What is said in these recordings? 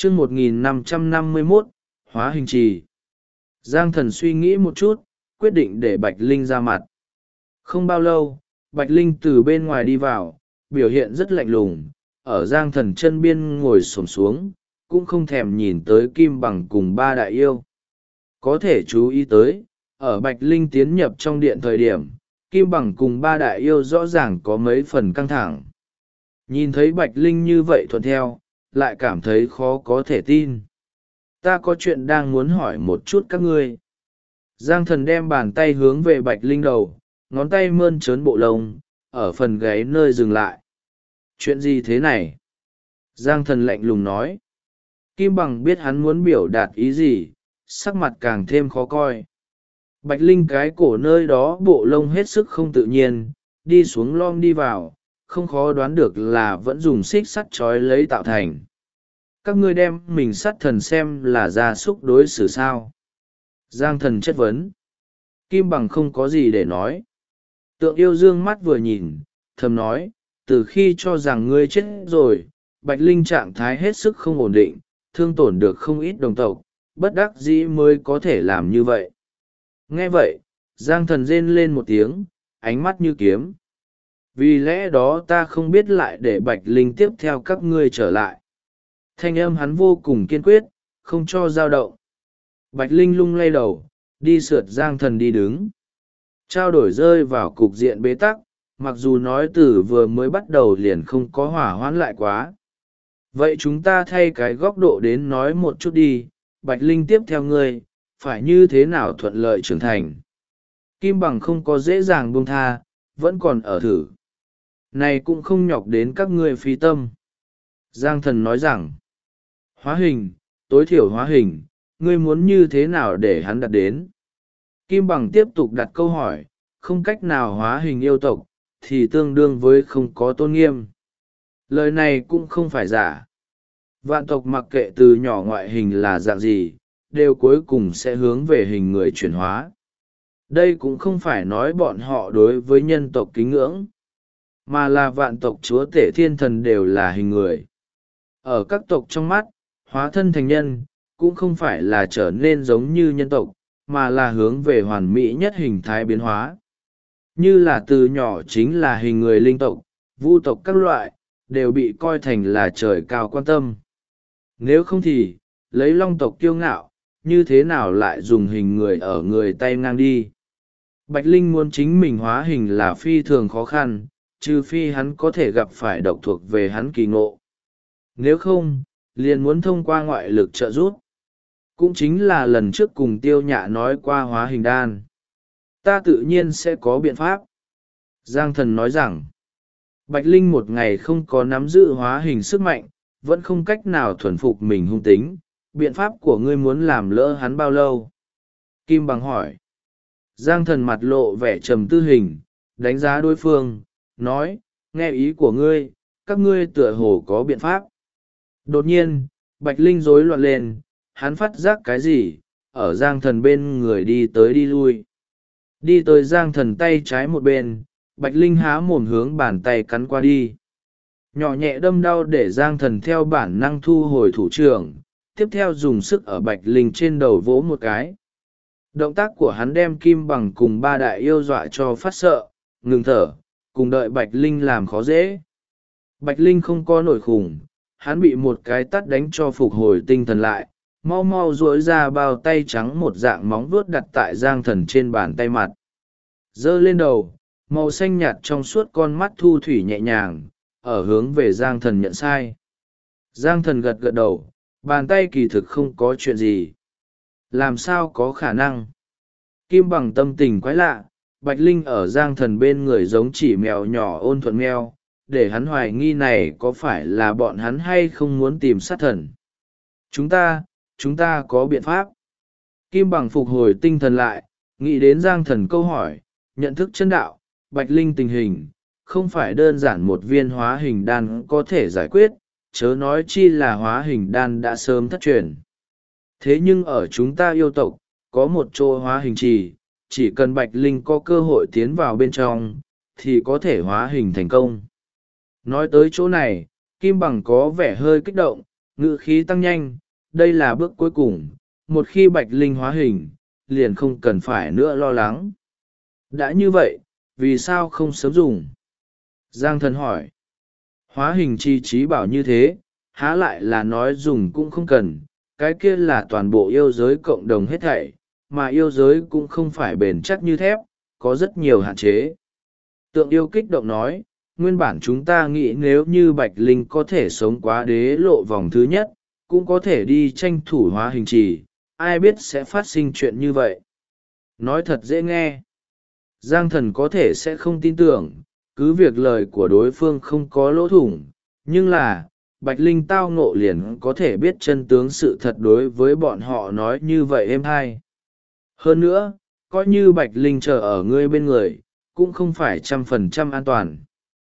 chương 1551, hóa hình trì. Giang Thần suy nghĩ một chút, quyết định để Bạch Linh ra mặt. Không bao lâu, Bạch Linh từ bên ngoài đi vào, biểu hiện rất lạnh lùng, ở Giang Thần chân biên ngồi xổm xuống, cũng không thèm nhìn tới Kim Bằng cùng ba đại yêu. Có thể chú ý tới, ở Bạch Linh tiến nhập trong điện thời điểm, Kim Bằng cùng ba đại yêu rõ ràng có mấy phần căng thẳng. Nhìn thấy Bạch Linh như vậy thuận theo, lại cảm thấy khó có thể tin. Ta có chuyện đang muốn hỏi một chút các ngươi. Giang Thần đem bàn tay hướng về Bạch Linh đầu, ngón tay mơn trớn bộ lông, ở phần gáy nơi dừng lại. Chuyện gì thế này? Giang Thần lạnh lùng nói. Kim Bằng biết hắn muốn biểu đạt ý gì, sắc mặt càng thêm khó coi. Bạch Linh cái cổ nơi đó bộ lông hết sức không tự nhiên, đi xuống lom đi vào, không khó đoán được là vẫn dùng xích sắt trói lấy tạo thành. Các ngươi đem mình sát thần xem là gia súc đối xử sao? Giang Thần chất vấn. Kim Bằng không có gì để nói. Tượng yêu dương mắt vừa nhìn, thầm nói, từ khi cho rằng ngươi chết rồi, Bạch Linh trạng thái hết sức không ổn định, thương tổn được không ít đồng tộc, bất đắc dĩ mới có thể làm như vậy. Nghe vậy, Giang Thần rên lên một tiếng, ánh mắt như kiếm. Vì lẽ đó ta không biết lại để Bạch Linh tiếp theo các ngươi trở lại. Thanh âm hắn vô cùng kiên quyết, không cho dao động. Bạch Linh lung lay đầu, đi sượt Giang Thần đi đứng. Trao đổi rơi vào cục diện bế tắc, mặc dù nói từ vừa mới bắt đầu liền không có hỏa hoãn lại quá. Vậy chúng ta thay cái góc độ đến nói một chút đi, Bạch Linh tiếp theo ngươi, phải như thế nào thuận lợi trưởng thành. Kim Bằng không có dễ dàng buông tha, vẫn còn ở thử. Này cũng không nhọc đến các ngươi phí tâm. Giang Thần nói rằng, hóa hình, tối thiểu hóa hình, ngươi muốn như thế nào để hắn đạt đến. Kim Bằng tiếp tục đặt câu hỏi, không cách nào hóa hình yêu tộc, thì tương đương với không có tôn nghiêm. Lời này cũng không phải giả. Vạn tộc mặc kệ từ nhỏ ngoại hình là dạng gì, đều cuối cùng sẽ hướng về hình người chuyển hóa. Đây cũng không phải nói bọn họ đối với nhân tộc kính ngưỡng, mà là vạn tộc chúa tể thiên thần đều là hình người. Ở các tộc trong mắt, hóa thân thành nhân, cũng không phải là trở nên giống như nhân tộc, mà là hướng về hoàn mỹ nhất hình thái biến hóa. Như là từ nhỏ chính là hình người linh tộc, vu tộc các loại, đều bị coi thành là trời cao quan tâm. Nếu không thì, lấy long tộc kiêu ngạo, như thế nào lại dùng hình người ở người tay ngang đi. Bạch Linh muốn chính mình hóa hình là phi thường khó khăn, trừ phi hắn có thể gặp phải độc thuộc về hắn kỳ ngộ. Nếu không, liền muốn thông qua ngoại lực trợ giúp. Cũng chính là lần trước cùng Tiêu Nhạ nói qua hóa hình đan. Ta tự nhiên sẽ có biện pháp. Giang Thần nói rằng, Bạch Linh một ngày không có nắm giữ hóa hình sức mạnh, vẫn không cách nào thuần phục mình hung tính. Biện pháp của ngươi muốn làm lỡ hắn bao lâu? Kim Bằng hỏi. Giang Thần mặt lộ vẻ trầm tư hình, đánh giá đối phương, nói, nghe ý của ngươi, các ngươi tựa hồ có biện pháp. Đột nhiên, Bạch Linh rối loạn lên, hắn phát giác cái gì, ở Giang Thần bên người đi tới đi lui. Đi tới Giang Thần tay trái một bên, Bạch Linh há mồm hướng bàn tay cắn qua đi. Nhỏ nhẹ đâm đau để Giang Thần theo bản năng thu hồi thủ trưởng, tiếp theo dùng sức ở Bạch Linh trên đầu vỗ một cái. Động tác của hắn đem Kim Bằng cùng ba đại yêu dọa cho phát sợ, ngừng thở, cùng đợi Bạch Linh làm khó dễ. Bạch Linh không có nổi khủng, hắn bị một cái tát đánh cho phục hồi tinh thần lại, mau mau duỗi ra bao tay trắng một dạng móng vuốt đặt tại Giang Thần trên bàn tay mặt. Giơ lên đầu, màu xanh nhạt trong suốt con mắt thu thủy nhẹ nhàng, ở hướng về Giang Thần nhận sai. Giang Thần gật gật đầu, bàn tay kỳ thực không có chuyện gì. Làm sao có khả năng? Kim Bằng tâm tình quái lạ, Bạch Linh ở Giang Thần bên người giống chỉ mèo nhỏ ôn thuận mèo, để hắn hoài nghi này có phải là bọn hắn hay không muốn tìm sát thần. Chúng ta có biện pháp. Kim Bằng phục hồi tinh thần lại, nghĩ đến Giang Thần câu hỏi, nhận thức chân đạo, Bạch Linh tình hình, không phải đơn giản một viên hóa hình đan có thể giải quyết, chớ nói chi là hóa hình đan đã sớm thất truyền. Thế nhưng ở chúng ta yêu tộc, có một chỗ hóa hình trì, chỉ cần Bạch Linh có cơ hội tiến vào bên trong, thì có thể hóa hình thành công. Nói tới chỗ này, Kim Bằng có vẻ hơi kích động, ngữ khí tăng nhanh, đây là bước cuối cùng, một khi Bạch Linh hóa hình, liền không cần phải nữa lo lắng. Đã như vậy, vì sao không sớm dùng? Giang thần hỏi. Hóa hình chi trí bảo như thế, há lại là nói dùng cũng không cần, cái kia là toàn bộ yêu giới cộng đồng hết thảy, mà yêu giới cũng không phải bền chắc như thép, có rất nhiều hạn chế. Tượng yêu kích động nói, nguyên bản chúng ta nghĩ nếu như Bạch Linh có thể sống quá đế lộ vòng thứ nhất, cũng có thể đi tranh thủ hóa hình trì, ai biết sẽ phát sinh chuyện như vậy. Nói thật dễ nghe. Giang thần có thể sẽ không tin tưởng, cứ việc lời của đối phương không có lỗ thủng, nhưng là, Bạch Linh tao ngộ liền có thể biết chân tướng sự thật đối với bọn họ nói như vậy êm hay. Hơn nữa, coi như Bạch Linh chờ ở ngươi bên người, cũng không phải 100% an toàn.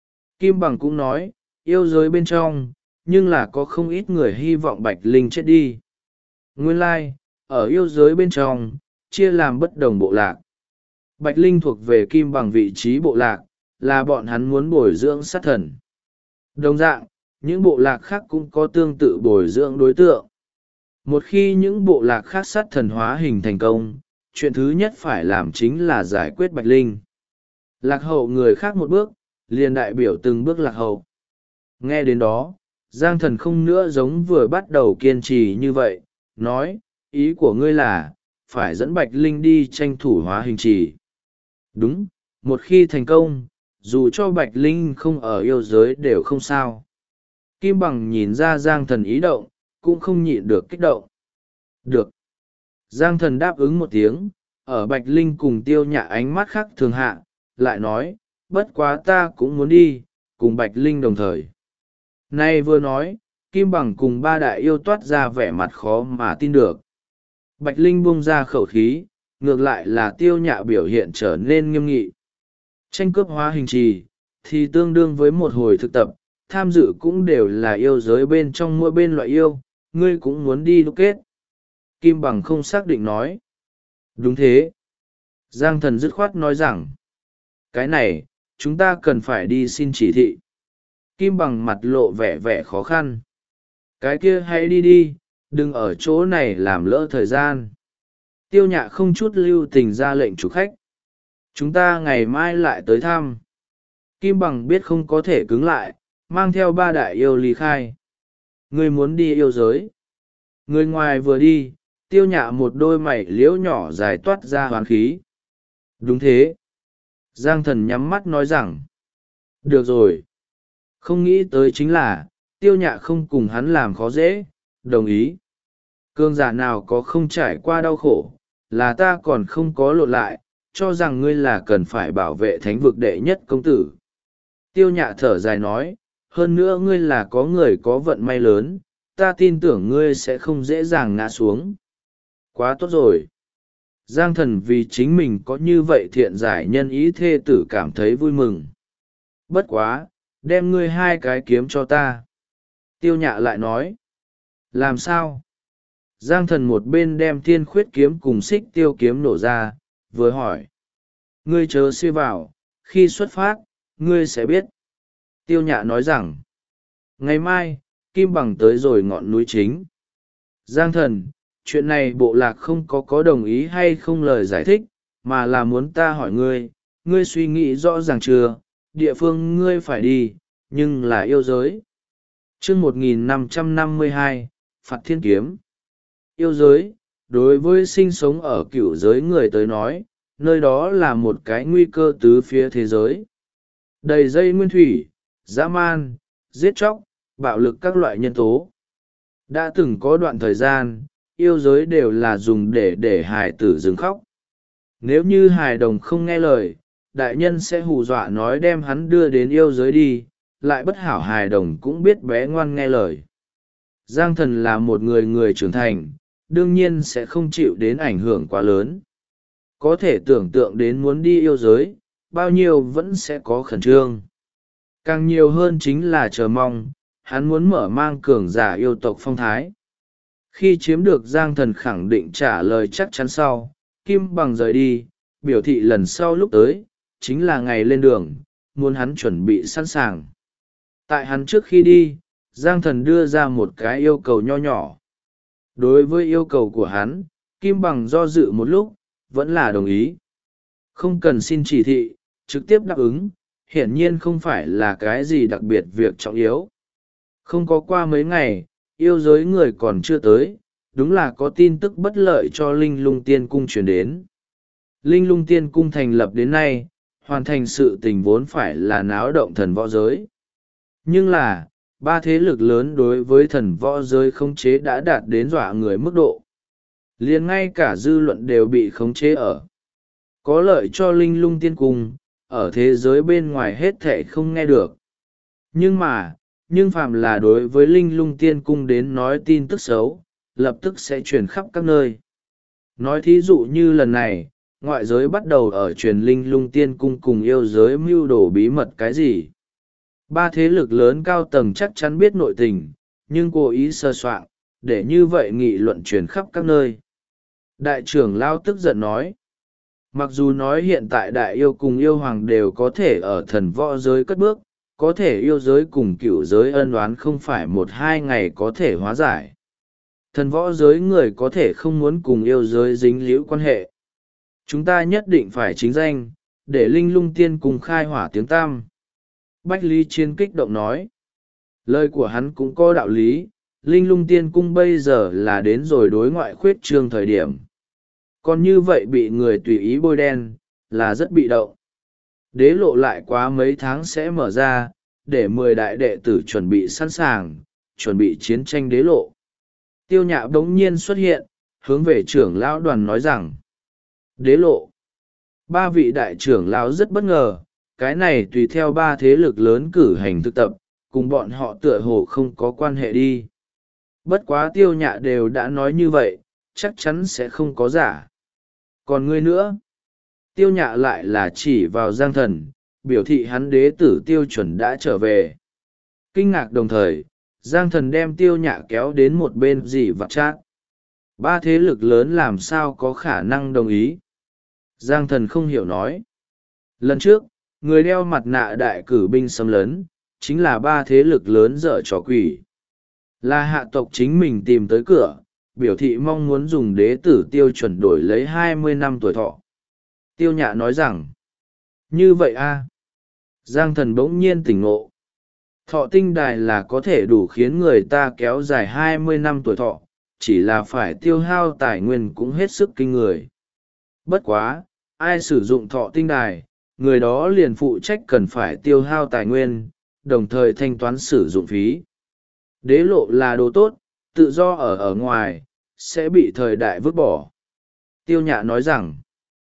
Kim Bằng cũng nói, yêu giới bên trong, nhưng là có không ít người hy vọng Bạch Linh chết đi. Nguyên lai, ở yêu giới bên trong, chia làm bất đồng bộ lạc. Bạch Linh thuộc về Kim Bằng vị trí bộ lạc, là bọn hắn muốn bồi dưỡng sát thần. Đồng dạng, những bộ lạc khác cũng có tương tự bồi dưỡng đối tượng. Một khi những bộ lạc khác sát thần hóa hình thành công, chuyện thứ nhất phải làm chính là giải quyết Bạch Linh. Lạc hậu người khác một bước, liền đại biểu từng bước lạc hậu. Nghe đến đó, Giang thần không nữa giống vừa bắt đầu kiên trì như vậy, nói, ý của ngươi là, phải dẫn Bạch Linh đi tranh thủ hóa hình trì. Đúng, một khi thành công, dù cho Bạch Linh không ở yêu giới đều không sao. Kim Bằng nhìn ra Giang thần ý động, cũng không nhịn được kích động. Được. Giang thần đáp ứng một tiếng, ở Bạch Linh cùng Tiêu Nhạ ánh mắt khác thường hạ, lại nói, bất quá ta cũng muốn đi, cùng Bạch Linh đồng thời. Nay vừa nói, Kim Bằng cùng ba đại yêu toát ra vẻ mặt khó mà tin được. Bạch Linh buông ra khẩu khí, ngược lại là Tiêu Nhạ biểu hiện trở nên nghiêm nghị. Tranh cướp hóa hình trì, thì tương đương với một hồi thực tập, tham dự cũng đều là yêu giới bên trong mỗi bên loại yêu, ngươi cũng muốn đi đúc kết. Kim Bằng không xác định nói. Đúng thế. Giang thần dứt khoát nói rằng, cái này, chúng ta cần phải đi xin chỉ thị. Kim Bằng mặt lộ vẻ vẻ khó khăn. Cái kia hãy đi đi, đừng ở chỗ này làm lỡ thời gian. Tiêu Nhạ không chút lưu tình ra lệnh chủ khách. Chúng ta ngày mai lại tới thăm. Kim Bằng biết không có thể cứng lại, mang theo ba đại yêu ly khai. Người muốn đi yêu giới. Người ngoài vừa đi, Tiêu Nhạ một đôi mày liễu nhỏ dài toát ra hoán khí. Đúng thế. Giang thần nhắm mắt nói rằng. Được rồi. Không nghĩ tới chính là, Tiêu Nhạ không cùng hắn làm khó dễ, đồng ý. Cương giả nào có không trải qua đau khổ, là ta còn không có lộn lại, cho rằng ngươi là cần phải bảo vệ thánh vực đệ nhất công tử. Tiêu Nhạ thở dài nói, hơn nữa ngươi là có người có vận may lớn, ta tin tưởng ngươi sẽ không dễ dàng ngã xuống. Quá tốt rồi. Giang thần vì chính mình có như vậy thiện giải nhân ý thê tử cảm thấy vui mừng. Bất quá, đem ngươi hai cái kiếm cho ta. Tiêu Nhạ lại nói. Làm sao? Giang thần một bên đem thiên khuyết kiếm cùng xích tiêu kiếm nổ ra, vừa hỏi. Ngươi chớ suy vào, khi xuất phát, ngươi sẽ biết. Tiêu Nhạ nói rằng. Ngày mai, Kim Bằng tới rồi ngọn núi chính. Giang thần, chuyện này bộ lạc không có đồng ý hay không lời giải thích, mà là muốn ta hỏi ngươi, ngươi suy nghĩ rõ ràng chưa, địa phương ngươi phải đi, nhưng là yêu giới. Chương 1552, Phạt Thiên Kiếm. Yêu giới, đối với sinh sống ở cửu giới người tới nói, nơi đó là một cái nguy cơ tứ phía thế giới. Đầy dây nguyên thủy, dã man, giết chóc, bạo lực các loại nhân tố. Đã từng có đoạn thời gian, yêu giới đều là dùng để hài tử dừng khóc. Nếu như hài đồng không nghe lời, đại nhân sẽ hù dọa nói đem hắn đưa đến yêu giới đi, lại bất hảo hài đồng cũng biết bé ngoan nghe lời. Giang thần là một người trưởng thành, đương nhiên sẽ không chịu đến ảnh hưởng quá lớn. Có thể tưởng tượng đến muốn đi yêu giới, bao nhiêu vẫn sẽ có khẩn trương. Càng nhiều hơn chính là chờ mong, hắn muốn mở mang cường giả yêu tộc phong thái. Khi chiếm được Giang thần khẳng định trả lời chắc chắn sau, Kim Bằng rời đi, biểu thị lần sau lúc tới, chính là ngày lên đường, muốn hắn chuẩn bị sẵn sàng. Tại hắn trước khi đi, Giang Thần đưa ra một cái yêu cầu nho nhỏ. Đối với yêu cầu của hắn, Kim Bằng do dự một lúc, vẫn là đồng ý. Không cần xin chỉ thị, trực tiếp đáp ứng, hiển nhiên không phải là cái gì đặc biệt việc trọng yếu. Không có qua mấy ngày, yêu giới người còn chưa tới, đúng là có tin tức bất lợi cho Linh Lung Tiên Cung truyền đến. Linh Lung Tiên Cung thành lập đến nay, hoàn thành sự tình vốn phải là náo động thần võ giới. Nhưng là, ba thế lực lớn đối với thần võ giới khống chế đã đạt đến dọa người mức độ. Liền ngay cả dư luận đều bị khống chế ở. Có lợi cho Linh Lung Tiên Cung, ở thế giới bên ngoài hết thệ không nghe được. Nhưng phàm là đối với Linh Lung Tiên Cung đến nói tin tức xấu, lập tức sẽ truyền khắp các nơi. Nói thí dụ như lần này, ngoại giới bắt đầu ở truyền Linh Lung Tiên Cung cùng yêu giới mưu đồ bí mật cái gì. Ba thế lực lớn cao tầng chắc chắn biết nội tình, nhưng cố ý sơ soạn, để như vậy nghị luận truyền khắp các nơi. Đại trưởng Lao tức giận nói, mặc dù nói hiện tại đại yêu cùng yêu hoàng đều có thể ở thần võ giới cất bước, có thể yêu giới cùng cửu giới ân oán không phải một hai ngày có thể hóa giải. Thần võ giới người có thể không muốn cùng yêu giới dính líu quan hệ. Chúng ta nhất định phải chính danh, để Linh Lung Tiên cùng khai hỏa tiếng tam. Bách Lý Chiến kích động nói. Lời của hắn cũng có đạo lý, Linh Lung Tiên Cung bây giờ là đến rồi đối ngoại khuyết trương thời điểm. Còn như vậy bị người tùy ý bôi đen, là rất bị động. Đế lộ lại quá mấy tháng sẽ mở ra, để 10 đại đệ tử chuẩn bị sẵn sàng, chuẩn bị chiến tranh đế lộ. Tiêu Nhạ bỗng nhiên xuất hiện, hướng về trưởng lão đoàn nói rằng, đế lộ. Ba vị đại trưởng lão rất bất ngờ, cái này tùy theo ba thế lực lớn cử hành thực tập, cùng bọn họ tựa hồ không có quan hệ đi. Bất quá Tiêu Nhạ đều đã nói như vậy, chắc chắn sẽ không có giả. Còn ngươi nữa? Tiêu Nhạ lại là chỉ vào Giang Thần, biểu thị hắn đế tử tiêu chuẩn đã trở về. Kinh ngạc đồng thời, Giang Thần đem Tiêu Nhạ kéo đến một bên dì vặt chát. Ba thế lực lớn làm sao có khả năng đồng ý? Giang Thần không hiểu nói. Lần trước, người đeo mặt nạ đại cử binh xâm lấn, chính là ba thế lực lớn dở trò quỷ. Là hạ tộc chính mình tìm tới cửa, biểu thị mong muốn dùng đế tử tiêu chuẩn đổi lấy 20 năm tuổi thọ. Tiêu Nhạ nói rằng, như vậy a? Giang Thần bỗng nhiên tỉnh ngộ. Thọ tinh đài là có thể đủ khiến người ta kéo dài 20 năm tuổi thọ, chỉ là phải tiêu hao tài nguyên cũng hết sức kinh người. Bất quá, ai sử dụng thọ tinh đài, người đó liền phụ trách cần phải tiêu hao tài nguyên, đồng thời thanh toán sử dụng phí. Đế lộ là đồ tốt, tự do ở ngoài, sẽ bị thời đại vứt bỏ. Tiêu Nhạ nói rằng,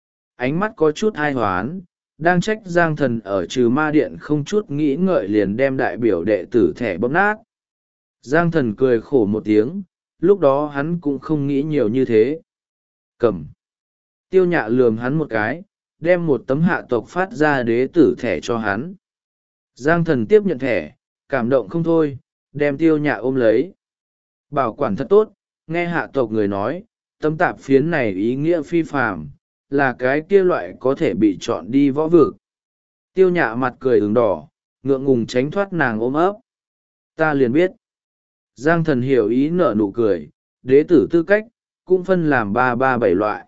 ánh mắt có chút ai hoán, đang trách Giang Thần ở trừ ma điện không chút nghĩ ngợi liền đem đại biểu đệ tử thẻ bóp nát. Giang Thần cười khổ một tiếng, lúc đó hắn cũng không nghĩ nhiều như thế. Cầm. Tiêu Nhạ lườm hắn một cái, đem một tấm hạ tộc phát ra đế tử thẻ cho hắn. Giang Thần tiếp nhận thẻ, cảm động không thôi, đem Tiêu Nhạ ôm lấy. Bảo quản thật tốt, nghe hạ tộc người nói, tấm tạp phiến này ý nghĩa phi phàm, là cái kia loại có thể bị chọn đi võ vực. Tiêu Nhạ mặt cười ửng đỏ, ngượng ngùng tránh thoát nàng ôm ấp. Ta liền biết. Giang Thần hiểu ý nở nụ cười, đế tử tư cách, cũng phân làm 337 loại.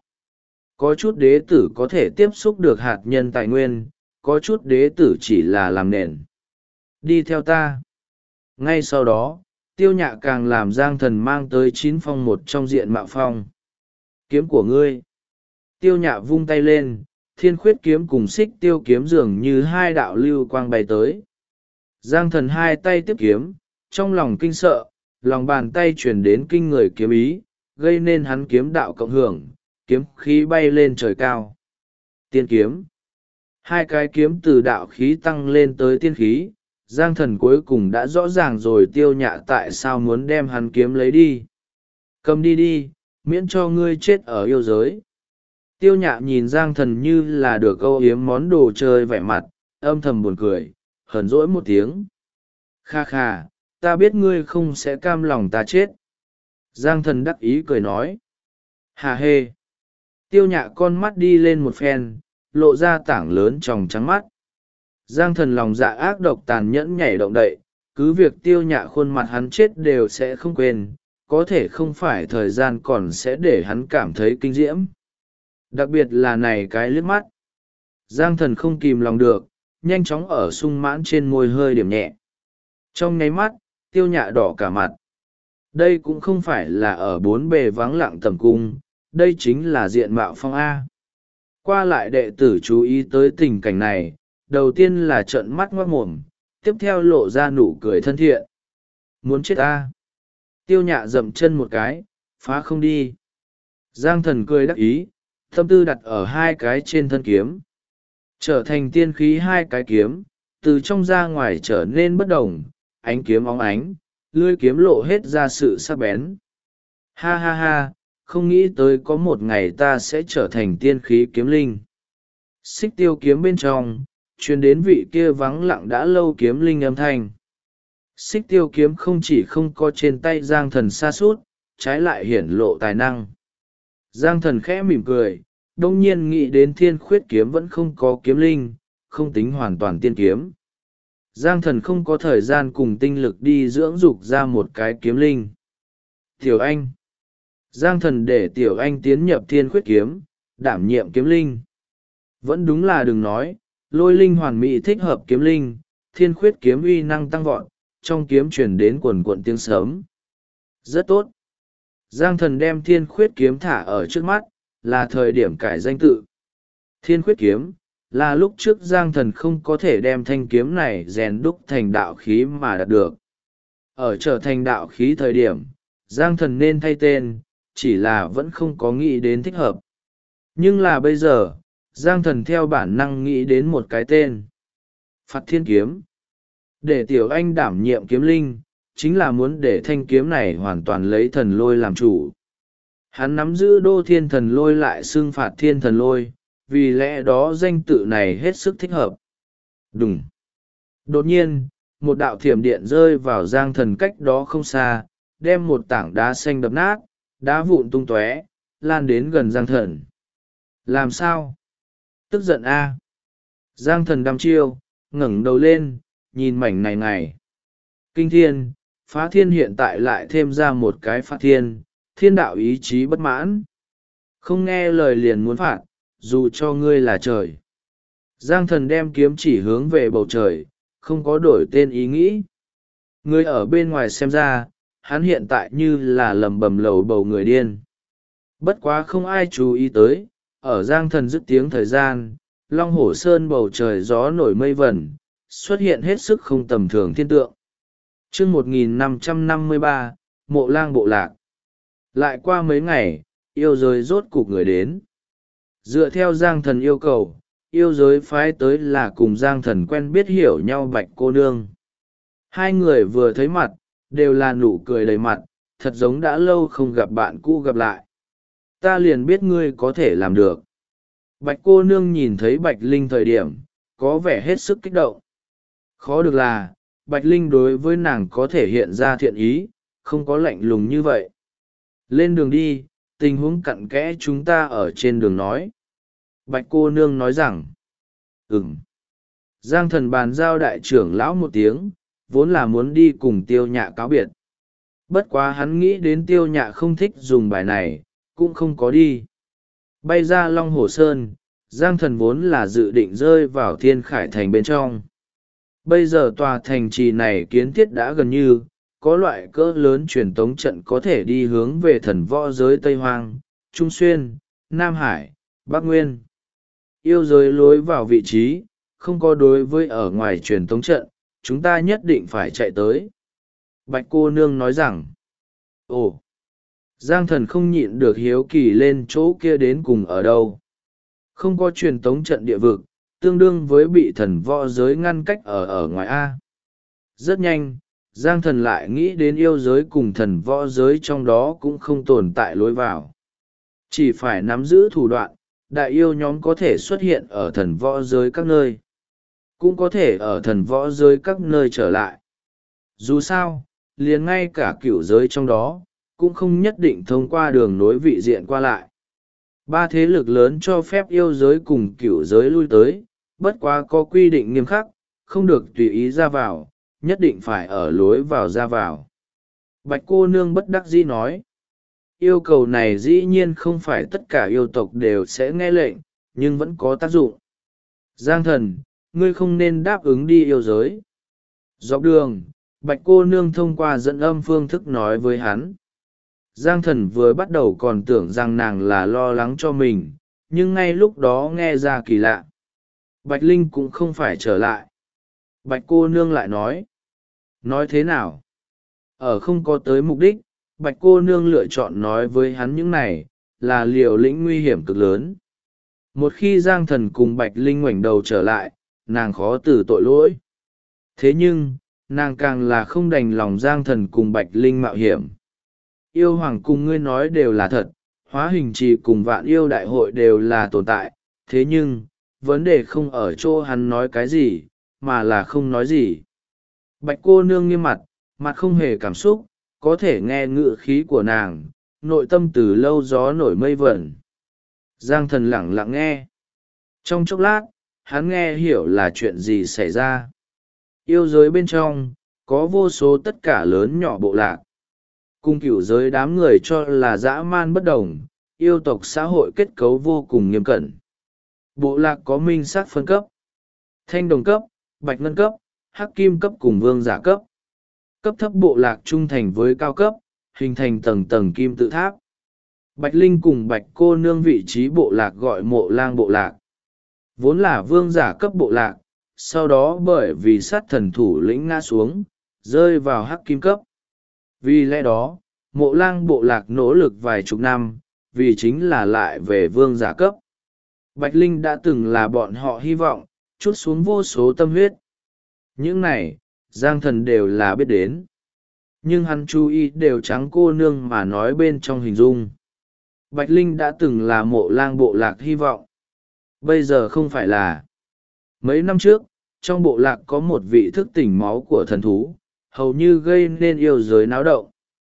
Có chút đế tử có thể tiếp xúc được hạt nhân tài nguyên, có chút đế tử chỉ là làm nền. Đi theo ta. Ngay sau đó, Tiêu Nhạ càng làm Giang Thần mang tới 9 phong một trong diện mạo phong. Kiếm của ngươi. Tiêu Nhạ vung tay lên, thiên khuyết kiếm cùng xích tiêu kiếm dường như hai đạo lưu quang bay tới. Giang Thần hai tay tiếp kiếm, trong lòng kinh sợ, lòng bàn tay chuyển đến kinh người kiếm ý, gây nên hắn kiếm đạo cộng hưởng, kiếm khí bay lên trời cao. Tiên kiếm. Hai cái kiếm từ đạo khí tăng lên tới tiên khí, Giang Thần cuối cùng đã rõ ràng rồi Tiêu Nhạ tại sao muốn đem hắn kiếm lấy đi. Cầm đi đi, miễn cho ngươi chết ở yêu giới. Tiêu Nhạ nhìn Giang Thần như là được âu yếm món đồ chơi vẻ mặt, âm thầm buồn cười, hờn dỗi một tiếng. Kha kha, ta biết ngươi không sẽ cam lòng ta chết. Giang Thần đắc ý cười nói. Hà hê. Tiêu Nhạ con mắt đi lên một phen, lộ ra tảng lớn tròng trắng mắt. Giang Thần lòng dạ ác độc tàn nhẫn nhảy động đậy, cứ việc Tiêu Nhạ khuôn mặt hắn chết đều sẽ không quên, có thể không phải thời gian còn sẽ để hắn cảm thấy kinh diễm. Đặc biệt là này cái liếc mắt. Giang Thần không kìm lòng được, nhanh chóng ở sung mãn trên môi hơi điểm nhẹ. Trong nháy mắt, Tiêu Nhạ đỏ cả mặt. Đây cũng không phải là ở bốn bề vắng lặng tầm cung, đây chính là diện mạo phong A. Qua lại đệ tử chú ý tới tình cảnh này, đầu tiên là trợn mắt ngoác mồm, tiếp theo lộ ra nụ cười thân thiện. Muốn chết A. Tiêu Nhạ dậm chân một cái, phá không đi. Giang Thần cười đắc ý, tâm tư đặt ở hai cái trên thân kiếm. Trở thành tiên khí hai cái kiếm, từ trong ra ngoài trở nên bất đồng, ánh kiếm óng ánh, lưỡi kiếm lộ hết ra sự sắc bén. Ha ha ha, không nghĩ tới có một ngày ta sẽ trở thành tiên khí kiếm linh. Xích Tiêu kiếm bên trong, truyền đến vị kia vắng lặng đã lâu kiếm linh âm thanh. Xích Tiêu kiếm không chỉ không có trên tay Giang Thần sa sút, trái lại hiển lộ tài năng. Giang Thần khẽ mỉm cười, đông nhiên nghĩ đến Thiên Khuyết kiếm vẫn không có kiếm linh, không tính hoàn toàn tiên kiếm. Giang Thần không có thời gian cùng tinh lực đi dưỡng dục ra một cái kiếm linh. Tiểu Anh. Giang Thần để Tiểu Anh tiến nhập Thiên Khuyết kiếm, đảm nhiệm kiếm linh. Vẫn đúng là đừng nói, Lôi linh hoàn mỹ thích hợp kiếm linh, Thiên Khuyết kiếm uy năng tăng vọt, trong kiếm truyền đến quần quận tiếng sớm. Rất tốt. Giang Thần đem Thiên Khuyết kiếm thả ở trước mắt, là thời điểm cải danh tự. Thiên Khuyết kiếm, là lúc trước Giang Thần không có thể đem thanh kiếm này rèn đúc thành đạo khí mà đạt được. Ở trở thành đạo khí thời điểm, Giang Thần nên thay tên, chỉ là vẫn không có nghĩ đến thích hợp. Nhưng là bây giờ, Giang Thần theo bản năng nghĩ đến một cái tên. Phạt Thiên kiếm. Để Tiểu Anh đảm nhiệm kiếm linh, chính là muốn để thanh kiếm này hoàn toàn lấy thần lôi làm chủ. Hắn nắm giữ đô thiên thần lôi lại xưng Phạt Thiên thần lôi, vì lẽ đó danh tự này hết sức thích hợp. Đùng. Đột nhiên, một đạo thiểm điện rơi vào Giang Thần cách đó không xa, đem một tảng đá xanh đập nát, đá vụn tung tóe, lan đến gần Giang Thần. Làm sao? Tức giận a. Giang Thần đăm chiêu, ngẩng đầu lên, nhìn mảnh này này. Kinh thiên, phá thiên hiện tại lại thêm ra một cái phạt thiên, thiên đạo ý chí bất mãn. Không nghe lời liền muốn phạt, dù cho ngươi là trời. Giang Thần đem kiếm chỉ hướng về bầu trời, không có đổi tên ý nghĩ. Người ở bên ngoài xem ra, hắn hiện tại như là lầm bầm lầu bầu người điên. Bất quá không ai chú ý tới, ở Giang Thần dứt tiếng thời gian, Long Hổ Sơn bầu trời gió nổi mây vẩn, xuất hiện hết sức không tầm thường thiên tượng. Chương 1553, Mộ Lang bộ lạc. Lại qua mấy ngày, yêu giới rốt cục người đến. Dựa theo Giang Thần yêu cầu, yêu giới phái tới là cùng Giang Thần quen biết hiểu nhau Bạch cô nương. Hai người vừa thấy mặt, đều là nụ cười đầy mặt, thật giống đã lâu không gặp bạn cũ gặp lại. Ta liền biết ngươi có thể làm được. Bạch cô nương nhìn thấy Bạch Linh thời điểm, có vẻ hết sức kích động. Khó được là, Bạch Linh đối với nàng có thể hiện ra thiện ý, không có lạnh lùng như vậy. Lên đường đi, tình huống cặn kẽ chúng ta ở trên đường nói. Bạch cô nương nói rằng, Giang Thần bàn giao đại trưởng lão một tiếng, vốn là muốn đi cùng Tiêu Nhạ cáo biệt. Bất quá hắn nghĩ đến Tiêu Nhạ không thích dùng bài này, cũng không có đi. Bay ra Long Hồ Sơn, Giang Thần vốn là dự định rơi vào Thiên Khải Thành bên trong. Bây giờ tòa thành trì này kiến thiết đã gần như, có loại cỡ lớn truyền tống trận có thể đi hướng về thần võ giới Tây Hoang, Trung Xuyên, Nam Hải, Bắc Nguyên. Yêu giới lối vào vị trí, không có đối với ở ngoài truyền tống trận, chúng ta nhất định phải chạy tới. Bạch cô nương nói rằng, ồ, Giang Thần không nhịn được hiếu kỳ lên chỗ kia đến cùng ở đâu. Không có truyền tống trận địa vực, tương đương với bị thần võ giới ngăn cách ở ngoài A. Rất nhanh, Giang Thần lại nghĩ đến yêu giới cùng thần võ giới trong đó cũng không tồn tại lối vào. Chỉ phải nắm giữ thủ đoạn, đại yêu nhóm có thể xuất hiện ở thần võ giới các nơi. Cũng có thể ở thần võ giới các nơi trở lại. Dù sao, liền ngay cả cửu giới trong đó, cũng không nhất định thông qua đường nối vị diện qua lại. Ba thế lực lớn cho phép yêu giới cùng cửu giới lui tới, bất quá có quy định nghiêm khắc, không được tùy ý ra vào, nhất định phải ở lối vào ra vào. Bạch cô nương bất đắc dĩ nói. Yêu cầu này dĩ nhiên không phải tất cả yêu tộc đều sẽ nghe lệnh, nhưng vẫn có tác dụng. Giang thần, ngươi không nên đáp ứng đi yêu giới. Dọc đường, bạch cô nương thông qua dẫn âm phương thức nói với hắn. Giang thần vừa bắt đầu còn tưởng rằng nàng là lo lắng cho mình, nhưng ngay lúc đó nghe ra kỳ lạ. Bạch Linh cũng không phải trở lại. Bạch cô nương lại nói. Nói thế nào? Ở không có tới mục đích, bạch cô nương lựa chọn nói với hắn những này, là liều lĩnh nguy hiểm cực lớn. Một khi Giang thần cùng Bạch Linh ngoảnh đầu trở lại, nàng khó từ tội lỗi. Thế nhưng, nàng càng là không đành lòng Giang thần cùng Bạch Linh mạo hiểm. Yêu hoàng cùng ngươi nói đều là thật, hóa hình trì cùng vạn yêu đại hội đều là tồn tại, thế nhưng, vấn đề không ở chỗ hắn nói cái gì, mà là không nói gì. Bạch cô nương nghiêm mặt, mặt không hề cảm xúc, có thể nghe ngữ khí của nàng, nội tâm từ lâu gió nổi mây vẩn. Giang thần lẳng lặng nghe. Trong chốc lát, hắn nghe hiểu là chuyện gì xảy ra. Yêu giới bên trong, có vô số tất cả lớn nhỏ bộ lạc. Cung cửu giới đám người cho là dã man bất đồng, yêu tộc xã hội kết cấu vô cùng nghiêm cẩn. Bộ lạc có minh xác phân cấp. Thanh đồng cấp, bạch ngân cấp, hắc kim cấp cùng vương giả cấp. Cấp thấp bộ lạc trung thành với cao cấp, hình thành tầng tầng kim tự tháp. Bạch Linh cùng Bạch cô nương vị trí bộ lạc gọi Mộ Lang bộ lạc. Vốn là vương giả cấp bộ lạc, sau đó bởi vì sát thần thủ lĩnh ngã xuống, rơi vào hắc kim cấp. Vì lẽ đó, Mộ Lang bộ lạc nỗ lực vài chục năm, vì chính là lại về vương giả cấp. Bạch Linh đã từng là bọn họ hy vọng, chút xuống vô số tâm huyết. Những này, Giang thần đều là biết đến. Nhưng hắn chú ý đều trắng cô nương mà nói bên trong hình dung. Bạch Linh đã từng là Mộ Lang bộ lạc hy vọng. Bây giờ không phải là. Mấy năm trước, trong bộ lạc có một vị thức tỉnh máu của thần thú, hầu như gây nên yêu giới náo động.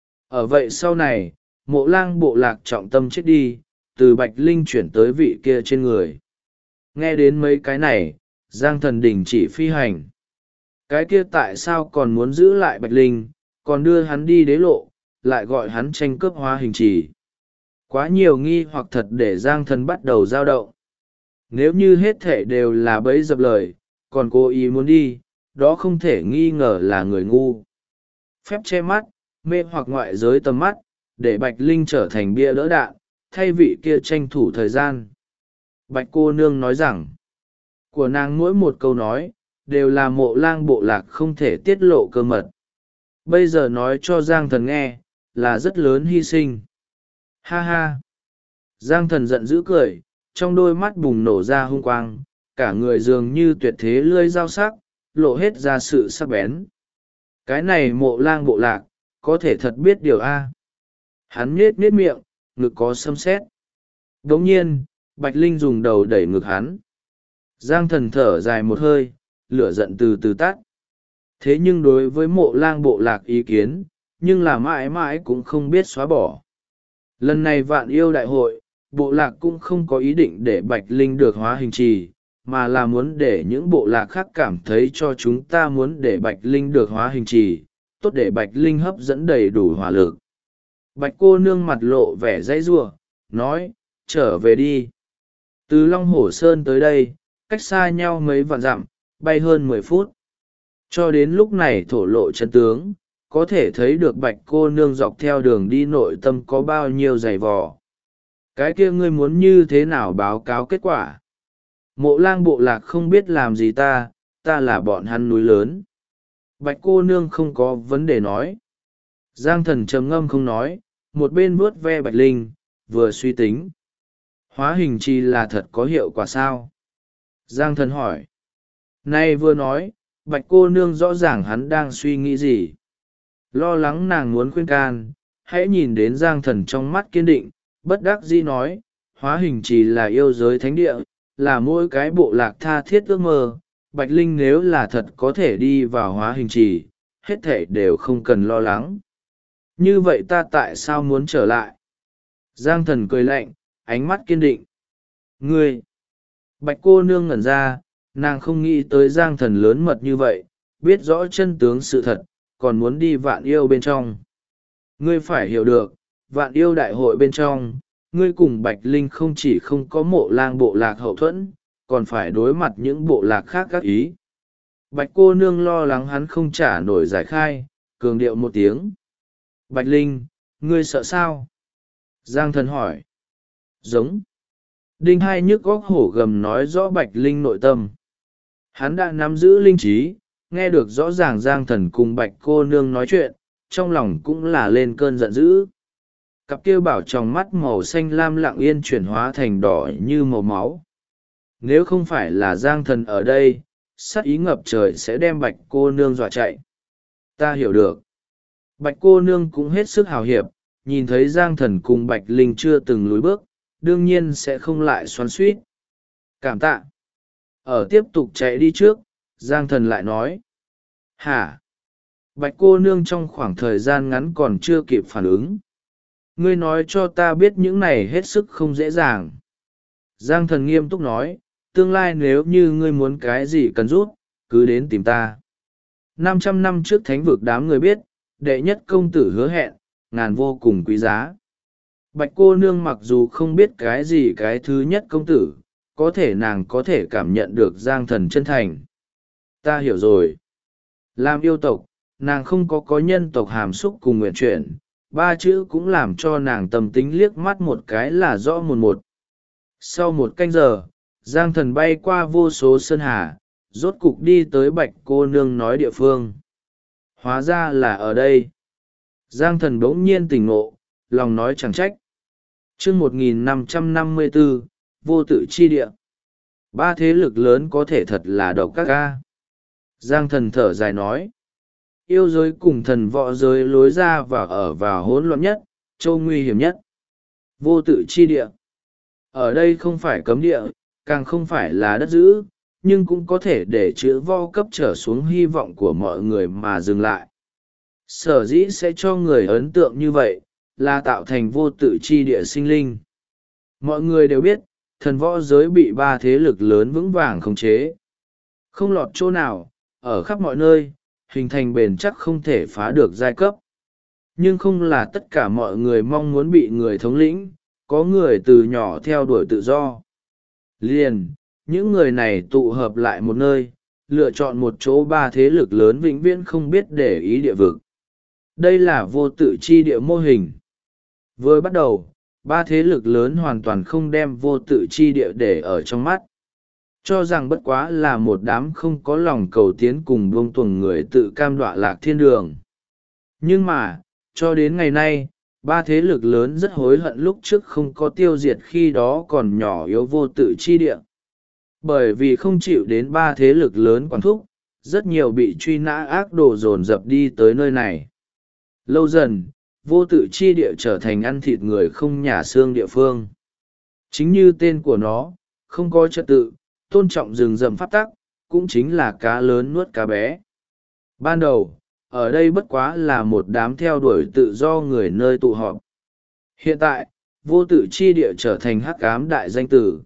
Ở vậy sau này, Mộ Lang bộ lạc trọng tâm chết đi, từ Bạch Linh chuyển tới vị kia trên người. Nghe đến mấy cái này, Giang thần đình chỉ phi hành. Cái kia tại sao còn muốn giữ lại Bạch Linh, còn đưa hắn đi đế lộ, lại gọi hắn tranh cướp hóa hình trì. Quá nhiều nghi hoặc thật để Giang thần bắt đầu dao động. Nếu như hết thể đều là bẫy dập lời, còn cố ý muốn đi, đó không thể nghi ngờ là người ngu. Phép che mắt, mê hoặc ngoại giới tầm mắt, để Bạch Linh trở thành bia đỡ đạn, thay vị kia tranh thủ thời gian. Bạch cô nương nói rằng, của nàng mỗi một câu nói, đều là Mộ Lang bộ lạc không thể tiết lộ cơ mật. Bây giờ nói cho Giang thần nghe, là rất lớn hy sinh. Ha ha! Giang thần giận dữ cười, trong đôi mắt bùng nổ ra hung quang, cả người dường như tuyệt thế lưỡi dao sắc, lộ hết ra sự sắc bén. Cái này Mộ Lang bộ lạc, có thể thật biết điều A. Hắn nhết miệng, ngực có xâm xét. Đồng nhiên, Bạch Linh dùng đầu đẩy ngực hắn. Giang thần thở dài một hơi, lửa giận từ từ tắt. Thế nhưng đối với Mộ Lang bộ lạc ý kiến, nhưng là mãi mãi cũng không biết xóa bỏ. Lần này vạn yêu đại hội, bộ lạc cũng không có ý định để Bạch Linh được hóa hình trì, mà là muốn để những bộ lạc khác cảm thấy cho chúng ta muốn để Bạch Linh được hóa hình trì, tốt để Bạch Linh hấp dẫn đầy đủ hỏa lực. Bạch cô nương mặt lộ vẻ dãy giụa, nói, trở về đi. Từ Long Hổ Sơn tới đây, cách xa nhau mấy vạn dặm, bay hơn 10 phút. Cho đến lúc này thổ lộ chân tướng, có thể thấy được Bạch cô nương dọc theo đường đi nội tâm có bao nhiêu dày vò. Cái kia ngươi muốn như thế nào báo cáo kết quả? Mộ Lang bộ lạc không biết làm gì ta là bọn hắn núi lớn. Bạch cô nương không có vấn đề nói. Giang thần trầm ngâm không nói, một bên vuốt ve Bạch Linh, vừa suy tính. Hóa hình trì là thật có hiệu quả sao? Giang thần hỏi. Nay vừa nói, Bạch cô nương rõ ràng hắn đang suy nghĩ gì. Lo lắng nàng muốn khuyên can, hãy nhìn đến Giang thần trong mắt kiên định, bất đắc dĩ nói, hóa hình trì là yêu giới thánh địa, là mỗi cái bộ lạc tha thiết ước mơ. Bạch Linh nếu là thật có thể đi vào hóa hình trì, hết thể đều không cần lo lắng. Như vậy ta tại sao muốn trở lại? Giang thần cười lạnh, ánh mắt kiên định. Ngươi! Bạch cô nương ngẩn ra, nàng không nghĩ tới Giang thần lớn mật như vậy, biết rõ chân tướng sự thật, còn muốn đi vạn yêu bên trong. Ngươi phải hiểu được, vạn yêu đại hội bên trong, ngươi cùng Bạch Linh không chỉ không có mộ lang bộ lạc hậu thuẫn, còn phải đối mặt những bộ lạc khác các ý. Bạch cô nương lo lắng hắn không trả nổi giải khai, cường điệu một tiếng. Bạch Linh, ngươi sợ sao? Giang thần hỏi. Giống. Đinh hai nhức góc hổ gầm nói rõ Bạch Linh nội tâm. Hắn đã nắm giữ linh trí, nghe được rõ ràng Giang thần cùng Bạch cô nương nói chuyện, trong lòng cũng là lên cơn giận dữ. Cặp kia bảo trong mắt màu xanh lam lặng yên chuyển hóa thành đỏ như màu máu. Nếu không phải là Giang thần ở đây, sát ý ngập trời sẽ đem Bạch cô nương dọa chạy. Ta hiểu được. Bạch cô nương cũng hết sức hào hiệp, nhìn thấy Giang thần cùng Bạch Linh chưa từng lùi bước, đương nhiên sẽ không lại xoắn xuýt. Cảm tạ. Ở tiếp tục chạy đi trước, Giang thần lại nói. Hả? Bạch cô nương trong khoảng thời gian ngắn còn chưa kịp phản ứng. Ngươi nói cho ta biết những này hết sức không dễ dàng. Giang thần nghiêm túc nói, tương lai nếu như ngươi muốn cái gì cần giúp, cứ đến tìm ta. 500 năm trước thánh vực đám người biết, đệ nhất công tử hứa hẹn, ngàn vô cùng quý giá. Bạch cô nương mặc dù không biết cái gì cái thứ nhất công tử, có thể nàng có thể cảm nhận được Giang thần chân thành. Ta hiểu rồi. Làm yêu tộc, nàng không có nhân tộc hàm xúc cùng nguyện chuyển, ba chữ cũng làm cho nàng tâm tính liếc mắt một cái là rõ một. Sau một canh giờ, Giang thần bay qua vô số sơn hà, rốt cục đi tới Bạch cô nương nói địa phương. Hóa ra là ở đây. Giang thần bỗng nhiên tỉnh ngộ, lòng nói chẳng trách. Chương 1554, vô tự chi địa. Ba thế lực lớn có thể thật là độc các ca. Giang thần thở dài nói. Yêu giới cùng thần võ giới lối ra và ở vào hỗn loạn nhất, châu nguy hiểm nhất. Vô tự chi địa. Ở đây không phải cấm địa, càng không phải là đất giữ, nhưng cũng có thể để chữ vo cấp trở xuống hy vọng của mọi người mà dừng lại. Sở dĩ sẽ cho người ấn tượng như vậy, là tạo thành vô tự chi địa sinh linh. Mọi người đều biết, thần võ giới bị ba thế lực lớn vững vàng khống chế. Không lọt chỗ nào, ở khắp mọi nơi, hình thành bền chắc không thể phá được giai cấp. Nhưng không là tất cả mọi người mong muốn bị người thống lĩnh, có người từ nhỏ theo đuổi tự do. Liền, những người này tụ hợp lại một nơi, lựa chọn một chỗ ba thế lực lớn vĩnh viễn không biết để ý địa vực. Đây là vô tự chi địa mô hình. Vừa bắt đầu, ba thế lực lớn hoàn toàn không đem vô tự chi địa để ở trong mắt. Cho rằng bất quá là một đám không có lòng cầu tiến cùng buông tuồng người tự cam đọa lạc thiên đường. Nhưng mà, cho đến ngày nay, ba thế lực lớn rất hối hận lúc trước không có tiêu diệt khi đó còn nhỏ yếu vô tự chi địa. Bởi vì không chịu đến ba thế lực lớn quản thúc, rất nhiều bị truy nã ác đồ dồn dập đi tới nơi này. Lâu dần, vô tự chi địa trở thành ăn thịt người không nhả xương địa phương. Chính như tên của nó, không có trật tự, tôn trọng rừng rậm pháp tắc, cũng chính là cá lớn nuốt cá bé. Ban đầu, ở đây bất quá là một đám theo đuổi tự do người nơi tụ họp. Hiện tại, vô tự chi địa trở thành hắc ám đại danh tử.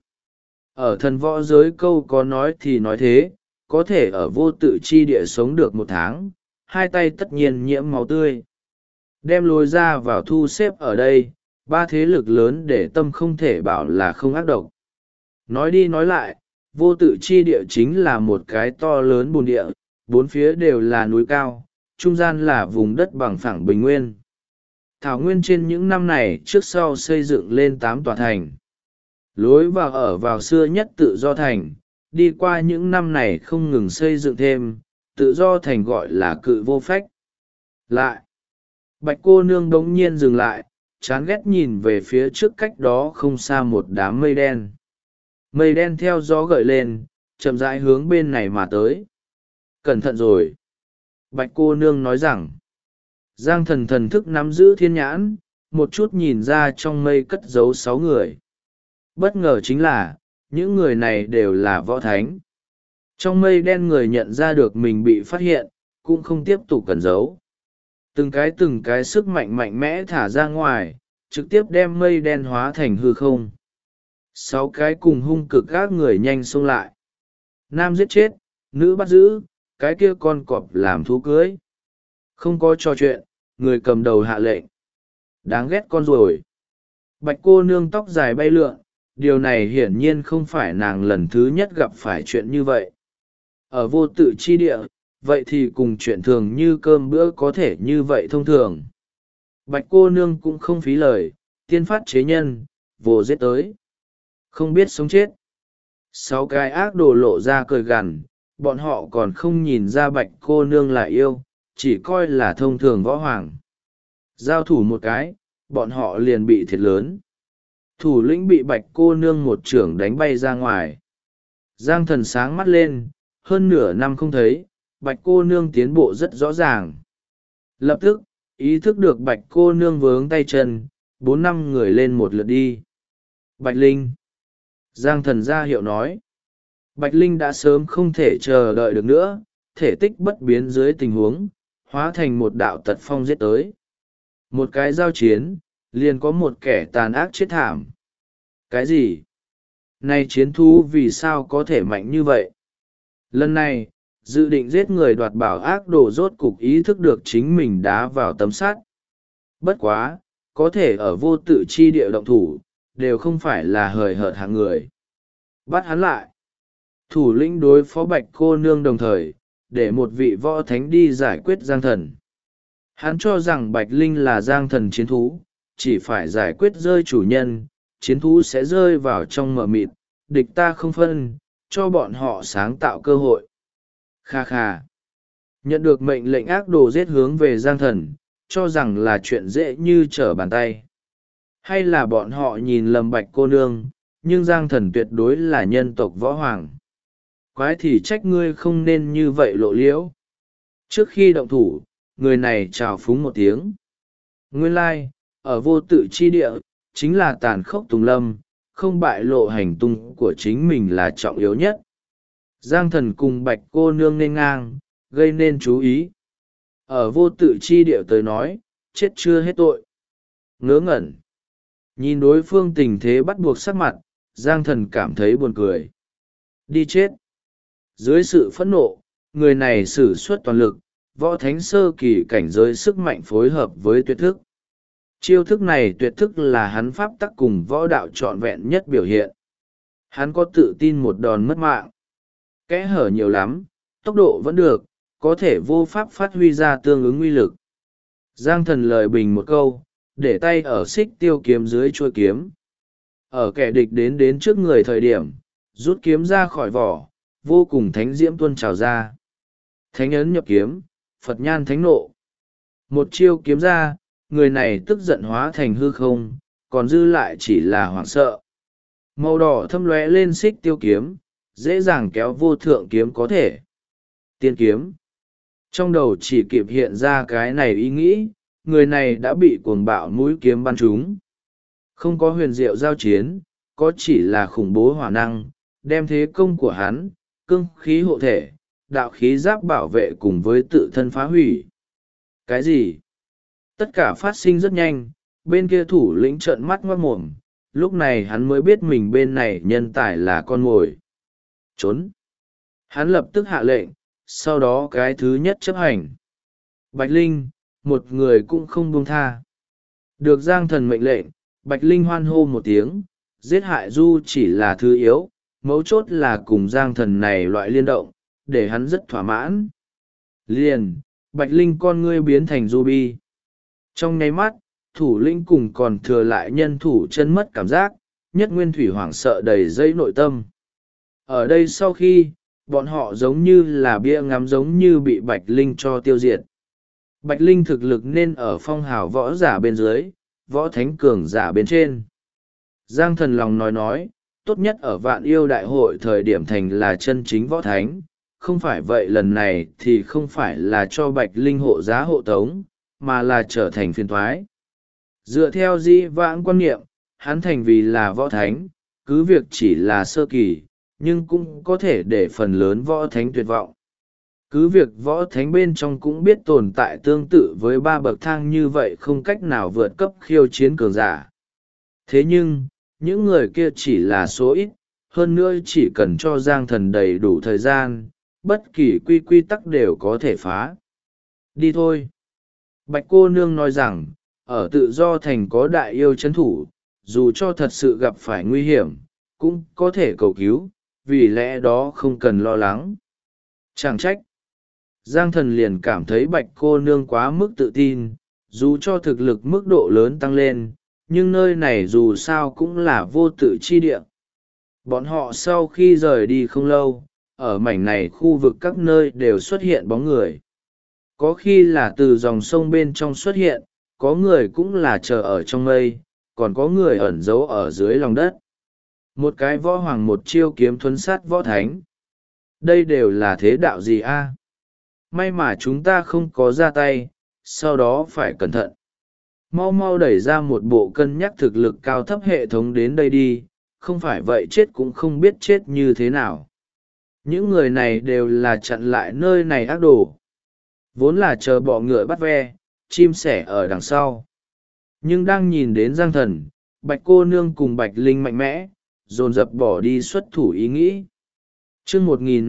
Ở thần võ giới câu có nói thì nói thế, có thể ở vô tự chi địa sống được 1 tháng, hai tay tất nhiên nhiễm máu tươi. Đem lối ra vào thu xếp ở đây, ba thế lực lớn để tâm không thể bảo là không ác độc. Nói đi nói lại, vô tự chi địa chính là một cái to lớn bùn địa, 4 phía đều là núi cao, trung gian là vùng đất bằng phẳng bình nguyên. Thảo nguyên trên những năm này trước sau xây dựng lên 8 tòa thành. Lối vào ở vào xưa nhất tự do thành, đi qua những năm này không ngừng xây dựng thêm, tự do thành gọi là cự vô phách. Lại, Bạch cô nương đống nhiên dừng lại, chán ghét nhìn về phía trước cách đó không xa một đám mây đen. Mây đen theo gió gợi lên, chậm rãi hướng bên này mà tới. Cẩn thận rồi. Bạch cô nương nói rằng, Giang thần thần thức nắm giữ thiên nhãn, một chút nhìn ra trong mây cất giấu 6 người. Bất ngờ chính là, những người này đều là võ thánh. Trong mây đen người nhận ra được mình bị phát hiện, cũng không tiếp tục cẩn giấu. Từng cái sức mạnh mạnh mẽ thả ra ngoài, trực tiếp đem mây đen hóa thành hư không. 6 cái cùng hung cực các người nhanh xông lại. Nam giết chết, nữ bắt giữ, cái kia con cọp làm thú cưới. Không có trò chuyện, người cầm đầu hạ lệnh. Đáng ghét con ruồi. Bạch cô nương tóc dài bay lượn, điều này hiển nhiên không phải nàng lần thứ nhất gặp phải chuyện như vậy. Ở vô tự chi địa, vậy thì cùng chuyện thường như cơm bữa có thể như vậy thông thường. Bạch cô nương cũng không phí lời, tiên phát chế nhân, vồ giết tới. Không biết sống chết. 6 cái ác đồ lộ ra cười gằn, bọn họ còn không nhìn ra bạch cô nương là yêu, chỉ coi là thông thường võ hoàng. Giao thủ một cái, bọn họ liền bị thiệt lớn. Thủ lĩnh bị bạch cô nương một chưởng đánh bay ra ngoài. Giang thần sáng mắt lên, hơn nửa năm không thấy, bạch cô nương tiến bộ rất rõ ràng. Lập tức, ý thức được bạch cô nương vướng tay chân, 4-5 người lên một lượt đi. Bạch Linh. Giang thần ra hiệu nói. Bạch Linh đã sớm không thể chờ đợi được nữa, thể tích bất biến dưới tình huống, hóa thành một đạo tật phong giết tới. Một cái giao chiến, liền có một kẻ tàn ác chết thảm. Cái gì? Này chiến thú vì sao có thể mạnh như vậy? Lần này, dự định giết người đoạt bảo ác đồ rốt cục ý thức được chính mình đá vào tấm sắt. Bất quá, có thể ở vô tự chi địa động thủ, đều không phải là hời hợt hạng người. Bắt hắn lại. Thủ lĩnh đối phó bạch cô nương đồng thời, để một vị võ thánh đi giải quyết giang thần. Hắn cho rằng bạch linh là giang thần chiến thú, chỉ phải giải quyết rơi chủ nhân, chiến thú sẽ rơi vào trong mờ mịt, địch ta không phân, cho bọn họ sáng tạo cơ hội. Kha kha. Nhận được mệnh lệnh ác đồ giết hướng về giang thần, cho rằng là chuyện dễ như trở bàn tay. Hay là bọn họ nhìn lầm bạch cô nương, nhưng giang thần tuyệt đối là nhân tộc võ hoàng. Quái thì trách ngươi không nên như vậy lộ liễu. Trước khi động thủ, người này chào phúng một tiếng. Nguyên lai, ở vô tự chi địa, chính là tàn khốc tùng lâm, không bại lộ hành tung của chính mình là trọng yếu nhất. Giang thần cùng bạch cô nương nên ngang, gây nên chú ý. Ở vô tự chi địa tới nói, chết chưa hết tội. Ngớ ngẩn. Nhìn đối phương tình thế bắt buộc sắc mặt, Giang thần cảm thấy buồn cười. Đi chết. Dưới sự phẫn nộ, người này sử xuất toàn lực, võ thánh sơ kỳ cảnh giới sức mạnh phối hợp với tuyệt thức. Chiêu thức này tuyệt thức là hắn pháp tắc cùng võ đạo trọn vẹn nhất biểu hiện. Hắn có tự tin một đòn mất mạng. Kẽ hở nhiều lắm, tốc độ vẫn được, có thể vô pháp phát huy ra tương ứng uy lực. Giang thần lời bình một câu, để tay ở xích tiêu kiếm dưới chuôi kiếm. Ở kẻ địch đến trước người thời điểm, rút kiếm ra khỏi vỏ, vô cùng thánh diễm tuôn trào ra. Thánh ấn nhập kiếm, Phật nhan thánh nộ. Một chiêu kiếm ra, người này tức giận hóa thành hư không, còn dư lại chỉ là hoảng sợ. Màu đỏ thâm lóe lên xích tiêu kiếm, dễ dàng kéo vô thượng kiếm có thể. Tiên kiếm. Trong đầu chỉ kịp hiện ra cái này ý nghĩ, người này đã bị cuồng bạo mũi kiếm bắn trúng. Không có huyền diệu giao chiến, có chỉ là khủng bố hỏa năng, đem thế công của hắn, cương khí hộ thể, đạo khí giáp bảo vệ cùng với tự thân phá hủy. Cái gì? Tất cả phát sinh rất nhanh, bên kia thủ lĩnh trợn mắt ngoác mồm, lúc này hắn mới biết mình bên này nhân tài là con mồi. Trốn! Hắn lập tức hạ lệnh, sau đó cái thứ nhất chấp hành. Bạch Linh, một người cũng không buông tha. Được Giang thần mệnh lệnh, Bạch Linh hoan hô một tiếng, giết hại Du chỉ là thứ yếu, mấu chốt là cùng Giang thần này loại liên động, để hắn rất thỏa mãn. Liền, Bạch Linh con ngươi biến thành ruby. Trong nháy mắt, thủ lĩnh cùng còn thừa lại nhân thủ chân mất cảm giác, nhất nguyên thủy hoảng sợ đầy dây nội tâm. Ở đây sau khi, bọn họ giống như là bia ngắm giống như bị Bạch Linh cho tiêu diệt. Bạch Linh thực lực nên ở phong hào võ giả bên dưới, võ thánh cường giả bên trên. Giang thần lòng nói, tốt nhất ở vạn yêu đại hội thời điểm thành là chân chính võ thánh, không phải vậy lần này thì không phải là cho Bạch Linh hộ giá hộ tống, mà là trở thành phiền thoái. Dựa theo dĩ vãng quan niệm, hắn thành vì là võ thánh, cứ việc chỉ là sơ kỳ, nhưng cũng có thể để phần lớn võ thánh tuyệt vọng. Cứ việc võ thánh bên trong cũng biết tồn tại tương tự với 3 bậc thang như vậy không cách nào vượt cấp khiêu chiến cường giả. Thế nhưng, những người kia chỉ là số ít, hơn nữa chỉ cần cho Giang thần đầy đủ thời gian, bất kỳ quy quy tắc đều có thể phá. Đi thôi. Bạch cô nương nói rằng, ở Tự Do Thành có đại yêu trấn thủ, dù cho thật sự gặp phải nguy hiểm, cũng có thể cầu cứu, vì lẽ đó không cần lo lắng. Chẳng trách. Giang Thần liền cảm thấy Bạch cô nương quá mức tự tin, dù cho thực lực mức độ lớn tăng lên, nhưng nơi này dù sao cũng là vô tự chi địa. Bọn họ sau khi rời đi không lâu, ở mảnh này khu vực các nơi đều xuất hiện bóng người. Có khi là từ dòng sông bên trong xuất hiện, có người cũng là chờ ở trong mây, còn có người ẩn giấu ở dưới lòng đất. Một cái võ hoàng một chiêu kiếm thuấn sát võ thánh. Đây đều là thế đạo gì a? May mà chúng ta không có ra tay, sau đó phải cẩn thận. Mau mau đẩy ra một bộ cân nhắc thực lực cao thấp hệ thống đến đây đi, không phải vậy chết cũng không biết chết như thế nào. Những người này đều là chặn lại nơi này ác đồ. Vốn là chờ bọ ngựa bắt ve, chim sẻ ở đằng sau. Nhưng đang nhìn đến Giang Thần, Bạch cô nương cùng Bạch Linh mạnh mẽ, dồn dập bỏ đi xuất thủ ý nghĩ. Chương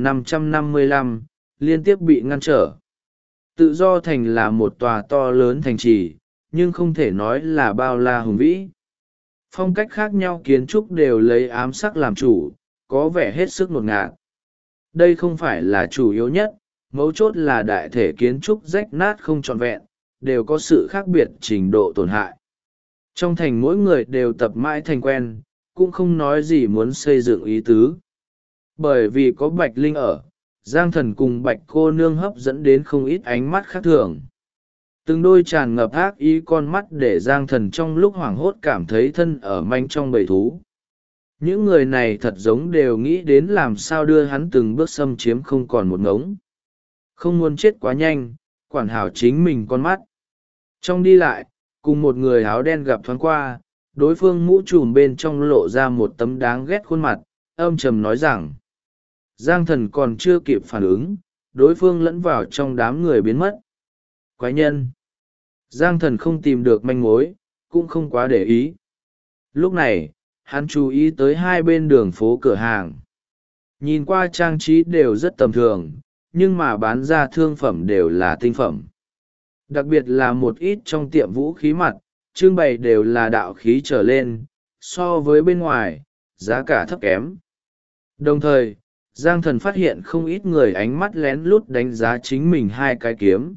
1555, liên tiếp bị ngăn trở. Tự Do Thành là một tòa to lớn thành trì, nhưng không thể nói là bao la hùng vĩ. Phong cách khác nhau kiến trúc đều lấy ám sắc làm chủ, có vẻ hết sức ngột ngạt. Đây không phải là chủ yếu nhất, mấu chốt là đại thể kiến trúc rách nát không trọn vẹn, đều có sự khác biệt trình độ tổn hại. Trong thành mỗi người đều tập mãi thành quen, cũng không nói gì muốn xây dựng ý tứ. Bởi vì có Bạch Linh ở, Giang Thần cùng Bạch cô nương hấp dẫn đến không ít ánh mắt khác thường. Từng đôi tràn ngập ác ý con mắt để Giang Thần trong lúc hoảng hốt cảm thấy thân ở manh trong bầy thú. Những người này thật giống đều nghĩ đến làm sao đưa hắn từng bước xâm chiếm không còn một ngống. Không muốn chết quá nhanh, quản hảo chính mình con mắt. Trong đi lại, cùng một người áo đen gặp thoáng qua, đối phương mũ trùm bên trong lộ ra một tấm đáng ghét khuôn mặt, âm trầm nói rằng. Giang Thần còn chưa kịp phản ứng, đối phương lẫn vào trong đám người biến mất. Quái nhân. Giang Thần không tìm được manh mối, cũng không quá để ý. Lúc này, hắn chú ý tới hai bên đường phố cửa hàng. Nhìn qua trang trí đều rất tầm thường, nhưng mà bán ra thương phẩm đều là tinh phẩm. Đặc biệt là một ít trong tiệm vũ khí mặt, trưng bày đều là đạo khí trở lên, so với bên ngoài, giá cả thấp kém. Đồng thời, Giang Thần phát hiện không ít người ánh mắt lén lút đánh giá chính mình hai cái kiếm.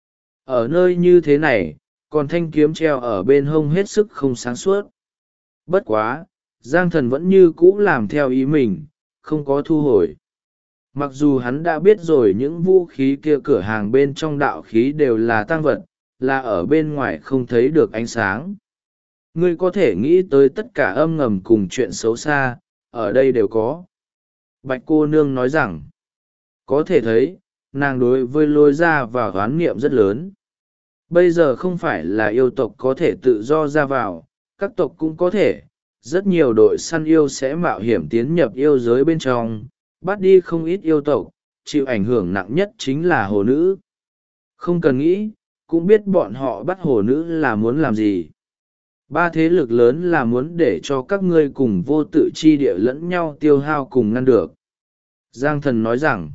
Ở nơi như thế này, còn thanh kiếm treo ở bên hông hết sức không sáng suốt. Bất quá, Giang Thần vẫn như cũ làm theo ý mình, không có thu hồi. Mặc dù hắn đã biết rồi những vũ khí kia cửa hàng bên trong đạo khí đều là tang vật, là ở bên ngoài không thấy được ánh sáng. Ngươi có thể nghĩ tới tất cả âm ngầm cùng chuyện xấu xa, ở đây đều có. Bạch cô nương nói rằng, có thể thấy, nàng đối với lối ra và oán niệm rất lớn. Bây giờ không phải là yêu tộc có thể tự do ra vào, các tộc cũng có thể. Rất nhiều đội săn yêu sẽ mạo hiểm tiến nhập yêu giới bên trong, bắt đi không ít yêu tộc, chịu ảnh hưởng nặng nhất chính là hồ nữ. Không cần nghĩ, cũng biết bọn họ bắt hồ nữ là muốn làm gì. Ba thế lực lớn là muốn để cho các ngươi cùng vô tự chi địa lẫn nhau tiêu hao cùng ngăn được. Giang Thần nói rằng,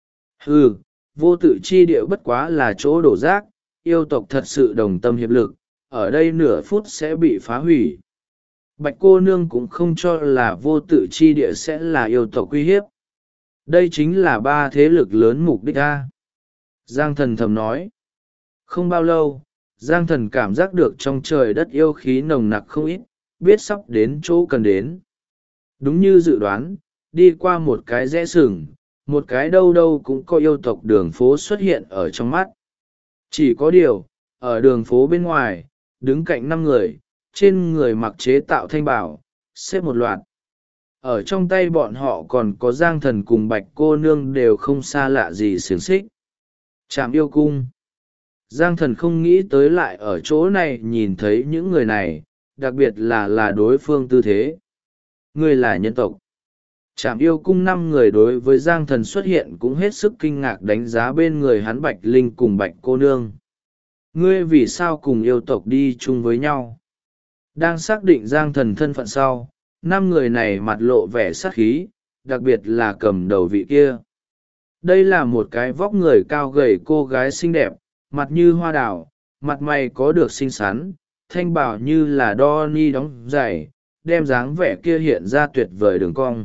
vô tự chi địa bất quá là chỗ đổ rác, yêu tộc thật sự đồng tâm hiệp lực, ở đây nửa phút sẽ bị phá hủy. Bạch cô nương cũng không cho là vô tự chi địa sẽ là yêu tộc uy hiếp. Đây chính là ba thế lực lớn mục đích a. Giang Thần thầm nói. Không bao lâu, Giang Thần cảm giác được trong trời đất yêu khí nồng nặc không ít, biết sắp đến chỗ cần đến. Đúng như dự đoán, đi qua một cái rẽ sừng, một cái đâu đâu cũng có yêu tộc đường phố xuất hiện ở trong mắt. Chỉ có điều, ở đường phố bên ngoài, đứng cạnh 5 người, trên người mặc chế tạo thanh bảo, xếp một loạt. Ở trong tay bọn họ còn có Giang Thần cùng Bạch cô nương đều không xa lạ gì xiềng xích. Trạm yêu cung. Giang Thần không nghĩ tới lại ở chỗ này nhìn thấy những người này, đặc biệt là đối phương tư thế. Người là nhân tộc. Trạm yêu cung 5 người đối với Giang Thần xuất hiện cũng hết sức kinh ngạc đánh giá bên người hắn Bạch Linh cùng Bạch cô nương. Ngươi vì sao cùng yêu tộc đi chung với nhau? Đang xác định Giang Thần thân phận sau, 5 người này mặt lộ vẻ sát khí, đặc biệt là cầm đầu vị kia. Đây là một cái vóc người cao gầy cô gái xinh đẹp, mặt như hoa đào, mặt mày có được xinh xắn, thanh bảo như là đo ni đóng giày, đem dáng vẻ kia hiện ra tuyệt vời đường cong.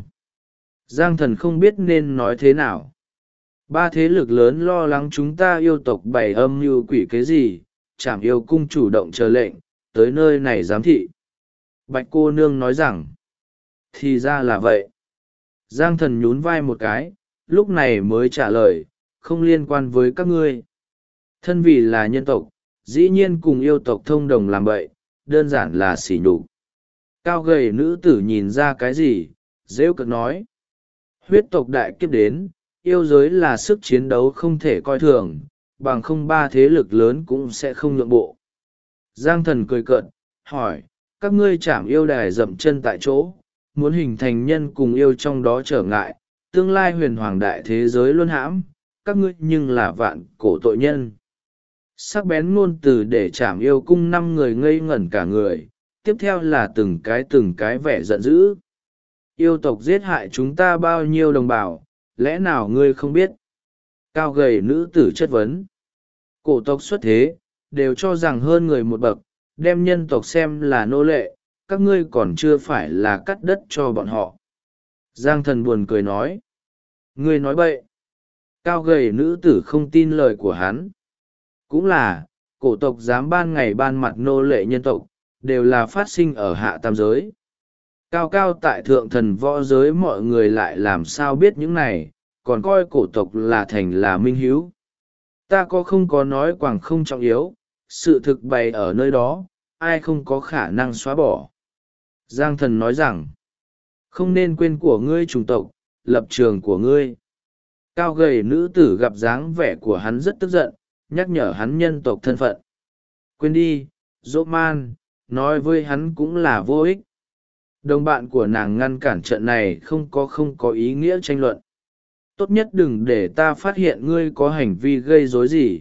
Giang Thần không biết nên nói thế nào. Ba thế lực lớn lo lắng chúng ta yêu tộc bày âm mưu quỷ cái gì, Trảm Yêu cung chủ động chờ lệnh, tới nơi này giám thị. Bạch cô nương nói rằng, thì ra là vậy. Giang Thần nhún vai một cái, lúc này mới trả lời, không liên quan với các ngươi. Thân vì là nhân tộc, dĩ nhiên cùng yêu tộc thông đồng làm bậy, đơn giản là sỉ nhục. Cao gầy nữ tử nhìn ra cái gì, rêu cực nói. Huyết tộc đại kiếp đến, yêu giới là sức chiến đấu không thể coi thường, bằng không ba thế lực lớn cũng sẽ không nhượng bộ. Giang Thần cười cợt, hỏi, các ngươi Trảm Yêu đài dậm chân tại chỗ, muốn hình thành nhân cùng yêu trong đó trở ngại, tương lai huyền hoàng đại thế giới luân hãm, các ngươi nhưng là vạn cổ tội nhân. Sắc bén ngôn từ để Trảm Yêu cung 5 người ngây ngẩn cả người, tiếp theo là từng cái vẻ giận dữ. Yêu tộc giết hại chúng ta bao nhiêu đồng bào, lẽ nào ngươi không biết? Cao gầy nữ tử chất vấn. Cổ tộc xuất thế, đều cho rằng hơn người một bậc, đem nhân tộc xem là nô lệ, các ngươi còn chưa phải là cắt đất cho bọn họ. Giang Thần buồn cười nói. Ngươi nói bậy. Cao gầy nữ tử không tin lời của hắn. Cũng là, cổ tộc dám ban ngày ban mặt nô lệ nhân tộc, đều là phát sinh ở hạ tam giới. Cao cao tại thượng thần võ giới mọi người lại làm sao biết những này, còn coi cổ tộc là thành là minh hiếu. Ta có không có nói quảng không trọng yếu, sự thực bày ở nơi đó, ai không có khả năng xóa bỏ. Giang Thần nói rằng, không nên quên của ngươi chủng tộc, lập trường của ngươi. Cao gầy nữ tử gặp dáng vẻ của hắn rất tức giận, nhắc nhở hắn nhân tộc thân phận. Quên đi, dỗ man, nói với hắn cũng là vô ích. Đồng bạn của nàng ngăn cản trận này không có ý nghĩa tranh luận. Tốt nhất đừng để ta phát hiện ngươi có hành vi gây rối gì.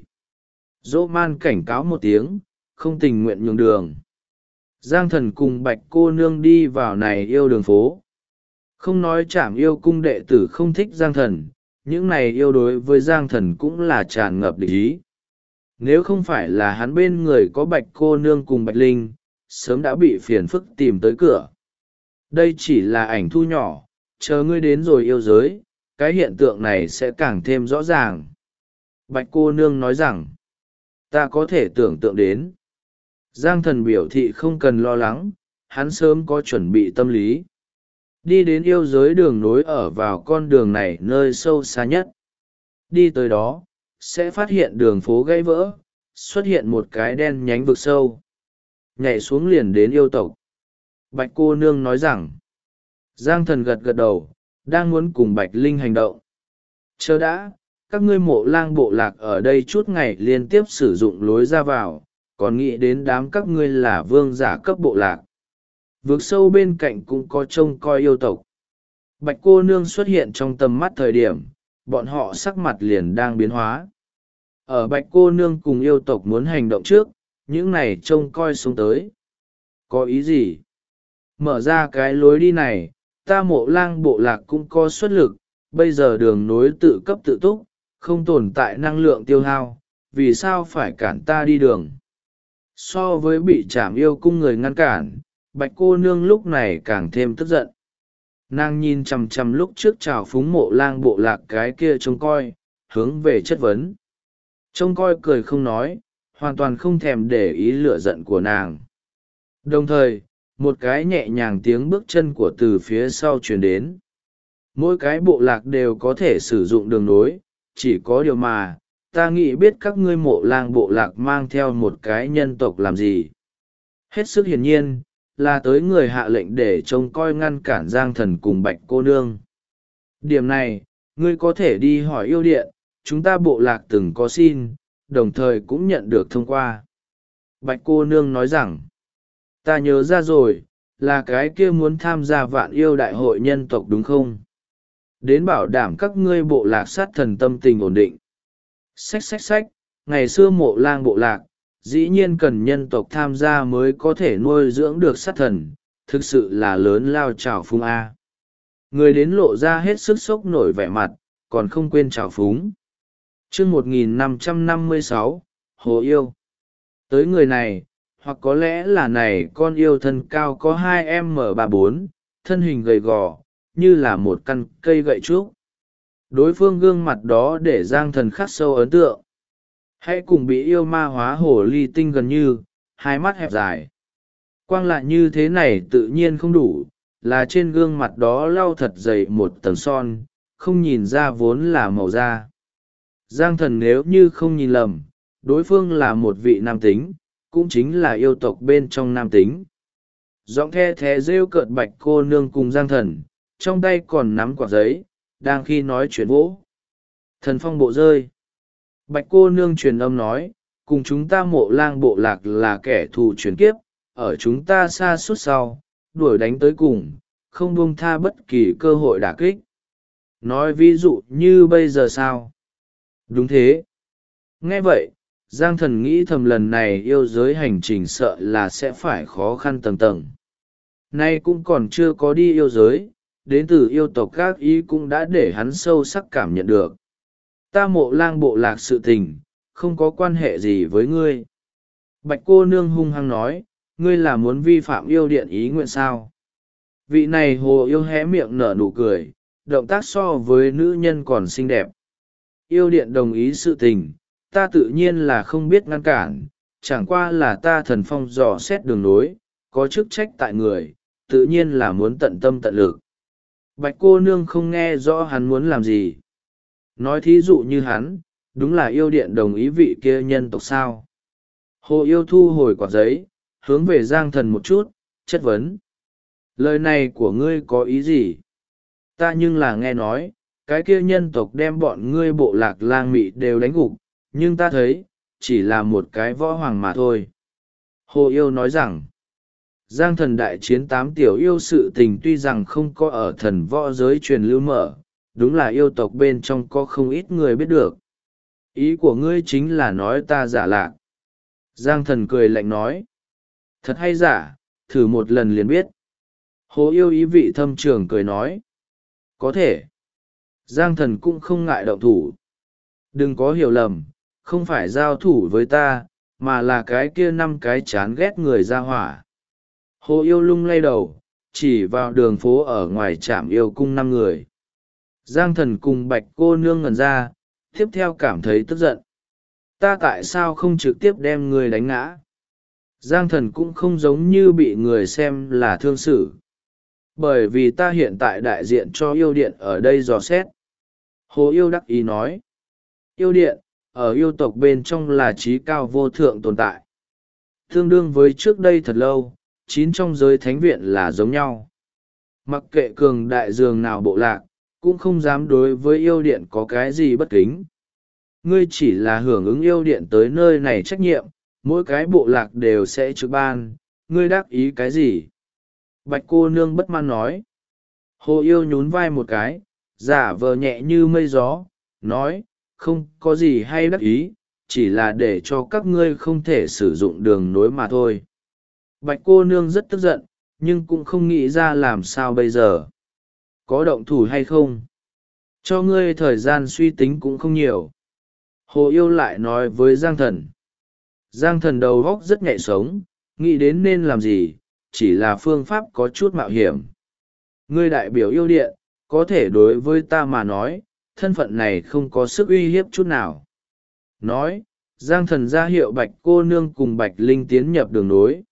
Dỗ man cảnh cáo một tiếng, không tình nguyện nhường đường. Giang Thần cùng Bạch cô nương đi vào này yêu đường phố. Không nói Trảm Yêu cung đệ tử không thích Giang Thần, những này yêu đối với Giang Thần cũng là tràn ngập địch ý. Nếu không phải là hắn bên người có Bạch cô nương cùng Bạch Linh, sớm đã bị phiền phức tìm tới cửa. Đây chỉ là ảnh thu nhỏ, chờ ngươi đến rồi yêu giới, cái hiện tượng này sẽ càng thêm rõ ràng. Bạch cô nương nói rằng, ta có thể tưởng tượng đến. Giang Thần biểu thị không cần lo lắng, hắn sớm có chuẩn bị tâm lý. Đi đến yêu giới đường nối ở vào con đường này nơi sâu xa nhất. Đi tới đó, sẽ phát hiện đường phố gãy vỡ, xuất hiện một cái đen nhánh vực sâu. Nhảy xuống liền đến yêu tộc. Bạch cô nương nói rằng, Giang Thần gật gật đầu, đang muốn cùng Bạch Linh hành động. Chờ đã, các ngươi Mộ Lang bộ lạc ở đây chút ngày liên tiếp sử dụng lối ra vào, còn nghĩ đến đám các ngươi là vương giả cấp bộ lạc. Vực sâu bên cạnh cũng có trông coi yêu tộc. Bạch cô nương xuất hiện trong tầm mắt thời điểm, bọn họ sắc mặt liền đang biến hóa. Ở Bạch cô nương cùng yêu tộc muốn hành động trước, những này trông coi xuống tới. Có ý gì? Mở ra cái lối đi này, ta Mộ Lang bộ lạc cũng có xuất lực, bây giờ đường nối tự cấp tự túc, không tồn tại năng lượng tiêu hao, vì sao phải cản ta đi đường? So với bị Trảm Yêu cung người ngăn cản, Bạch cô nương lúc này càng thêm tức giận. Nàng nhìn chằm chằm lúc trước trào phúng Mộ Lang bộ lạc cái kia trông coi, hướng về chất vấn. Trông coi cười không nói, hoàn toàn không thèm để ý lửa giận của nàng. Đồng thời, một cái nhẹ nhàng tiếng bước chân của từ phía sau truyền đến. Mỗi cái bộ lạc đều có thể sử dụng đường nối, chỉ có điều mà, ta nghĩ biết các ngươi Mộ Lang bộ lạc mang theo một cái nhân tộc làm gì. Hết sức hiển nhiên, là tới người hạ lệnh để trông coi ngăn cản Giang Thần cùng Bạch cô nương. Điểm này, ngươi có thể đi hỏi yêu điện, chúng ta bộ lạc từng có xin, đồng thời cũng nhận được thông qua. Bạch cô nương nói rằng, ta nhớ ra rồi, là cái kia muốn tham gia vạn yêu đại hội nhân tộc đúng không? Đến bảo đảm các ngươi bộ lạc sát thần tâm tình ổn định. Xách, ngày xưa Mộ Lang bộ lạc, dĩ nhiên cần nhân tộc tham gia mới có thể nuôi dưỡng được sát thần, thực sự là lớn lao trào phung A. Người đến lộ ra hết sức sốc nổi vẻ mặt, còn không quên trào phúng. Chương 1556, Hồ Yêu. Tới người này, hoặc có lẽ là này con yêu thân cao có 2m34, thân hình gầy gò, như là một căn cây gậy trúc. Đối phương gương mặt đó để Giang Thần khắc sâu ấn tượng. Hãy cùng bị yêu ma hóa hồ ly tinh gần như, hai mắt hẹp dài. Quang lại như thế này tự nhiên không đủ, là trên gương mặt đó lau thật dày một tầng son, không nhìn ra vốn là màu da. Giang Thần nếu như không nhìn lầm, đối phương là một vị nam tính, cũng chính là yêu tộc bên trong nam tính. Giọng the thé rêu cợt Bạch cô nương cùng Giang Thần, trong tay còn nắm quạt giấy, đang khi nói chuyện vỗ. Thần phong bộ rơi. Bạch cô nương truyền âm nói, cùng chúng ta Mộ Lang bộ lạc là kẻ thù chuyển kiếp, ở chúng ta xa suốt sau, đuổi đánh tới cùng, không buông tha bất kỳ cơ hội đả kích. Nói ví dụ như bây giờ sao? Đúng thế. Nghe vậy, Giang Thần nghĩ thầm lần này yêu giới hành trình sợ là sẽ phải khó khăn tầng tầng. Nay cũng còn chưa có đi yêu giới, đến từ yêu tộc các ý cũng đã để hắn sâu sắc cảm nhận được. Ta Mộ Lang bộ lạc sự tình, không có quan hệ gì với ngươi. Bạch cô nương hung hăng nói, ngươi là muốn vi phạm yêu điện ý nguyện sao? Vị này hồ yêu hé miệng nở nụ cười, động tác so với nữ nhân còn xinh đẹp. Yêu điện đồng ý sự tình, ta tự nhiên là không biết ngăn cản, chẳng qua là ta Thần Phong dò xét đường nối, có chức trách tại người, tự nhiên là muốn tận tâm tận lực. Bạch cô nương không nghe rõ hắn muốn làm gì. Nói thí dụ như hắn, đúng là yêu điện đồng ý vị kia nhân tộc sao. Hồ yêu thu hồi quả giấy, hướng về Giang Thần một chút, chất vấn. Lời này của ngươi có ý gì? Ta nhưng là nghe nói, cái kia nhân tộc đem bọn ngươi bộ lạc lang mị đều đánh gục, nhưng ta thấy, chỉ là một cái võ hoàng mà thôi. Hồ yêu nói rằng, Giang Thần đại chiến 8 tiểu yêu sự tình tuy rằng không có ở thần võ giới truyền lưu mở, đúng là yêu tộc bên trong có không ít người biết được. Ý của ngươi chính là nói ta giả lạc. Giang Thần cười lạnh nói, thật hay giả, thử một lần liền biết. Hồ yêu ý vị thâm trường cười nói, có thể. Giang Thần cũng không ngại động thủ. Đừng có hiểu lầm, không phải giao thủ với ta, mà là cái kia 5 cái chán ghét người ra hỏa. Hồ yêu lung lay đầu, chỉ vào đường phố ở ngoài trạm yêu cung 5 người. Giang Thần cùng Bạch cô nương ngẩn ra, tiếp theo cảm thấy tức giận. Ta tại sao không trực tiếp đem người đánh ngã? Giang Thần cũng không giống như bị người xem là thương xử. Bởi vì ta hiện tại đại diện cho yêu điện ở đây dò xét. Hồ yêu đắc ý nói. Yêu điện, ở yêu tộc bên trong là trí cao vô thượng tồn tại. Tương đương với trước đây thật lâu, 9 trong giới thánh viện là giống nhau. Mặc kệ cường đại dường nào bộ lạc, cũng không dám đối với yêu điện có cái gì bất kính. Ngươi chỉ là hưởng ứng yêu điện tới nơi này trách nhiệm, mỗi cái bộ lạc đều sẽ trực ban, ngươi đắc ý cái gì? Bạch cô nương bất mãn nói. Hồ yêu nhún vai một cái, giả vờ nhẹ như mây gió, nói, không có gì hay đắc ý, chỉ là để cho các ngươi không thể sử dụng đường nối mà thôi. Bạch cô nương rất tức giận, nhưng cũng không nghĩ ra làm sao bây giờ. Có động thủ hay không? Cho ngươi thời gian suy tính cũng không nhiều. Hồ yêu lại nói với Giang Thần. Giang Thần đầu góc rất nhạy sống, nghĩ đến nên làm gì, chỉ là phương pháp có chút mạo hiểm. Ngươi đại biểu yêu điện, có thể đối với ta mà nói, thân phận này không có sức uy hiếp chút nào. Nói, Giang Thần ra hiệu Bạch cô nương cùng Bạch Linh tiến nhập đường nối.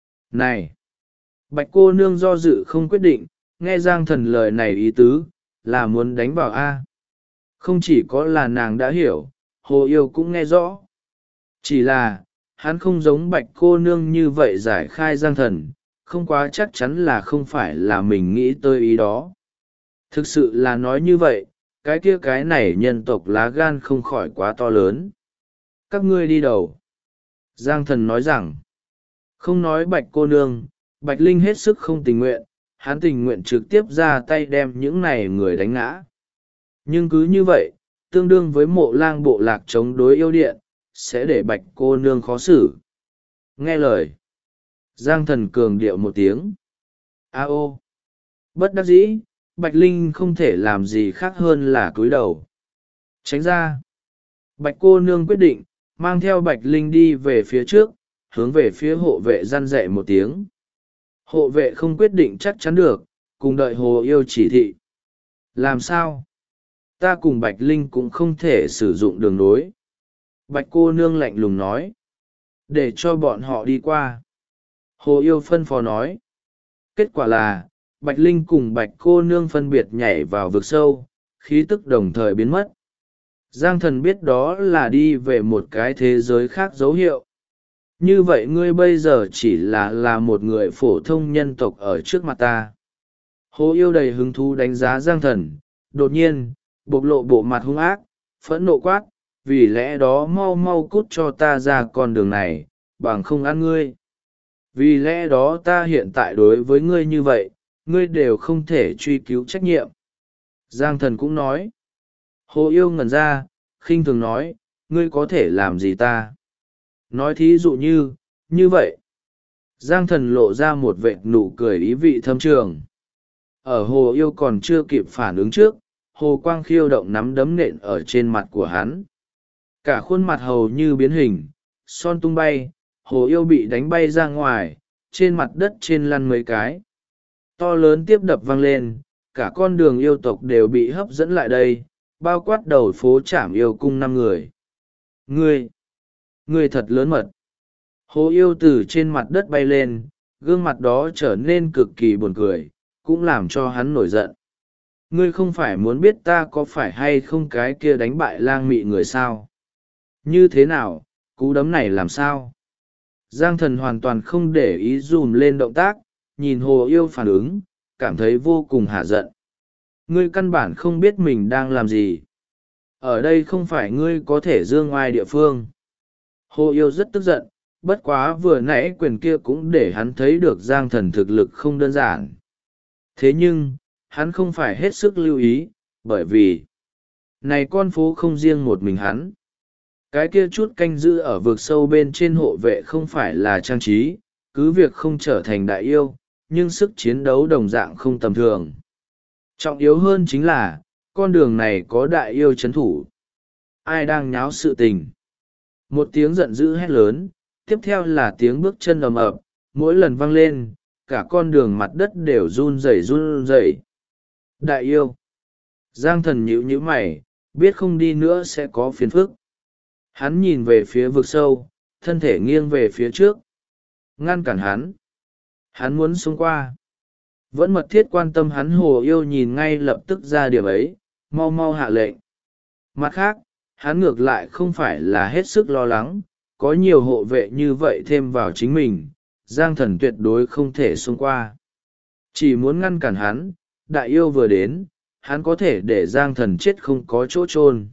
Này! Bạch cô nương do dự không quyết định, nghe Giang Thần lời này ý tứ, là muốn đánh vào A. Không chỉ có là nàng đã hiểu, Hồ yêu cũng nghe rõ. Chỉ là, hắn không giống Bạch cô nương như vậy giải khai Giang Thần, không quá chắc chắn là không phải là mình nghĩ tới ý đó. Thực sự là nói như vậy, cái kia cái này nhân tộc lá gan không khỏi quá to lớn. Các ngươi đi đầu. Giang Thần nói rằng, không nói Bạch cô nương, Bạch Linh hết sức không tình nguyện, hắn tình nguyện trực tiếp ra tay đem những này người đánh ngã. Nhưng cứ như vậy, tương đương với Mộ Lang bộ lạc chống đối yêu điện, sẽ để Bạch cô nương khó xử. Nghe lời. Giang Thần cường điệu một tiếng. A ô. Bất đắc dĩ, Bạch Linh không thể làm gì khác hơn là cúi đầu. Tránh ra. Bạch cô nương quyết định, mang theo Bạch Linh đi về phía trước, hướng về phía hộ vệ răn dạy một tiếng. Hộ vệ không quyết định chắc chắn được, cùng đợi Hồ Yêu chỉ thị. Làm sao? Ta cùng Bạch Linh cũng không thể sử dụng đường nối. Bạch cô nương lạnh lùng nói. Để cho bọn họ đi qua. Hồ Yêu phân phó nói. Kết quả là, Bạch Linh cùng Bạch cô nương phân biệt nhảy vào vực sâu, khí tức đồng thời biến mất. Giang Thần biết đó là đi về một cái thế giới khác dấu hiệu. Như vậy ngươi bây giờ chỉ là một người phổ thông nhân tộc ở trước mặt ta. Hồ Yêu đầy hứng thú đánh giá Giang Thần, đột nhiên, bộc lộ bộ mặt hung ác, phẫn nộ quát, vì lẽ đó mau mau cút cho ta ra con đường này, bằng không ăn ngươi. Vì lẽ đó ta hiện tại đối với ngươi như vậy, ngươi đều không thể truy cứu trách nhiệm. Giang Thần cũng nói. Hồ Yêu ngẩn ra, khinh thường nói, ngươi có thể làm gì ta? Nói thí dụ như vậy. Giang Thần lộ ra một vệt nụ cười ý vị thâm trường. Ở Hồ Yêu còn chưa kịp phản ứng trước, Hồ Quang khiêu động nắm đấm nện ở trên mặt của hắn. Cả khuôn mặt hầu như biến hình, son tung bay, Hồ Yêu bị đánh bay ra ngoài, trên mặt đất trên lăn mấy cái. To lớn tiếp đập vang lên, cả con đường yêu tộc đều bị hấp dẫn lại đây, bao quát đầu phố Trảm Yêu cung 5 người. Ngươi thật lớn mật. Hồ Yêu từ trên mặt đất bay lên, gương mặt đó trở nên cực kỳ buồn cười, cũng làm cho hắn nổi giận. Ngươi không phải muốn biết ta có phải hay không cái kia đánh bại lang mị người sao? Như thế nào, cú đấm này làm sao? Giang Thần hoàn toàn không để ý dùm lên động tác, nhìn Hồ Yêu phản ứng, cảm thấy vô cùng hả giận. Ngươi căn bản không biết mình đang làm gì. Ở đây không phải ngươi có thể dương oai địa phương. Hồ Yêu rất tức giận, bất quá vừa nãy quyền kia cũng để hắn thấy được Giang Thần thực lực không đơn giản. Thế nhưng, hắn không phải hết sức lưu ý, bởi vì này con phố không riêng một mình hắn. Cái kia chút canh giữ ở vực sâu bên trên hộ vệ không phải là trang trí, cứ việc không trở thành đại yêu, nhưng sức chiến đấu đồng dạng không tầm thường. Trọng yếu hơn chính là, con đường này có đại yêu chấn thủ. Ai đang nháo sự tình? Một tiếng giận dữ hét lớn, tiếp theo là tiếng bước chân ầm ập, mỗi lần vang lên, cả con đường mặt đất đều run rẩy. Đại yêu! Giang Thần nhíu mày, biết không đi nữa sẽ có phiền phức. Hắn nhìn về phía vực sâu, thân thể nghiêng về phía trước. Ngăn cản hắn. Hắn muốn xông qua. Vẫn mật thiết quan tâm hắn. Hồ Yêu nhìn ngay lập tức ra điểm ấy, mau mau hạ lệnh. Mặt khác, hắn ngược lại không phải là hết sức lo lắng, có nhiều hộ vệ như vậy thêm vào chính mình, Giang Thần tuyệt đối không thể xông qua. Chỉ muốn ngăn cản hắn, đại yêu vừa đến, hắn có thể để Giang Thần chết không có chỗ chôn.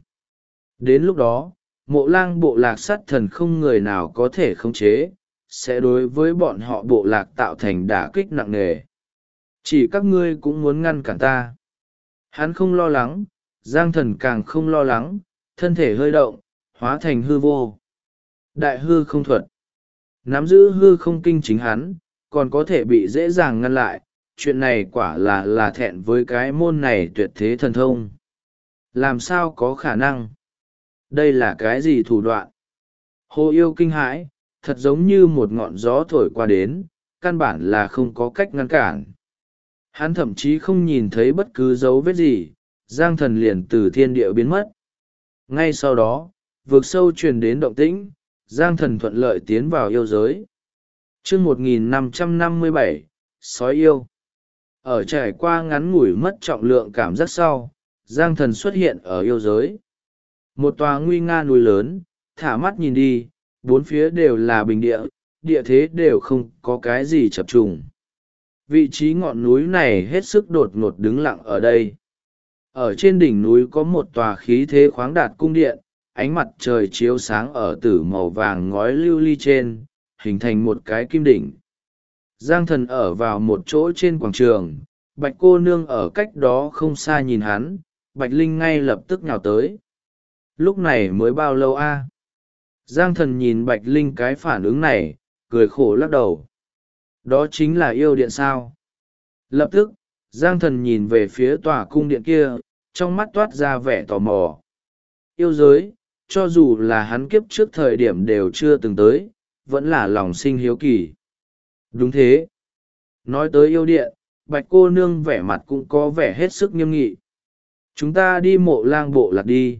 Đến lúc đó, Mộ Lang bộ lạc sát thần không người nào có thể khống chế, sẽ đối với bọn họ bộ lạc tạo thành đả kích nặng nề. Chỉ các ngươi cũng muốn ngăn cản ta. Hắn không lo lắng, Giang Thần càng không lo lắng, thân thể hơi động, hóa thành hư vô. Đại hư không thuật. Nắm giữ hư không kinh chính hắn, còn có thể bị dễ dàng ngăn lại, chuyện này quả là thẹn với cái môn này tuyệt thế thần thông. Làm sao có khả năng? Đây là cái gì thủ đoạn? Hồ Yêu kinh hãi, thật giống như một ngọn gió thổi qua đến, căn bản là không có cách ngăn cản. Hắn thậm chí không nhìn thấy bất cứ dấu vết gì, Giang Thần liền từ thiên địa biến mất. Ngay sau đó, vực sâu truyền đến động tĩnh, Giang Thần thuận lợi tiến vào yêu giới. Chương 1557, Sói Yêu. Ở trải qua ngắn ngủi mất trọng lượng cảm giác sau, Giang Thần xuất hiện ở yêu giới. Một tòa nguy nga núi lớn, thả mắt nhìn đi, bốn phía đều là bình địa, địa thế đều không có cái gì chập trùng. Vị trí ngọn núi này hết sức đột ngột đứng lặng ở đây. Ở trên đỉnh núi có một tòa khí thế khoáng đạt cung điện, ánh mặt trời chiếu sáng ở tử màu vàng ngói lưu ly trên, hình thành một cái kim đỉnh. Giang Thần ở vào một chỗ trên quảng trường, Bạch cô nương ở cách đó không xa nhìn hắn, Bạch Linh ngay lập tức nhào tới. Lúc này mới bao lâu a? Giang Thần nhìn Bạch Linh cái phản ứng này, cười khổ lắc đầu. Đó chính là yêu điện sao? Lập tức, Giang Thần nhìn về phía tòa cung điện kia, trong mắt toát ra vẻ tò mò. Yêu giới, cho dù là hắn kiếp trước thời điểm đều chưa từng tới, vẫn là lòng sinh hiếu kỳ. Đúng thế. Nói tới yêu điện, bạch cô nương vẻ mặt cũng có vẻ hết sức nghiêm nghị. Chúng ta đi mộ lang bộ lạc đi.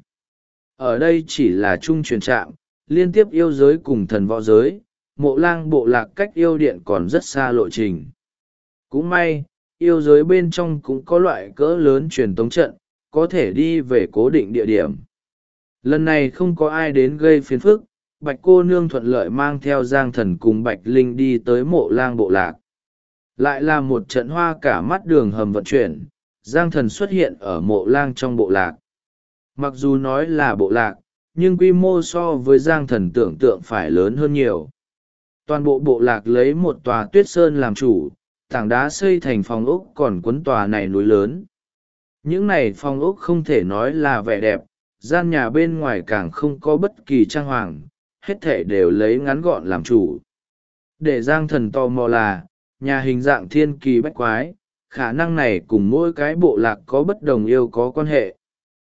Ở đây chỉ là chung truyền trạm, liên tiếp yêu giới cùng thần võ giới, mộ lang bộ lạc cách yêu điện còn rất xa lộ trình. Cũng may, yêu giới bên trong cũng có loại cỡ lớn truyền tống trận, có thể đi về cố định địa điểm. Lần này không có ai đến gây phiền phức, bạch cô nương thuận lợi mang theo Giang Thần cùng Bạch Linh đi tới mộ lang bộ lạc. Lại là một trận hoa cả mắt đường hầm vận chuyển, Giang Thần xuất hiện ở mộ lang trong bộ lạc. Mặc dù nói là bộ lạc, nhưng quy mô so với Giang Thần tưởng tượng phải lớn hơn nhiều. Toàn bộ bộ lạc lấy một tòa tuyết sơn làm chủ, tảng đá xây thành phòng ốc còn quấn tòa này núi lớn. Những này phòng ốc không thể nói là vẻ đẹp, gian nhà bên ngoài càng không có bất kỳ trang hoàng, hết thể đều lấy ngắn gọn làm chủ. Để Giang Thần tò mò là, nhà hình dạng thiên kỳ bách quái, khả năng này cùng mỗi cái bộ lạc có bất đồng yêu có quan hệ.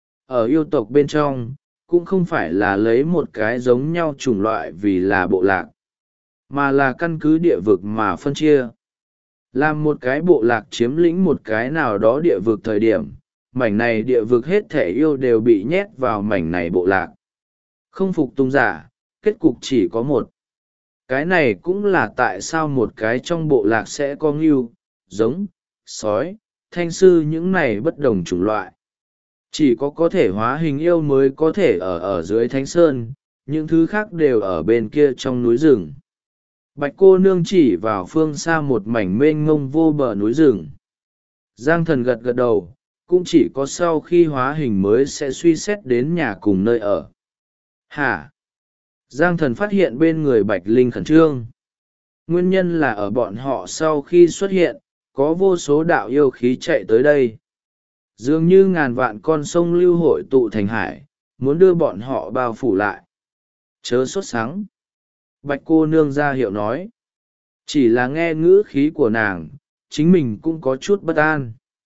Ở yêu tộc bên trong, cũng không phải là lấy một cái giống nhau chủng loại vì là bộ lạc, mà là căn cứ địa vực mà phân chia. Làm một cái bộ lạc chiếm lĩnh một cái nào đó địa vực thời điểm, mảnh này địa vực hết thể yêu đều bị nhét vào mảnh này bộ lạc. Không phục tùng giả, kết cục chỉ có một. Cái này cũng là tại sao một cái trong bộ lạc sẽ có ngưu, giống, sói, thanh sư những này bất đồng chủng loại. Chỉ có thể hóa hình yêu mới có thể ở dưới thánh sơn, những thứ khác đều ở bên kia trong núi rừng. Bạch cô nương chỉ vào phương xa một mảnh mênh mông vô bờ núi rừng. Giang Thần gật gật đầu, cũng chỉ có sau khi hóa hình mới sẽ suy xét đến nhà cùng nơi ở. Hả? Giang Thần phát hiện bên người Bạch Linh khẩn trương. Nguyên nhân là ở bọn họ sau khi xuất hiện, có vô số đạo yêu khí chạy tới đây. Dường như ngàn vạn con sông lưu hội tụ thành hải, muốn đưa bọn họ bao phủ lại. Chớ sốt sắng. Bạch cô nương ra hiệu nói. Chỉ là nghe ngữ khí của nàng, chính mình cũng có chút bất an.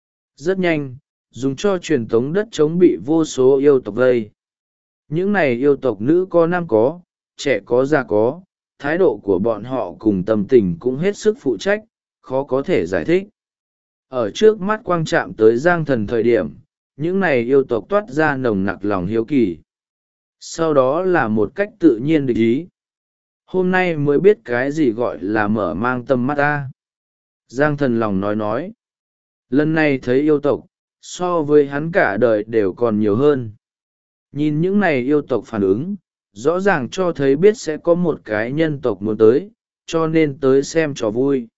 Rất nhanh, dùng cho truyền tống đất chống bị vô số yêu tộc vây. Những này yêu tộc nữ có nam có, trẻ có già có, thái độ của bọn họ cùng tâm tình cũng hết sức phụ trách, khó có thể giải thích. Ở trước mắt quang chạm tới Giang Thần thời điểm, những này yêu tộc toát ra nồng nặc lòng hiếu kỳ. Sau đó là một cách tự nhiên địch ý. Hôm nay mới biết cái gì gọi là mở mang tâm mắt ta. Giang Thần lòng nói. Lần này thấy yêu tộc, so với hắn cả đời đều còn nhiều hơn. Nhìn những này yêu tộc phản ứng, rõ ràng cho thấy biết sẽ có một cái nhân tộc muốn tới, cho nên tới xem trò vui.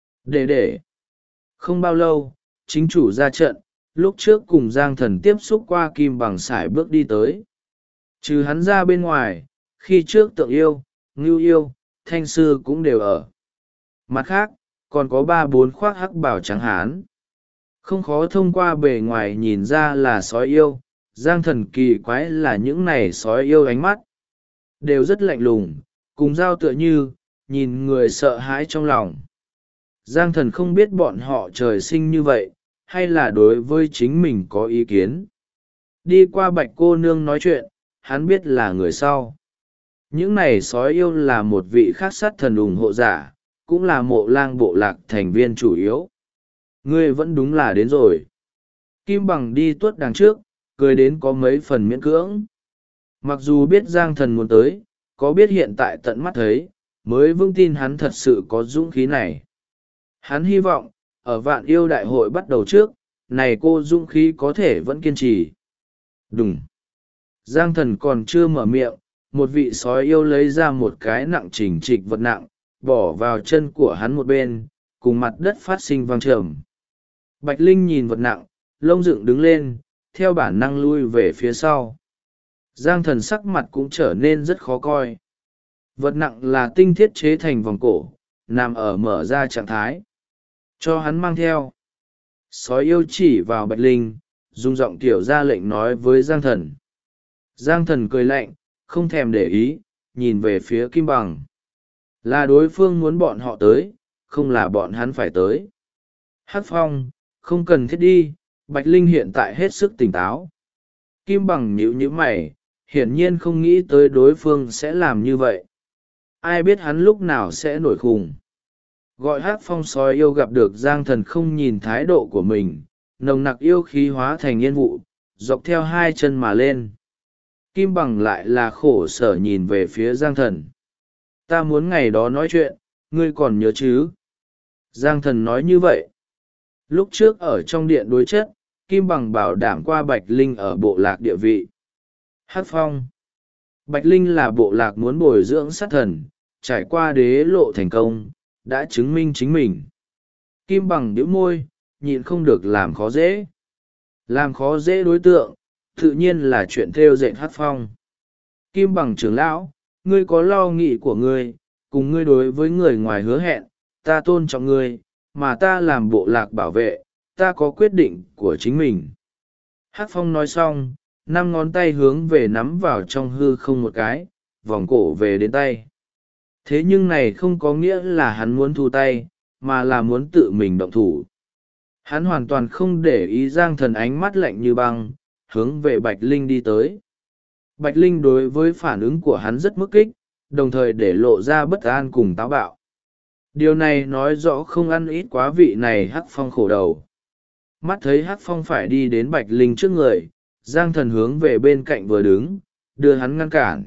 Để. Không bao lâu, chính chủ ra trận, lúc trước cùng Giang Thần tiếp xúc qua kim bằng sải bước đi tới. Trừ hắn ra bên ngoài, khi trước tượng yêu, ngưu yêu, thanh sư cũng đều ở. Mặt khác, còn có 3-4 khoác hắc bào trắng hán. Không khó thông qua bề ngoài nhìn ra là sói yêu, Giang Thần kỳ quái là những này sói yêu ánh mắt. Đều rất lạnh lùng, cùng dao tựa như, nhìn người sợ hãi trong lòng. Giang Thần không biết bọn họ trời sinh như vậy, hay là đối với chính mình có ý kiến. Đi qua Bạch cô nương nói chuyện, hắn biết là người sau. Những này sói yêu là một vị khác sát thần ủng hộ giả, cũng là mộ lang bộ lạc thành viên chủ yếu. Ngươi vẫn đúng là đến rồi. Kim Bằng đi tuốt đằng trước, cười đến có mấy phần miễn cưỡng. Mặc dù biết Giang Thần muốn tới, có biết hiện tại tận mắt thấy, mới vững tin hắn thật sự có dũng khí này. Hắn hy vọng, ở vạn yêu đại hội bắt đầu trước, này cô dũng khí có thể vẫn kiên trì. Đúng. Giang Thần còn chưa mở miệng, một vị sói yêu lấy ra một cái nặng chỉnh trịch vật nặng, bỏ vào chân của hắn một bên, cùng mặt đất phát sinh vang trầm. Bạch Linh nhìn vật nặng, lông dựng đứng lên, theo bản năng lui về phía sau. Giang Thần sắc mặt cũng trở nên rất khó coi. Vật nặng là tinh thiết chế thành vòng cổ, nằm ở mở ra trạng thái. Cho hắn mang theo. Sói yêu chỉ vào Bạch Linh, dùng giọng tiểu ra lệnh nói với Giang Thần. Giang Thần cười lạnh, không thèm để ý, nhìn về phía Kim Bằng. Là đối phương muốn bọn họ tới, không là bọn hắn phải tới. Hắc Phong, không cần thiết đi, Bạch Linh hiện tại hết sức tỉnh táo. Kim Bằng nhíu nhíu mày, hiển nhiên không nghĩ tới đối phương sẽ làm như vậy. Ai biết hắn lúc nào sẽ nổi khùng. Gọi hát phong sói yêu gặp được Giang Thần không nhìn thái độ của mình, nồng nặc yêu khí hóa thành yên vụ, dọc theo hai chân mà lên. Kim Bằng lại là khổ sở nhìn về phía Giang Thần. Ta muốn ngày đó nói chuyện, ngươi còn nhớ chứ? Giang Thần nói như vậy. Lúc trước ở trong điện đối chất, Kim Bằng bảo đảm qua Bạch Linh ở bộ lạc địa vị. Hát phong. Bạch Linh là bộ lạc muốn bồi dưỡng sát thần, trải qua đế lộ thành công, đã chứng minh chính mình. Kim Bằng nhíu môi, nhịn không được làm khó dễ. Làm khó dễ đối tượng, tự nhiên là chuyện theo dệt Hát phong. Kim Bằng trưởng lão, ngươi có lo nghĩ của ngươi, cùng ngươi đối với người ngoài hứa hẹn, ta tôn trọng ngươi, mà ta làm bộ lạc bảo vệ, ta có quyết định của chính mình. Hát phong nói xong, 5 ngón tay hướng về nắm vào trong hư không một cái, vòng cổ về đến tay. Thế nhưng này không có nghĩa là hắn muốn thu tay, mà là muốn tự mình động thủ. Hắn hoàn toàn không để ý Giang Thần ánh mắt lạnh như băng, hướng về Bạch Linh đi tới. Bạch Linh đối với phản ứng của hắn rất mức kích, đồng thời để lộ ra bất an cùng táo bạo. Điều này nói rõ không ăn ít quá vị này Hắc Phong khổ đầu. Mắt thấy Hắc Phong phải đi đến Bạch Linh trước người, Giang Thần hướng về bên cạnh vừa đứng, đưa hắn ngăn cản.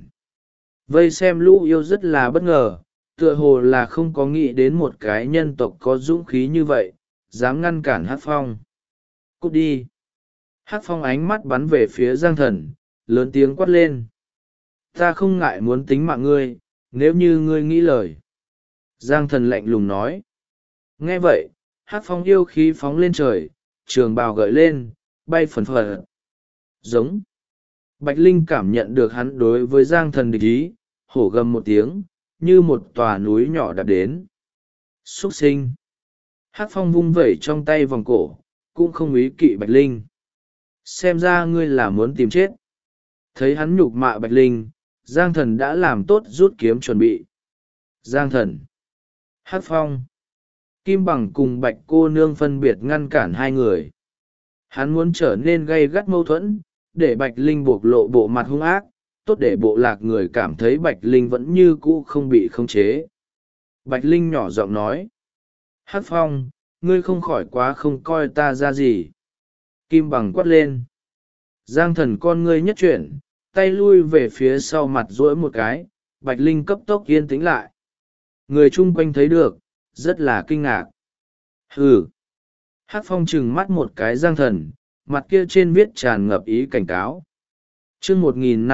Vây xem lũ yêu rất là bất ngờ, tựa hồ là không có nghĩ đến một cái nhân tộc có dũng khí như vậy, dám ngăn cản Hắc Phong. Cút đi. Hắc Phong ánh mắt bắn về phía Giang Thần, lớn tiếng quát lên. Ta không ngại muốn tính mạng ngươi, nếu như ngươi nghĩ lời. Giang Thần lạnh lùng nói. Nghe vậy, Hắc Phong yêu khí phóng lên trời, trường bào gợi lên, bay phần phật. Giống. Bạch Linh cảm nhận được hắn đối với Giang Thần địch ý, hổ gầm một tiếng, như một tòa núi nhỏ đạp đến. Xuất sinh. Hắc Phong vung vẩy trong tay vòng cổ, cũng không ý kỵ Bạch Linh. Xem ra ngươi là muốn tìm chết. Thấy hắn nhục mạ Bạch Linh, Giang Thần đã làm tốt rút kiếm chuẩn bị. Giang Thần. Hắc Phong. Kim Bằng cùng Bạch cô nương phân biệt ngăn cản hai người. Hắn muốn trở nên gay gắt mâu thuẫn, để Bạch Linh bộc lộ bộ mặt hung ác, tốt để bộ lạc người cảm thấy Bạch Linh vẫn như cũ không bị khống chế. Bạch Linh nhỏ giọng nói. Hắc Phong, ngươi không khỏi quá không coi ta ra gì. Kim Bằng quát lên. Giang Thần con ngươi nhất chuyển, tay lui về phía sau mặt duỗi một cái, Bạch Linh cấp tốc yên tĩnh lại. Người chung quanh thấy được, rất là kinh ngạc. Hừ. Hắc Phong trừng mắt một cái Giang Thần, mặt kia trên viết tràn ngập ý cảnh cáo. Chương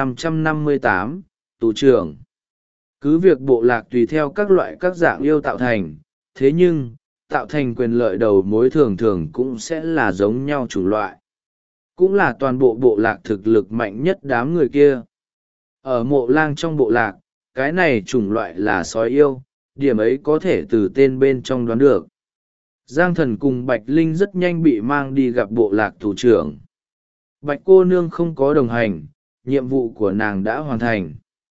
1558, tù trưởng. Cứ việc bộ lạc tùy theo các loại các dạng yêu tạo thành, thế nhưng, tạo thành quyền lợi đầu mối thường thường cũng sẽ là giống nhau chủng loại. Cũng là toàn bộ bộ lạc thực lực mạnh nhất đám người kia. Ở mộ lang trong bộ lạc, cái này chủng loại là sói yêu, điểm ấy có thể từ tên bên trong đoán được. Giang Thần cùng Bạch Linh rất nhanh bị mang đi gặp bộ lạc thủ trưởng. Bạch cô nương không có đồng hành, nhiệm vụ của nàng đã hoàn thành.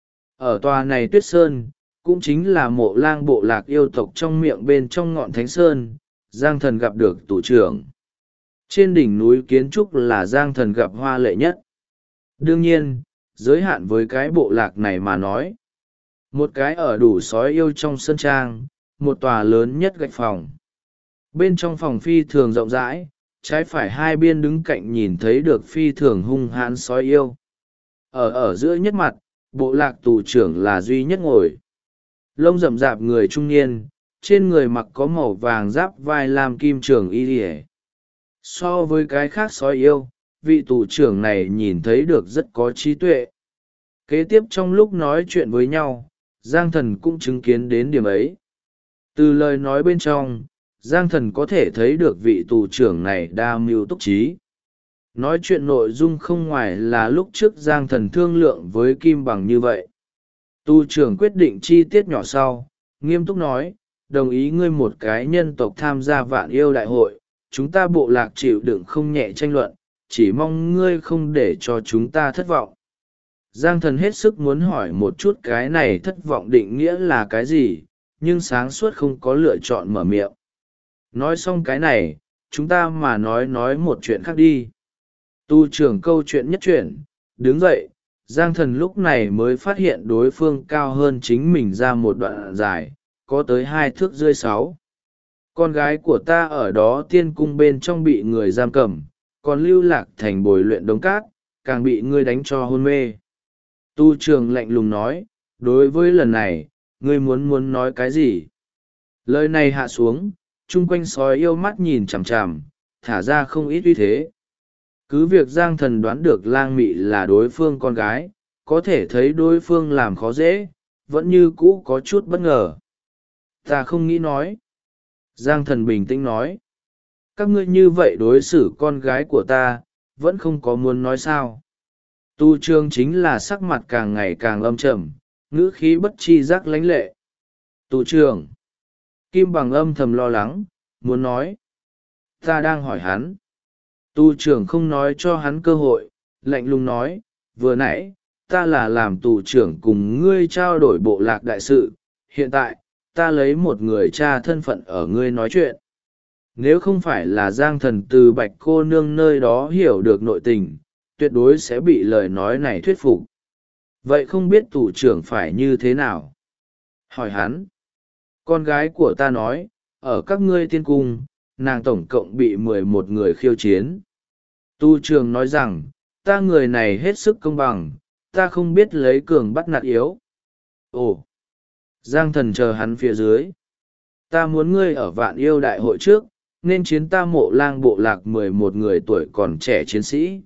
Ở tòa này Tuyết Sơn, cũng chính là mộ lang bộ lạc yêu tộc trong miệng bên trong ngọn Thánh Sơn, Giang Thần gặp được thủ trưởng. Trên đỉnh núi kiến trúc là Giang Thần gặp hoa lệ nhất. Đương nhiên, giới hạn với cái bộ lạc này mà nói. Một cái ở đủ sói yêu trong sân trang, một tòa lớn nhất gạch phòng. Bên trong phòng phi thường rộng rãi, trái phải hai biên đứng cạnh nhìn thấy được phi thường hung hãn sói yêu. Ở giữa nhất mặt, bộ lạc tù trưởng là duy nhất ngồi. Lông rậm rạp người trung niên, trên người mặc có màu vàng giáp vai làm kim trường y lìa. So với cái khác sói yêu, vị tù trưởng này nhìn thấy được rất có trí tuệ. Kế tiếp trong lúc nói chuyện với nhau, Giang Thần cũng chứng kiến đến điểm ấy. Từ lời nói bên trong, Giang Thần có thể thấy được vị tù trưởng này đa mưu túc trí. Nói chuyện nội dung không ngoài là lúc trước Giang Thần thương lượng với Kim Bằng như vậy. Tù trưởng quyết định chi tiết nhỏ sau, nghiêm túc nói, đồng ý ngươi một cái nhân tộc tham gia vạn yêu đại hội, chúng ta bộ lạc chịu đựng không nhẹ tranh luận, chỉ mong ngươi không để cho chúng ta thất vọng. Giang Thần hết sức muốn hỏi một chút cái này thất vọng định nghĩa là cái gì, nhưng sáng suốt không có lựa chọn mở miệng. Nói xong cái này, chúng ta mà nói một chuyện khác đi. Tu trưởng câu chuyện nhất chuyển, đứng dậy, Giang Thần lúc này mới phát hiện đối phương cao hơn chính mình ra một đoạn dài, có tới 2 thước rưỡi 6. Con gái của ta ở đó tiên cung bên trong bị người giam cầm, còn lưu lạc thành bồi luyện đống cát, càng bị ngươi đánh cho hôn mê. Tu Trường lạnh lùng nói, đối với lần này, ngươi muốn nói cái gì? Lời này hạ xuống, chung quanh sói yêu mắt nhìn chằm chằm, thả ra không ít uy thế. Cứ việc Giang Thần đoán được Lang Mị là đối phương con gái, có thể thấy đối phương làm khó dễ, vẫn như cũ có chút bất ngờ. Ta không nghĩ nói. Giang Thần bình tĩnh nói. Các ngươi như vậy đối xử con gái của ta, vẫn không có muốn nói sao. Tu Trường chính là sắc mặt càng ngày càng âm trầm, ngữ khí bất chi giác lãnh lệ. Tu Trường. Kim Bằng âm thầm lo lắng, muốn nói. Ta đang hỏi hắn. Tu trưởng không nói cho hắn cơ hội, lạnh lùng nói, vừa nãy, ta là làm tù trưởng cùng ngươi trao đổi bộ lạc đại sự, hiện tại, ta lấy một người cha thân phận ở ngươi nói chuyện. Nếu không phải là Giang Thần từ Bạch cô nương nơi đó hiểu được nội tình, tuyệt đối sẽ bị lời nói này thuyết phục. Vậy không biết tù trưởng phải như thế nào? Hỏi hắn. Con gái của ta nói, ở các ngươi tiên cung, nàng tổng cộng bị 11 người khiêu chiến. Tu Trường nói rằng, ta người này hết sức công bằng, ta không biết lấy cường bắt nạt yếu. Ồ! Giang Thần chờ hắn phía dưới. Ta muốn ngươi ở Vạn Yêu đại hội trước, nên chiến ta Mộ Lang bộ lạc 11 người tuổi còn trẻ chiến sĩ.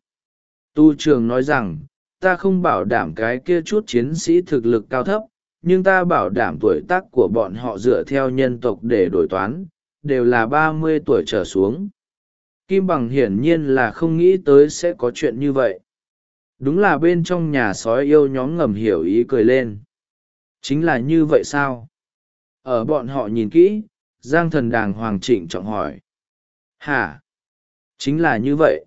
Tu Trường nói rằng, ta không bảo đảm cái kia chút chiến sĩ thực lực cao thấp, nhưng ta bảo đảm tuổi tác của bọn họ dựa theo nhân tộc để đổi toán, đều là 30 tuổi trở xuống. Kim Bằng hiển nhiên là không nghĩ tới sẽ có chuyện như vậy. Đúng là bên trong nhà sói yêu nhóm ngầm hiểu ý cười lên. Chính là như vậy sao? Ở bọn họ nhìn kỹ, Giang Thần đàng hoàng trịnh trọng hỏi. Hả? Chính là như vậy.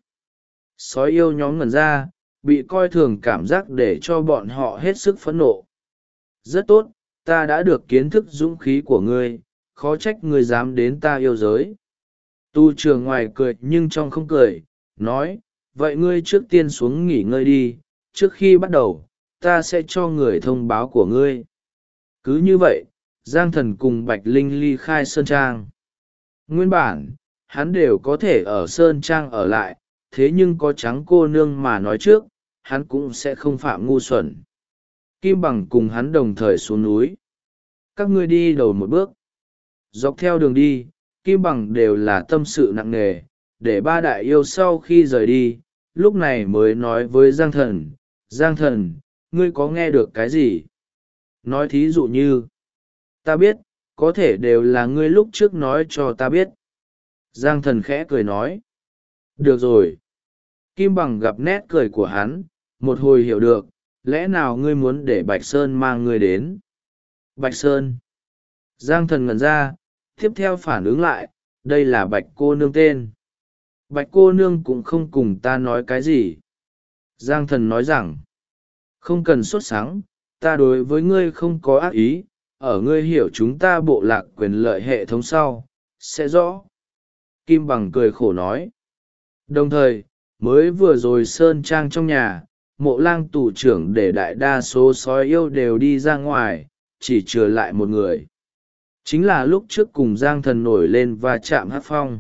Sói yêu nhóm ngẩn ra, bị coi thường cảm giác để cho bọn họ hết sức phẫn nộ. Rất tốt, ta đã được kiến thức dũng khí của ngươi, khó trách ngươi dám đến ta yêu giới. Tu Trường ngoài cười nhưng trong không cười, nói, vậy ngươi trước tiên xuống nghỉ ngơi đi, trước khi bắt đầu, ta sẽ cho người thông báo của ngươi. Cứ như vậy, Giang Thần cùng Bạch Linh ly khai Sơn Trang. Nguyên bản, hắn đều có thể ở Sơn Trang ở lại, thế nhưng có Trắng cô nương mà nói trước, hắn cũng sẽ không phạm ngu xuẩn. Kim Bằng cùng hắn đồng thời xuống núi. Các ngươi đi đầu một bước. Dọc theo đường đi, Kim Bằng đều là tâm sự nặng nề, để ba đại yêu sau khi rời đi, lúc này mới nói với Giang Thần, Giang Thần, ngươi có nghe được cái gì? Nói thí dụ như, ta biết, có thể đều là ngươi lúc trước nói cho ta biết. Giang Thần khẽ cười nói, được rồi. Kim Bằng gặp nét cười của hắn, một hồi hiểu được, lẽ nào ngươi muốn để Bạch Sơn mang ngươi đến? Bạch Sơn. Giang Thần ngẩn ra, tiếp theo phản ứng lại, đây là Bạch cô nương tên. Bạch cô nương cũng không cùng ta nói cái gì. Giang Thần nói rằng, không cần sốt sắng, ta đối với ngươi không có ác ý, ở ngươi hiểu chúng ta bộ lạc quyền lợi hệ thống sau, sẽ rõ. Kim Bằng cười khổ nói. Đồng thời, mới vừa rồi Sơn Trang trong nhà, Mộ Lang tù trưởng để đại đa số sói yêu đều đi ra ngoài, chỉ trừ lại một người. Chính là lúc trước cùng Giang Thần nổi lên và chạm hát phong.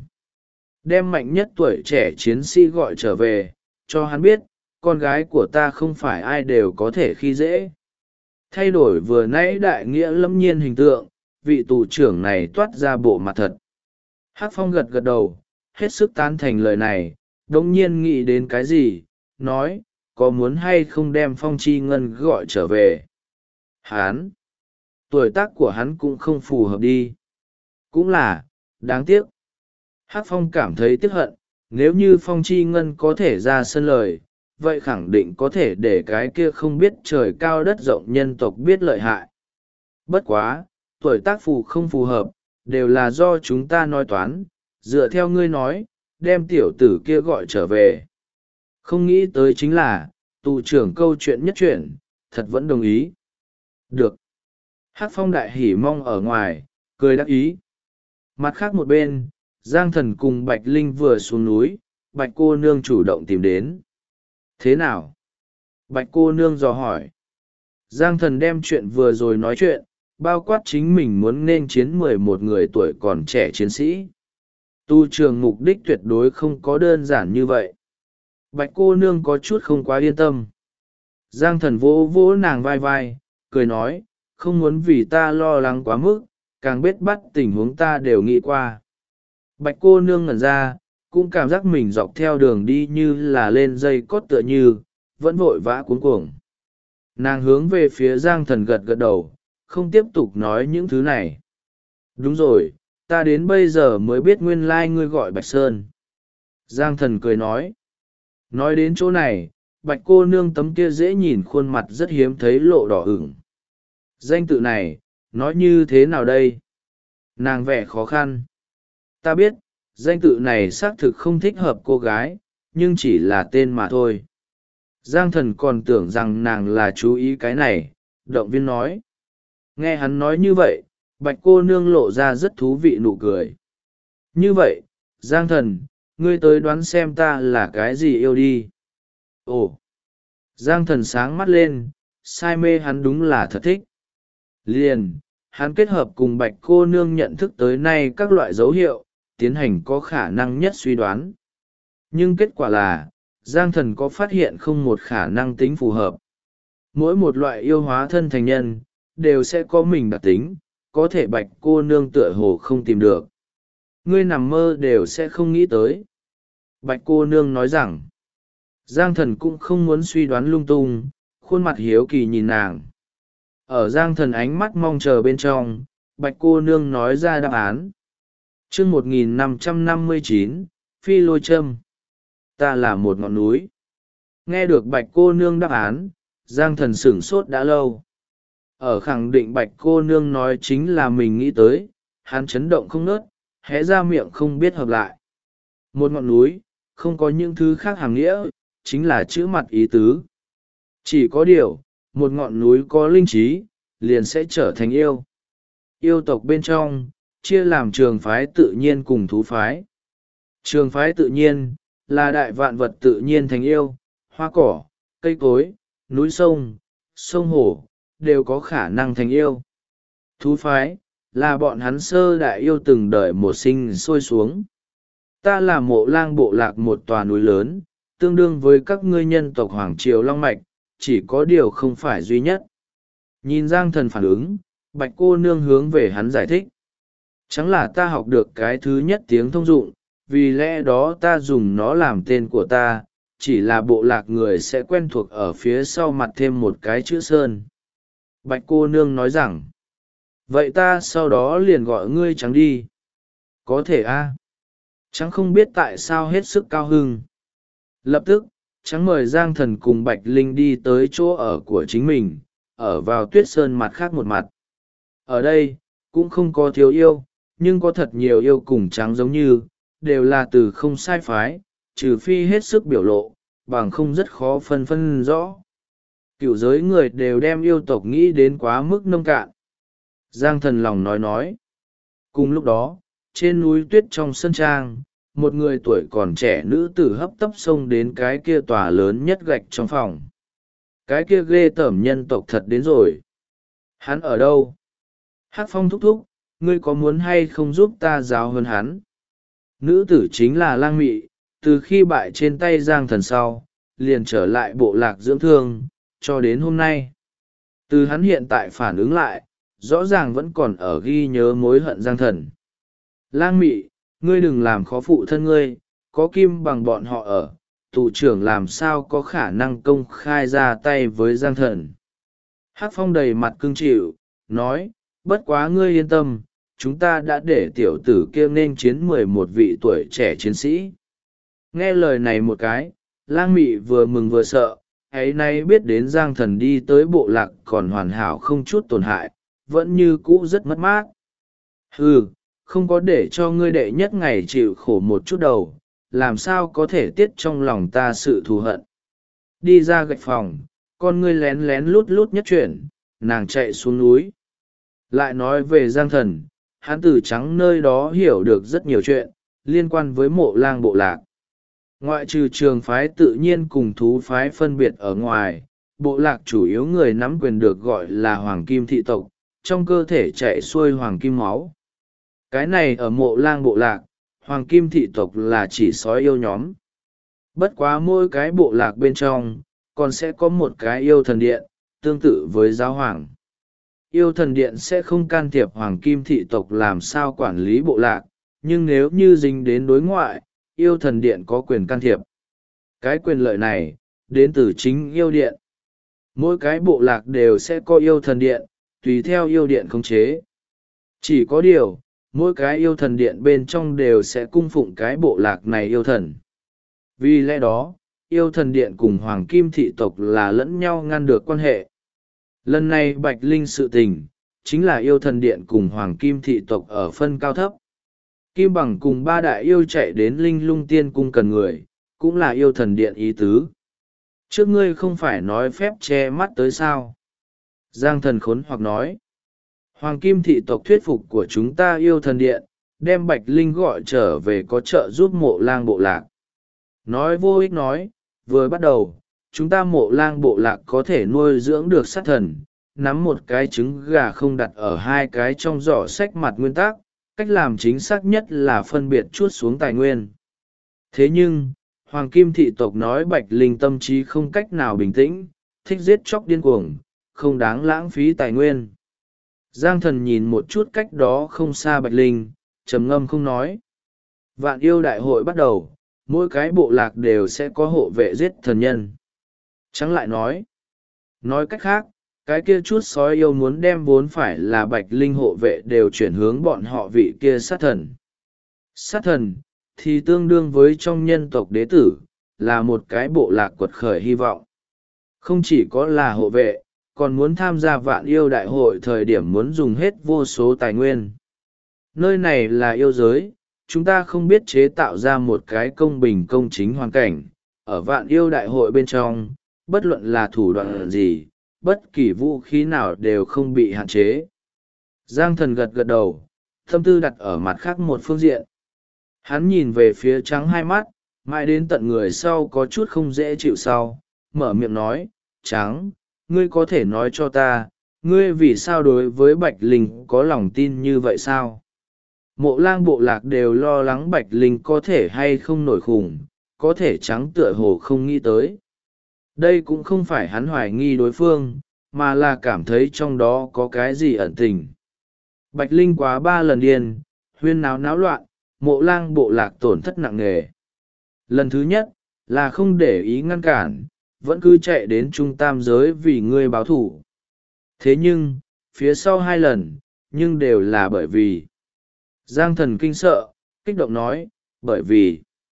Đem mạnh nhất tuổi trẻ chiến sĩ gọi trở về, cho hắn biết, con gái của ta không phải ai đều có thể khi dễ. Thay đổi vừa nãy đại nghĩa lâm nhiên hình tượng, vị tù trưởng này toát ra bộ mặt thật. Hát phong gật gật đầu, hết sức tán thành lời này, đồng nhiên nghĩ đến cái gì, nói, có muốn hay không đem Phong Chi Ngân gọi trở về. Hán! Tuổi tác của hắn cũng không phù hợp đi. Cũng là, đáng tiếc. Hắc Phong cảm thấy tiếc hận, nếu như Phong Chi Ngân có thể ra sân lời, vậy khẳng định có thể để cái kia không biết trời cao đất rộng nhân tộc biết lợi hại. Bất quá, tuổi tác phù không phù hợp, đều là do chúng ta nói toán, dựa theo ngươi nói, đem tiểu tử kia gọi trở về. Không nghĩ tới chính là, tù trưởng câu chuyện nhất chuyện, thật vẫn đồng ý. Được. Hắc Phong đại hỉ mong ở ngoài, cười đắc ý. Mặt khác một bên, Giang Thần cùng Bạch Linh vừa xuống núi, Bạch cô nương chủ động tìm đến. Thế nào? Bạch cô nương dò hỏi. Giang thần đem chuyện vừa rồi nói chuyện, bao quát chính mình muốn nên chiến 11 người tuổi còn trẻ chiến sĩ. Tu trường mục đích tuyệt đối không có đơn giản như vậy. Bạch cô nương có chút không quá yên tâm. Giang thần vỗ vỗ nàng vai vai, cười nói, không muốn vì ta lo lắng quá mức, càng biết bắt tình huống ta đều nghĩ qua. Bạch cô nương ngẩn ra, cũng cảm giác mình dọc theo đường đi như là lên dây cót tựa như, vẫn vội vã cuống cuồng. Nàng hướng về phía Giang thần gật gật đầu, không tiếp tục nói những thứ này. Đúng rồi, ta đến bây giờ mới biết nguyên lai ngươi gọi Bạch Sơn. Giang thần cười nói. Nói đến chỗ này, Bạch cô nương tấm kia dễ nhìn khuôn mặt rất hiếm thấy lộ đỏ ửng. Danh tự này, nói như thế nào đây? Nàng vẻ khó khăn. Ta biết, danh tự này xác thực không thích hợp cô gái, nhưng chỉ là tên mà thôi. Giang thần còn tưởng rằng nàng là chú ý cái này, động viên nói. Nghe hắn nói như vậy, Bạch cô nương lộ ra rất thú vị nụ cười. Như vậy, Giang thần, ngươi tới đoán xem ta là cái gì yêu đi. Ồ! Giang thần sáng mắt lên, say mê hắn đúng là thật thích. Liền, hắn kết hợp cùng Bạch cô nương nhận thức tới nay các loại dấu hiệu, tiến hành có khả năng nhất suy đoán. Nhưng kết quả là, Giang thần có phát hiện không một khả năng tính phù hợp. Mỗi một loại yêu hóa thân thành nhân, đều sẽ có mình đặc tính, có thể Bạch cô nương tựa hồ không tìm được. Ngươi nằm mơ đều sẽ không nghĩ tới. Bạch cô nương nói rằng, Giang thần cũng không muốn suy đoán lung tung, khuôn mặt hiếu kỳ nhìn nàng. Ở Giang thần ánh mắt mong chờ bên trong, Bạch cô nương nói ra đáp án. Chương 1559, Phi Lôi Châm. Ta là một ngọn núi. Nghe được Bạch cô nương đáp án, Giang thần sửng sốt đã lâu. Ở khẳng định Bạch cô nương nói chính là mình nghĩ tới, hắn chấn động không nớt, hé ra miệng không biết hợp lại. Một ngọn núi, không có những thứ khác hàm nghĩa, chính là chữ mặt ý tứ. Chỉ có điều, một ngọn núi có linh trí, liền sẽ trở thành yêu. Yêu tộc bên trong, chia làm trường phái tự nhiên cùng thú phái. Trường phái tự nhiên, là đại vạn vật tự nhiên thành yêu, hoa cỏ, cây cối, núi sông, sông hồ, đều có khả năng thành yêu. Thú phái, là bọn hắn sơ đại yêu từng đời một sinh sôi xuống. Ta là Mộ Lang bộ lạc một tòa núi lớn, tương đương với các ngươi nhân tộc Hoàng Triều Long Mạch, chỉ có điều không phải duy nhất. Nhìn Giang thần phản ứng, Bạch cô nương hướng về hắn giải thích. Chẳng là ta học được cái thứ nhất tiếng thông dụng, vì lẽ đó ta dùng nó làm tên của ta, chỉ là bộ lạc người sẽ quen thuộc ở phía sau mặt thêm một cái chữ Sơn. Bạch cô nương nói rằng, vậy ta sau đó liền gọi ngươi Trắng đi. Có thể a. Trắng không biết tại sao hết sức cao hưng. Lập tức, Trắng mời Giang thần cùng Bạch Linh đi tới chỗ ở của chính mình, ở vào Tuyết Sơn mặt khác một mặt. Ở đây, cũng không có thiếu yêu, nhưng có thật nhiều yêu cùng Trắng giống như, đều là từ không sai phái, trừ phi hết sức biểu lộ, bằng không rất khó phân rõ. Cựu giới người đều đem yêu tộc nghĩ đến quá mức nông cạn. Giang thần lòng nói. Cùng lúc đó, trên núi tuyết trong sân trang, một người tuổi còn trẻ nữ tử hấp tấp xông đến cái kia tòa lớn nhất gạch trong phòng. Cái kia ghê tởm nhân tộc thật đến rồi. Hắn ở đâu? Hắc Phong thúc thúc, ngươi có muốn hay không giúp ta giáo hơn hắn? Nữ tử chính là Lang Mị, từ khi bại trên tay Giang thần sau, liền trở lại bộ lạc dưỡng thương, cho đến hôm nay. Từ hắn hiện tại phản ứng lại, rõ ràng vẫn còn ở ghi nhớ mối hận Giang thần. Lang Mị, ngươi đừng làm khó phụ thân ngươi, có kim bằng bọn họ ở, tù trưởng làm sao có khả năng công khai ra tay với Giang thần. Hắc Phong đầy mặt cưng chịu, nói, bất quá ngươi yên tâm, chúng ta đã để tiểu tử kia nên chiến 11 vị tuổi trẻ chiến sĩ. Nghe lời này một cái, Lang Mị vừa mừng vừa sợ, ấy nay biết đến Giang thần đi tới bộ lạc còn hoàn hảo không chút tổn hại, vẫn như cũ rất mất mát. Không có để cho ngươi đệ nhất ngày chịu khổ một chút đầu, làm sao có thể tiết trong lòng ta sự thù hận. Đi ra gạch phòng, con ngươi lén lén lút lút nhất chuyển, nàng chạy xuống núi. Lại nói về Giang thần, hắn từ Trắng nơi đó hiểu được rất nhiều chuyện, liên quan với Mộ Lang bộ lạc. Ngoại trừ trường phái tự nhiên cùng thú phái phân biệt ở ngoài, bộ lạc chủ yếu người nắm quyền được gọi là hoàng kim thị tộc, trong cơ thể chạy xuôi hoàng kim máu. Cái này ở Mộ Lang bộ lạc, hoàng kim thị tộc là chỉ sói yêu nhóm. Bất quá mỗi cái bộ lạc bên trong, còn sẽ có một cái yêu thần điện, tương tự với giáo hoàng. Yêu thần điện sẽ không can thiệp hoàng kim thị tộc làm sao quản lý bộ lạc, nhưng nếu như dính đến đối ngoại, yêu thần điện có quyền can thiệp. Cái quyền lợi này, đến từ chính yêu điện. Mỗi cái bộ lạc đều sẽ có yêu thần điện, tùy theo yêu điện khống chế. Chỉ có điều, mỗi cái yêu thần điện bên trong đều sẽ cung phụng cái bộ lạc này yêu thần. Vì lẽ đó, yêu thần điện cùng hoàng kim thị tộc là lẫn nhau ngăn được quan hệ. Lần này Bạch Linh sự tình, chính là yêu thần điện cùng hoàng kim thị tộc ở phân cao thấp. Kim Bằng cùng ba đại yêu chạy đến Linh Lung Tiên cung cần người, cũng là yêu thần điện ý tứ. Trước ngươi không phải nói phép che mắt tới sao? Giang Thần khốn hoặc nói. Hoàng kim thị tộc thuyết phục của chúng ta yêu thần điện, đem Bạch Linh gọi trở về có trợ giúp Mộ Lang bộ lạc. Nói vô ích nói, vừa bắt đầu, chúng ta Mộ Lang bộ lạc có thể nuôi dưỡng được sát thần, nắm một cái trứng gà không đặt ở hai cái trong giỏ sách mặt nguyên tắc, cách làm chính xác nhất là phân biệt chuốt xuống tài nguyên. Thế nhưng, Hoàng kim thị tộc nói Bạch Linh tâm trí không cách nào bình tĩnh, thích giết chóc điên cuồng, không đáng lãng phí tài nguyên. Giang Thần nhìn một chút cách đó không xa Bạch Linh, trầm ngâm không nói. Vạn yêu đại hội bắt đầu, mỗi cái bộ lạc đều sẽ có hộ vệ giết thần nhân. Trắng lại nói cách khác, cái kia chút sói yêu muốn đem vốn phải là Bạch Linh hộ vệ đều chuyển hướng bọn họ vị kia sát thần. Sát thần, thì tương đương với trong nhân tộc đế tử, là một cái bộ lạc quật khởi hy vọng. Không chỉ có là hộ vệ, còn muốn tham gia vạn yêu đại hội thời điểm muốn dùng hết vô số tài nguyên. Nơi này là yêu giới, chúng ta không biết chế tạo ra một cái công bình công chính hoàn cảnh. Ở vạn yêu đại hội bên trong, bất luận là thủ đoạn gì, bất kỳ vũ khí nào đều không bị hạn chế. Giang Thần gật gật đầu, tâm tư đặt ở mặt khác một phương diện. Hắn nhìn về phía Trắng hai mắt, mãi đến tận người sau có chút không dễ chịu sau, mở miệng nói, Trắng, ngươi có thể nói cho ta, ngươi vì sao đối với Bạch Linh có lòng tin như vậy sao? Mộ Lang bộ lạc đều lo lắng Bạch Linh có thể hay không nổi khủng, có thể Trắng tựa hồ không nghĩ tới. Đây cũng không phải hắn hoài nghi đối phương, mà là cảm thấy trong đó có cái gì ẩn tình. Bạch Linh quá 3 lần điên, huyên náo náo loạn, Mộ Lang bộ lạc tổn thất nặng nề. Lần thứ nhất, là không để ý ngăn cản, vẫn cứ chạy đến trung tam giới vì ngươi báo thù. Thế nhưng, phía sau 2 lần, nhưng đều là bởi vì. Giang Thần kinh sợ, kích động nói, bởi vì.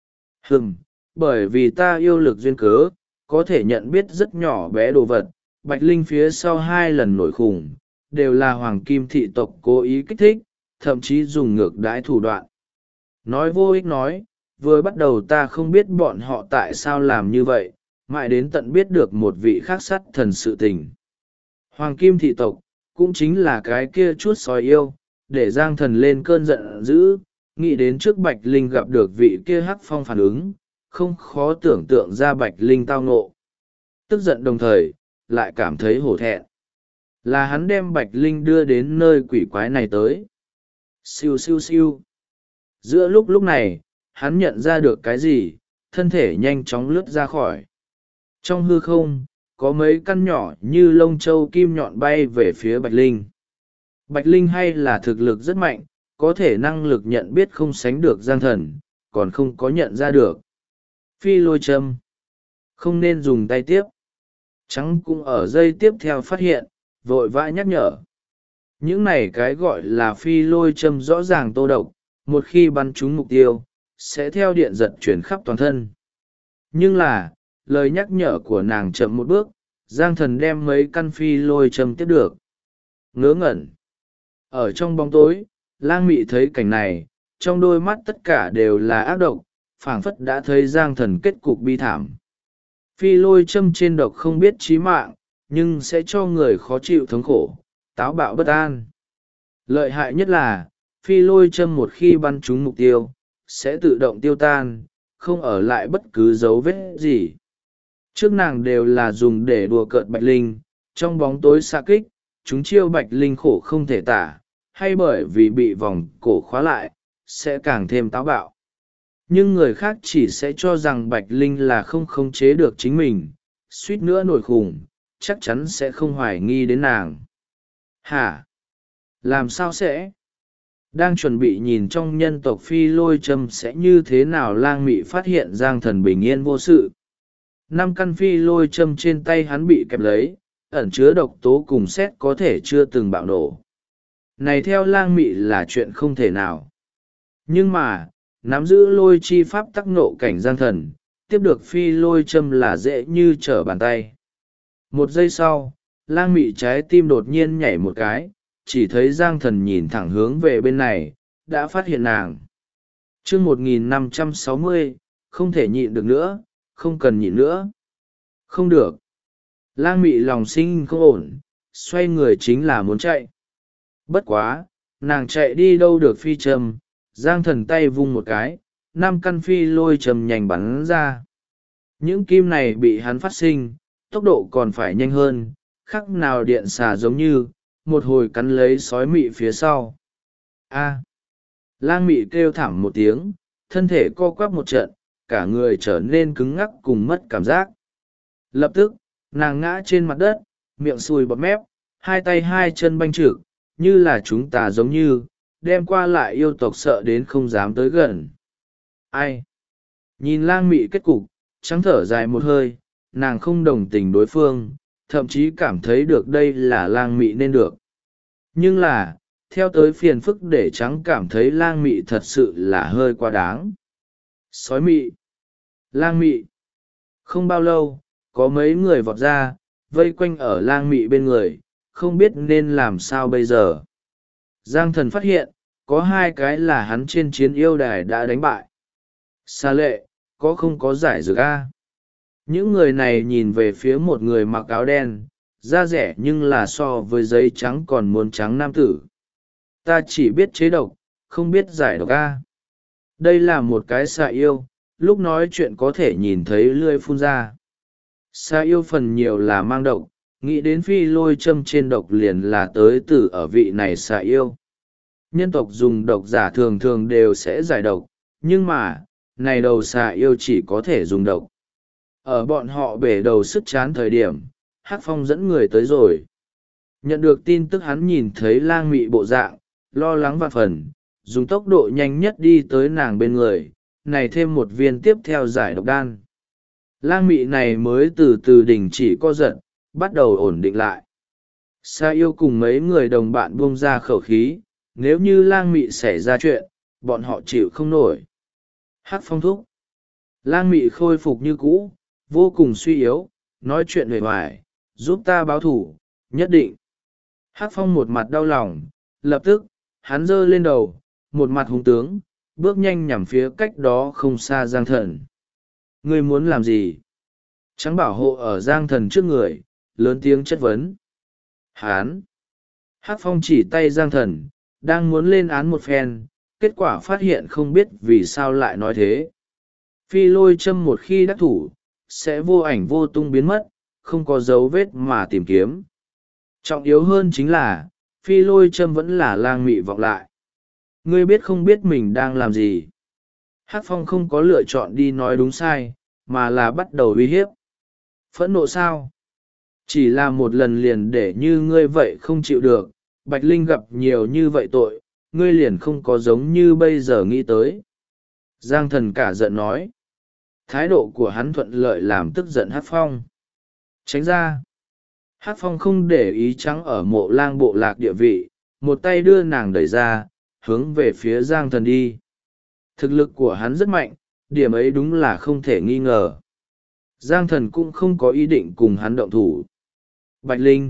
Bởi vì ta yêu lực duyên cớ, có thể nhận biết rất nhỏ bé đồ vật. Bạch Linh phía sau 2 lần nổi khủng, đều là hoàng kim thị tộc cố ý kích thích, thậm chí dùng ngược đãi thủ đoạn. Nói vô ích nói, vừa bắt đầu ta không biết bọn họ tại sao làm như vậy, mãi đến tận biết được một vị khác sát thần sự tình. Hoàng kim thị tộc, cũng chính là cái kia chút sói yêu, để Giang Thần lên cơn giận dữ, nghĩ đến trước Bạch Linh gặp được vị kia hắc phong phản ứng, không khó tưởng tượng ra Bạch Linh tao ngộ. Tức giận đồng thời, lại cảm thấy hổ thẹn. Là hắn đem Bạch Linh đưa đến nơi quỷ quái này tới. Siêu siêu siêu. Giữa lúc này, hắn nhận ra được cái gì, thân thể nhanh chóng lướt ra khỏi. Trong hư không, có mấy căn nhỏ như lông châu kim nhọn bay về phía Bạch Linh. Bạch Linh hay là thực lực rất mạnh, có thể năng lực nhận biết không sánh được Giang Thần, còn không có nhận ra được. Phi lôi châm. Không nên dùng tay tiếp. Trắng cũng ở giây tiếp theo phát hiện, vội vã nhắc nhở. Những này cái gọi là phi lôi châm rõ ràng tô độc, một khi bắn trúng mục tiêu, sẽ theo điện giật chuyển khắp toàn thân. Nhưng là, lời nhắc nhở của nàng chậm một bước, Giang Thần đem mấy căn phi lôi châm tiếp được. Ngớ ngẩn. Ở trong bóng tối, Lang Mị thấy cảnh này, trong đôi mắt tất cả đều là ác độc, phảng phất đã thấy Giang Thần kết cục bi thảm. Phi lôi châm trên độc không biết chí mạng, nhưng sẽ cho người khó chịu thống khổ, táo bạo bất an. Lợi hại nhất là, phi lôi châm một khi bắn trúng mục tiêu, sẽ tự động tiêu tan, không ở lại bất cứ dấu vết gì. Trước nàng đều là dùng để đùa cợt Bạch Linh, trong bóng tối xa kích, chúng chiêu Bạch Linh khổ không thể tả, hay bởi vì bị vòng cổ khóa lại, sẽ càng thêm táo bạo. Nhưng người khác chỉ sẽ cho rằng Bạch Linh là không khống chế được chính mình, suýt nữa nổi khủng, chắc chắn sẽ không hoài nghi đến nàng. Hả? Làm sao sẽ? Đang chuẩn bị nhìn trong nhân tộc Phi Lôi Châm sẽ như thế nào, Lang Mị phát hiện Giang Thần bình yên vô sự. 5 căn Phi Lôi Châm trên tay hắn bị kẹp lấy, ẩn chứa độc tố cùng xét có thể chưa từng bạo nổ. Này theo Lang Mị là chuyện không thể nào. Nhưng mà, nắm giữ lôi chi pháp tắc nộ cảnh Giang Thần, tiếp được Phi Lôi Châm là dễ như trở bàn tay. Một giây sau, Lang Mị trái tim đột nhiên nhảy một cái, chỉ thấy Giang Thần nhìn thẳng hướng về bên này, đã phát hiện nàng. Chương 1560, không thể nhịn được nữa, không cần nhịn nữa. Không được. Lang Mị lòng sinh không ổn, xoay người chính là muốn chạy. Bất quá, nàng chạy đi đâu được phi châm, Giang Thần tay vung một cái, 5 căn phi lôi châm nhanh bắn ra. Những kim này bị hắn phát sinh, tốc độ còn phải nhanh hơn, khác nào điện xà giống như, một hồi cắn lấy sói mị phía sau. A. Lang Mị kêu thảm một tiếng, thân thể co quắp một trận, cả người trở nên cứng ngắc cùng mất cảm giác. Lập tức, nàng ngã trên mặt đất, miệng sùi bọt mép, hai tay hai chân banh trực, như là chúng ta giống như, đem qua lại yêu tộc sợ đến không dám tới gần. Ai? Nhìn Lang Mị kết cục, trắng thở dài một hơi, nàng không đồng tình đối phương, thậm chí cảm thấy được đây là Lang Mị nên được. Nhưng là, theo tới phiền phức để trắng cảm thấy Lang Mị thật sự là hơi quá đáng. Sói mị, Lang Mị. Không bao lâu, có mấy người vọt ra, vây quanh ở Lang Mị bên người, không biết nên làm sao bây giờ. Giang Thần phát hiện, có 2 cái là hắn trên chiến yêu đài đã đánh bại. Xa lệ, có không có giải dược a? Những người này nhìn về phía một người mặc áo đen, da rẻ nhưng là so với giấy trắng còn muốn trắng nam tử. Ta chỉ biết chế độc, không biết giải độc a. Đây là một cái xà yêu, lúc nói chuyện có thể nhìn thấy lưỡi phun ra. Xà yêu phần nhiều là mang độc, nghĩ đến phi lôi châm trên độc liền là tới từ ở vị này xà yêu. Nhân tộc dùng độc giả thường thường đều sẽ giải độc, nhưng mà, này đầu xà yêu chỉ có thể dùng độc. Ở bọn họ bể đầu sức chán thời điểm, Hắc Phong dẫn người tới rồi. Nhận được tin tức hắn nhìn thấy Lang Mị bộ dạng, lo lắng vạn phần, dùng tốc độ nhanh nhất đi tới nàng bên người, này thêm một viên tiếp theo giải độc đan. Lang Mị này mới từ từ đình chỉ co giật, bắt đầu ổn định lại. Sa yêu cùng mấy người đồng bạn buông ra khẩu khí, nếu như Lang Mị xảy ra chuyện, bọn họ chịu không nổi. Hắc Phong thúc. Lang Mị khôi phục như cũ, vô cùng suy yếu, nói chuyện huề hoài, giúp ta báo thủ, nhất định. Hắc Phong một mặt đau lòng, lập tức, hắn giơ lên đầu, một mặt hung tướng, bước nhanh nhằm phía cách đó không xa Giang Thần. Ngươi muốn làm gì? Trắng bảo hộ ở Giang Thần trước người, lớn tiếng chất vấn. Hán! Hắc Phong chỉ tay Giang Thần, đang muốn lên án một phen, kết quả phát hiện không biết vì sao lại nói thế. Phi lôi châm một khi đắc thủ, sẽ vô ảnh vô tung biến mất, không có dấu vết mà tìm kiếm. Trọng yếu hơn chính là, phi lôi châm vẫn là Lang Mị vọng lại. Ngươi biết không biết mình đang làm gì? Hắc Phong không có lựa chọn đi nói đúng sai, mà là bắt đầu uy hiếp. Phẫn nộ sao? Chỉ là một lần liền để như ngươi vậy không chịu được, Bạch Linh gặp nhiều như vậy tội, ngươi liền không có giống như bây giờ nghĩ tới. Giang Thần cả giận nói. Thái độ của hắn thuận lợi làm tức giận Hắc Phong. Tránh ra. Hắc Phong không để ý trắng ở Mộ Lang bộ lạc địa vị, một tay đưa nàng đẩy ra, hướng về phía Giang Thần đi. Thực lực của hắn rất mạnh, điểm ấy đúng là không thể nghi ngờ. Giang Thần cũng không có ý định cùng hắn động thủ. Bạch Linh.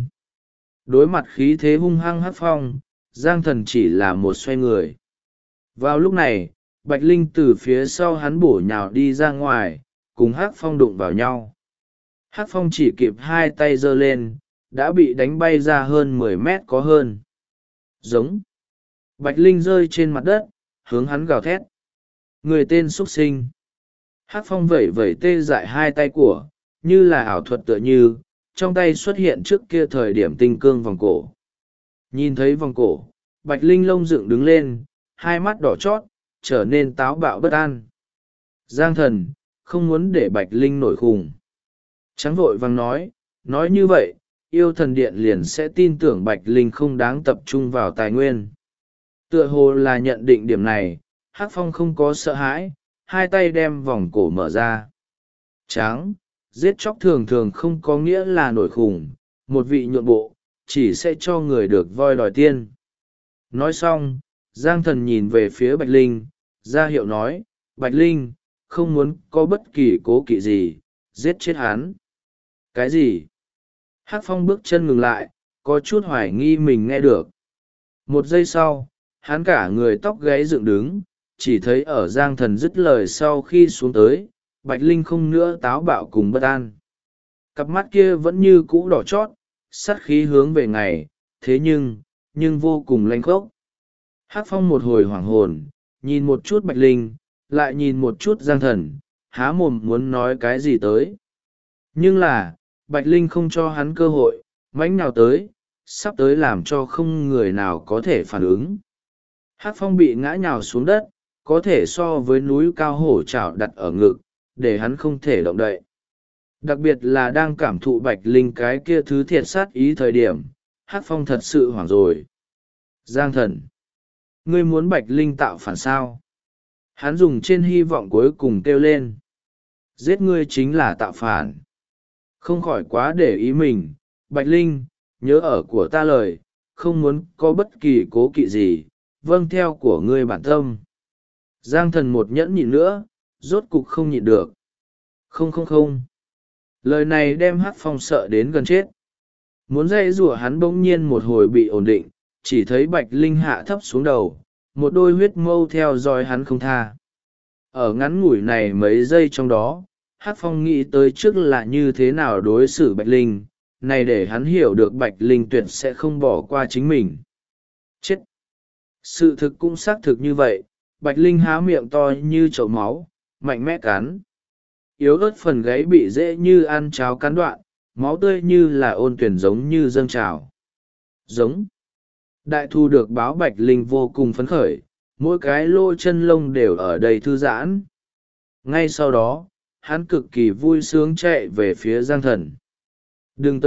Đối mặt khí thế hung hăng Hắc Phong, Giang Thần chỉ là một xoay người. Vào lúc này, Bạch Linh từ phía sau hắn bổ nhào đi ra ngoài, cùng Hắc Phong đụng vào nhau. Hắc Phong chỉ kịp hai tay giơ lên, đã bị đánh bay ra hơn 10 mét có hơn. Giống. Bạch Linh rơi trên mặt đất, hướng hắn gào thét. Người tên xuất sinh. Hắc Phong vẩy vẩy tê dại hai tay của, như là ảo thuật tựa như, trong tay xuất hiện trước kia thời điểm tinh cương vòng cổ. Nhìn thấy vòng cổ, Bạch Linh lông dựng đứng lên, hai mắt đỏ chót, trở nên táo bạo bất an. Giang Thần, không muốn để Bạch Linh nổi khùng. Trắng vội vàng nói như vậy, yêu thần điện liền sẽ tin tưởng Bạch Linh không đáng tập trung vào tài nguyên. Tựa hồ là nhận định điểm này, Hắc Phong không có sợ hãi, hai tay đem vòng cổ mở ra. Trắng, giết chóc thường thường không có nghĩa là nổi khủng, một vị nhượng bộ, chỉ sẽ cho người được voi đòi tiên. Nói xong, Giang Thần nhìn về phía Bạch Linh, ra hiệu nói, Bạch Linh, không muốn có bất kỳ cố kỵ gì, giết chết hắn. Cái gì? Hắc Phong bước chân ngừng lại, có chút hoài nghi mình nghe được. Một giây sau, hắn cả người tóc gáy dựng đứng, chỉ thấy ở Giang Thần dứt lời sau khi xuống tới, Bạch Linh không nữa táo bạo cùng bất an. Cặp mắt kia vẫn như cũ đỏ chót, sát khí hướng về ngày, thế nhưng vô cùng lanh khốc. Hắc Phong một hồi hoảng hồn, nhìn một chút Bạch Linh, lại nhìn một chút Giang Thần, há mồm muốn nói cái gì tới. Nhưng là, Bạch Linh không cho hắn cơ hội, mãnh nào tới, sắp tới làm cho không người nào có thể phản ứng. Hắc Phong bị ngã nhào xuống đất, có thể so với núi cao hổ chảo đặt ở ngực, để hắn không thể động đậy. Đặc biệt là đang cảm thụ Bạch Linh cái kia thứ thiệt sát ý thời điểm, Hắc Phong thật sự hoảng rồi. Giang Thần, ngươi muốn Bạch Linh tạo phản sao? Hắn dùng trên hy vọng cuối cùng kêu lên. Giết ngươi chính là tạo phản. Không khỏi quá để ý mình, Bạch Linh, nhớ ở của ta lời, không muốn có bất kỳ cố kỵ gì, vâng theo của ngươi bản tâm. Giang Thần một nhẫn nhịn nữa, rốt cục không nhịn được. Không. Lời này đem Hắc Phong sợ đến gần chết. Muốn dây rủa hắn bỗng nhiên một hồi bị ổn định, chỉ thấy Bạch Linh hạ thấp xuống đầu, một đôi huyết mâu theo dõi hắn không tha. Ở ngắn ngủi này mấy giây trong đó, Hắc Phong nghĩ tới trước là như thế nào đối xử Bạch Linh, này để hắn hiểu được Bạch Linh tuyệt sẽ không bỏ qua chính mình. Chết! Sự thực cũng xác thực như vậy, Bạch Linh há miệng to như chậu máu, mạnh mẽ cắn. Yếu ớt phần gáy bị dễ như ăn cháo cắn đoạn, máu tươi như là ôn tuyển giống như dâng trào. Giống. Đại thu được báo Bạch Linh vô cùng phấn khởi, mỗi cái lỗ chân lông đều ở đây thư giãn. Ngay sau đó, hắn cực kỳ vui sướng chạy về phía Giang Thần. Đừng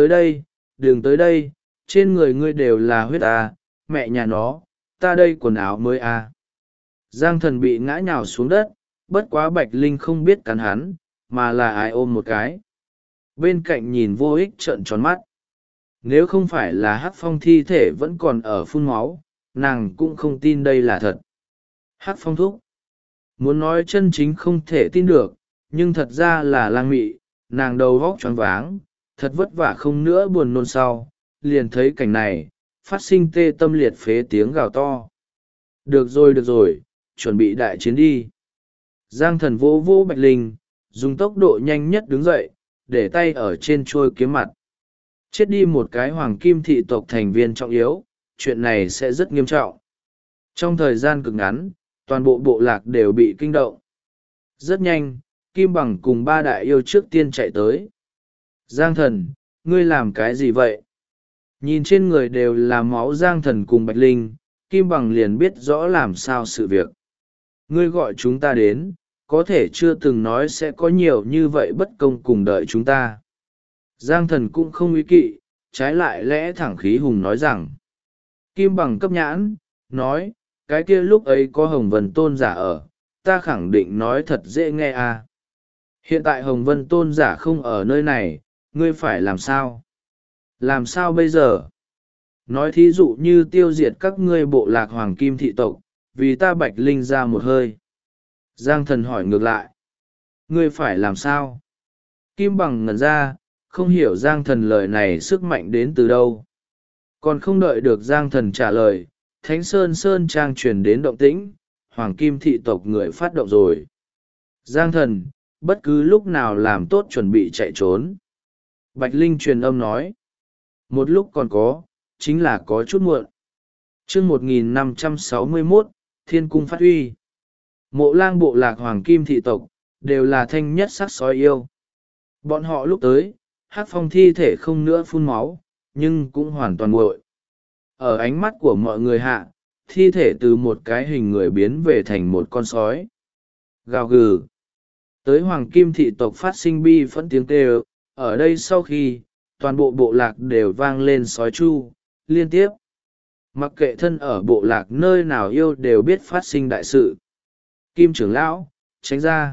tới đây, trên người ngươi đều là huyết à, mẹ nhà nó, ta đây quần áo mới à. Giang Thần bị ngã nhào xuống đất, bất quá Bạch Linh không biết cắn hắn, mà là ai ôm một cái. Bên cạnh nhìn vô ích trợn tròn mắt. Nếu không phải là Hắc Phong thi thể vẫn còn ở phun máu, nàng cũng không tin đây là thật. Hắc Phong thúc. Muốn nói chân chính không thể tin được, nhưng thật ra là lang mị, nàng đầu vóc choáng váng, thật vất vả không nữa buồn nôn sau, liền thấy cảnh này, phát sinh tê tâm liệt phế tiếng gào to. Được rồi, chuẩn bị đại chiến đi. Giang Thần vỗ vỗ Bạch Linh, dùng tốc độ nhanh nhất đứng dậy, để tay ở trên trôi kiếm mặt. Chết đi một cái hoàng kim thị tộc thành viên trọng yếu, chuyện này sẽ rất nghiêm trọng. Trong thời gian cực ngắn, toàn bộ bộ lạc đều bị kinh động. Rất nhanh, Kim Bằng cùng ba đại yêu trước tiên chạy tới. Giang Thần, ngươi làm cái gì vậy? Nhìn trên người đều là máu Giang Thần cùng Bạch Linh, Kim Bằng liền biết rõ làm sao sự việc. Ngươi gọi chúng ta đến, có thể chưa từng nói sẽ có nhiều như vậy bất công cùng đợi chúng ta. Giang Thần cũng không ý kỵ, trái lại lẽ thẳng khí hùng nói rằng. Kim Bằng cấp nhãn, nói, cái kia lúc ấy có Hồng Vân Tôn giả ở, ta khẳng định nói thật dễ nghe à. Hiện tại Hồng Vân Tôn giả không ở nơi này, ngươi phải làm sao? Làm sao bây giờ? Nói thí dụ như tiêu diệt các ngươi bộ lạc hoàng kim thị tộc, vì ta Bạch Linh ra một hơi. Giang Thần hỏi ngược lại. Ngươi phải làm sao? Kim Bằng ngẩn ra, không hiểu Giang Thần lời này sức mạnh đến từ đâu. Còn không đợi được Giang Thần trả lời, Thánh Sơn Trang truyền đến động tĩnh, hoàng kim thị tộc người phát động rồi. Giang Thần, bất cứ lúc nào làm tốt chuẩn bị chạy trốn. Bạch Linh truyền âm nói. Một lúc còn có, chính là có chút muộn. Chương 1561, Thiên Cung phát huy. Mộ lang bộ lạc hoàng kim thị tộc, đều là thanh nhất sắc sói yêu. Bọn họ lúc tới, Hắc Phong thi thể không nữa phun máu, nhưng cũng hoàn toàn nguội. Ở ánh mắt của mọi người hạ, thi thể từ một cái hình người biến về thành một con sói. Gào gừ. Tới Hoàng Kim thị tộc phát sinh bi phẫn tiếng kêu, ở đây sau khi, toàn bộ bộ lạc đều vang lên sói chu, liên tiếp. Mặc kệ thân ở bộ lạc nơi nào yêu đều biết phát sinh đại sự. Kim trưởng lão, tránh ra.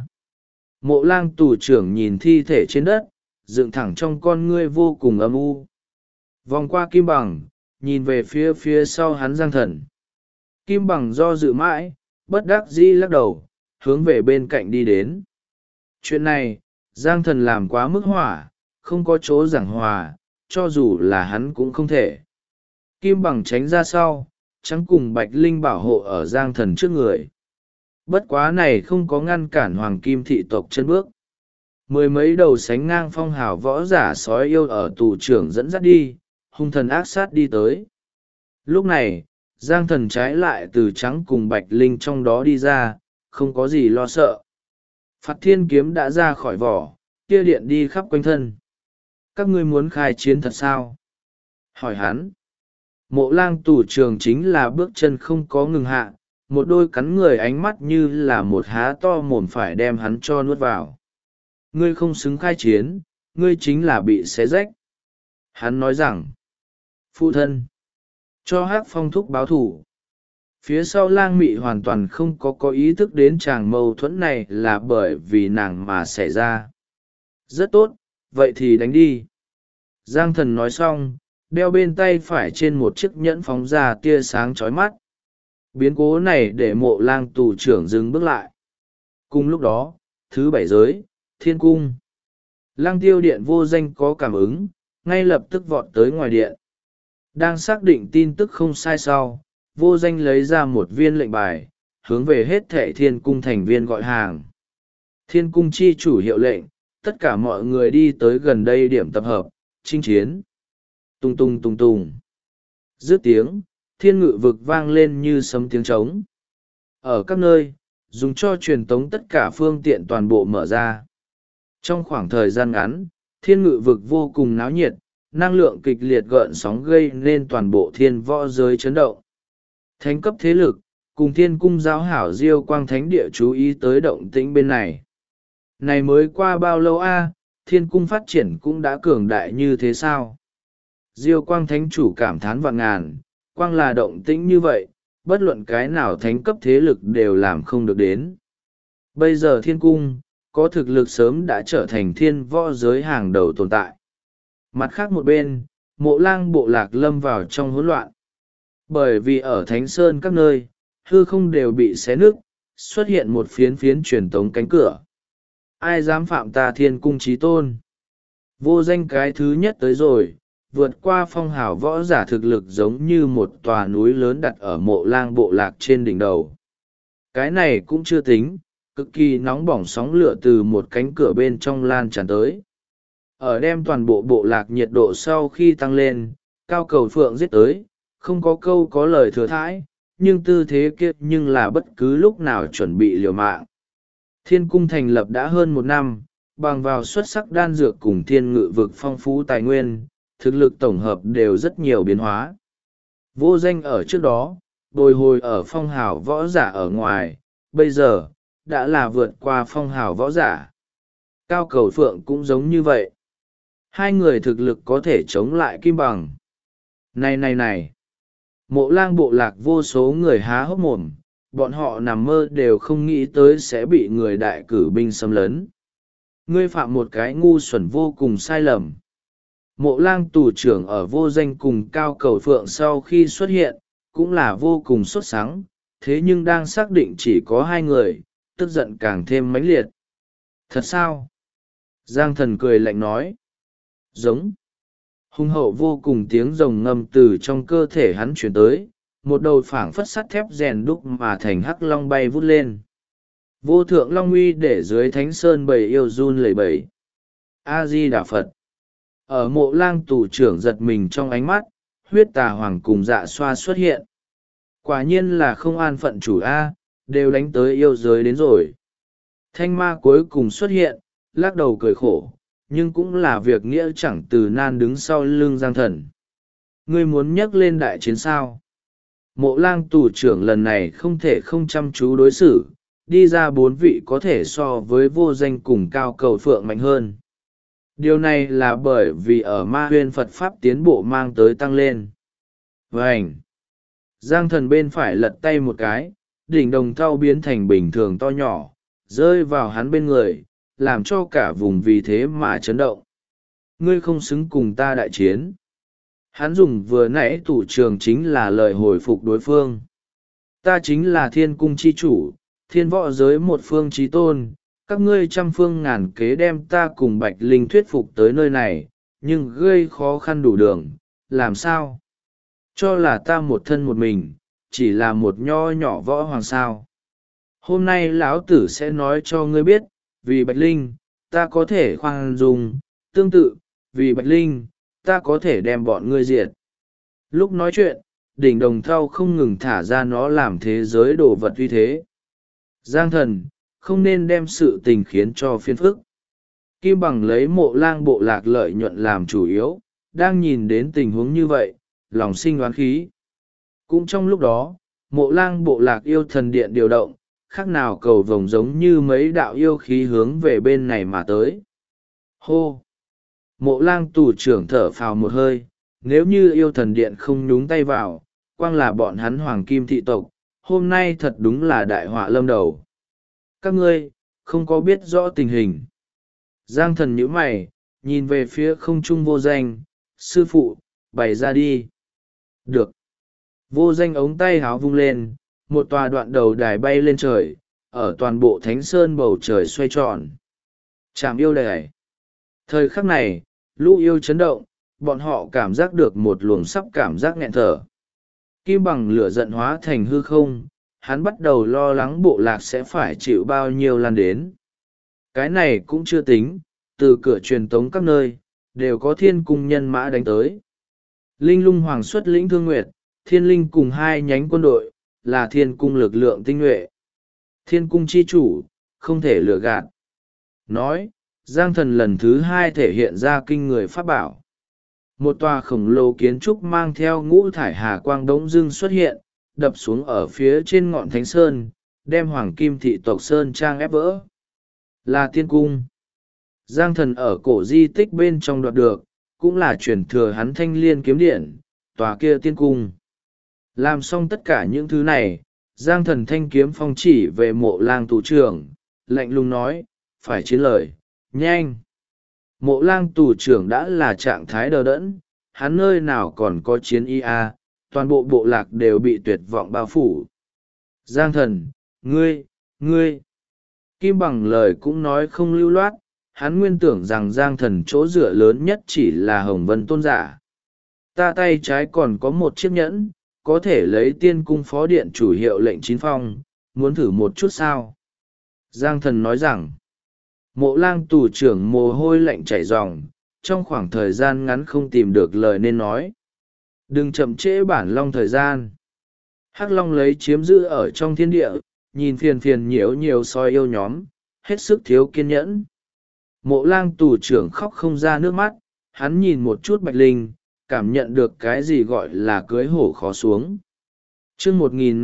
Mộ lang tù trưởng nhìn thi thể trên đất, dựng thẳng trong con ngươi vô cùng âm u. Vòng qua Kim Bằng, nhìn về phía sau hắn Giang Thần. Kim Bằng do dự mãi, bất đắc dĩ lắc đầu, hướng về bên cạnh đi đến. Chuyện này, Giang Thần làm quá mức hỏa, không có chỗ giảng hòa, cho dù là hắn cũng không thể. Kim Bằng tránh ra sau, trắng cùng Bạch Linh bảo hộ ở Giang Thần trước người. Bất quá này không có ngăn cản Hoàng Kim thị tộc chân bước. Mười mấy đầu sánh ngang phong hào võ giả sói yêu ở tù trưởng dẫn dắt đi, hung thần ác sát đi tới. Lúc này, Giang Thần trái lại từ trắng cùng Bạch Linh trong đó đi ra, không có gì lo sợ. Phạt Thiên kiếm đã ra khỏi vỏ, kia điện đi khắp quanh thân. Các ngươi muốn khai chiến thật sao? Hỏi hắn. Mộ lang tù trường chính là bước chân không có ngừng hạ, một đôi cắn người ánh mắt như là một há to mồm phải đem hắn cho nuốt vào. Ngươi không xứng khai chiến, ngươi chính là bị xé rách. Hắn nói rằng, phụ thân, cho Hắc Phong thúc báo thủ. Phía sau lang mị hoàn toàn không có ý thức đến chàng mâu thuẫn này là bởi vì nàng mà xảy ra. Rất tốt, vậy thì đánh đi. Giang Thần nói xong, đeo bên tay phải trên một chiếc nhẫn phóng ra tia sáng chói mắt. Biến cố này để mộ lang tù trưởng dừng bước lại. Cùng lúc đó, thứ bảy giới, thiên cung. Lăng tiêu điện vô danh có cảm ứng, ngay lập tức vọt tới ngoài điện. Đang xác định tin tức không sai sau, vô danh lấy ra một viên lệnh bài, hướng về hết thệ thiên cung thành viên gọi hàng. Thiên cung chi chủ hiệu lệnh, tất cả mọi người đi tới gần đây điểm tập hợp, chinh chiến. Tung tung tung tung. Dứt tiếng, thiên ngự vực vang lên như sấm tiếng trống. Ở các nơi, dùng cho truyền tống tất cả phương tiện toàn bộ mở ra. Trong khoảng thời gian ngắn, thiên ngự vực vô cùng náo nhiệt, năng lượng kịch liệt gợn sóng gây nên toàn bộ thiên võ giới chấn động. Thánh cấp thế lực, cùng thiên cung giáo hảo Diêu Quang Thánh Địa chú ý tới động tĩnh bên này. Này mới qua bao lâu a, thiên cung phát triển cũng đã cường đại như thế sao? Diêu Quang Thánh chủ cảm thán vạn ngàn, quang là động tĩnh như vậy, bất luận cái nào thánh cấp thế lực đều làm không được đến. Bây giờ thiên cung, có thực lực sớm đã trở thành thiên võ giới hàng đầu tồn tại. Mặt khác một bên, mộ lang bộ lạc lâm vào trong hỗn loạn. Bởi vì ở Thánh Sơn các nơi, hư không đều bị xé nứt, xuất hiện một phiến phiến truyền tống cánh cửa. Ai dám phạm ta thiên cung chí tôn? Vô danh cái thứ nhất tới rồi, vượt qua phong hào võ giả thực lực giống như một tòa núi lớn đặt ở mộ lang bộ lạc trên đỉnh đầu. Cái này cũng chưa tính, cực kỳ nóng bỏng sóng lửa từ một cánh cửa bên trong lan tràn tới. Ở đem toàn bộ bộ lạc nhiệt độ sau khi tăng lên, Cao Cầu Phượng giết tới, không có câu có lời thừa thãi, nhưng tư thế kia nhưng là bất cứ lúc nào chuẩn bị liều mạng. Thiên cung thành lập đã hơn một năm, bằng vào xuất sắc đan dược cùng thiên ngự vực phong phú tài nguyên, thực lực tổng hợp đều rất nhiều biến hóa. Vô danh ở trước đó, bồi hồi ở phong hào võ giả ở ngoài, bây giờ, đã là vượt qua phong hào võ giả. Cao Cầu Phượng cũng giống như vậy. Hai người thực lực có thể chống lại Kim Bằng. Này! Mộ lang bộ lạc vô số người há hốc mồm, bọn họ nằm mơ đều không nghĩ tới sẽ bị người đại cử binh xâm lấn. Ngươi phạm một cái ngu xuẩn vô cùng sai lầm. Mộ lang tù trưởng ở vô danh cùng Cao Cầu Phượng sau khi xuất hiện, cũng là vô cùng sốt sắng, thế nhưng đang xác định chỉ có hai người, tức giận càng thêm mãnh liệt. Thật sao? Giang Thần cười lạnh nói. Giống. Hung hậu vô cùng tiếng rồng ngâm từ trong cơ thể hắn chuyển tới, một đầu phảng phất sắt thép rèn đúc mà thành hắc long bay vút lên. Vô thượng long uy để dưới thánh sơn bầy yêu run lẩy bẩy. A Di Đà Phật. Ở mộ lang tù trưởng giật mình trong ánh mắt, huyết tà hoàng cùng dạ xoa xuất hiện. Quả nhiên là không an phận chủ A, đều đánh tới yêu giới đến rồi. Thanh ma cuối cùng xuất hiện, lắc đầu cười khổ, nhưng cũng là việc nghĩa chẳng từ nan đứng sau lưng Giang Thần. Ngươi muốn nhắc lên đại chiến sao? Mộ lang tù trưởng lần này không thể không chăm chú đối xử, đi ra 4 vị có thể so với vô danh cùng cao cầu phượng mạnh hơn. Điều này là bởi vì ở ma huyên Phật Pháp tiến bộ mang tới tăng lên. Vânh! Giang Thần bên phải lật tay một cái, đỉnh đồng thau biến thành bình thường to nhỏ, rơi vào hắn bên người, làm cho cả vùng vì thế mà chấn động. Ngươi không xứng cùng ta đại chiến. Hắn dùng vừa nãy tủ trường chính là lời hồi phục đối phương. Ta chính là thiên cung chi chủ, thiên võ giới một phương chí tôn, các ngươi trăm phương ngàn kế đem ta cùng Bạch Linh thuyết phục tới nơi này, nhưng gây khó khăn đủ đường, làm sao? Cho là ta một thân một mình, chỉ là một nho nhỏ võ hoàng sao. Hôm nay lão tử sẽ nói cho ngươi biết, vì Bạch Linh, ta có thể khoan dung, tương tự, vì Bạch Linh, ta có thể đem bọn ngươi diệt. Lúc nói chuyện, đỉnh đồng thau không ngừng thả ra nó làm thế giới đồ vật uy thế. Giang Thần, không nên đem sự tình khiến cho phiền phức. Kim Bằng lấy Mộ Lang bộ lạc lợi nhuận làm chủ yếu, đang nhìn đến tình huống như vậy, lòng sinh oán khí. Cũng trong lúc đó, Mộ Lang bộ lạc yêu thần điện điều động, khác nào cầu vồng giống như mấy đạo yêu khí hướng về bên này mà tới. Hô! Mộ Lang tù trưởng thở phào một hơi, nếu như yêu thần điện không nhúng tay vào, quang là bọn hắn hoàng kim thị tộc, hôm nay thật đúng là đại họa lâm đầu. Các ngươi, không có biết rõ tình hình. Giang Thần nhíu mày, nhìn về phía không trung vô danh, sư phụ, bày ra đi. Được. Vô danh ống tay háo vung lên, một tòa đoạn đầu đài bay lên trời, ở toàn bộ thánh sơn bầu trời xoay tròn. Trảm yêu đài. Thời khắc này, lũ yêu chấn động, bọn họ cảm giác được một luồng sắp cảm giác nghẹn thở. Kim Bằng lửa giận hóa thành hư không, hắn bắt đầu lo lắng bộ lạc sẽ phải chịu bao nhiêu lan đến. Cái này cũng chưa tính, từ cửa truyền tống các nơi, đều có thiên cung nhân mã đánh tới. Linh Lung Hoàng xuất lĩnh Thương Nguyệt, Thiên Linh cùng 2 nhánh quân đội, là thiên cung lực lượng tinh nhuệ. Thiên cung chi chủ, không thể lừa gạt. Nói, Giang Thần lần thứ 2 thể hiện ra kinh người pháp bảo. Một tòa khổng lồ kiến trúc mang theo ngũ thải hà quang đống dưng xuất hiện, đập xuống ở phía trên ngọn thánh sơn, đem hoàng kim thị tộc sơn trang ép vỡ. Là tiên cung. Giang Thần ở cổ di tích bên trong đoạt được, cũng là truyền thừa hắn Thanh Liên kiếm điện, tòa kia tiên cung. Làm xong tất cả những thứ này, Giang Thần thanh kiếm phong chỉ về Mộ Lang tù trưởng, lạnh lùng nói, phải chiến lời, nhanh. Mộ Lang tù trưởng đã là trạng thái đờ đẫn, hắn nơi nào còn có chiến ý a, toàn bộ bộ lạc đều bị tuyệt vọng bao phủ. Giang Thần, ngươi. Kim Bằng lời cũng nói không lưu loát, hắn nguyên tưởng rằng Giang Thần chỗ dựa lớn nhất chỉ là Hồng Vân Tôn giả. Ta tay trái còn có một chiếc nhẫn, có thể lấy tiên cung phó điện chủ hiệu lệnh chín phong, muốn thử một chút sao? Giang Thần nói rằng, Mộ Lang tù trưởng mồ hôi lạnh chảy ròng, trong khoảng thời gian ngắn không tìm được lời nên nói. Đừng chậm trễ bản long thời gian. Hắc Long lấy chiếm giữ ở trong thiên địa, nhìn phiền nhiều soi yêu nhóm, hết sức thiếu kiên nhẫn. Mộ Lang tù trưởng khóc không ra nước mắt, hắn nhìn một chút Bạch Linh, cảm nhận được cái gì gọi là cưới hổ khó xuống. Chương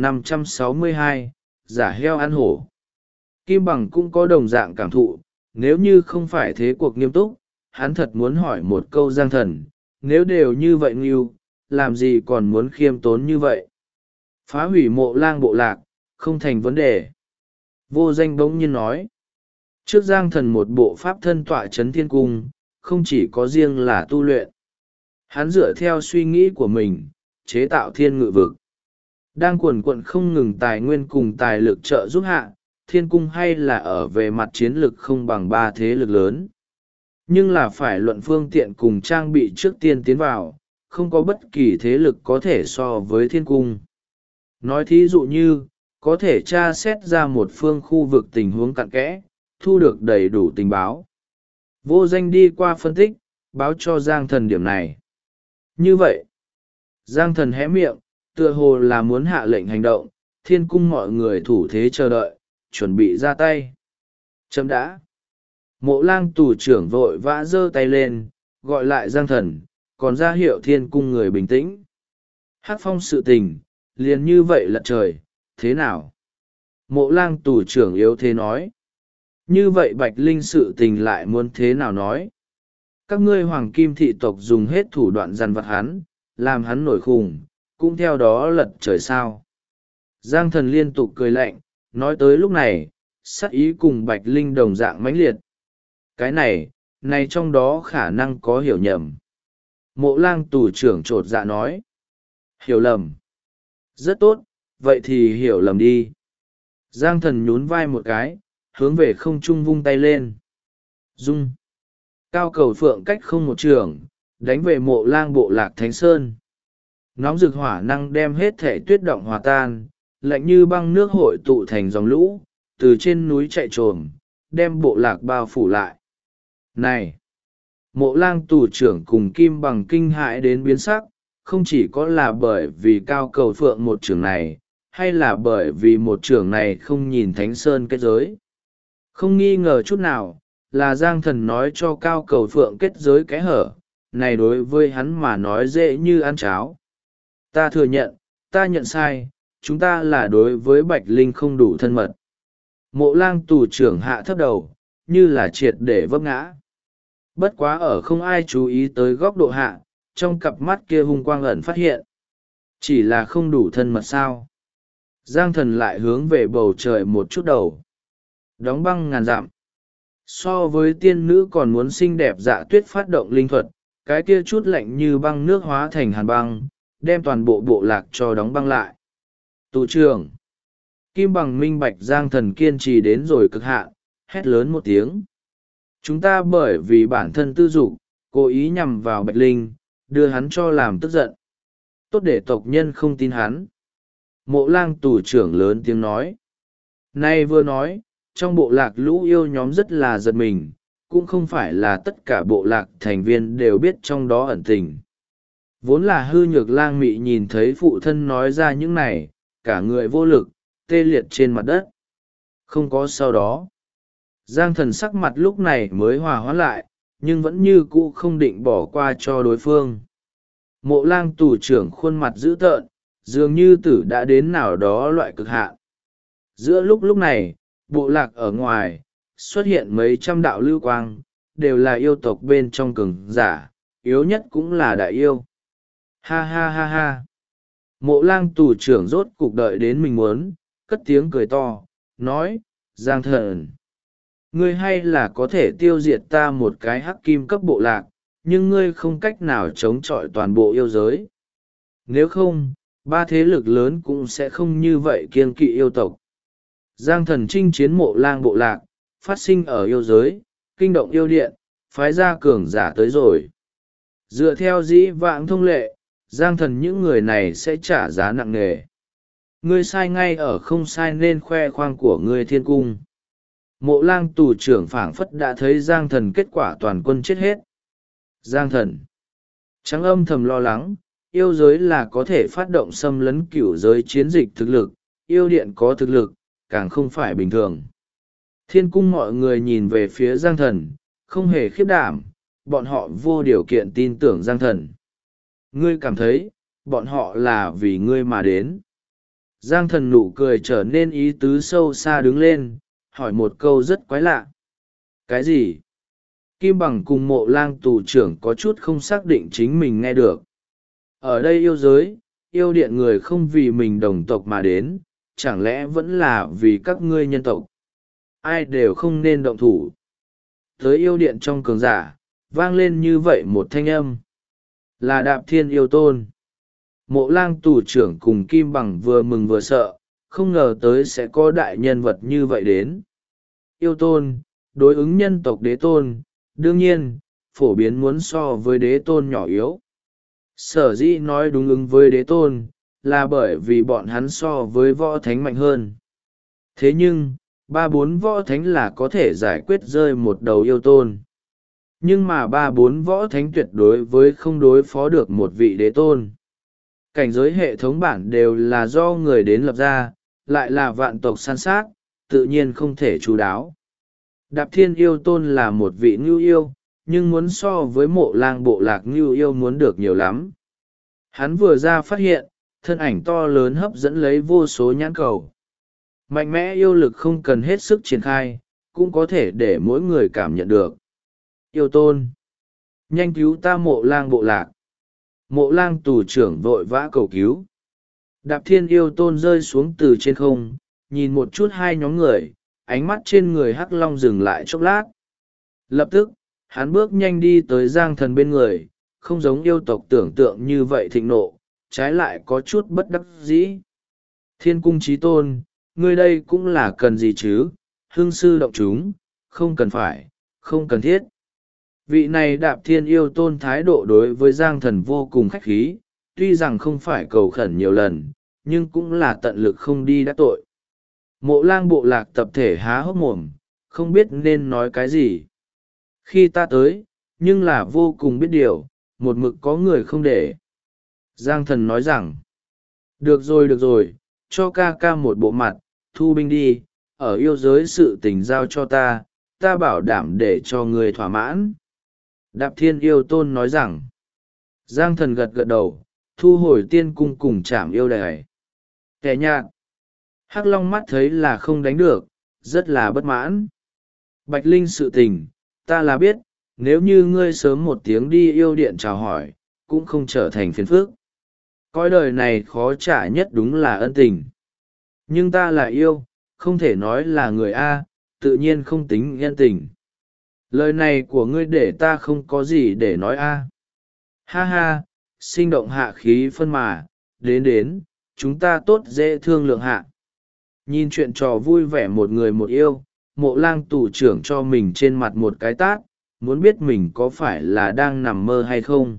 1562, giả heo ăn hổ. Kim Bằng cũng có đồng dạng cảm thụ, nếu như không phải thế cuộc nghiêm túc, hắn thật muốn hỏi một câu Giang Thần, nếu đều như vậy Ngưu, làm gì còn muốn khiêm tốn như vậy? Phá hủy Mộ Lang bộ lạc, không thành vấn đề. Vô danh bỗng nhiên nói. Trước Giang Thần một bộ pháp thân tọa chấn thiên cung, không chỉ có riêng là tu luyện. Hắn dựa theo suy nghĩ của mình, chế tạo thiên ngự vực. Đang quần quận không ngừng tài nguyên cùng tài lực trợ giúp hạ, thiên cung hay là ở về mặt chiến lực không bằng 3 thế lực lớn. Nhưng là phải luận phương tiện cùng trang bị trước tiên tiến vào, không có bất kỳ thế lực có thể so với thiên cung. Nói thí dụ như, có thể tra xét ra một phương khu vực tình huống cặn kẽ, thu được đầy đủ tình báo. Vô danh đi qua phân tích, báo cho Giang Thần điểm này. Như vậy, Giang Thần hé miệng, tựa hồ là muốn hạ lệnh hành động, thiên cung mọi người thủ thế chờ đợi, chuẩn bị ra tay. Chấm đã. Mộ lang tù trưởng vội vã giơ tay lên, gọi lại Giang Thần, còn ra hiệu thiên cung người bình tĩnh. Hắc phong sự tình, liền như vậy lật trời, thế nào? Mộ lang tù trưởng yếu thế nói. Như vậy Bạch Linh sự tình lại muốn thế nào nói? Các ngươi hoàng kim thị tộc dùng hết thủ đoạn dằn vặt hắn, làm hắn nổi khùng, cũng theo đó lật trời sao. Giang Thần liên tục cười lạnh, nói tới lúc này, sắc ý cùng Bạch Linh đồng dạng mãnh liệt. Cái này trong đó khả năng có hiểu nhầm. Mộ lang tù trưởng trột dạ nói. Hiểu lầm. Rất tốt, vậy thì hiểu lầm đi. Giang Thần nhún vai một cái, hướng về không trung vung tay lên. Dung. Cao cầu phượng cách không một trường, đánh về mộ lang bộ lạc Thánh Sơn. Nóng rực hỏa năng đem hết thể tuyết động hòa tan, lạnh như băng nước hội tụ thành dòng lũ, từ trên núi chạy trồm, đem bộ lạc bao phủ lại. Này! Mộ lang tù trưởng cùng Kim Bằng kinh hãi đến biến sắc, không chỉ có là bởi vì cao cầu phượng một trường này, hay là bởi vì một trường này không nhìn Thánh Sơn kết giới. Không nghi ngờ chút nào, là Giang Thần nói cho cao cầu phượng kết giới kẽ hở, này đối với hắn mà nói dễ như ăn cháo. Ta thừa nhận, ta nhận sai, chúng ta là đối với Bạch Linh không đủ thân mật. Mộ lang tù trưởng hạ thấp đầu, như là triệt để vấp ngã. Bất quá ở không ai chú ý tới góc độ hạ, trong cặp mắt kia hung quang ẩn phát hiện. Chỉ là không đủ thân mật sao. Giang Thần lại hướng về bầu trời một chút đầu. Đóng băng ngàn dặm. So với tiên nữ còn muốn xinh đẹp dạ tuyết phát động linh thuật, cái kia chút lạnh như băng nước hóa thành hàn băng, đem toàn bộ bộ lạc cho đóng băng lại. Tù trưởng. Kim Bằng minh bạch Giang Thần kiên trì đến rồi cực hạn, hét lớn một tiếng. Chúng ta bởi vì bản thân tư dục, cố ý nhằm vào Bạch Linh, đưa hắn cho làm tức giận. Tốt để tộc nhân không tin hắn. Mộ lang tù trưởng lớn tiếng nói. Nay vừa nói, trong bộ lạc lũ yêu nhóm rất là giật mình, cũng không phải là tất cả bộ lạc thành viên đều biết trong đó ẩn tình. Vốn là hư nhược lang mị nhìn thấy phụ thân nói ra những này, cả người vô lực, tê liệt trên mặt đất. Không có sau đó. Giang Thần sắc mặt lúc này mới hòa hoãn lại, nhưng vẫn như cũ không định bỏ qua cho đối phương. Mộ lang tù trưởng khuôn mặt dữ tợn, dường như tử đã đến nào đó loại cực hạn. Giữa lúc này, bộ lạc ở ngoài, xuất hiện mấy trăm đạo lưu quang, đều là yêu tộc bên trong cường giả, yếu nhất cũng là đại yêu. Ha ha ha ha. Mộ lang tù trưởng rốt cục đợi đến mình muốn, cất tiếng cười to, nói, Giang Thần. Ngươi hay là có thể tiêu diệt ta một cái hắc kim cấp bộ lạc, nhưng ngươi không cách nào chống chọi toàn bộ yêu giới. Nếu không, ba thế lực lớn cũng sẽ không như vậy kiêng kỵ yêu tộc. Giang Thần chinh chiến mộ lang bộ lạc, phát sinh ở yêu giới, kinh động yêu điện, phái ra cường giả tới rồi. Dựa theo dĩ vãng thông lệ, Giang Thần những người này sẽ trả giá nặng nề. Ngươi sai ngay ở không sai nên khoe khoang của ngươi thiên cung. Mộ lang tù trưởng phảng phất đã thấy Giang Thần kết quả toàn quân chết hết. Giang Thần trắng âm thầm lo lắng, yêu giới là có thể phát động xâm lấn cửu giới chiến dịch thực lực, yêu điện có thực lực, càng không phải bình thường. Thiên cung mọi người nhìn về phía Giang Thần, không hề khiếp đảm, bọn họ vô điều kiện tin tưởng Giang Thần. Ngươi cảm thấy, bọn họ là vì ngươi mà đến. Giang Thần nụ cười trở nên ý tứ sâu xa đứng lên, hỏi một câu rất quái lạ. Cái gì? Kim Bằng cùng mộ lang tù trưởng có chút không xác định chính mình nghe được. Ở đây yêu giới, yêu điện người không vì mình đồng tộc mà đến, chẳng lẽ vẫn là vì các ngươi nhân tộc? Ai đều không nên động thủ. Tới yêu điện trong cường giả, vang lên như vậy một thanh âm. Là Đạp Thiên Yêu Tôn. Mộ lang tù trưởng cùng Kim Bằng vừa mừng vừa sợ, không ngờ tới sẽ có đại nhân vật như vậy đến. Yêu Tôn, đối ứng nhân tộc đế tôn, đương nhiên, phổ biến muốn so với đế tôn nhỏ yếu. Sở dĩ nói đúng ứng với đế tôn, là bởi vì bọn hắn so với võ thánh mạnh hơn. Thế nhưng, 3-4 võ thánh là có thể giải quyết rơi một đầu yêu tôn. Nhưng mà 3-4 võ thánh tuyệt đối với không đối phó được một vị đế tôn. Cảnh giới hệ thống bản đều là do người đến lập ra, lại là vạn tộc san sát, tự nhiên không thể chú đáo. Đạp Thiên Yêu Tôn là một vị ngưu yêu, nhưng muốn so với Mộ Lang bộ lạc ngưu yêu muốn được nhiều lắm. Hắn vừa ra phát hiện, thân ảnh to lớn hấp dẫn lấy vô số nhãn cầu. Mạnh mẽ yêu lực không cần hết sức triển khai, cũng có thể để mỗi người cảm nhận được. Yêu Tôn! Nhanh cứu ta Mộ Lang bộ lạc! Mộ Lang tù trưởng vội vã cầu cứu. Đạp Thiên Yêu Tôn rơi xuống từ trên không, nhìn một chút hai nhóm người, ánh mắt trên người Hắc Long dừng lại chốc lát. Lập tức, hắn bước nhanh đi tới Giang Thần bên người, không giống yêu tộc tưởng tượng như vậy thịnh nộ, trái lại có chút bất đắc dĩ. Thiên cung chí tôn, ngươi đây cũng là cần gì chứ, hương sư động chúng, không cần phải, không cần thiết. Vị này Đạp Thiên Yêu Tôn thái độ đối với Giang Thần vô cùng khách khí, tuy rằng không phải cầu khẩn nhiều lần, nhưng cũng là tận lực không đi đắc tội. Mộ Lang bộ lạc tập thể há hốc mồm, không biết nên nói cái gì. Khi ta tới, nhưng là vô cùng biết điều, một mực có người không để. Giang Thần nói rằng, được rồi, cho ca ca một bộ mặt, thu binh đi, ở yêu giới sự tình giao cho ta bảo đảm để cho người thỏa mãn. Đạp Thiên Yêu Tôn nói rằng, Giang Thần gật gật đầu, thu hồi tiên cung cùng chạm yêu đài. Kẻ nhạt, Hắc Long mắt thấy là không đánh được, rất là bất mãn. Bạch Linh sự tình, ta là biết, nếu như ngươi sớm một tiếng đi yêu điện chào hỏi, cũng không trở thành phiền phức. Cõi đời này khó trả nhất đúng là ân tình. Nhưng ta là yêu, không thể nói là người A, tự nhiên không tính ân tình. Lời này của ngươi để ta không có gì để nói A. Ha ha, sinh động hạ khí phân mà, đến, chúng ta tốt dễ thương lượng hạ. Nhìn chuyện trò vui vẻ một người một yêu, Mộ Lang tù trưởng cho mình trên mặt một cái tát, muốn biết mình có phải là đang nằm mơ hay không.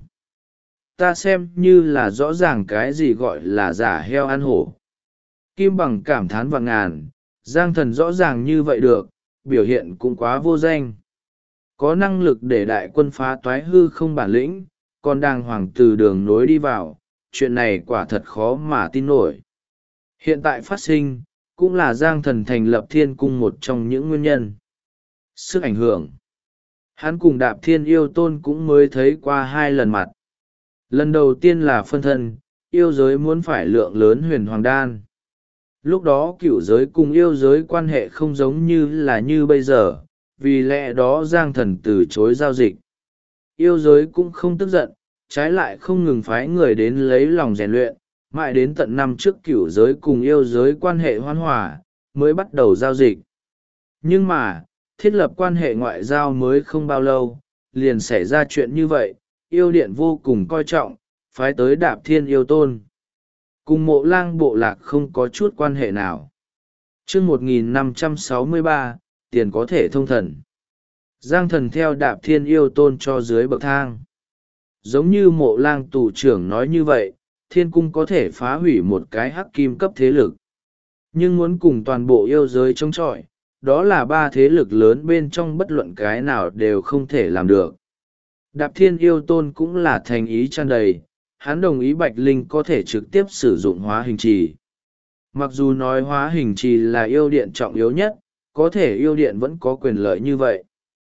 Ta xem như là rõ ràng cái gì gọi là giả heo ăn hổ. Kim Bằng cảm thán vạn ngàn, Giang Thần rõ ràng như vậy được, biểu hiện cũng quá vô danh. Có năng lực để đại quân phá toái hư không bản lĩnh, còn đàng hoàng từ đường nối đi vào, chuyện này quả thật khó mà tin nổi. Hiện tại phát sinh, cũng là Giang Thần thành lập thiên cung một trong những nguyên nhân. Sức ảnh hưởng. Hắn cùng Đạp Thiên Yêu Tôn cũng mới thấy qua 2 lần mặt. Lần đầu tiên là phân thân, yêu giới muốn phải lượng lớn huyền hoàng đan. Lúc đó cửu giới cùng yêu giới quan hệ không giống như bây giờ, vì lẽ đó Giang Thần từ chối giao dịch. Yêu giới cũng không tức giận, trái lại không ngừng phái người đến lấy lòng rèn luyện, mãi đến tận năm trước cửu giới cùng yêu giới quan hệ hoan hòa, mới bắt đầu giao dịch. Nhưng mà, thiết lập quan hệ ngoại giao mới không bao lâu, liền xảy ra chuyện như vậy, yêu điện vô cùng coi trọng, phái tới Đạp Thiên Yêu Tôn. Cùng Mộ Lang bộ lạc không có chút quan hệ nào. Chương 1563, tiền có thể thông thần. Giang Thần theo Đạp Thiên Yêu Tôn cho dưới bậc thang. Giống như Mộ Lang tù trưởng nói như vậy, thiên cung có thể phá hủy một cái hắc kim cấp thế lực. Nhưng muốn cùng toàn bộ yêu giới chống chọi, đó là 3 thế lực lớn bên trong bất luận cái nào đều không thể làm được. Đạp Thiên Yêu Tôn cũng là thành ý tràn đầy, hắn đồng ý Bạch Linh có thể trực tiếp sử dụng hóa hình trì. Mặc dù nói hóa hình trì là yêu điện trọng yếu nhất, có thể yêu điện vẫn có quyền lợi như vậy.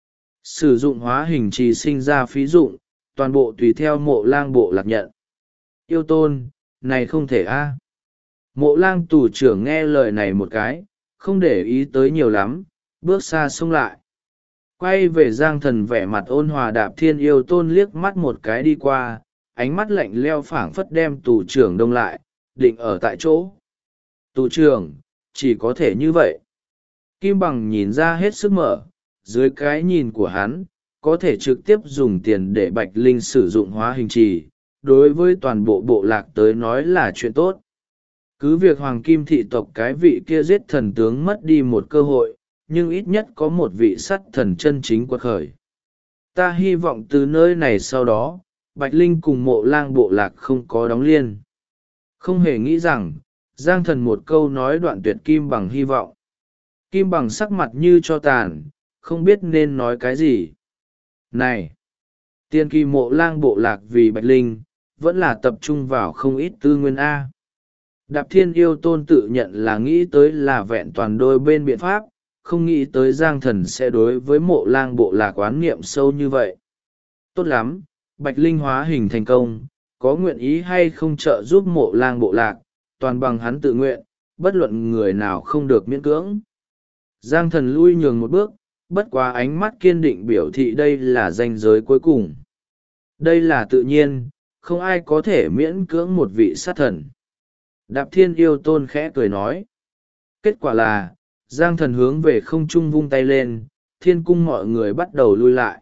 Sử dụng hóa hình trì sinh ra phí dụng, toàn bộ tùy theo Mộ Lang bộ lạc nhận. Yêu Tôn, này không thể a. Mộ Lang tù trưởng nghe lời này một cái, không để ý tới nhiều lắm, bước xa xông lại. Quay về Giang Thần vẻ mặt ôn hòa. Đạp Thiên Yêu Tôn liếc mắt một cái đi qua, ánh mắt lạnh leo phảng phất đem tù trưởng đông lại, định ở tại chỗ. Tù trưởng, chỉ có thể như vậy. Kim Bằng nhìn ra hết sức mở, dưới cái nhìn của hắn, có thể trực tiếp dùng tiền để Bạch Linh sử dụng hóa hình trì, đối với toàn bộ bộ lạc tới nói là chuyện tốt. Cứ việc Hoàng Kim thị tộc cái vị kia giết thần tướng mất đi một cơ hội, nhưng ít nhất có một vị sắt thần chân chính quật khởi. Ta hy vọng từ nơi này sau đó, Bạch Linh cùng Mộ Lang bộ lạc không có đóng liên. Không hề nghĩ rằng, Giang Thần một câu nói đoạn tuyệt Kim Bằng hy vọng. Kim Bằng sắc mặt như cho tàn, không biết nên nói cái gì. Này! Tiên kỳ Mộ Lang bộ lạc vì Bạch Linh, vẫn là tập trung vào không ít tư nguyên A. Đạp Thiên Yêu Tôn tự nhận là nghĩ tới là vẹn toàn đôi bên biện pháp, không nghĩ tới Giang Thần sẽ đối với Mộ Lang bộ lạc oán niệm sâu như vậy. Tốt lắm, Bạch Linh hóa hình thành công, có nguyện ý hay không trợ giúp Mộ Lang bộ lạc, toàn bằng hắn tự nguyện, bất luận người nào không được miễn cưỡng. Giang Thần lui nhường một bước, bất quá ánh mắt kiên định biểu thị đây là ranh giới cuối cùng. Đây là tự nhiên, không ai có thể miễn cưỡng một vị sát thần. Đạp Thiên Yêu Tôn khẽ cười nói. Kết quả là, Giang Thần hướng về không trung vung tay lên, thiên cung mọi người bắt đầu lui lại.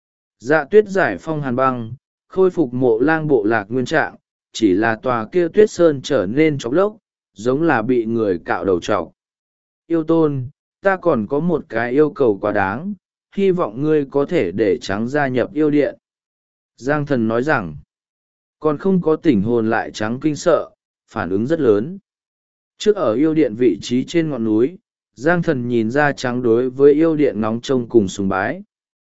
Dạ tuyết giải phong hàn băng, khôi phục Mộ Lang bộ lạc nguyên trạng, chỉ là tòa kia tuyết sơn trở nên chóng lốc, giống là bị người cạo đầu trọc. Yêu Tôn, ta còn có một cái yêu cầu quá đáng, hy vọng ngươi có thể để Trắng gia nhập yêu điện. Giang Thần nói rằng, còn không có tỉnh hồn lại Trắng kinh sợ, phản ứng rất lớn. Trước ở yêu điện vị trí trên ngọn núi, Giang Thần nhìn ra Trắng đối với yêu điện ngóng trông cùng sùng bái.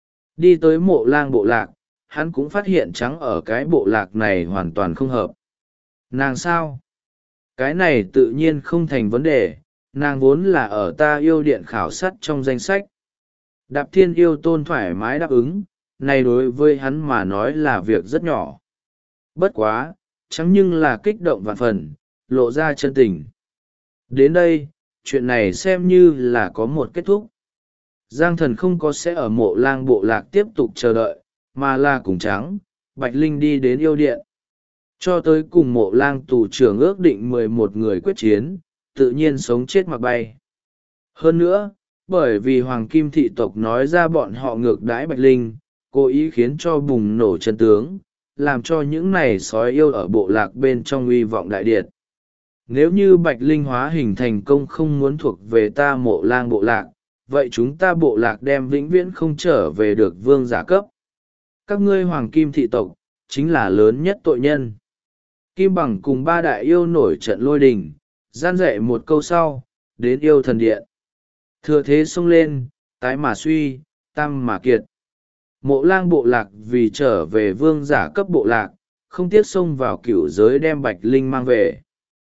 Đi tới Mộ Lang bộ lạc, hắn cũng phát hiện Trắng ở cái bộ lạc này hoàn toàn không hợp. Nàng sao? Cái này tự nhiên không thành vấn đề, nàng vốn là ở ta yêu điện khảo sát trong danh sách. Đạp Thiên Yêu Tôn thoải mái đáp ứng, này đối với hắn mà nói là việc rất nhỏ. Bất quá, Trắng nhưng là kích động vạn phần, lộ ra chân tình. Đến đây, chuyện này xem như là có một kết thúc. Giang Thần không có sẽ ở Mộ Lang bộ lạc tiếp tục chờ đợi, mà là cùng Trắng, Bạch Linh đi đến yêu điện. Cho tới cùng Mộ Lang tù trưởng ước định 11 người quyết chiến, tự nhiên sống chết mặc bay. Hơn nữa, bởi vì Hoàng Kim thị tộc nói ra bọn họ ngược đãi Bạch Linh, cố ý khiến cho bùng nổ chân tướng, làm cho những này sói yêu ở bộ lạc bên trong uy vọng đại điệt. Nếu như Bạch Linh hóa hình thành công không muốn thuộc về ta Mộ Lang bộ lạc, vậy chúng ta bộ lạc đem vĩnh viễn không trở về được vương giả cấp. Các ngươi Hoàng Kim thị tộc, chính là lớn nhất tội nhân. Kim Bằng cùng ba đại yêu nổi trận lôi đình, gian dạy một câu sau, đến yêu thần điện. Thừa thế xông lên, tái mà suy, tam mà kiệt. Mộ Lang bộ lạc vì trở về vương giả cấp bộ lạc, không tiếc xông vào cửu giới đem Bạch Linh mang về.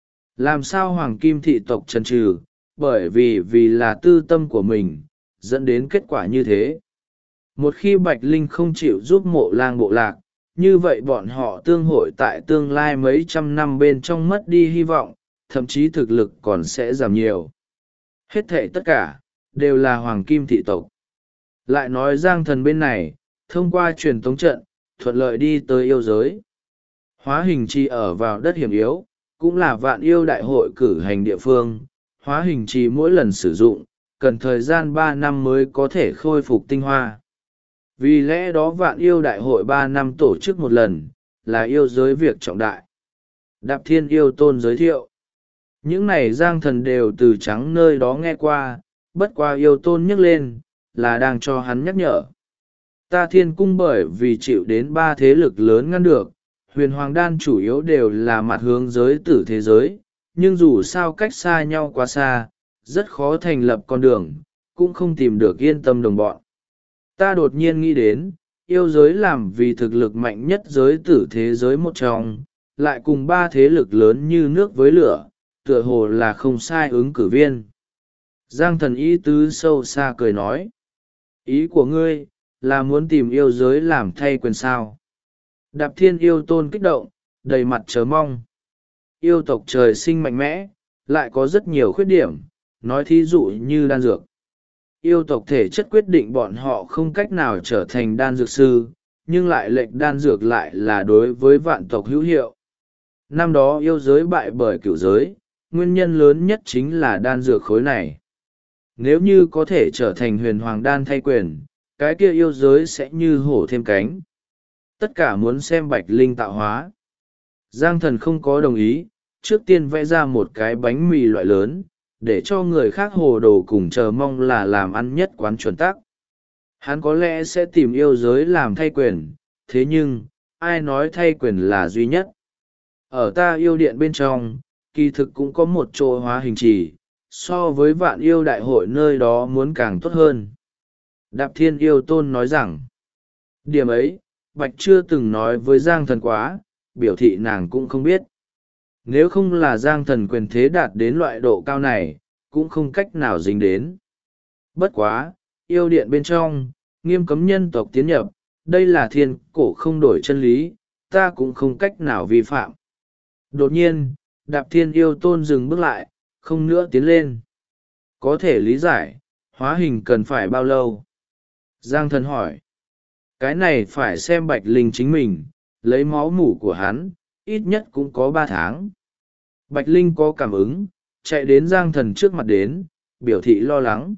Làm sao Hoàng Kim thị tộc chần chừ, bởi vì là tư tâm của mình, dẫn đến kết quả như thế. Một khi Bạch Linh không chịu giúp Mộ Lang bộ lạc, như vậy bọn họ tương hội tại tương lai mấy trăm năm bên trong mất đi hy vọng, thậm chí thực lực còn sẽ giảm nhiều. Hết thảy tất cả, đều là Hoàng Kim thị tộc. Lại nói Giang Thần bên này, thông qua truyền tống trận, thuận lợi đi tới yêu giới. Hóa hình trì ở vào đất hiểm yếu, cũng là vạn yêu đại hội cử hành địa phương. Hóa hình trì mỗi lần sử dụng, cần thời gian 3 năm mới có thể khôi phục tinh hoa. Vì lẽ đó vạn yêu đại hội 3 năm tổ chức một lần, là yêu giới việc trọng đại. Đạp Thiên Yêu Tôn giới thiệu. Những này Giang Thần đều từ Trắng nơi đó nghe qua, bất qua Yêu Tôn nhắc lên, là đang cho hắn nhắc nhở. Ta Thiên Cung bởi vì chịu đến 3 thế lực lớn ngăn được, Huyền Hoàng Đan chủ yếu đều là mặt hướng giới tử thế giới, nhưng dù sao cách xa nhau quá xa, rất khó thành lập con đường, cũng không tìm được yên tâm đồng bọn. Ta đột nhiên nghĩ đến, yêu giới làm vì thực lực mạnh nhất giới tử thế giới một trong, lại cùng 3 thế lực lớn như nước với lửa, tựa hồ là không sai ứng cử viên. Giang Thần ý tứ sâu xa cười nói. Ý của ngươi, là muốn tìm yêu giới làm thay quyền sao. Đạp Thiên Yêu Tôn kích động, đầy mặt chờ mong. Yêu tộc trời sinh mạnh mẽ, lại có rất nhiều khuyết điểm, nói thí dụ như đan dược. Yêu tộc thể chất quyết định bọn họ không cách nào trở thành đan dược sư, nhưng lại lệnh đan dược lại là đối với vạn tộc hữu hiệu. Năm đó yêu giới bại bởi cửu giới, nguyên nhân lớn nhất chính là đan dược khối này. Nếu như có thể trở thành huyền hoàng đan thay quyền, cái kia yêu giới sẽ như hổ thêm cánh. Tất cả muốn xem Bạch Linh tạo hóa. Giang Thần không có đồng ý, trước tiên vẽ ra một cái bánh mì loại lớn, để cho người khác hồ đồ cùng chờ mong là làm ăn nhất quán chuẩn tắc. Hắn có lẽ sẽ tìm yêu giới làm thay quyền, thế nhưng, ai nói thay quyền là duy nhất. Ở ta yêu điện bên trong, kỳ thực cũng có một chỗ hóa hình trì, so với vạn yêu đại hội nơi đó muốn càng tốt hơn. Đạp Thiên Yêu Tôn nói rằng, điểm ấy, Bạch chưa từng nói với Giang Thần quá, biểu thị nàng cũng không biết. Nếu không là Giang Thần quyền thế đạt đến loại độ cao này, cũng không cách nào dính đến. Bất quá, yêu điện bên trong, nghiêm cấm nhân tộc tiến nhập, đây là thiên cổ không đổi chân lý, ta cũng không cách nào vi phạm. Đột nhiên, Đạp Thiên Yêu Tôn dừng bước lại, không nữa tiến lên. Có thể lý giải, hóa hình cần phải bao lâu? Giang Thần hỏi. Cái này phải xem Bạch Linh chính mình, lấy máu mủ của hắn, ít nhất cũng có 3 tháng. Bạch Linh có cảm ứng, chạy đến Giang Thần trước mặt đến, biểu thị lo lắng.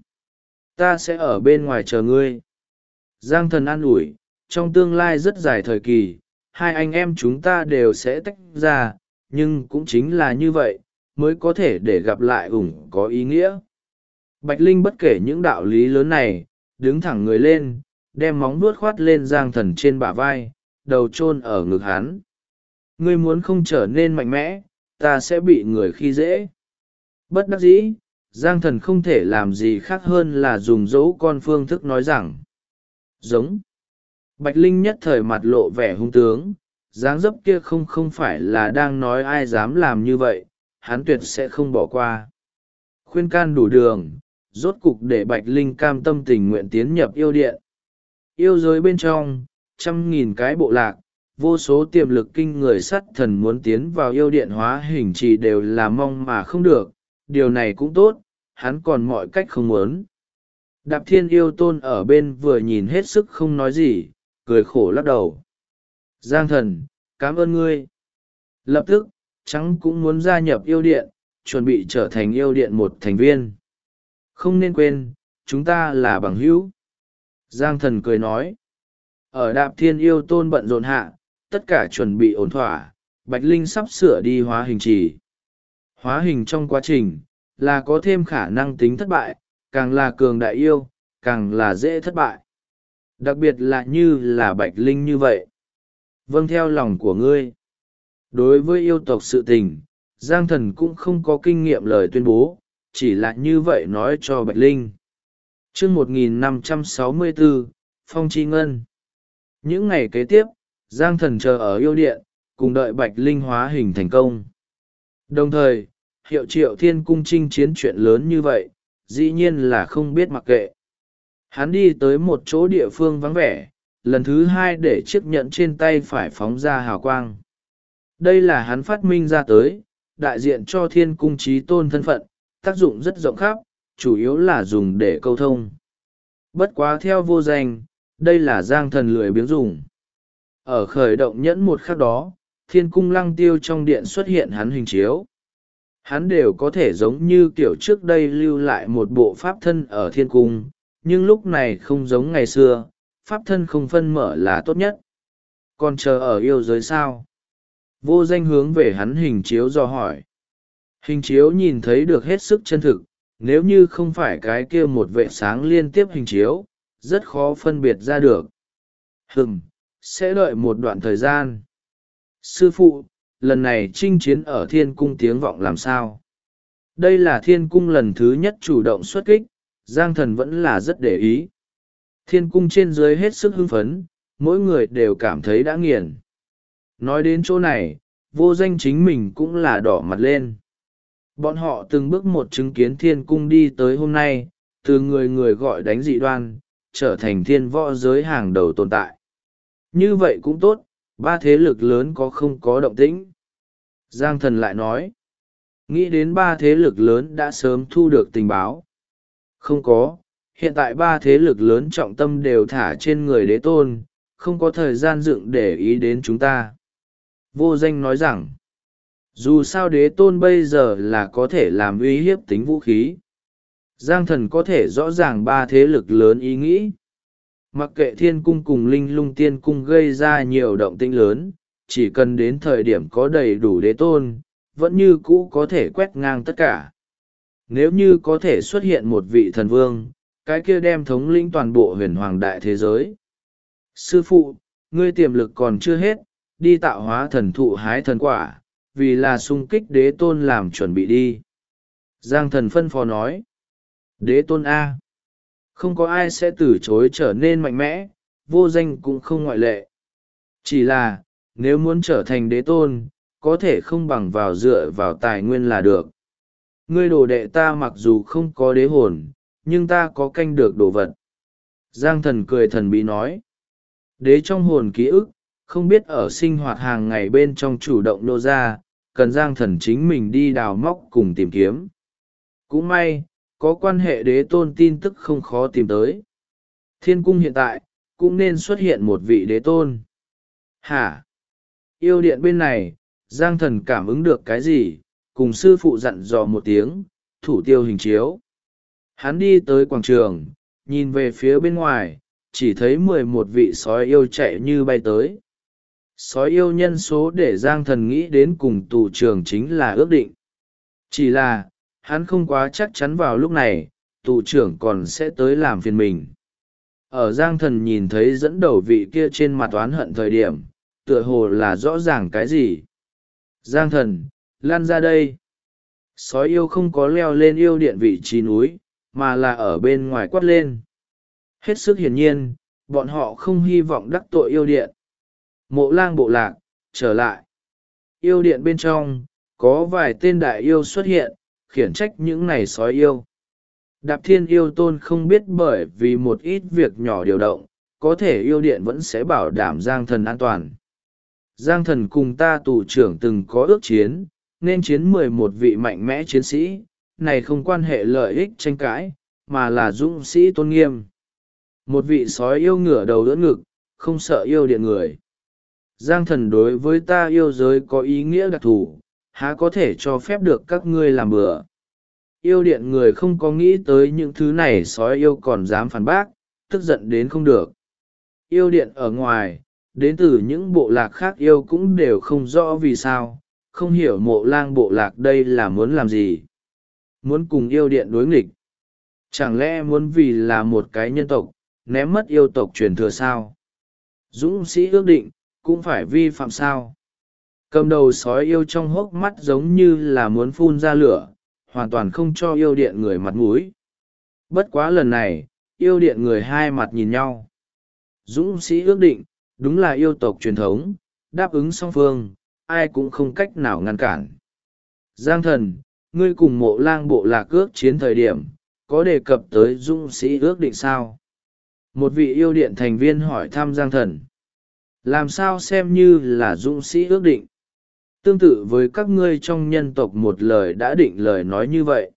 Ta sẽ ở bên ngoài chờ ngươi. Giang Thần an ủi, trong tương lai rất dài thời kỳ, hai anh em chúng ta đều sẽ tách ra, nhưng cũng chính là như vậy, mới có thể để gặp lại có ý nghĩa. Bạch Linh bất kể những đạo lý lớn này, đứng thẳng người lên, đem móng vuốt khoát lên Giang Thần trên bả vai, đầu chôn ở ngực hắn. Ngươi muốn không trở nên mạnh mẽ, ta sẽ bị người khi dễ. Bất đắc dĩ, Giang Thần không thể làm gì khác hơn là dùng dỗ con phương thức nói rằng. Giống. Bạch Linh nhất thời mặt lộ vẻ hung tướng, dáng dấp kia không phải là đang nói ai dám làm như vậy, hắn tuyệt sẽ không bỏ qua. Khuyên can đủ đường, rốt cục để Bạch Linh cam tâm tình nguyện tiến nhập yêu điện. Yêu giới bên trong, 100.000 cái bộ lạc, vô số tiềm lực kinh người sắt thần muốn tiến vào yêu điện hóa hình chỉ đều là mong mà không được, điều này cũng tốt, hắn còn mọi cách không muốn. Đạp Thiên Yêu Tôn ở bên vừa nhìn hết sức không nói gì, cười khổ lắc đầu. Giang Thần, cảm ơn ngươi. Lập tức, Trắng cũng muốn gia nhập yêu điện, chuẩn bị trở thành yêu điện một thành viên. Không nên quên, chúng ta là bằng hữu. Giang Thần cười nói. Ở Đạp Thiên Yêu Tôn bận rộn hạ, tất cả chuẩn bị ổn thỏa, Bạch Linh sắp sửa đi hóa hình trì. Hóa hình trong quá trình, là có thêm khả năng tính thất bại, càng là cường đại yêu, càng là dễ thất bại. Đặc biệt là như là Bạch Linh như vậy. Vâng theo lòng của ngươi. Đối với yêu tộc sự tình, Giang Thần cũng không có kinh nghiệm lời tuyên bố, chỉ là như vậy nói cho Bạch Linh. Chương 1564, Phong Chi Ngân. Những ngày kế tiếp, Giang Thần chờ ở yêu điện, cùng đợi Bạch Linh hóa hình thành công. Đồng thời, Hiệu Triệu Thiên Cung chinh chiến chuyện lớn như vậy, dĩ nhiên là không biết mặc kệ. Hắn đi tới một chỗ địa phương vắng vẻ, lần thứ hai để chiếc nhẫn trên tay phải phóng ra hào quang. Đây là hắn phát minh ra tới, đại diện cho Thiên Cung Chí Tôn thân phận, tác dụng rất rộng khắp, chủ yếu là dùng để câu thông. Bất quá theo vô danh, đây là Giang Thần lười biếng dùng. Ở khởi động nhẫn một khắc đó, Thiên Cung Lăng Tiêu trong điện xuất hiện hắn hình chiếu. Hắn đều có thể giống như kiểu trước đây lưu lại một bộ pháp thân ở Thiên Cung, nhưng lúc này không giống ngày xưa, pháp thân không phân mở là tốt nhất. Còn chờ ở yêu giới sao? Vô danh hướng về hắn hình chiếu do hỏi. Hình chiếu nhìn thấy được hết sức chân thực, nếu như không phải cái kia một vệ sáng liên tiếp hình chiếu, rất khó phân biệt ra được. Sẽ đợi một đoạn thời gian. Sư phụ, lần này chinh chiến ở Thiên Cung tiếng vọng làm sao? Đây là Thiên Cung lần thứ nhất chủ động xuất kích, Giang Thần vẫn là rất để ý. Thiên Cung trên dưới hết sức hưng phấn, mỗi người đều cảm thấy đã nghiền. Nói đến chỗ này, vô danh chính mình cũng là đỏ mặt lên. Bọn họ từng bước một chứng kiến Thiên Cung đi tới hôm nay, từ người người gọi đánh dị đoan, trở thành thiên võ giới hàng đầu tồn tại. Như vậy cũng tốt, ba thế lực lớn có không có động tĩnh. Giang Thần lại nói, nghĩ đến ba thế lực lớn đã sớm thu được tình báo. Không có, hiện tại ba thế lực lớn trọng tâm đều thả trên người đế tôn, không có thời gian dựng để ý đến chúng ta. Vô danh nói rằng, dù sao đế tôn bây giờ là có thể làm uy hiếp tính vũ khí. Giang Thần có thể rõ ràng ba thế lực lớn ý nghĩ. Mặc kệ Thiên Cung cùng Linh Lung Tiên Cung gây ra nhiều động tĩnh lớn, chỉ cần đến thời điểm có đầy đủ đế tôn, vẫn như cũ có thể quét ngang tất cả. Nếu như có thể xuất hiện một vị thần vương, cái kia đem thống lĩnh toàn bộ huyền hoàng đại thế giới. Sư phụ, ngươi tiềm lực còn chưa hết, đi tạo hóa thần thụ hái thần quả, vì là xung kích đế tôn làm chuẩn bị đi. Giang Thần phân phó nói. Đế tôn A. Không có ai sẽ từ chối trở nên mạnh mẽ, vô danh cũng không ngoại lệ. Chỉ là, nếu muốn trở thành đế tôn, có thể không bằng vào dựa vào tài nguyên là được. Ngươi đồ đệ ta mặc dù không có đế hồn, nhưng ta có canh được đồ vật. Giang thần cười thần bí nói. Đế trong hồn ký ức, không biết ở sinh hoạt hàng ngày bên trong chủ động nô ra, cần Giang thần chính mình đi đào móc cùng tìm kiếm. Cũng may, có quan hệ đế tôn tin tức không khó tìm tới. Thiên cung hiện tại, cũng nên xuất hiện một vị đế tôn. Hả? Yêu điện bên này, Giang thần cảm ứng được cái gì, cùng sư phụ dặn dò một tiếng, thủ tiêu hình chiếu. Hắn đi tới quảng trường, nhìn về phía bên ngoài, chỉ thấy 11 vị sói yêu chạy như bay tới. Sói yêu nhân số để Giang thần nghĩ đến cùng tù trưởng chính là ước định. Chỉ là, hắn không quá chắc chắn vào lúc này, tù trưởng còn sẽ tới làm phiền mình. Ở Giang thần nhìn thấy dẫn đầu vị kia trên mặt oán hận thời điểm, tựa hồ là rõ ràng cái gì. Giang thần, lan ra đây. Sói yêu không có leo lên yêu điện vị trí núi, mà là ở bên ngoài quát lên. Hết sức hiển nhiên, bọn họ không hy vọng đắc tội yêu điện. Mộ lang bộ lạc, trở lại. Yêu điện bên trong, có vài tên đại yêu xuất hiện, khiển trách những này sói yêu. Đạp thiên yêu tôn không biết bởi vì một ít việc nhỏ điều động, có thể yêu điện vẫn sẽ bảo đảm Giang thần an toàn. Giang thần cùng ta tù trưởng từng có ước chiến, nên chiến 11 vị mạnh mẽ chiến sĩ, này không quan hệ lợi ích tranh cãi, mà là dũng sĩ tôn nghiêm. Một vị sói yêu ngửa đầu đỡ ngực, không sợ yêu điện người. Giang thần đối với ta yêu giới có ý nghĩa đặc thù, há có thể cho phép được các ngươi làm bừa. Yêu điện người không có nghĩ tới những thứ này sói yêu còn dám phản bác, tức giận đến không được. Yêu điện ở ngoài, đến từ những bộ lạc khác yêu cũng đều không rõ vì sao, không hiểu mộ lang bộ lạc đây là muốn làm gì. Muốn cùng yêu điện đối nghịch. Chẳng lẽ muốn vì là một cái nhân tộc, ném mất yêu tộc truyền thừa sao? Dũng sĩ ước định, cũng phải vi phạm sao? Cầm đầu sói yêu trong hốc mắt giống như là muốn phun ra lửa, hoàn toàn không cho yêu điện người mặt mũi. Bất quá lần này, yêu điện người hai mặt nhìn nhau. Dũng sĩ ước định, đúng là yêu tộc truyền thống, đáp ứng song phương, ai cũng không cách nào ngăn cản. Giang thần, ngươi cùng mộ lang bộ lạc ước chiến thời điểm, có đề cập tới dũng sĩ ước định sao? Một vị yêu điện thành viên hỏi thăm Giang thần. Làm sao xem như là dũng sĩ ước định? Tương tự với các ngươi trong nhân tộc một lời đã định lời nói như vậy.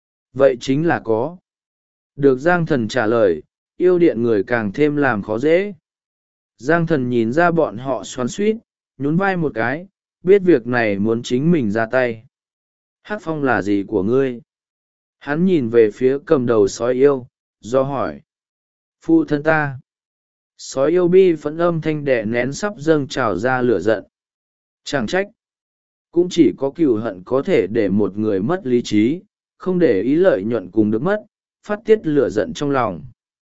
Vậy chính là có. Được Giang thần trả lời, yêu điện người càng thêm làm khó dễ. Giang thần nhìn ra bọn họ xoắn xuýt, nhún vai một cái, biết việc này muốn chính mình ra tay. Hắc phong là gì của ngươi? Hắn nhìn về phía cầm đầu sói yêu, do hỏi. Phụ thân ta. Sói yêu bi phẫn âm thanh đẻ nén sắp dâng trào ra lửa giận. Chẳng trách. Cũng chỉ có cừu hận có thể để một người mất lý trí, không để ý lợi nhuận cùng được mất, phát tiết lửa giận trong lòng.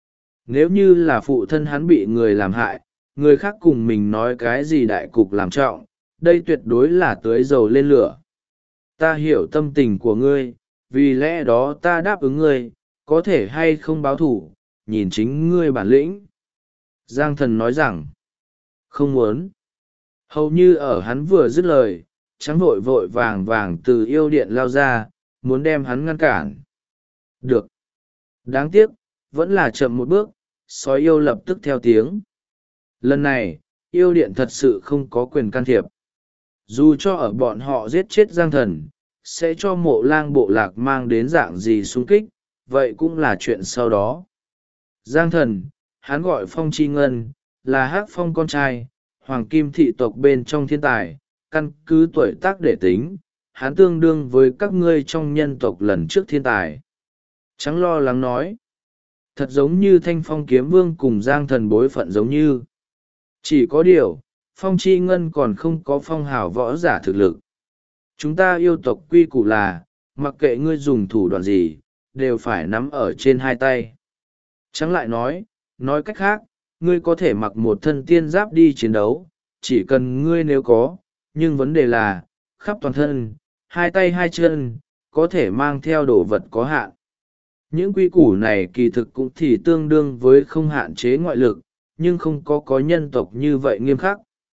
Nếu như là phụ thân hắn bị người làm hại, người khác cùng mình nói cái gì đại cục làm trọng, đây tuyệt đối là tưới dầu lên lửa. Ta hiểu tâm tình của ngươi, vì lẽ đó ta đáp ứng ngươi, có thể hay không báo thủ, nhìn chính ngươi bản lĩnh. Giang thần nói rằng, không muốn. Hầu như ở hắn vừa dứt lời, trắng vội vội vàng vàng từ yêu điện lao ra, muốn đem hắn ngăn cản. Được. Đáng tiếc, vẫn là chậm một bước, sói yêu lập tức theo tiếng. Lần này, yêu điện thật sự không có quyền can thiệp. Dù cho ở bọn họ giết chết Giang thần, sẽ cho mộ lang bộ lạc mang đến dạng gì xung kích, vậy cũng là chuyện sau đó. Giang thần, hắn gọi Phong Chi Ngân, là Hắc Phong con trai, hoàng kim thị tộc bên trong thiên tài, căn cứ tuổi tác để tính, hắn tương đương với các ngươi trong nhân tộc lần trước thiên tài. Trắng lo lắng nói, thật giống như Thanh Phong kiếm vương cùng Giang thần bối phận giống như. Chỉ có điều, Phong Chi Ngân còn không có phong hào võ giả thực lực. Chúng ta yêu tộc quy củ là, mặc kệ ngươi dùng thủ đoạn gì, đều phải nắm ở trên hai tay. Trắng lại nói cách khác, ngươi có thể mặc một thân tiên giáp đi chiến đấu, chỉ cần ngươi nếu có, nhưng vấn đề là, khắp toàn thân, hai tay hai chân, có thể mang theo đồ vật có hạn. Những quy củ này kỳ thực cũng thì tương đương với không hạn chế ngoại lực, nhưng không có nhân tộc như vậy nghiêm khắc.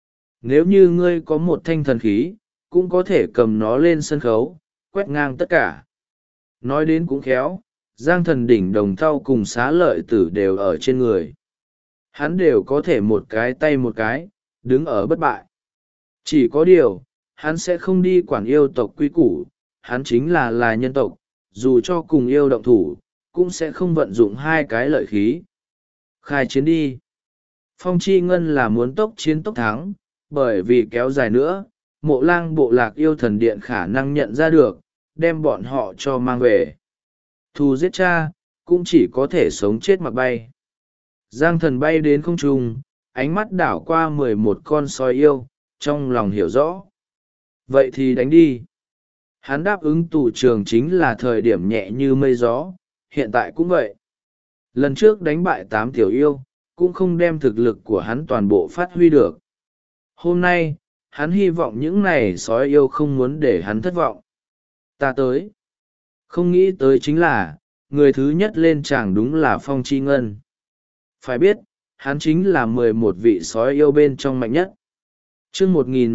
Nếu như ngươi có một thanh thần khí, cũng có thể cầm nó lên sân khấu, quét ngang tất cả. Nói đến cũng khéo, Giang Thần đỉnh đồng thau cùng Xá Lợi Tử đều ở trên người. Hắn đều có thể một cái tay một cái, đứng ở bất bại. Chỉ có điều, hắn sẽ không đi quản yêu tộc quy củ, hắn chính là nhân tộc, dù cho cùng yêu động thủ, cũng sẽ không vận dụng hai cái lợi khí. Khai chiến đi. Phong Chi Ngân là muốn tốc chiến tốc thắng, bởi vì kéo dài nữa, Mộ Lang bộ lạc yêu thần điện khả năng nhận ra được, đem bọn họ cho mang về. Thù giết cha, cũng chỉ có thể sống chết mặc bay. Giang Thần bay đến không trung, ánh mắt đảo qua 11 con sói yêu, trong lòng hiểu rõ. Vậy thì đánh đi. Hắn đáp ứng tù trường chính là thời điểm nhẹ như mây gió, hiện tại cũng vậy. Lần trước đánh bại 8 tiểu yêu, cũng không đem thực lực của hắn toàn bộ phát huy được. Hôm nay, hắn hy vọng những này sói yêu không muốn để hắn thất vọng. Ta tới. Không nghĩ tới chính là, người thứ nhất lên tràng đúng là Phong Chi Ngân. Phải biết, hắn chính là 11 vị sói yêu bên trong mạnh nhất. Chương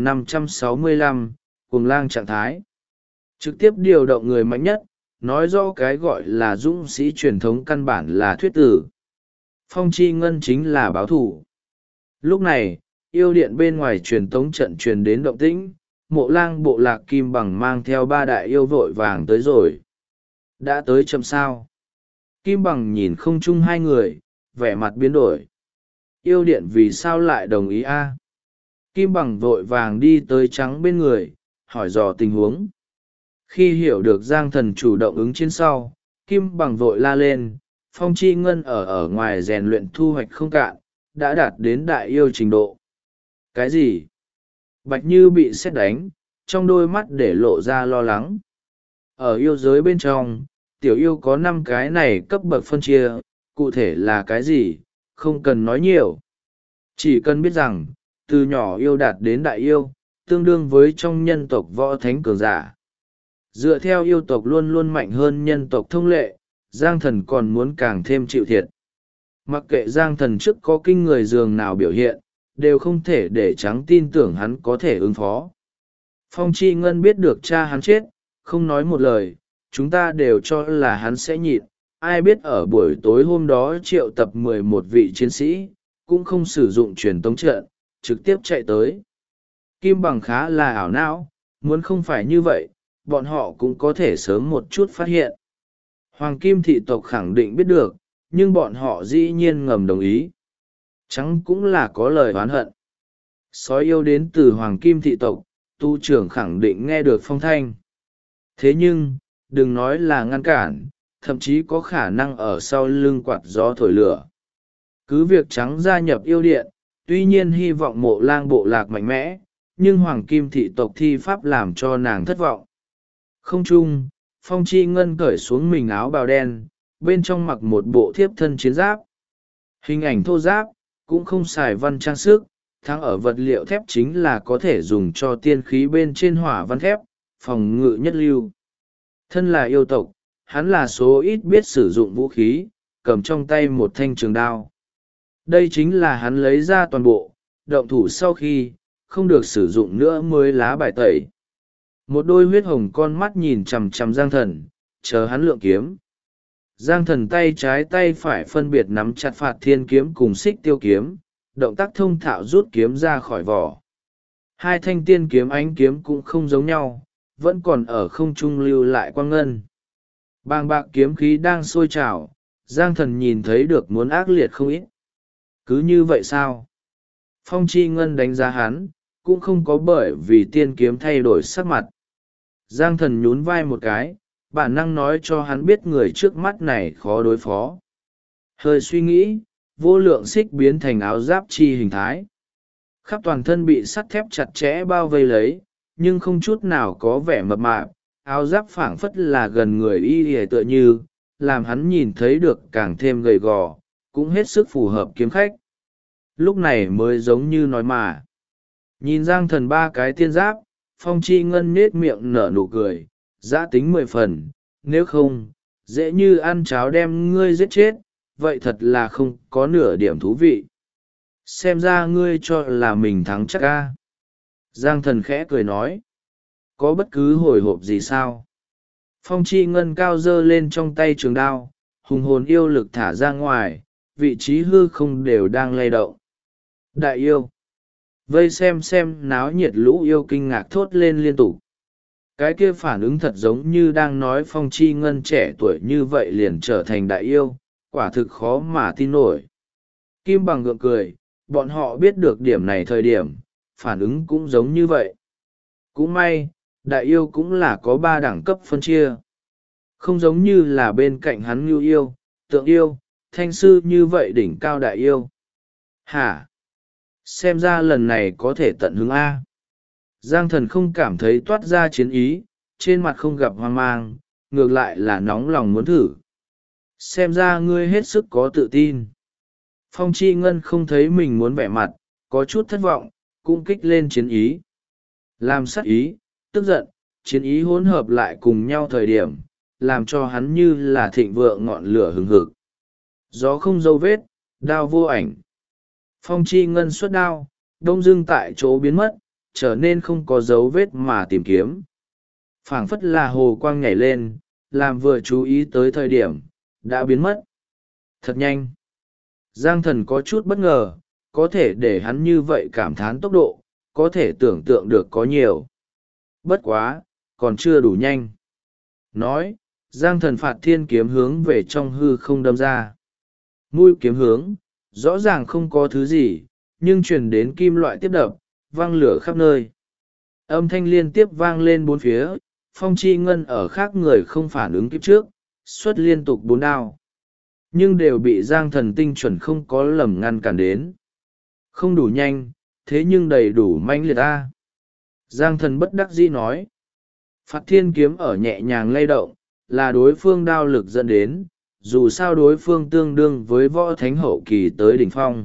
1565, Cuồng Lang trạng thái. Trực tiếp điều động người mạnh nhất, nói rõ cái gọi là dũng sĩ truyền thống căn bản là thuyết tử. Phong Chi Ngân chính là báo thủ. Lúc này, yêu điện bên ngoài truyền tống trận truyền đến động tĩnh, Mộ Lang bộ lạc Kim Bằng mang theo 3 đại yêu vội vàng tới rồi. Đã tới chậm sao? Kim Bằng nhìn không chung hai người, vẻ mặt biến đổi. Yêu điện vì sao lại đồng ý a? Kim Bằng vội vàng đi tới Trắng bên người, hỏi dò tình huống. Khi hiểu được Giang Thần chủ động ứng chiến sau, Kim Bằng vội la lên, Phong Chi Ngân ở ngoài rèn luyện thu hoạch không cạn, đã đạt đến đại yêu trình độ. Cái gì? Bạch Như bị sét đánh, trong đôi mắt để lộ ra lo lắng. Ở yêu giới bên trong, tiểu yêu có 5 cái này cấp bậc phân chia, cụ thể là cái gì, không cần nói nhiều. Chỉ cần biết rằng, từ nhỏ yêu đạt đến đại yêu, tương đương với trong nhân tộc võ thánh cường giả. Dựa theo yêu tộc luôn luôn mạnh hơn nhân tộc thông lệ, Giang Thần còn muốn càng thêm chịu thiệt. Mặc kệ Giang Thần trước có kinh người dường nào biểu hiện, đều không thể để Trắng tin tưởng hắn có thể ứng phó. Phong Chi Ngân biết được cha hắn chết, không nói một lời, chúng ta đều cho là hắn sẽ nhịn. Ai biết ở buổi tối hôm đó triệu tập 11 vị chiến sĩ, cũng không sử dụng truyền tống trận, trực tiếp chạy tới. Kim Bằng khá là ảo não, muốn không phải như vậy, bọn họ cũng có thể sớm một chút phát hiện. Hoàng Kim thị tộc khẳng định biết được, nhưng bọn họ dĩ nhiên ngầm đồng ý. Trắng cũng là có lời oán hận. Sói yêu đến từ Hoàng Kim thị tộc, tu trưởng khẳng định nghe được phong thanh. Thế nhưng, đừng nói là ngăn cản, thậm chí có khả năng ở sau lưng quạt gió thổi lửa. Cứ việc Trắng gia nhập yêu điện, tuy nhiên hy vọng Mộ Lang bộ lạc mạnh mẽ, nhưng Hoàng Kim thị tộc thi pháp làm cho nàng thất vọng. Không chung, Phong Chi Ngân cởi xuống mình áo bào đen, bên trong mặc một bộ thiếp thân chiến giáp. Hình ảnh thô giáp, cũng không xài văn trang sức, thắng ở vật liệu thép chính là có thể dùng cho tiên khí bên trên hỏa văn thép, phòng ngự nhất lưu. Thân là yêu tộc, hắn là số ít biết sử dụng vũ khí, cầm trong tay một thanh trường đao. Đây chính là hắn lấy ra toàn bộ, động thủ sau khi, không được sử dụng nữa mới lá bài tẩy. Một đôi huyết hồng con mắt nhìn chằm chằm Giang Thần, chờ hắn lượng kiếm. Giang Thần tay trái tay phải phân biệt nắm chặt Phạt Thiên kiếm cùng Xích Tiêu kiếm, động tác thông thạo rút kiếm ra khỏi vỏ. Hai thanh tiên kiếm ánh kiếm cũng không giống nhau, vẫn còn ở không trung lưu lại quang ngân. Bàng bạc kiếm khí đang sôi trào, Giang Thần nhìn thấy được muốn ác liệt không ít. Cứ như vậy sao? Phong Chi Ngân đánh giá hắn, cũng không có bởi vì tiên kiếm thay đổi sắc mặt. Giang Thần nhún vai một cái, bản năng nói cho hắn biết người trước mắt này khó đối phó. Hơi suy nghĩ, vô lượng xích biến thành áo giáp chi hình thái. Khắp toàn thân bị sắt thép chặt chẽ bao vây lấy, nhưng không chút nào có vẻ mập mạp, áo giáp phảng phất là gần người y hề tựa như, làm hắn nhìn thấy được càng thêm gầy gò, cũng hết sức phù hợp kiếm khách. Lúc này mới giống như nói mà. Nhìn Giang Thần 3 cái tiên giáp, Phong Chi Ngân nết miệng nở nụ cười, giã tính 10 phần, nếu không, dễ như ăn cháo đem ngươi giết chết, vậy thật là không có nửa điểm thú vị. Xem ra ngươi cho là mình thắng chắc ca. Giang Thần khẽ cười nói, có bất cứ hồi hộp gì sao? Phong chi ngân cao giơ lên trong tay trường đao, hùng hồn yêu lực thả ra ngoài, vị trí hư không đều đang lay động. Đại yêu! Vây xem náo nhiệt lũ yêu kinh ngạc thốt lên liên tục. Cái kia phản ứng thật giống như đang nói phong chi ngân trẻ tuổi như vậy liền trở thành đại yêu, quả thực khó mà tin nổi. Kim bằng gượng cười, bọn họ biết được điểm này thời điểm, phản ứng cũng giống như vậy. Cũng may, đại yêu cũng là có 3 đẳng cấp phân chia. Không giống như là bên cạnh hắn ngưu yêu, tượng yêu, thanh sư như vậy đỉnh cao đại yêu. Hả? Xem ra lần này có thể tận hứng A. Giang thần không cảm thấy toát ra chiến ý, trên mặt không gặp hoang mang, ngược lại là nóng lòng muốn thử. Xem ra ngươi hết sức có tự tin. Phong chi ngân không thấy mình muốn vẻ mặt, có chút thất vọng, cũng kích lên chiến ý. Làm sát ý, tức giận, chiến ý hỗn hợp lại cùng nhau thời điểm, làm cho hắn như là thịnh vượng ngọn lửa hừng hực. Gió không dấu vết, đao vô ảnh. Phong chi ngân xuất đao, đông dưng tại chỗ biến mất, trở nên không có dấu vết mà tìm kiếm. Phảng phất là hồ quang nhảy lên, làm vừa chú ý tới thời điểm, đã biến mất. Thật nhanh. Giang thần có chút bất ngờ, có thể để hắn như vậy cảm thán tốc độ, có thể tưởng tượng được có nhiều. Bất quá, còn chưa đủ nhanh. Nói, Giang thần phạt thiên kiếm hướng về trong hư không đâm ra. Mũi kiếm hướng, rõ ràng không có thứ gì, nhưng truyền đến kim loại tiếp đập, vang lửa khắp nơi. Âm thanh liên tiếp vang lên bốn phía, phong chi ngân ở khác người không phản ứng kiếp trước, xuất liên tục 4 đao. Nhưng đều bị Giang thần tinh chuẩn không có lầm ngăn cản đến. Không đủ nhanh, thế nhưng đầy đủ manh liệt ta. Giang thần bất đắc dĩ nói. Phạt thiên kiếm ở nhẹ nhàng lay động, là đối phương đao lực dẫn đến, dù sao đối phương tương đương với võ thánh hậu kỳ tới đỉnh phong.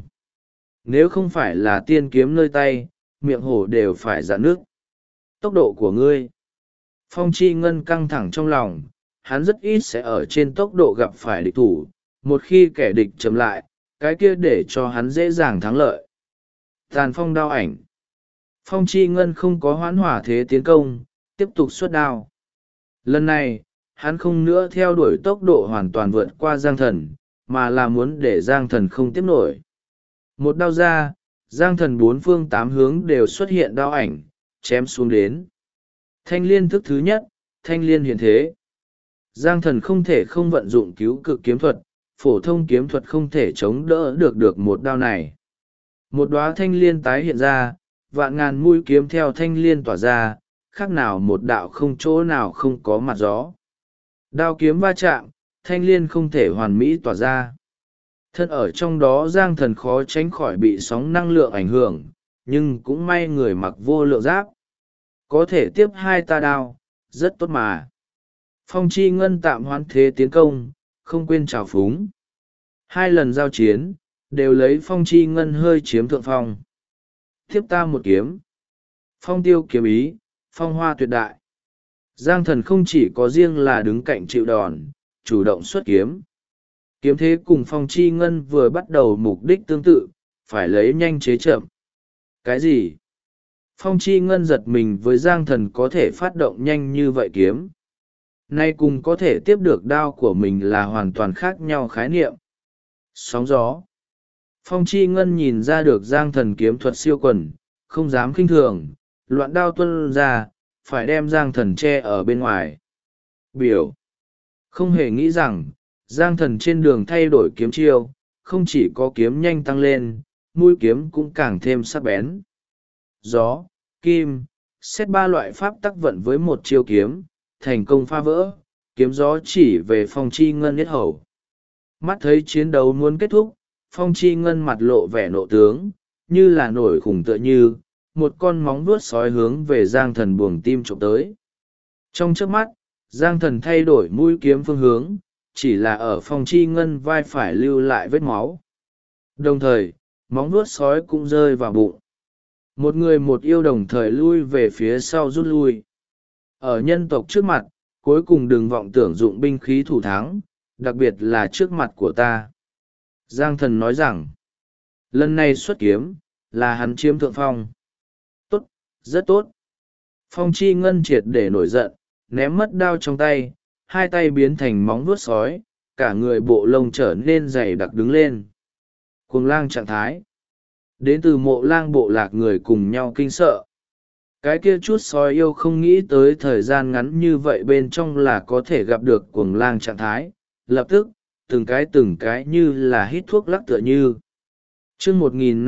Nếu không phải là tiên kiếm nơi tay, miệng hổ đều phải dạn nước. Tốc độ của ngươi. Phong chi ngân căng thẳng trong lòng, hắn rất ít sẽ ở trên tốc độ gặp phải địch thủ, một khi kẻ địch chậm lại, cái kia để cho hắn dễ dàng thắng lợi. Tàn phong đao ảnh. Phong chi ngân không có hoãn hỏa thế tiến công, tiếp tục xuất đao. Lần này, hắn không nữa theo đuổi tốc độ hoàn toàn vượt qua Giang thần, mà là muốn để Giang thần không tiếp nổi. Một đao ra, Giang thần 4 phương 8 hướng đều xuất hiện đao ảnh, chém xuống đến. Thanh liên thức thứ nhất, thanh liên hiện thế. Giang thần không thể không vận dụng cứu cực kiếm thuật, phổ thông kiếm thuật không thể chống đỡ được một đao này. Một đóa thanh liên tái hiện ra, vạn ngàn mũi kiếm theo thanh liên tỏa ra, khác nào một đạo không chỗ nào không có mặt gió. Đao kiếm va chạm, thanh liên không thể hoàn mỹ tỏa ra. Thân ở trong đó Giang thần khó tránh khỏi bị sóng năng lượng ảnh hưởng, nhưng cũng may người mặc vô lượng giáp. Có thể tiếp 2 ta đao, rất tốt mà. Phong chi ngân tạm hoãn thế tiến công, không quên trào phúng. 2 lần giao chiến, đều lấy phong chi ngân hơi chiếm thượng phong. Tiếp ta một kiếm. Phong tiêu kiếm ý, phong hoa tuyệt đại. Giang thần không chỉ có riêng là đứng cạnh chịu đòn, chủ động xuất kiếm. Kiếm thế cùng phong chi ngân vừa bắt đầu mục đích tương tự, phải lấy nhanh chế chậm. Cái gì? Phong chi ngân giật mình với Giang thần có thể phát động nhanh như vậy kiếm. Nay cùng có thể tiếp được đao của mình là hoàn toàn khác nhau khái niệm. Sóng gió. Phong chi ngân nhìn ra được Giang thần kiếm thuật siêu quần, không dám khinh thường, loạn đao tuân ra, phải đem Giang thần che ở bên ngoài. Biểu. Không hề nghĩ rằng, Giang thần trên đường thay đổi kiếm chiêu, không chỉ có kiếm nhanh tăng lên, mũi kiếm cũng càng thêm sắc bén. Gió, kim, xét 3 loại pháp tắc vận với một chiêu kiếm, thành công phá vỡ, kiếm gió chỉ về phong chi ngân nhất hầu. Mắt thấy chiến đấu muốn kết thúc, phong chi ngân mặt lộ vẻ nộ tướng, như là nổi khủng tựa như, một con móng vuốt sói hướng về Giang thần buồng tim trộm tới. Trong chớp mắt, Giang thần thay đổi mũi kiếm phương hướng, chỉ là ở phong chi ngân vai phải lưu lại vết máu. Đồng thời, móng vuốt sói cũng rơi vào bụng. Một người một yêu đồng thời lui về phía sau rút lui. Ở nhân tộc trước mặt, cuối cùng đừng vọng tưởng dụng binh khí thủ thắng, đặc biệt là trước mặt của ta. Giang thần nói rằng, lần này xuất kiếm, là hắn chiếm thượng phong. Tốt, rất tốt. Phong chi ngân triệt để nổi giận, ném mất đao trong tay, hai tay biến thành móng vuốt sói, cả người bộ lông trở nên dày đặc đứng lên. Cuồng lang trạng thái. Đến từ Mộ Lang bộ lạc người cùng nhau kinh sợ. Cái kia chút sói yêu không nghĩ tới thời gian ngắn như vậy bên trong là có thể gặp được cuồng lang trạng thái, lập tức, từng cái như là hít thuốc lắc tựa như. Chương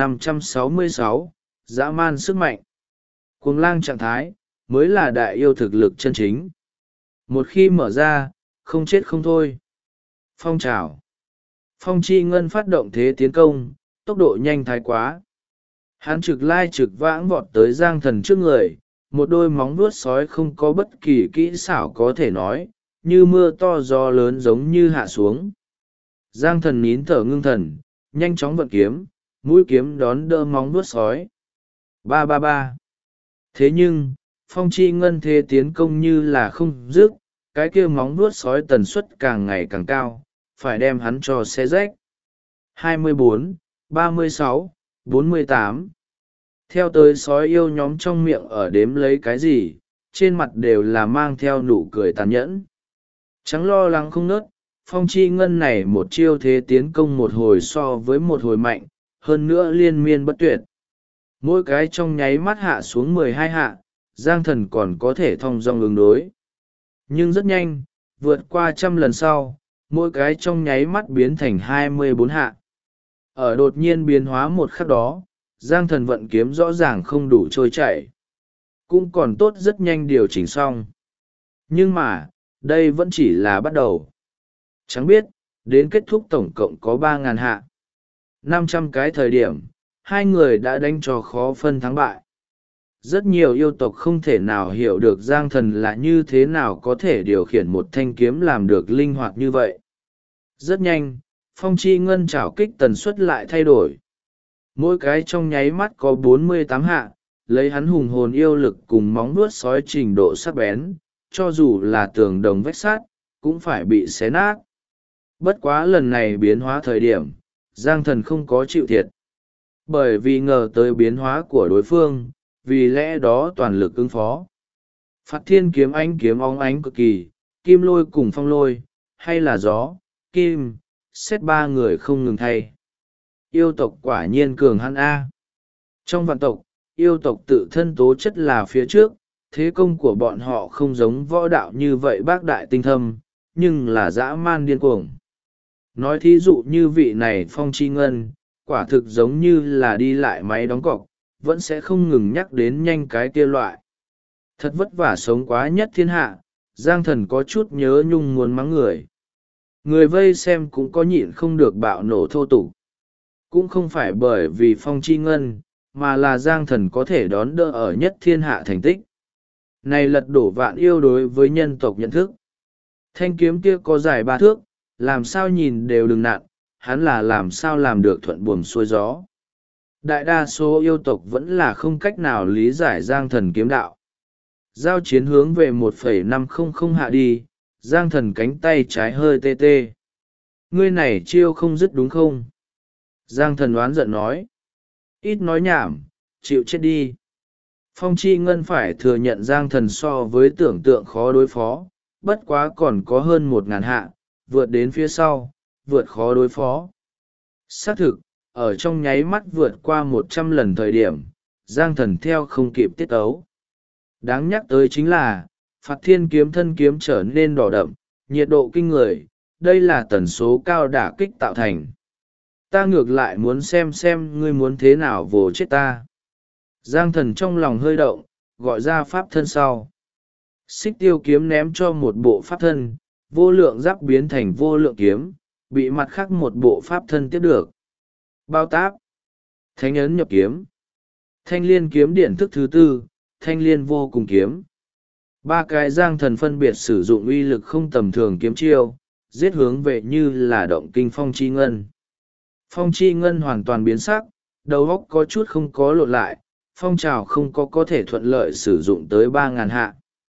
1566, dã man sức mạnh. Cuồng lang trạng thái, mới là đại yêu thực lực chân chính. Một khi mở ra, không chết không thôi. Phong trào. Phong chi ngân phát động thế tiến công, tốc độ nhanh thái quá. Hắn trực lai trực vãng vọt tới Giang Thần trước người, một đôi móng vuốt sói không có bất kỳ kỹ xảo có thể nói, như mưa to gió lớn giống như hạ xuống. Giang Thần nín thở ngưng thần, nhanh chóng vận kiếm, mũi kiếm đón đỡ móng vuốt sói. Ba ba ba. Thế nhưng, phong chi ngân thế tiến công như là không dứt, cái kia móng vuốt sói tần suất càng ngày càng cao, phải đem hắn cho xé rách. 24, 36, 48. Theo tới sói yêu nhóm trong miệng ở đếm lấy cái gì, trên mặt đều là mang theo nụ cười tàn nhẫn. Trắng lo lắng không nớt, phong chi ngân này một chiêu thế tiến công một hồi so với một hồi mạnh, hơn nữa liên miên bất tuyệt. Mỗi cái trong nháy mắt hạ xuống 12 hạ, Giang Thần còn có thể thong dong ứng đối. Nhưng rất nhanh, vượt qua 100 lần sau, mỗi cái trong nháy mắt biến thành 24 hạ. Ở đột nhiên biến hóa một khắc đó, Giang Thần vận kiếm rõ ràng không đủ trôi chảy. Cũng còn tốt rất nhanh điều chỉnh xong. Nhưng mà, đây vẫn chỉ là bắt đầu. Chẳng biết, đến kết thúc tổng cộng có 3.000 hạ. 500 cái thời điểm, hai người đã đánh cho khó phân thắng bại. Rất nhiều yêu tộc không thể nào hiểu được Giang Thần là như thế nào có thể điều khiển một thanh kiếm làm được linh hoạt như vậy. Rất nhanh, phong chi ngân trảo kích tần suất lại thay đổi. Mỗi cái trong nháy mắt có 48 hạ, lấy hắn hùng hồn yêu lực cùng móng vuốt sói trình độ sắc bén, cho dù là tường đồng vách sắt, cũng phải bị xé nát. Bất quá lần này biến hóa thời điểm, Giang Thần không có chịu thiệt. Bởi vì ngờ tới biến hóa của đối phương, vì lẽ đó toàn lực ứng phó. Phạt thiên kiếm ánh kiếm óng ánh cực kỳ, kim lôi cùng phong lôi, hay là gió, kim, xét ba người không ngừng thay. Yêu tộc quả nhiên cường hãn A. Trong vạn tộc, yêu tộc tự thân tố chất là phía trước, thế công của bọn họ không giống võ đạo như vậy bác đại tinh thâm, nhưng là dã man điên cuồng. Nói thí dụ như vị này phong chi ngân, quả thực giống như là đi lại máy đóng cọc, vẫn sẽ không ngừng nhắc đến nhanh cái kia loại. Thật vất vả sống quá nhất thiên hạ, Giang Thần có chút nhớ nhung muốn mắng người. Người vây xem cũng có nhịn không được bạo nổ thô tục. Cũng không phải bởi vì phong chi ngân, mà là Giang Thần có thể đón đỡ ở nhất thiên hạ thành tích. Này lật đổ vạn yêu đối với nhân tộc nhận thức. Thanh kiếm kia có dài 3 thước, làm sao nhìn đều đừng nặng, hắn là làm sao làm được thuận buồm xuôi gió. Đại đa số yêu tộc vẫn là không cách nào lý giải Giang Thần kiếm đạo. Giao chiến hướng về 1,500 hạ đi, Giang Thần cánh tay trái hơi tê tê. Ngươi này chiêu không dứt đúng không? Giang Thần oán giận nói. Ít nói nhảm, chịu chết đi. Phong chi ngân phải thừa nhận Giang Thần so với tưởng tượng khó đối phó, bất quá còn có hơn 1.000 hạ, vượt đến phía sau, vượt khó đối phó. Xác thực, ở trong nháy mắt vượt qua 100 lần thời điểm, Giang Thần theo không kịp tiết ấu. Đáng nhắc tới chính là, phạt thiên kiếm thân kiếm trở nên đỏ đậm, nhiệt độ kinh người, đây là tần số cao đả kích tạo thành. Ta ngược lại muốn xem ngươi muốn thế nào vồ chết ta. Giang Thần trong lòng hơi động, gọi ra pháp thân sau. Xích tiêu kiếm ném cho một bộ pháp thân, vô lượng giáp biến thành vô lượng kiếm, bị mặt khác một bộ pháp thân tiếp được. Bao táp, thánh ấn nhập kiếm, thanh liên kiếm điển thức thứ tư, thanh liên vô cùng kiếm. Ba cái Giang Thần phân biệt sử dụng uy lực không tầm thường kiếm chiêu, giết hướng về như là động kinh phong chi ngân. Phong chi ngân hoàn toàn biến sắc, đầu óc có chút không có lộn lại, phong trào không có thể thuận lợi sử dụng tới 3.000 hạ.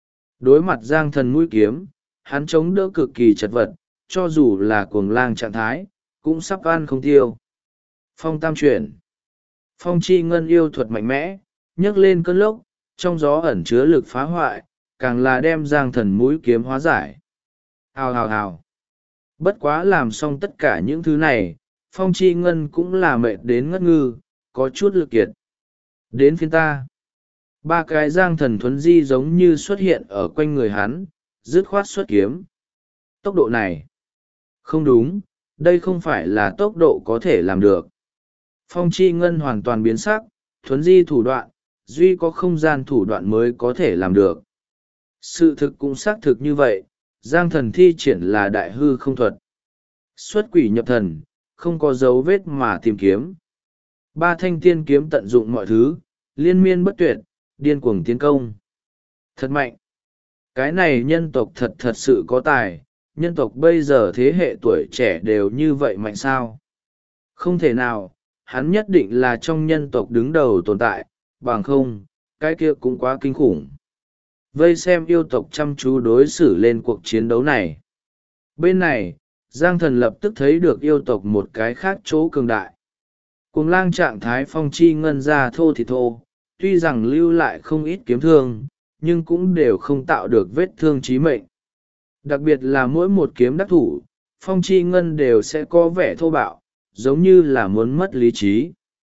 Đối mặt Giang Thần mũi kiếm, hắn chống đỡ cực kỳ chật vật, cho dù là cuồng lang trạng thái, cũng sắp ăn không tiêu. Phong tam chuyển. Phong chi ngân yêu thuật mạnh mẽ, nhấc lên cơn lốc, trong gió ẩn chứa lực phá hoại, càng là đem Giang Thần mũi kiếm hóa giải. Hào hào hào. Bất quá làm xong tất cả những thứ này, Phong Chi Ngân cũng là mệt đến ngất ngư, có chút lực kiệt. Đến phiên ta. Ba cái giang thần thuấn di giống như xuất hiện ở quanh người hắn, dứt khoát xuất kiếm. Tốc độ này. Không đúng, đây không phải là tốc độ có thể làm được. Phong Chi Ngân hoàn toàn biến sắc, thuấn di thủ đoạn, duy có không gian thủ đoạn mới có thể làm được. Sự thực cũng xác thực như vậy, giang thần thi triển là đại hư không thuật. Xuất quỷ nhập thần, không có dấu vết mà tìm kiếm. Ba thanh tiên kiếm tận dụng mọi thứ, liên miên bất tuyệt, điên cuồng tiến công. Thật mạnh. Cái này nhân tộc thật sự có tài, nhân tộc bây giờ thế hệ tuổi trẻ đều như vậy mạnh sao? Không thể nào, hắn nhất định là trong nhân tộc đứng đầu tồn tại, bằng không, cái kia cũng quá kinh khủng. Vây xem yêu tộc chăm chú đối xử lên cuộc chiến đấu này. Bên này, Giang Thần lập tức thấy được yêu tộc một cái khác chỗ cường đại. Cùng lang trạng thái Phong Chi Ngân ra thô thì thô, tuy rằng lưu lại không ít kiếm thương, nhưng cũng đều không tạo được vết thương chí mệnh. Đặc biệt là mỗi một kiếm đắc thủ, Phong Chi Ngân đều sẽ có vẻ thô bạo, giống như là muốn mất lý trí.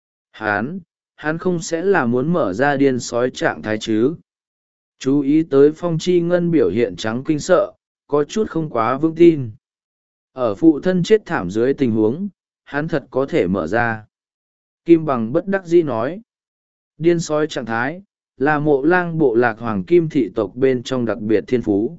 Hắn không sẽ là muốn mở ra điên sói trạng thái chứ. Chú ý tới Phong Chi Ngân biểu hiện trắng kinh sợ, có chút không quá vững tin. Ở phụ thân chết thảm dưới tình huống, hắn thật có thể mở ra. Kim Bằng bất đắc dĩ nói. Điên sói trạng thái, là mộ lang bộ lạc hoàng kim thị tộc bên trong đặc biệt thiên phú.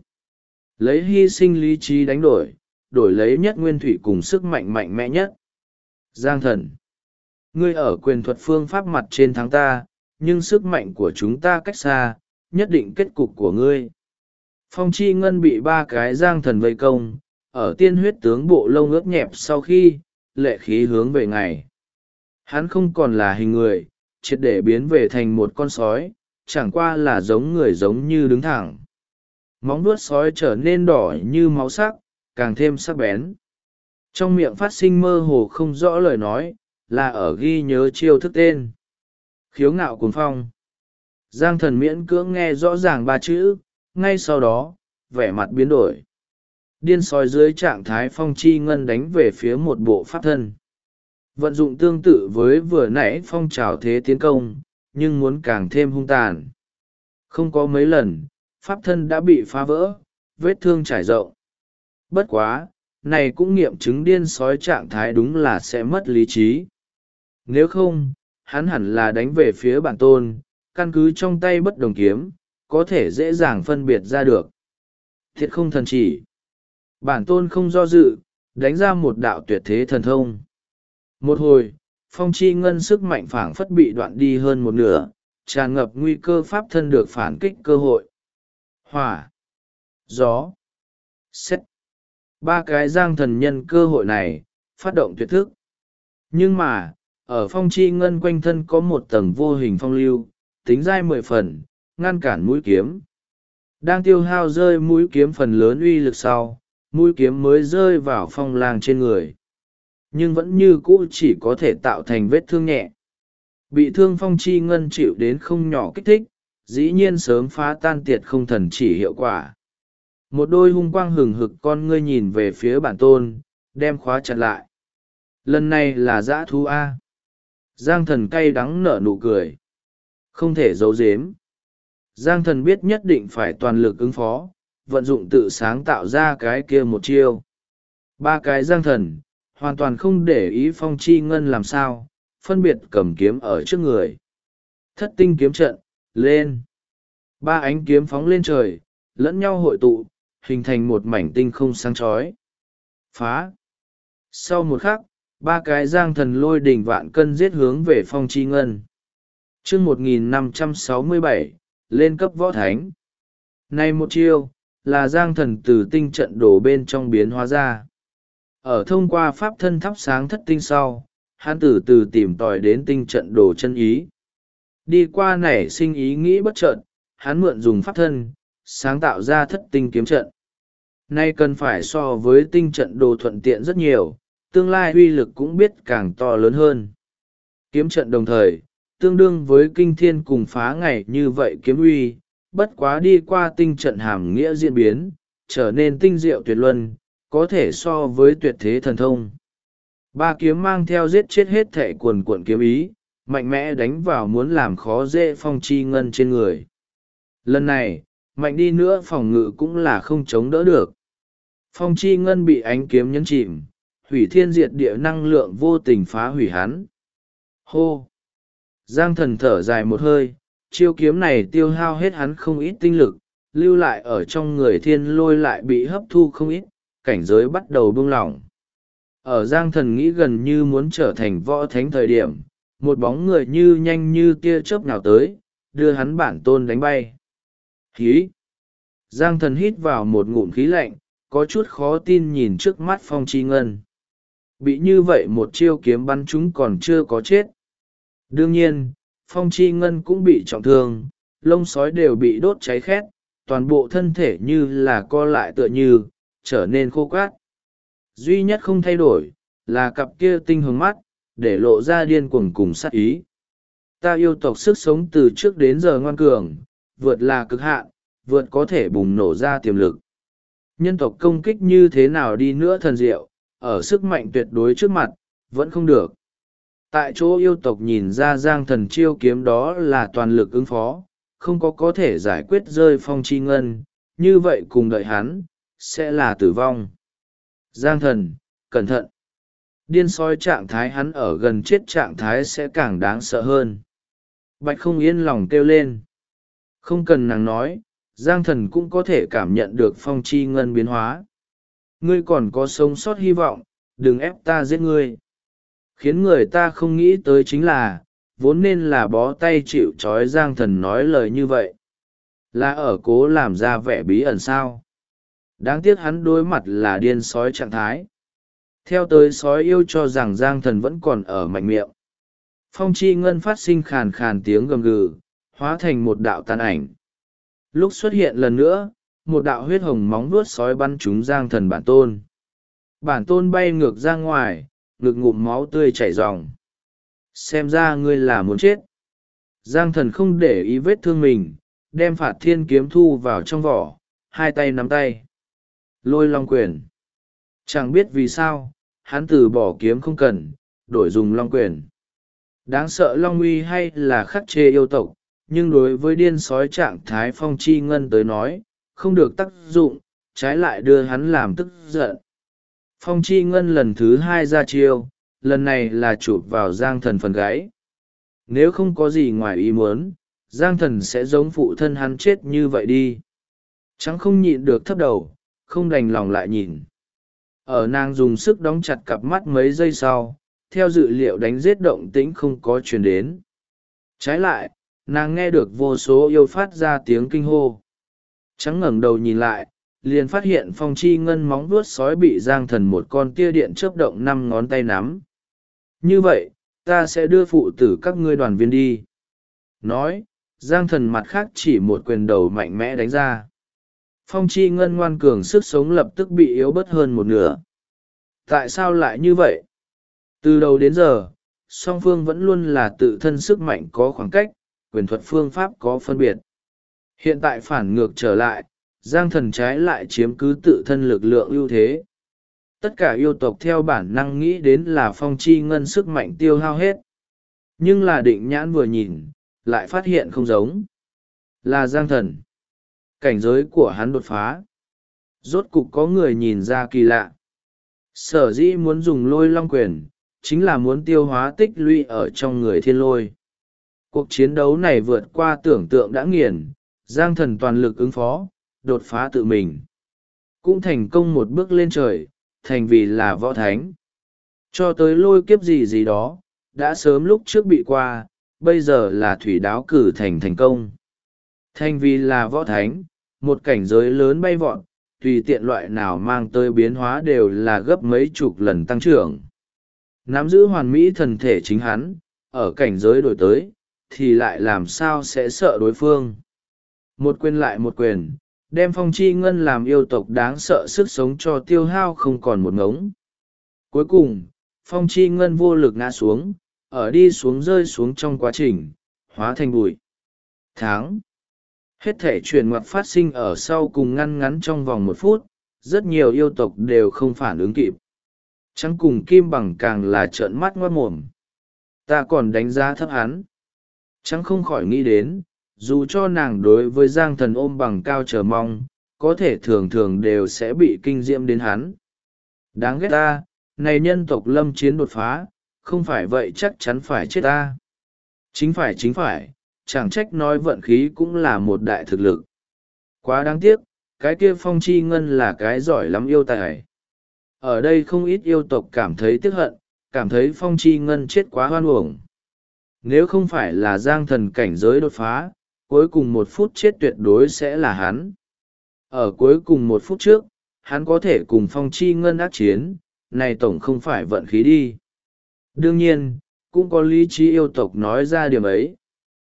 Lấy hy sinh lý trí đánh đổi lấy nhất nguyên thủy cùng sức mạnh mạnh mẽ nhất. Giang Thần, ngươi ở quyền thuật phương pháp mặt trên thắng ta, nhưng sức mạnh của chúng ta cách xa, nhất định kết cục của ngươi. Phong Chi Ngân bị ba cái Giang Thần vây công, ở tiên huyết tướng bộ lông ướt nhẹp sau khi, lệ khí hướng về ngày. Hắn không còn là hình người, triệt để biến về thành một con sói, chẳng qua là giống người giống như đứng thẳng. Móng vuốt sói trở nên đỏ như máu sắc, càng thêm sắc bén. Trong miệng phát sinh mơ hồ không rõ lời nói, là ở ghi nhớ chiêu thức tên. Khiếu ngạo cuồng phong. Giang Thần miễn cưỡng nghe rõ ràng ba chữ, ngay sau đó, vẻ mặt biến đổi. Điên sói dưới trạng thái Phong Chi Ngân đánh về phía một bộ pháp thân. Vận dụng tương tự với vừa nãy phong trào thế tiến công, nhưng muốn càng thêm hung tàn. Không có mấy lần, pháp thân đã bị phá vỡ, vết thương trải rộng. Bất quá, này cũng nghiệm chứng điên sói trạng thái đúng là sẽ mất lý trí. Nếu không, hắn hẳn là đánh về phía bản tôn, căn cứ trong tay bất đồng kiếm, có thể dễ dàng phân biệt ra được. Thiệt không thần chỉ. Bản tôn không do dự, đánh ra một đạo tuyệt thế thần thông. Một hồi, Phong Chi Ngân sức mạnh phảng phất bị đoạn đi hơn một nửa, tràn ngập nguy cơ pháp thân được phản kích cơ hội. Hỏa, gió, sét. Ba cái Giang Thần nhân cơ hội này, phát động tuyệt thức. Nhưng mà, ở Phong Chi Ngân quanh thân có một tầng vô hình phong lưu, tính dai 10 phần, ngăn cản mũi kiếm. Đang tiêu hao rơi mũi kiếm phần lớn uy lực sau, mũi kiếm mới rơi vào phong lang trên người. Nhưng vẫn như cũ chỉ có thể tạo thành vết thương nhẹ. Bị thương Phong Chi Ngân chịu đến không nhỏ kích thích, dĩ nhiên sớm phá tan tiệt không thần chỉ hiệu quả. Một đôi hung quang hừng hực con ngươi nhìn về phía bản tôn, đem khóa chặt lại. Lần này là dã thú A. Giang Thần cay đắng nở nụ cười. Không thể giấu giếm. Giang Thần biết nhất định phải toàn lực ứng phó, vận dụng tự sáng tạo ra cái kia một chiêu. Ba cái Giang Thần, hoàn toàn không để ý Phong Chi Ngân làm sao, phân biệt cầm kiếm ở trước người. Thất tinh kiếm trận, lên. Ba ánh kiếm phóng lên trời, lẫn nhau hội tụ, hình thành một mảnh tinh không sáng chói. Phá. Sau một khắc, ba cái Giang Thần lôi đỉnh vạn cân giết hướng về Phong Chi Ngân. Chương 1567, lên cấp võ thánh. Này một chiêu, là Giang Thần từ tinh trận đổ bên trong biến hóa ra. Ở thông qua pháp thân thắp sáng thất tinh sau, hắn từ từ tìm tòi đến tinh trận đồ chân ý. Đi qua nảy sinh ý nghĩ bất chợt, hắn mượn dùng pháp thân, sáng tạo ra thất tinh kiếm trận. Nay cần phải so với tinh trận đồ thuận tiện rất nhiều, tương lai uy lực cũng biết càng to lớn hơn. Kiếm trận đồng thời, tương đương với kinh thiên cùng phá ngày như vậy kiếm uy, bất quá đi qua tinh trận hàm nghĩa diễn biến, trở nên tinh diệu tuyệt luân, có thể so với tuyệt thế thần thông. Ba kiếm mang theo giết chết hết thệ cuồn cuộn kiếm ý, mạnh mẽ đánh vào muốn làm khó dễ Phong Chi Ngân trên người. Lần này, mạnh đi nữa phòng ngự cũng là không chống đỡ được. Phong Chi Ngân bị ánh kiếm nhấn chìm, hủy thiên diệt địa năng lượng vô tình phá hủy hắn. Hô! Giang Thần thở dài một hơi, chiêu kiếm này tiêu hao hết hắn không ít tinh lực, lưu lại ở trong người thiên lôi lại bị hấp thu không ít, cảnh giới bắt đầu buông lỏng. Ở Giang Thần nghĩ gần như muốn trở thành võ thánh thời điểm, một bóng người như nhanh như tia chớp nào tới, đưa hắn bản tôn đánh bay. Hí! Giang Thần hít vào một ngụm khí lạnh, có chút khó tin nhìn trước mắt Phong Chi Ngân. Bị như vậy một chiêu kiếm bắn chúng còn chưa có chết. Đương nhiên, Phong Chi Ngân cũng bị trọng thương, lông sói đều bị đốt cháy khét, toàn bộ thân thể như là co lại tựa như, trở nên khô cát. Duy nhất không thay đổi, là cặp kia tinh hướng mắt, để lộ ra điên cuồng cùng sát ý. Ta yêu tộc sức sống từ trước đến giờ ngoan cường, vượt là cực hạn, vượt có thể bùng nổ ra tiềm lực. Nhân tộc công kích như thế nào đi nữa thần diệu, ở sức mạnh tuyệt đối trước mặt, vẫn không được. Tại chỗ yêu tộc nhìn ra Giang Thần chiêu kiếm đó là toàn lực ứng phó, không có thể giải quyết rơi Phong Chi Ngân, như vậy cùng đợi hắn, sẽ là tử vong. Giang Thần, cẩn thận. Điên sói trạng thái hắn ở gần chết trạng thái sẽ càng đáng sợ hơn. Bạch không yên lòng kêu lên. Không cần nàng nói, Giang Thần cũng có thể cảm nhận được Phong Chi Ngân biến hóa. Ngươi còn có sống sót hy vọng, đừng ép ta giết ngươi. Khiến người ta không nghĩ tới chính là, vốn nên là bó tay chịu trói Giang Thần nói lời như vậy. Là ở cố làm ra vẻ bí ẩn sao. Đáng tiếc hắn đối mặt là điên sói trạng thái. Theo tới sói yêu cho rằng Giang Thần vẫn còn ở mạnh miệng. Phong Chi Ngân phát sinh khàn khàn tiếng gầm gừ, hóa thành một đạo tàn ảnh. Lúc xuất hiện lần nữa, một đạo huyết hồng móng vuốt sói bắn trúng Giang Thần bản tôn. Bản tôn bay ngược ra ngoài, ngực ngụm máu tươi chảy ròng. Xem ra ngươi là muốn chết. Giang Thần không để ý vết thương mình, đem Phạt Thiên kiếm thu vào trong vỏ, hai tay nắm tay. Lôi long quyền. Chẳng biết vì sao, hắn từ bỏ kiếm không cần, đổi dùng long quyền. Đáng sợ long uy hay là khắc chế yêu tộc, nhưng đối với điên sói trạng thái Phong Chi Ngân tới nói, không được tác dụng, trái lại đưa hắn làm tức giận. Phong Chi Ngân lần thứ hai ra chiêu, lần này là chụp vào Giang Thần phần gáy. Nếu không có gì ngoài ý muốn, Giang Thần sẽ giống phụ thân hắn chết như vậy đi. Chẳng không nhịn được thấp đầu, không đành lòng lại nhìn. Ở nàng dùng sức đóng chặt cặp mắt mấy giây sau, theo dự liệu đánh giết động tĩnh không có truyền đến. Trái lại, nàng nghe được vô số yêu phát ra tiếng kinh hô. Trắng ngẩng đầu nhìn lại, liền phát hiện Phong Chi Ngân móng vuốt sói bị Giang Thần một con tia điện chớp động 5 ngón tay nắm. Như vậy, ta sẽ đưa phụ tử các ngươi đoàn viên đi. Nói, Giang Thần mặt khác chỉ một quyền đầu mạnh mẽ đánh ra. Phong Chi Ngân ngoan cường sức sống lập tức bị yếu bớt hơn một nửa. Tại sao lại như vậy? Từ đầu đến giờ, song phương vẫn luôn là tự thân sức mạnh có khoảng cách, quyền thuật phương pháp có phân biệt. Hiện tại phản ngược trở lại, Giang Thần trái lại chiếm cứ tự thân lực lượng ưu thế. Tất cả yêu tộc theo bản năng nghĩ đến là Phong Chi Ngân sức mạnh tiêu hao hết. Nhưng là định nhãn vừa nhìn, lại phát hiện không giống. Là Giang Thần. Cảnh giới của hắn đột phá. Rốt cục có người nhìn ra kỳ lạ. Sở dĩ muốn dùng lôi long quyền, chính là muốn tiêu hóa tích lũy ở trong người thiên lôi. Cuộc chiến đấu này vượt qua tưởng tượng đã nghiền, Giang Thần toàn lực ứng phó, đột phá tự mình. Cũng thành công một bước lên trời, thành vì là võ thánh. Cho tới lôi kiếp gì gì đó, đã sớm lúc trước bị qua, bây giờ là thủy đáo cử thành công. Thành vì là võ thánh, một cảnh giới lớn bay vọt, tùy tiện loại nào mang tới biến hóa đều là gấp mấy chục lần tăng trưởng. Nắm giữ hoàn mỹ thần thể chính hắn, ở cảnh giới đổi tới, thì lại làm sao sẽ sợ đối phương. Một quyền lại một quyền, đem Phong Chi Ngân làm yêu tộc đáng sợ sức sống cho tiêu hao không còn một ngống. Cuối cùng, Phong Chi Ngân vô lực ngã xuống, ở đi xuống rơi xuống trong quá trình, hóa thành bụi. Tháng. Hết thể chuyển ngoặt phát sinh ở sau cùng ngăn ngắn trong vòng 1 phút, rất nhiều yêu tộc đều không phản ứng kịp. Trắng cùng Kim Bằng càng là trợn mắt ngoát mồm. Ta còn đánh giá thấp hắn. Trắng không khỏi nghĩ đến, dù cho nàng đối với Giang Thần ôm bằng cao chờ mong, có thể thường thường đều sẽ bị kinh diễm đến hắn. Đáng ghét ta, này nhân tộc lâm chiến đột phá, không phải vậy chắc chắn phải chết ta. Chính phải, chẳng trách nói vận khí cũng là một đại thực lực. Quá đáng tiếc, cái kia Phong Chi Ngân là cái giỏi lắm yêu tài. Ở đây không ít yêu tộc cảm thấy tiếc hận, cảm thấy Phong Chi Ngân chết quá hoan uổng. Nếu không phải là Giang Thần cảnh giới đột phá, cuối cùng 1 phút chết tuyệt đối sẽ là hắn. Ở cuối cùng 1 phút trước, hắn có thể cùng Phong Chi Ngân ác chiến, này tổng không phải vận khí đi. Đương nhiên, cũng có lý trí yêu tộc nói ra điểm ấy.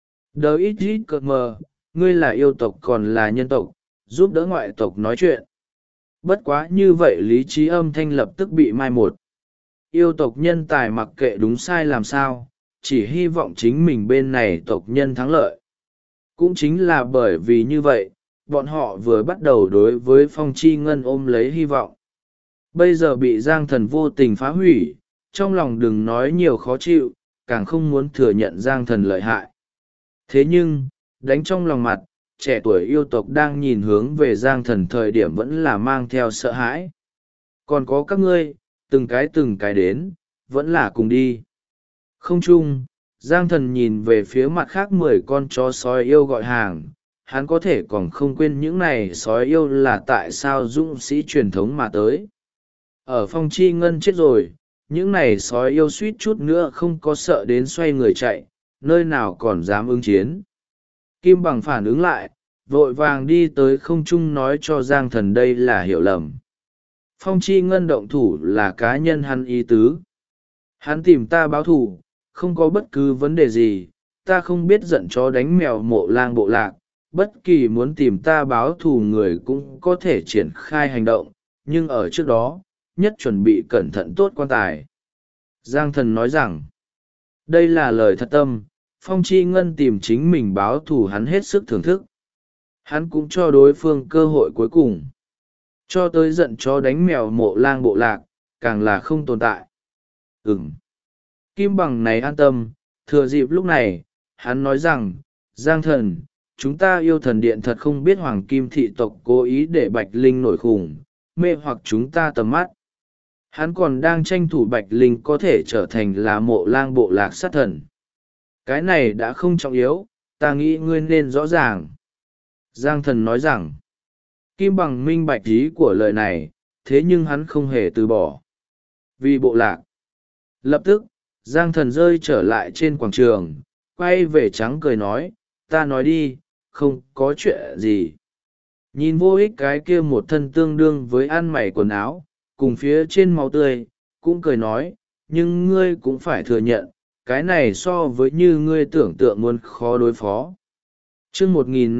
Đờ ít ít cợt mờ, ngươi là yêu tộc còn là nhân tộc, giúp đỡ ngoại tộc nói chuyện. Bất quá như vậy lý trí âm thanh lập tức bị mai một. Yêu tộc nhân tài mặc kệ đúng sai làm sao, chỉ hy vọng chính mình bên này tộc nhân thắng lợi. Cũng chính là bởi vì như vậy, bọn họ vừa bắt đầu đối với Phong Chi Ngân ôm lấy hy vọng. Bây giờ bị Giang Thần vô tình phá hủy, trong lòng đừng nói nhiều khó chịu, càng không muốn thừa nhận Giang Thần lợi hại. Thế nhưng, đánh trong lòng mặt, trẻ tuổi yêu tộc đang nhìn hướng về Giang Thần thời điểm vẫn là mang theo sợ hãi. Còn có các ngươi, từng cái đến, vẫn là cùng đi. Không chung, Giang Thần nhìn về phía mặt khác 10 con chó sói yêu gọi hàng, hắn có thể còn không quên những này sói yêu là tại sao dũng sĩ truyền thống mà tới. Ở Phong Chi Ngân chết rồi, những này sói yêu suýt chút nữa không có sợ đến xoay người chạy, nơi nào còn dám ứng chiến. Kim Bằng phản ứng lại, vội vàng đi tới không trung nói cho Giang Thần đây là hiểu lầm. Phong Chi Ngân động thủ là cá nhân hắn ý tứ. Hắn tìm ta báo thù, không có bất cứ vấn đề gì, ta không biết giận chó đánh mèo mộ lang bộ lạc, bất kỳ muốn tìm ta báo thù người cũng có thể triển khai hành động, nhưng ở trước đó, nhất chuẩn bị cẩn thận tốt quan tài. Giang Thần nói rằng, đây là lời thật tâm, Phong Chi Ngân tìm chính mình báo thù hắn hết sức thưởng thức. Hắn cũng cho đối phương cơ hội cuối cùng. Cho tới giận chó đánh mèo mộ lang bộ lạc, càng là không tồn tại. Kim Bằng này an tâm, thừa dịp lúc này, hắn nói rằng, Giang Thần, chúng ta yêu thần điện thật không biết Hoàng Kim thị tộc cố ý để Bạch Linh nổi khủng, mê hoặc chúng ta tầm mắt. Hắn còn đang tranh thủ Bạch Linh có thể trở thành là mộ lang bộ lạc sát thần. Cái này đã không trọng yếu, ta nghĩ ngươi nên rõ ràng. Giang Thần nói rằng, Kim Bằng minh bạch ý của lời này, thế nhưng hắn không hề từ bỏ. Vì bộ lạc. Lập tức, Giang Thần rơi trở lại trên quảng trường, quay về Trắng cười nói, ta nói đi, không có chuyện gì. Nhìn vô ích cái kia một thân tương đương với ăn mày quần áo, cùng phía trên máu tươi, cũng cười nói, nhưng ngươi cũng phải thừa nhận, cái này so với như ngươi tưởng tượng muốn khó đối phó. Chương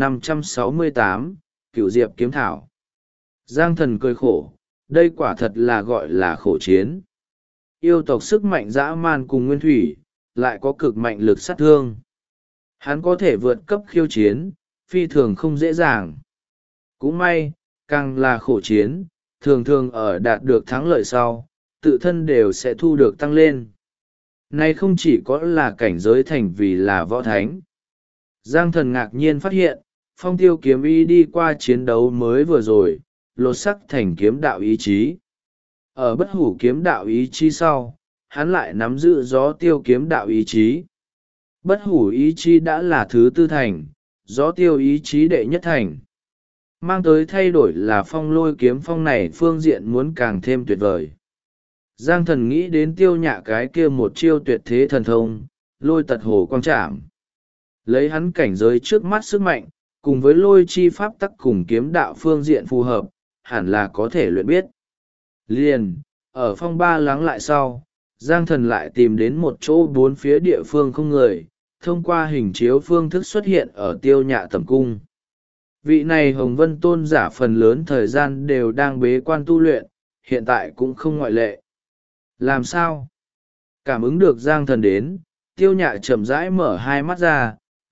1568, Cửu Diệp Kiếm Thảo. Giang Thần cười khổ, đây quả thật là gọi là khổ chiến. Yêu tộc sức mạnh dã man cùng nguyên thủy, lại có cực mạnh lực sát thương. Hắn có thể vượt cấp khiêu chiến, phi thường không dễ dàng. Cũng may, càng là khổ chiến, thường thường ở đạt được thắng lợi sau, tự thân đều sẽ thu được tăng lên. Này không chỉ có là cảnh giới thành vì là võ thánh. Giang Thần ngạc nhiên phát hiện, Phong Tiêu kiếm ý đi qua chiến đấu mới vừa rồi, lột sắc thành kiếm đạo ý chí. Ở bất hủ kiếm đạo ý chí sau, hắn lại nắm giữ gió tiêu kiếm đạo ý chí. Bất hủ ý chí đã là thứ tư thành, gió tiêu ý chí đệ nhất thành. Mang tới thay đổi là phong lôi kiếm phong này phương diện muốn càng thêm tuyệt vời. Giang Thần nghĩ đến Tiêu Nhạ cái kia một chiêu tuyệt thế thần thông, lôi tật hồ quang trảm. Lấy hắn cảnh giới trước mắt sức mạnh, cùng với lôi chi pháp tắc cùng kiếm đạo phương diện phù hợp, hẳn là có thể luyện biết. Liền, ở phong ba lắng lại sau, Giang Thần lại tìm đến một chỗ bốn phía địa phương không người, thông qua hình chiếu phương thức xuất hiện ở Tiêu Nhạ tầm cung. Vị này Hồng Vân Tôn giả phần lớn thời gian đều đang bế quan tu luyện, hiện tại cũng không ngoại lệ. Làm sao? Cảm ứng được Giang Thần đến, Tiêu Nhạ chậm rãi mở hai mắt ra,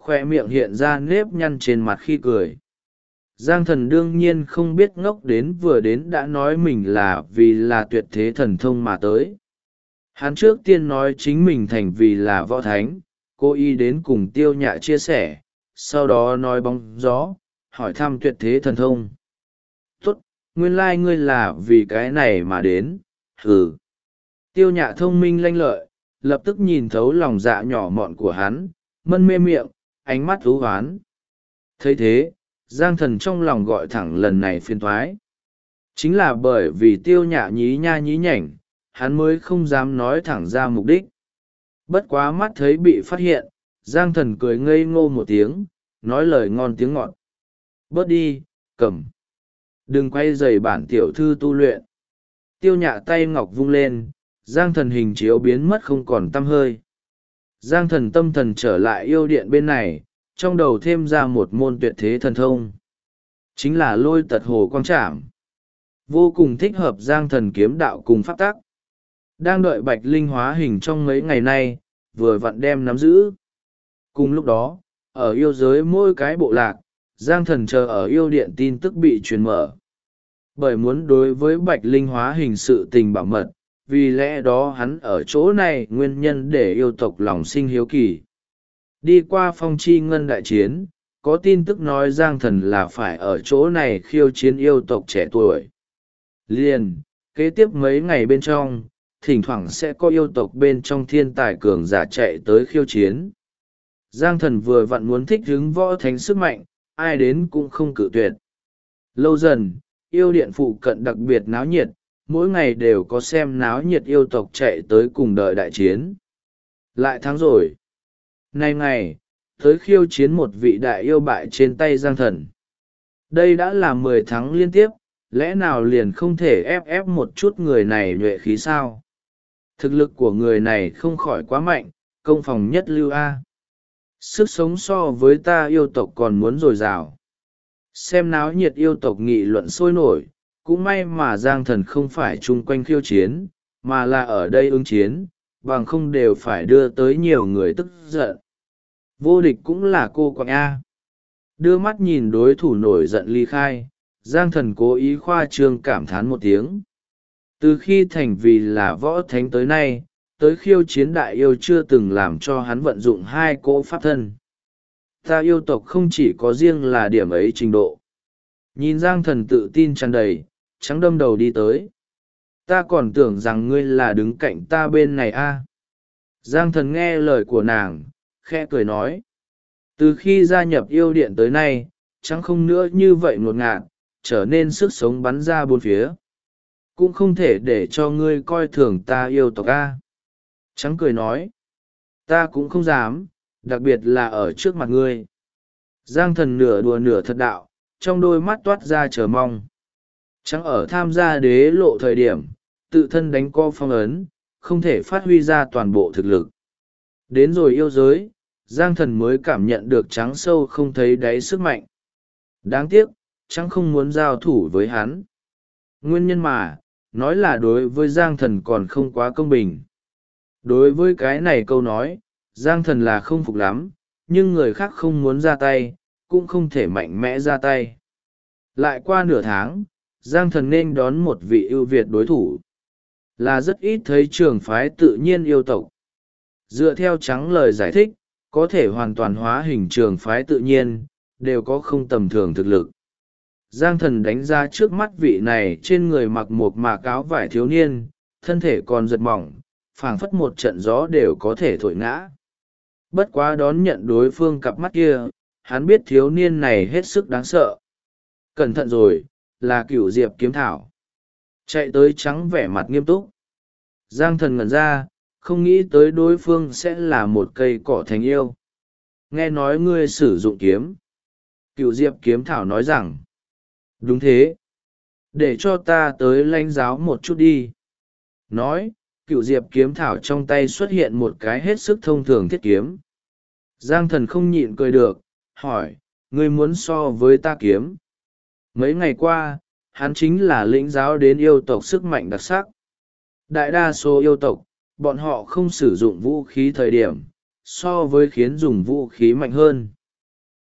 khoe miệng hiện ra nếp nhăn trên mặt khi cười. Giang Thần đương nhiên không biết ngốc đến vừa đến đã nói mình là vì là tuyệt thế thần thông mà tới. Hắn trước tiên nói chính mình thành vì là võ thánh, cô y đến cùng Tiêu Nhạ chia sẻ, sau đó nói bóng gió, hỏi thăm tuyệt thế thần thông. Tốt, nguyên lai ngươi là vì cái này mà đến, hừ. Tiêu Nhạ thông minh lanh lợi, lập tức nhìn thấu lòng dạ nhỏ mọn của hắn, mân mê miệng, ánh mắt thú hoán. Thấy thế, Giang Thần trong lòng gọi thẳng lần này phiền thoái. Chính là bởi vì Tiêu Nhạ nhí nha nhí nhảnh, hắn mới không dám nói thẳng ra mục đích. Bất quá mắt thấy bị phát hiện, Giang Thần cười ngây ngô một tiếng, nói lời ngon tiếng ngọt. Bớt đi, cầm. Đừng quay dày bản tiểu thư tu luyện. Tiêu Nhạ tay ngọc vung lên, Giang Thần hình chiếu biến mất không còn tăm hơi. Giang Thần tâm thần trở lại yêu điện bên này, trong đầu thêm ra một môn tuyệt thế thần thông. Chính là lôi tật hồ quang trảm. Vô cùng thích hợp Giang Thần kiếm đạo cùng pháp tắc. Đang đợi Bạch Linh hóa hình trong mấy ngày nay, vừa vặn đem nắm giữ. Cùng lúc đó, ở yêu giới mỗi cái bộ lạc, Giang Thần chờ ở yêu điện tin tức bị truyền mở. Bởi muốn đối với Bạch Linh hóa hình sự tình bảo mật, vì lẽ đó hắn ở chỗ này nguyên nhân để yêu tộc lòng sinh hiếu kỳ. Đi qua phong chi ngân đại chiến, có tin tức nói Giang Thần là phải ở chỗ này khiêu chiến yêu tộc trẻ tuổi. Liền, kế tiếp mấy ngày bên trong, thỉnh thoảng sẽ có yêu tộc bên trong thiên tài cường giả chạy tới khiêu chiến. Giang Thần vừa vặn muốn thích hứng võ thánh sức mạnh, ai đến cũng không cự tuyệt. Lâu dần, yêu điện phụ cận đặc biệt náo nhiệt, mỗi ngày đều có xem náo nhiệt yêu tộc chạy tới cùng đợi đại chiến. Lại thắng rồi. Nay ngày, tới khiêu chiến một vị đại yêu bại trên tay Giang Thần. Đây đã là 10 thắng liên tiếp, lẽ nào liền không thể ép một chút người này nhuệ khí sao? Thực lực của người này không khỏi quá mạnh, công phòng nhất lưu A. Sức sống so với ta yêu tộc còn muốn dồi dào. Xem náo nhiệt yêu tộc nghị luận sôi nổi, cũng may mà Giang Thần không phải chung quanh khiêu chiến, mà là ở đây ứng chiến, bằng không đều phải đưa tới nhiều người tức giận. Vô địch cũng là cô quạng A. Đưa mắt nhìn đối thủ nổi giận ly khai, Giang Thần cố ý khoa trương cảm thán một tiếng. Từ khi thành vì là võ thánh tới nay, tới khiêu chiến đại yêu chưa từng làm cho hắn vận dụng 2 cỗ pháp thân. Ta yêu tộc không chỉ có riêng là điểm ấy trình độ. Nhìn Giang Thần tự tin tràn đầy, trắng đâm đầu đi tới. Ta còn tưởng rằng ngươi là đứng cạnh ta bên này a. Giang Thần nghe lời của nàng, khẽ cười nói. Từ khi gia nhập yêu điện tới nay, chẳng không nữa như vậy ngột ngạt, trở nên sức sống bắn ra bốn phía. Cũng không thể để cho ngươi coi thường ta yêu tộc a. Trắng cười nói. Ta cũng không dám, đặc biệt là ở trước mặt ngươi. Giang Thần nửa đùa nửa thật đạo, trong đôi mắt toát ra chờ mong. Trắng ở tham gia đế lộ thời điểm, tự thân đánh co phong ấn, không thể phát huy ra toàn bộ thực lực. Đến rồi yêu giới, Giang Thần mới cảm nhận được Trắng sâu không thấy đáy sức mạnh. Đáng tiếc, Trắng không muốn giao thủ với hắn. Nguyên nhân mà, nói là đối với Giang Thần còn không quá công bình. Đối với cái này câu nói, Giang Thần là không phục lắm, nhưng người khác không muốn ra tay, cũng không thể mạnh mẽ ra tay. Lại qua nửa tháng, Giang Thần nên đón một vị ưu việt đối thủ. Là rất ít thấy trường phái tự nhiên yêu tộc. Dựa theo Trắng lời giải thích, có thể hoàn toàn hóa hình trường phái tự nhiên, đều có không tầm thường thực lực. Giang Thần đánh ra trước mắt vị này trên người mặc một mạc áo vải thiếu niên, thân thể còn giật mỏng, phảng phất một trận gió đều có thể thổi ngã. Bất quá đón nhận đối phương cặp mắt kia, hắn biết thiếu niên này hết sức đáng sợ. Cẩn thận rồi, là Cửu Diệp kiếm thảo. Chạy tới Trắng vẻ mặt nghiêm túc. Giang Thần ngẩn ra, không nghĩ tới đối phương sẽ là một cây cỏ thành yêu. Nghe nói ngươi sử dụng kiếm. Cửu Diệp kiếm thảo nói rằng. Đúng thế. Để cho ta tới lãnh giáo một chút đi. Nói, Cửu Diệp kiếm thảo trong tay xuất hiện một cái hết sức thông thường thiết kiếm. Giang Thần không nhịn cười được, hỏi, ngươi muốn so với ta kiếm? Mấy ngày qua, hắn chính là lĩnh giáo đến yêu tộc sức mạnh đặc sắc. Đại đa số yêu tộc, bọn họ không sử dụng vũ khí thời điểm, so với khiến dùng vũ khí mạnh hơn.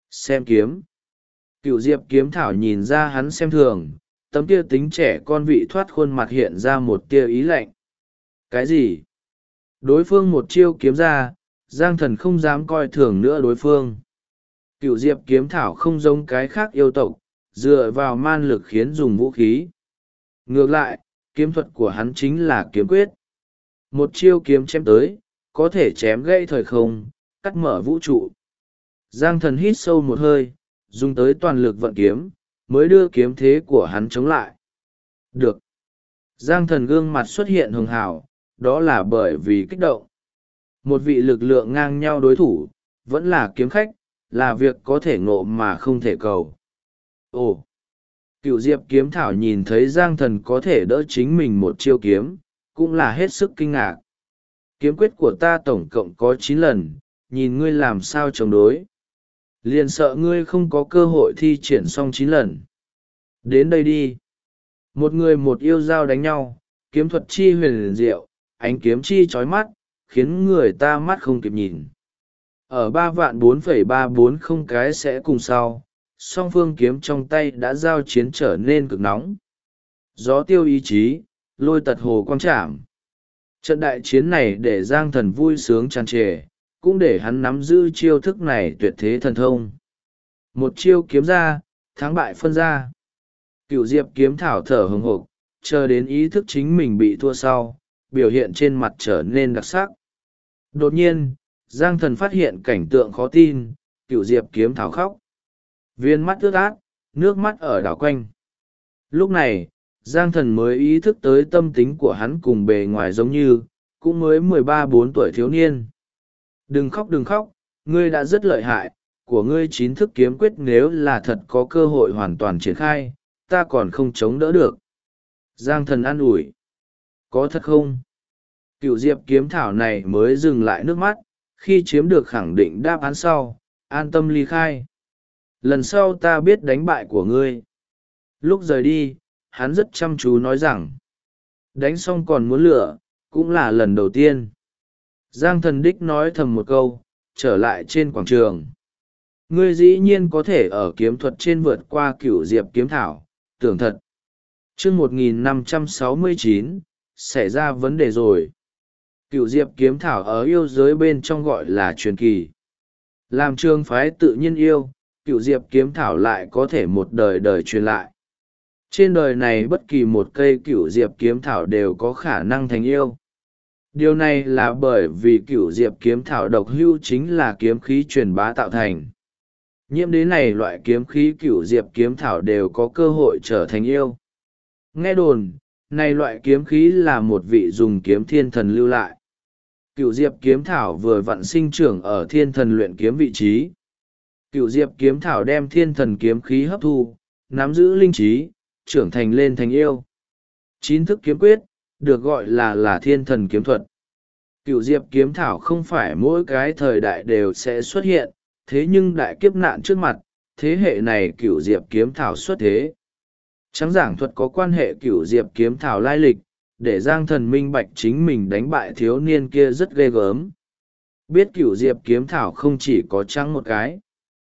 Xem kiếm. Cựu diệp kiếm thảo nhìn ra hắn xem thường, tấm kia tính trẻ con vị thoát khuôn mặt hiện ra một tia ý lạnh. Cái gì? Đối phương một chiêu kiếm ra, Giang Thần không dám coi thường nữa đối phương. Cựu diệp kiếm thảo không giống cái khác yêu tộc, dựa vào man lực khiến dùng vũ khí. Ngược lại, kiếm thuật của hắn chính là kiếm quyết. Một chiêu kiếm chém tới, có thể chém gãy thời không, cắt mở vũ trụ. Giang Thần hít sâu một hơi, dùng tới toàn lực vận kiếm, mới đưa kiếm thế của hắn chống lại. Được. Giang Thần gương mặt xuất hiện hường hào, đó là bởi vì kích động. Một vị lực lượng ngang nhau đối thủ, vẫn là kiếm khách, là việc có thể ngộ mà không thể cầu. Ồ! Cựu diệp kiếm thảo nhìn thấy Giang Thần có thể đỡ chính mình một chiêu kiếm, cũng là hết sức kinh ngạc. Kiếm quyết của ta tổng cộng có 9 lần, nhìn ngươi làm sao chống đối. Liền sợ ngươi không có cơ hội thi triển xong 9 lần. Đến đây đi. Một người một yêu dao đánh nhau, kiếm thuật chi huyền diệu, ánh kiếm chi chói mắt, khiến người ta mắt không kịp nhìn. Ở 3.440 cái sẽ cùng sau, song phương kiếm trong tay đã giao chiến trở nên cực nóng. Gió tiêu ý chí, lôi tật hồ quang trảm. Trận đại chiến này để Giang Thần vui sướng tràn trề, cũng để hắn nắm giữ chiêu thức này tuyệt thế thần thông. Một chiêu kiếm ra, thắng bại phân ra. Cựu diệp kiếm thảo thở hừng hực, chờ đến ý thức chính mình bị thua sau, biểu hiện trên mặt trở nên đặc sắc. Đột nhiên, Giang Thần phát hiện cảnh tượng khó tin, cựu diệp kiếm thảo khóc. Viên mắt ướt át, nước mắt ở đảo quanh. Lúc này, Giang Thần mới ý thức tới tâm tính của hắn cùng bề ngoài giống như, cũng mới 13-14 tuổi thiếu niên. Đừng khóc, ngươi đã rất lợi hại, của ngươi 9 thức kiếm quyết nếu là thật có cơ hội hoàn toàn triển khai, ta còn không chống đỡ được. Giang Thần an ủi. Có thật không? Cựu diệp kiếm thảo này mới dừng lại nước mắt, khi chiếm được khẳng định đáp án sau, an tâm ly khai. Lần sau ta biết đánh bại của ngươi. Lúc rời đi, hắn rất chăm chú nói rằng, đánh xong còn muốn lửa, cũng là lần đầu tiên. Giang Thần đích nói thầm một câu, trở lại trên quảng trường. Ngươi dĩ nhiên có thể ở kiếm thuật trên vượt qua cửu diệp kiếm thảo, tưởng thật. Chương 1569, xảy ra vấn đề rồi. Cửu diệp kiếm thảo ở yêu giới bên trong gọi là truyền kỳ. Làm trường phái tự nhiên yêu, cửu diệp kiếm thảo lại có thể một đời đời truyền lại. Trên đời này bất kỳ một cây cửu diệp kiếm thảo đều có khả năng thành yêu. Điều này là bởi vì cửu diệp kiếm thảo độc hữu chính là kiếm khí truyền bá tạo thành. Nhiễm đế này loại kiếm khí cửu diệp kiếm thảo đều có cơ hội trở thành yêu. Nghe đồn, này loại kiếm khí là một vị dùng kiếm thiên thần lưu lại. Cửu diệp kiếm thảo vừa vặn sinh trưởng ở thiên thần luyện kiếm vị trí. Cửu diệp kiếm thảo đem thiên thần kiếm khí hấp thu, nắm giữ linh trí, trưởng thành lên thành yêu. 9 thức kiếm quyết, được gọi là thiên thần kiếm thuật. Cửu diệp kiếm thảo không phải mỗi cái thời đại đều sẽ xuất hiện, thế nhưng đại kiếp nạn trước mặt, thế hệ này cửu diệp kiếm thảo xuất thế. Trắng giảng thuật có quan hệ cửu diệp kiếm thảo lai lịch, để Giang Thần minh bạch chính mình đánh bại thiếu niên kia rất ghê gớm. Biết cửu diệp kiếm thảo không chỉ có trắng một cái.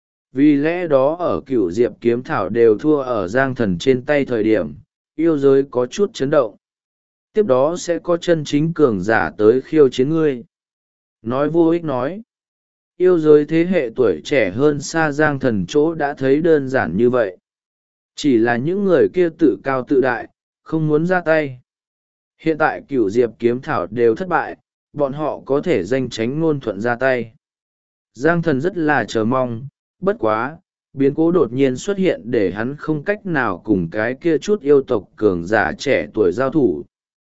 Vì lẽ đó ở cửu diệp kiếm thảo đều thua ở Giang Thần trên tay thời điểm, yêu giới có chút chấn động. Tiếp đó sẽ có chân chính cường giả tới khiêu chiến ngươi. Nói vô ích nói. Yêu giới thế hệ tuổi trẻ hơn xa Giang Thần chỗ đã thấy đơn giản như vậy. Chỉ là những người kia tự cao tự đại, không muốn ra tay. Hiện tại cửu diệp kiếm thảo đều thất bại, bọn họ có thể danh tránh ngôn thuận ra tay. Giang Thần rất là chờ mong, bất quá, biến cố đột nhiên xuất hiện để hắn không cách nào cùng cái kia chút yêu tộc cường giả trẻ tuổi giao thủ.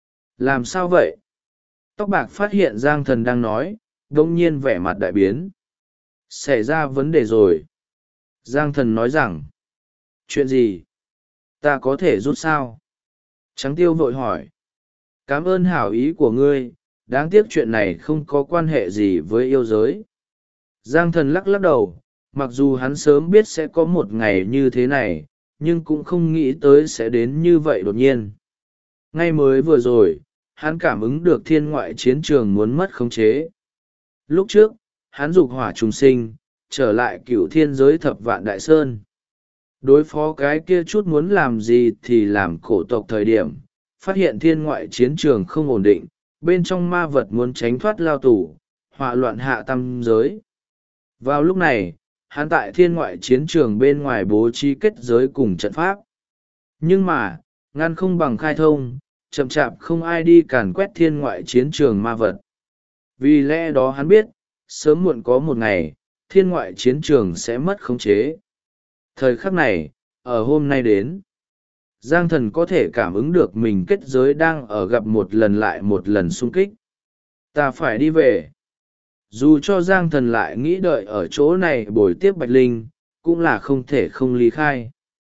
Làm sao vậy? Tóc bạc phát hiện Giang Thần đang nói, đông nhiên vẻ mặt đại biến. Xảy ra vấn đề rồi. Giang Thần nói rằng, chuyện gì? Ta có thể rút sao? Trắng tiêu vội hỏi. Cảm ơn hảo ý của ngươi, đáng tiếc chuyện này không có quan hệ gì với yêu giới. Giang Thần lắc lắc đầu, mặc dù hắn sớm biết sẽ có một ngày như thế này, nhưng cũng không nghĩ tới sẽ đến như vậy đột nhiên. Ngay mới vừa rồi, hắn cảm ứng được thiên ngoại chiến trường muốn mất khống chế. Lúc trước, hắn dục hỏa trùng sinh, trở lại cửu thiên giới thập vạn đại sơn. Đối phó cái kia chút muốn làm gì thì làm cổ tộc thời điểm, phát hiện thiên ngoại chiến trường không ổn định, bên trong ma vật muốn tránh thoát lao tù, họa loạn hạ tam giới. Vào lúc này, hắn tại thiên ngoại chiến trường bên ngoài bố trí kết giới cùng trận pháp. Nhưng mà, ngăn không bằng khai thông, chậm chạp không ai đi càn quét thiên ngoại chiến trường ma vật. Vì lẽ đó hắn biết, sớm muộn có một ngày, thiên ngoại chiến trường sẽ mất khống chế. Thời khắc này, ở hôm nay đến, Giang Thần có thể cảm ứng được mình kết giới đang ở gặp một lần lại một lần xung kích. Ta phải đi về. Dù cho Giang Thần lại nghĩ đợi ở chỗ này bồi tiếp Bạch Linh, cũng là không thể không ly khai.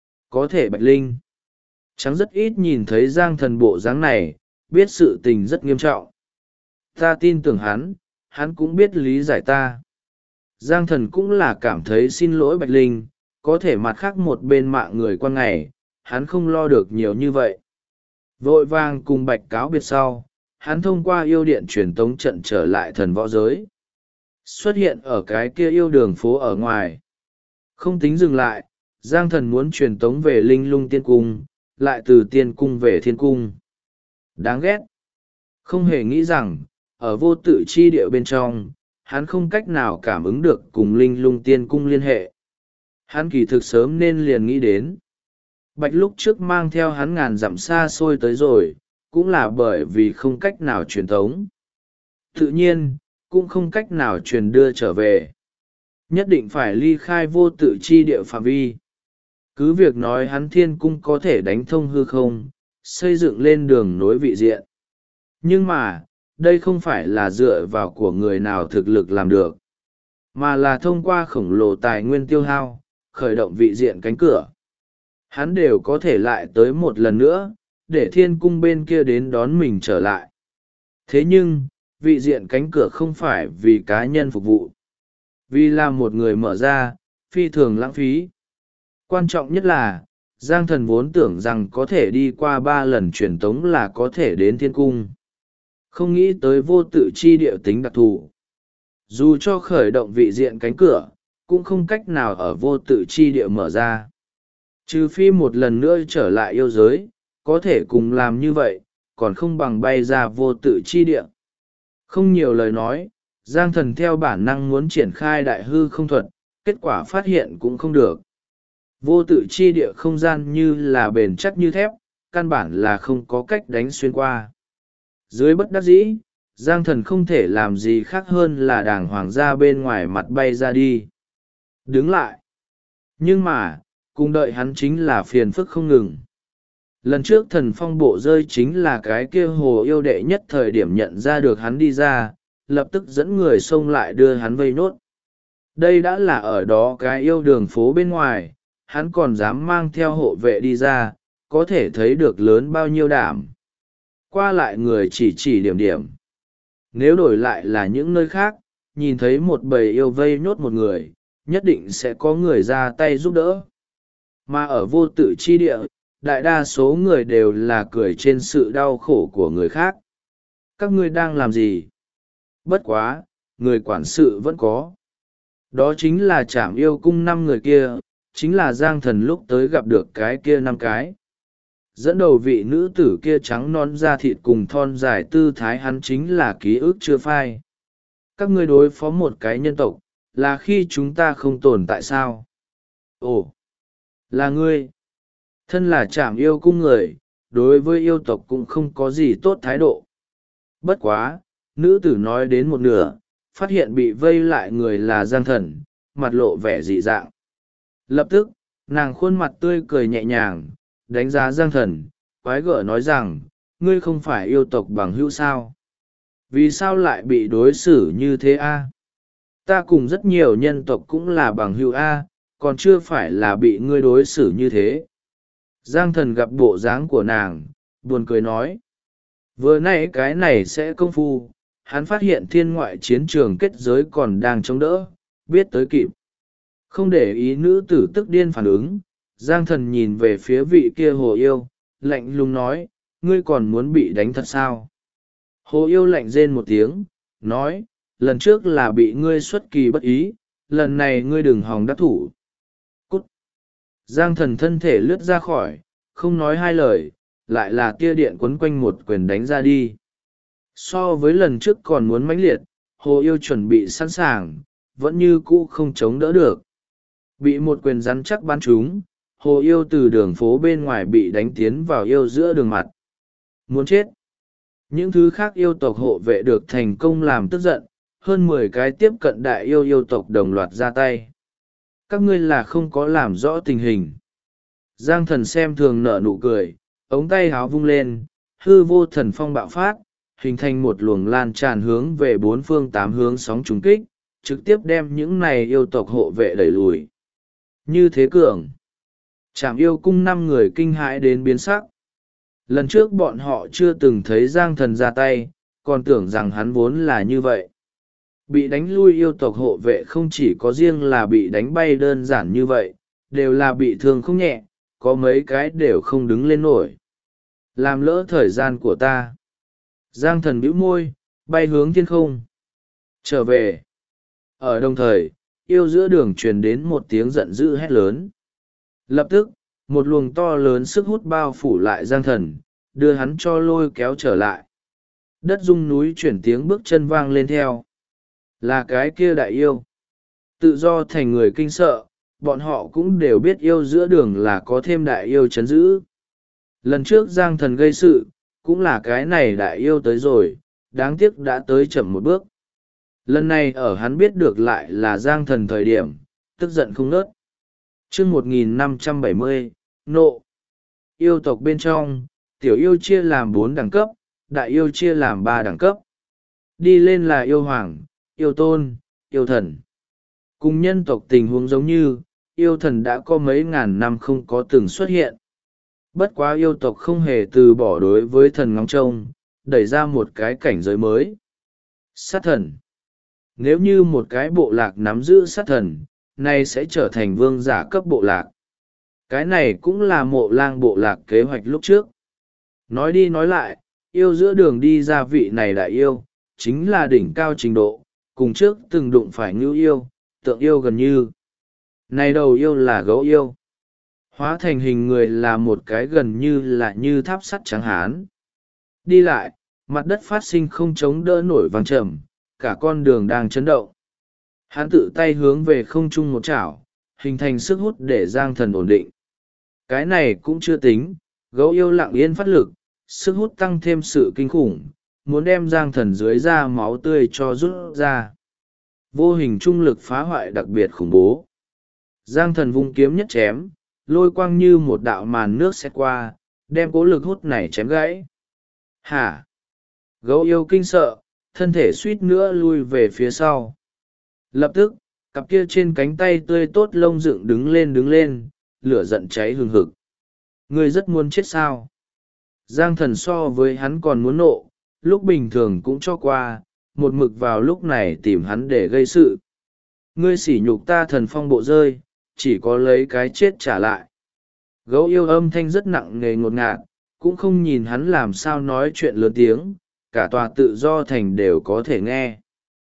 Có thể Bạch Linh chẳng rất ít nhìn thấy Giang Thần bộ dáng này, biết sự tình rất nghiêm trọng. Ta tin tưởng hắn cũng biết lý giải ta. Giang Thần cũng là cảm thấy xin lỗi Bạch Linh, có thể mặt khác một bên mạng người qua ngày, hắn không lo được nhiều như vậy. Vội vàng cùng Bạch cáo biệt sau, hắn thông qua yêu điện truyền tống trận trở lại thần võ giới. Xuất hiện ở cái kia yêu đường phố ở ngoài. Không tính dừng lại, Giang Thần muốn truyền tống về Linh Lung Tiên Cung, lại từ Tiên Cung về Thiên Cung. Đáng ghét. Không hề nghĩ rằng, ở vô tự chi địa bên trong, hắn không cách nào cảm ứng được cùng Linh Lung Tiên Cung liên hệ. Hắn kỳ thực sớm nên liền nghĩ đến. Bạch lúc trước mang theo hắn ngàn dặm xa xôi tới rồi, cũng là bởi vì không cách nào truyền tống. Tự nhiên, cũng không cách nào truyền đưa trở về. Nhất định phải ly khai vô tự chi địa phạm vi. Cứ việc nói hắn Thiên Cung có thể đánh thông hư không, xây dựng lên đường nối vị diện. Nhưng mà, đây không phải là dựa vào của người nào thực lực làm được, mà là thông qua khổng lồ tài nguyên tiêu hao, khởi động vị diện cánh cửa. Hắn đều có thể lại tới một lần nữa, để Thiên Cung bên kia đến đón mình trở lại. Thế nhưng, vị diện cánh cửa không phải vì cá nhân phục vụ. Vì là một người mở ra, phi thường lãng phí. Quan trọng nhất là, Giang Thần vốn tưởng rằng có thể đi qua 3 lần truyền tống là có thể đến Thiên Cung. Không nghĩ tới vô tự chi địa tính đặc thù. Dù cho khởi động vị diện cánh cửa, cũng không cách nào ở vô tự chi địa mở ra. Trừ phi một lần nữa trở lại yêu giới, có thể cùng làm như vậy, còn không bằng bay ra vô tự chi địa. Không nhiều lời nói, Giang Thần theo bản năng muốn triển khai đại hư không thuật, kết quả phát hiện cũng không được. Vô tự chi địa không gian như là bền chắc như thép, căn bản là không có cách đánh xuyên qua. Dưới bất đắc dĩ, Giang Thần không thể làm gì khác hơn là đàng hoàng ra bên ngoài mặt bay ra đi. Đứng lại. Nhưng mà, cùng đợi hắn chính là phiền phức không ngừng. Lần trước thần phong bộ rơi chính là cái kia hồ yêu đệ nhất thời điểm nhận ra được hắn đi ra, lập tức dẫn người xông lại đưa hắn vây nốt. Đây đã là ở đó cái yêu đường phố bên ngoài, hắn còn dám mang theo hộ vệ đi ra, có thể thấy được lớn bao nhiêu đảm. Qua lại người chỉ điểm điểm. Nếu đổi lại là những nơi khác, nhìn thấy một bầy yêu vây nhốt một người, nhất định sẽ có người ra tay giúp đỡ. Mà ở vô tự chi địa, đại đa số người đều là cười trên sự đau khổ của người khác. Các ngươi đang làm gì? Bất quá, người quản sự vẫn có. Đó chính là Trảm Yêu Cung 5 người kia, chính là Giang Thần lúc tới gặp được cái kia 5 cái. Dẫn đầu vị nữ tử kia trắng non da thịt cùng thon dài tư thái hắn chính là ký ức chưa phai. Các ngươi đối phó một cái nhân tộc, là khi chúng ta không tồn tại sao? Ồ, là ngươi. Thân là Trảm Yêu Cung người, đối với yêu tộc cũng không có gì tốt thái độ. Bất quá, nữ tử nói đến một nửa, phát hiện bị vây lại người là Giang Thần, mặt lộ vẻ dị dạng. Lập tức, nàng khuôn mặt tươi cười nhẹ nhàng, đánh giá Giang Thần, quái gở nói rằng, ngươi không phải yêu tộc bằng hữu sao? Vì sao lại bị đối xử như thế a? Ta cùng rất nhiều nhân tộc cũng là bằng hữu a, còn chưa phải là bị ngươi đối xử như thế. Giang Thần gặp bộ dáng của nàng, buồn cười nói. Vừa nãy cái này sẽ công phu, hắn phát hiện thiên ngoại chiến trường kết giới còn đang chống đỡ, biết tới kịp. Không để ý nữ tử tức điên phản ứng, Giang Thần nhìn về phía vị kia hồ yêu, lạnh lùng nói, ngươi còn muốn bị đánh thật sao? Hồ yêu lạnh rên một tiếng, nói, lần trước là bị ngươi xuất kỳ bất ý, lần này ngươi đừng hòng đắc thủ. Cút. Giang thần thân thể lướt ra khỏi, không nói hai lời, lại là tia điện quấn quanh một quyền đánh ra đi. So với lần trước còn muốn mãnh liệt, hồ yêu chuẩn bị sẵn sàng, vẫn như cũ không chống đỡ được. Bị một quyền rắn chắc bắn trúng, hồ yêu từ đường phố bên ngoài bị đánh tiến vào yêu giữa đường mặt. Muốn chết. Những thứ khác yêu tộc hộ vệ được thành công làm tức giận, hơn 10 cái tiếp cận đại yêu yêu tộc đồng loạt ra tay. Các ngươi là không có làm rõ tình hình. Giang thần xem thường nở nụ cười, ống tay háo vung lên, hư vô thần phong bạo phát, hình thành một luồng lan tràn hướng về bốn phương tám hướng sóng trùng kích, trực tiếp đem những này yêu tộc hộ vệ đẩy lùi. Như thế cường. Trảm yêu cung 5 người kinh hãi đến biến sắc. Lần trước bọn họ chưa từng thấy Giang thần ra tay, còn tưởng rằng hắn vốn là như vậy. Bị đánh lui yêu tộc hộ vệ không chỉ có riêng là bị đánh bay đơn giản như vậy, đều là bị thương không nhẹ, có mấy cái đều không đứng lên nổi. Làm lỡ thời gian của ta. Giang thần bĩu môi, bay hướng thiên không. Trở về. Ở đồng thời, yêu giữa đường truyền đến một tiếng giận dữ hét lớn. Lập tức, một luồng to lớn sức hút bao phủ lại Giang thần, đưa hắn cho lôi kéo trở lại. Đất rung núi chuyển, tiếng bước chân vang lên theo. Là cái kia đại yêu. Tự do thành người kinh sợ, bọn họ cũng đều biết yêu giữa đường là có thêm đại yêu chấn giữ. Lần trước Giang thần gây sự, cũng là cái này đại yêu tới rồi, đáng tiếc đã tới chậm một bước. Lần này ở hắn biết được lại là Giang thần thời điểm, tức giận không nớt. Chương 1570, nộ. Yêu tộc bên trong, tiểu yêu chia làm 4 đẳng cấp, đại yêu chia làm 3 đẳng cấp. Đi lên là yêu hoàng, yêu tôn, yêu thần. Cùng nhân tộc tình huống giống như, yêu thần đã có mấy ngàn năm không có từng xuất hiện. Bất quá yêu tộc không hề từ bỏ đối với thần ngóng trông, đẩy ra một cái cảnh giới mới. Sát thần. Nếu như một cái bộ lạc nắm giữ sát thần, nay sẽ trở thành vương giả cấp bộ lạc. Cái này cũng là Mộ Lang bộ lạc kế hoạch lúc trước. Nói đi nói lại, yêu giữa đường đi ra vị này đại yêu, chính là đỉnh cao trình độ, cùng trước từng đụng phải ngưu yêu, tượng yêu gần như. Này đầu yêu là gấu yêu. Hóa thành hình người là một cái gần như là như tháp sắt trắng hán. Đi lại, mặt đất phát sinh không chống đỡ nổi vang trầm, cả con đường đang chấn động. Hắn tự tay hướng về không trung một chảo, hình thành sức hút để Giang thần ổn định. Cái này cũng chưa tính, gấu yêu lặng yên phát lực, sức hút tăng thêm sự kinh khủng, muốn đem Giang thần dưới da máu tươi cho rút ra. Vô hình trung lực phá hoại đặc biệt khủng bố. Giang thần vung kiếm nhất chém, lôi quang như một đạo màn nước xét qua, đem cố lực hút này chém gãy. Hả? Gấu yêu kinh sợ, thân thể suýt nữa lui về phía sau. Lập tức, cặp kia trên cánh tay tươi tốt lông dựng đứng lên, lửa giận cháy hừng hực. Ngươi rất muốn chết sao? Giang thần so với hắn còn muốn nộ, lúc bình thường cũng cho qua, một mực vào lúc này tìm hắn để gây sự. Ngươi sỉ nhục ta thần phong bộ rơi, chỉ có lấy cái chết trả lại. Gấu yêu âm thanh rất nặng nề ngột ngạt, cũng không nhìn hắn làm sao nói chuyện lớn tiếng, cả tòa tự do thành đều có thể nghe.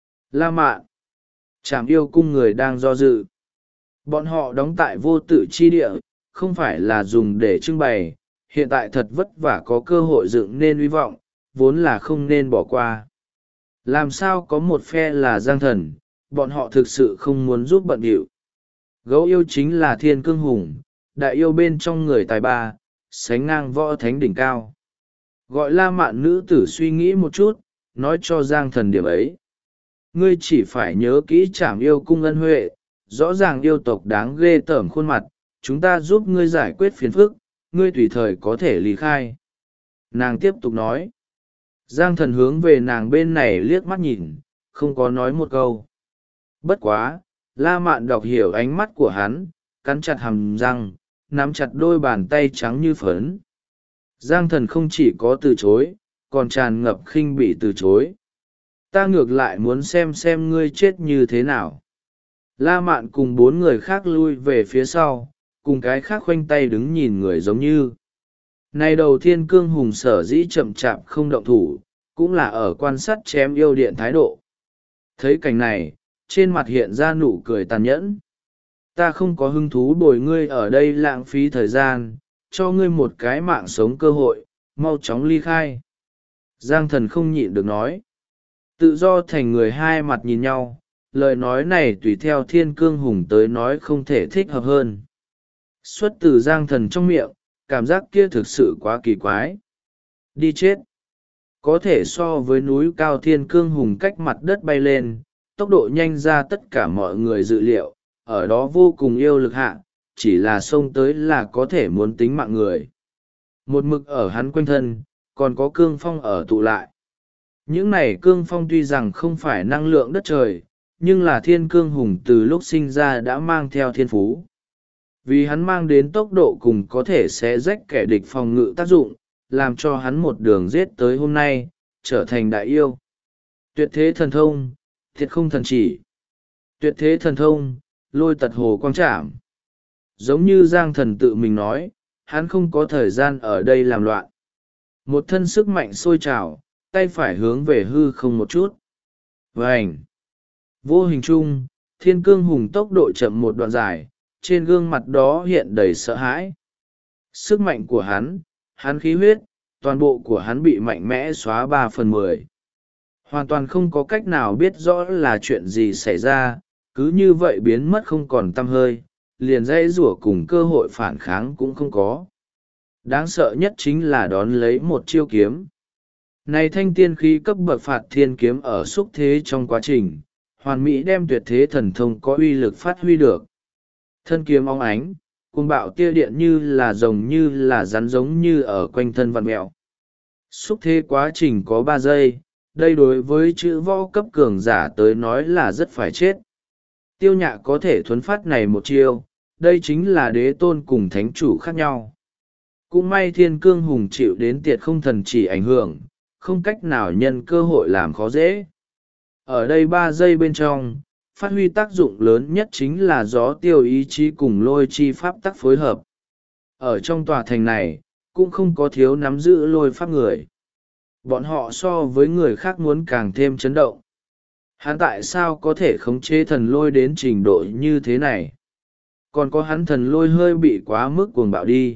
La Mạn. Trảm yêu cung người đang do dự. Bọn họ đóng tại vô tự chi địa, không phải là dùng để trưng bày, hiện tại thật vất vả có cơ hội dựng nên uy vọng, vốn là không nên bỏ qua. Làm sao có một phe là Giang thần, bọn họ thực sự không muốn giúp bận điệu. Gấu yêu chính là thiên cương hùng, đại yêu bên trong người tài ba, sánh ngang võ thánh đỉnh cao. Gọi La Mạn nữ tử suy nghĩ một chút, nói cho Giang thần điểm ấy. Ngươi chỉ phải nhớ kỹ Trảm yêu cung ân huệ, rõ ràng yêu tộc đáng ghê tởm khuôn mặt, chúng ta giúp ngươi giải quyết phiền phức, ngươi tùy thời có thể lý khai. Nàng tiếp tục nói. Giang thần hướng về nàng bên này liếc mắt nhìn, không có nói một câu. Bất quá, La Mạn đọc hiểu ánh mắt của hắn, cắn chặt hàm răng, nắm chặt đôi bàn tay trắng như phấn. Giang thần không chỉ có từ chối, còn tràn ngập khinh bỉ từ chối. Ta ngược lại muốn xem ngươi chết như thế nào. La Mạn cùng 4 người khác lui về phía sau, cùng cái khác khoanh tay đứng nhìn người giống như. Này đầu thiên cương hùng sở dĩ chậm chạp không động thủ, cũng là ở quan sát chém yêu điện thái độ. Thấy cảnh này, trên mặt hiện ra nụ cười tàn nhẫn. Ta không có hứng thú bồi ngươi ở đây lãng phí thời gian, cho ngươi một cái mạng sống cơ hội, mau chóng ly khai. Giang Thần không nhịn được nói. Tự do thành người hai mặt nhìn nhau, lời nói này tùy theo Thiên Cương Hùng tới nói không thể thích hợp hơn. Xuất từ Giang Thần trong miệng, cảm giác kia thực sự quá kỳ quái. Đi chết. Có thể so với núi cao Thiên Cương Hùng cách mặt đất bay lên, tốc độ nhanh ra tất cả mọi người dự liệu, ở đó vô cùng yêu lực hạ, chỉ là xông tới là có thể muốn tính mạng người. Một mực ở hắn quanh thân, còn có cương phong ở tụ lại. Những này cương phong tuy rằng không phải năng lượng đất trời, nhưng là Thiên Cương Hùng từ lúc sinh ra đã mang theo thiên phú. Vì hắn mang đến tốc độ cùng có thể xé rách kẻ địch phòng ngự tác dụng, làm cho hắn một đường giết tới hôm nay, trở thành đại yêu. Tuyệt thế thần thông, thiệt không thần chỉ. Tuyệt thế thần thông, lôi tật hồ quang trảm. Giống như Giang Thần tự mình nói, hắn không có thời gian ở đây làm loạn. Một thân sức mạnh sôi trào, tay phải hướng về hư không một chút. Vành! Vô hình chung, Thiên Cương Hùng tốc độ chậm một đoạn dài, trên gương mặt đó hiện đầy sợ hãi. Sức mạnh của hắn khí huyết, toàn bộ của hắn bị mạnh mẽ xóa 3/10. Hoàn toàn không có cách nào biết rõ là chuyện gì xảy ra, cứ như vậy biến mất không còn tăm hơi, liền dãy rủa cùng cơ hội phản kháng cũng không có. Đáng sợ nhất chính là đón lấy một chiêu kiếm. Này thanh tiên khí cấp bậc phạt thiên kiếm ở xúc thế trong quá trình, hoàn mỹ đem tuyệt thế thần thông có uy lực phát huy được. Thân kiếm óng ánh, cuồng bạo tia điện như là rồng như là rắn giống như ở quanh thân vặn mẹo. Xúc thế quá trình có 3 giây, đây đối với chữ võ cấp cường giả tới nói là rất phải chết. Tiêu Nhạ có thể thuấn phát này một chiêu, đây chính là đế tôn cùng thánh chủ khác nhau. Cũng may Thiên Cương Hùng chịu đến tiệt không thần chỉ ảnh hưởng, không cách nào nhân cơ hội làm khó dễ. Ở đây 3 giây bên trong, phát huy tác dụng lớn nhất chính là gió tiêu ý chí cùng lôi chi pháp tắc phối hợp. Ở trong tòa thành này, cũng không có thiếu nắm giữ lôi pháp người. Bọn họ so với người khác muốn càng thêm chấn động. Hắn tại sao có thể khống chế thần lôi đến trình độ như thế này? Còn có hắn thần lôi hơi bị quá mức cuồng bạo đi.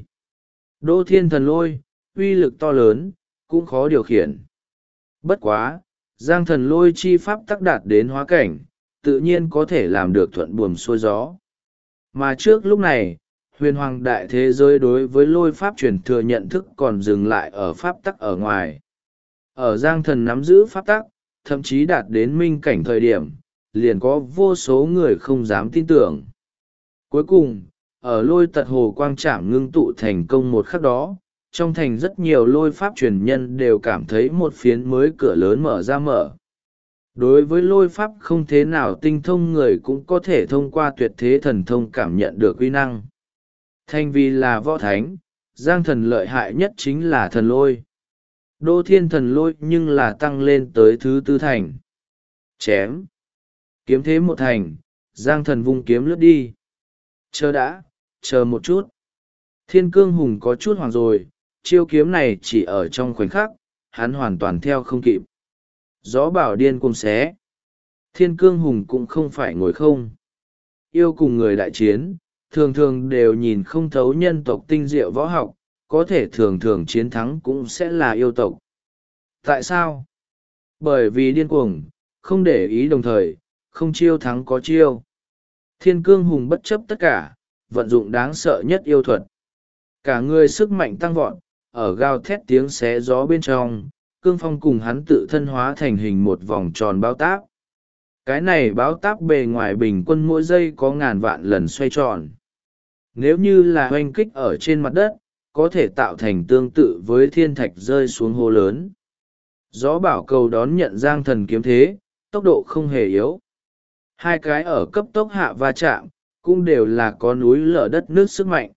Đô thiên thần lôi, uy lực to lớn, cũng khó điều khiển. Bất quá, Giang Thần lôi chi pháp tắc đạt đến hóa cảnh, tự nhiên có thể làm được thuận buồm xuôi gió. Mà trước lúc này, huyền hoàng đại thế giới đối với lôi pháp truyền thừa nhận thức còn dừng lại ở pháp tắc ở ngoài. Ở Giang Thần nắm giữ pháp tắc, thậm chí đạt đến minh cảnh thời điểm, liền có vô số người không dám tin tưởng. Cuối cùng, ở lôi tật hồ quang trảm ngưng tụ thành công một khắc đó, trong thành rất nhiều lôi pháp truyền nhân đều cảm thấy một phiến mới cửa lớn mở ra mở. Đối với lôi pháp không thế nào tinh thông người cũng có thể thông qua tuyệt thế thần thông cảm nhận được uy năng. Thành vì là võ thánh, Giang Thần lợi hại nhất chính là thần lôi. Đô thiên thần lôi nhưng là tăng lên tới thứ 4 thành. Chém. Kiếm thế một thành, Giang Thần vung kiếm lướt đi. Chờ đã, chờ một chút. Thiên Cương Hùng có chút hoảng rồi, chiêu kiếm này chỉ ở trong khoảnh khắc, hắn hoàn toàn theo không kịp. Gió bảo điên cuồng xé. Thiên Cương Hùng cũng không phải ngồi không. Yêu cùng người đại chiến, thường thường đều nhìn không thấu nhân tộc tinh diệu võ học, có thể thường thường chiến thắng cũng sẽ là yêu tộc. Tại sao? Bởi vì điên cuồng, không để ý đồng thời, không chiêu thắng có chiêu. Thiên Cương Hùng bất chấp tất cả, vận dụng đáng sợ nhất yêu thuật. Cả người sức mạnh tăng vọt, ở gào thét tiếng xé gió bên trong, cương phong cùng hắn tự thân hóa thành hình một vòng tròn báo táp. Cái này báo táp bề ngoài bình quân mỗi giây có ngàn vạn lần xoay tròn. Nếu như là hoanh kích ở trên mặt đất, có thể tạo thành tương tự với thiên thạch rơi xuống hố lớn. Gió bảo cầu đón nhận Giang Thần kiếm thế, tốc độ không hề yếu. Hai cái ở cấp tốc hạ va chạm, cũng đều là có núi lở đất nước sức mạnh.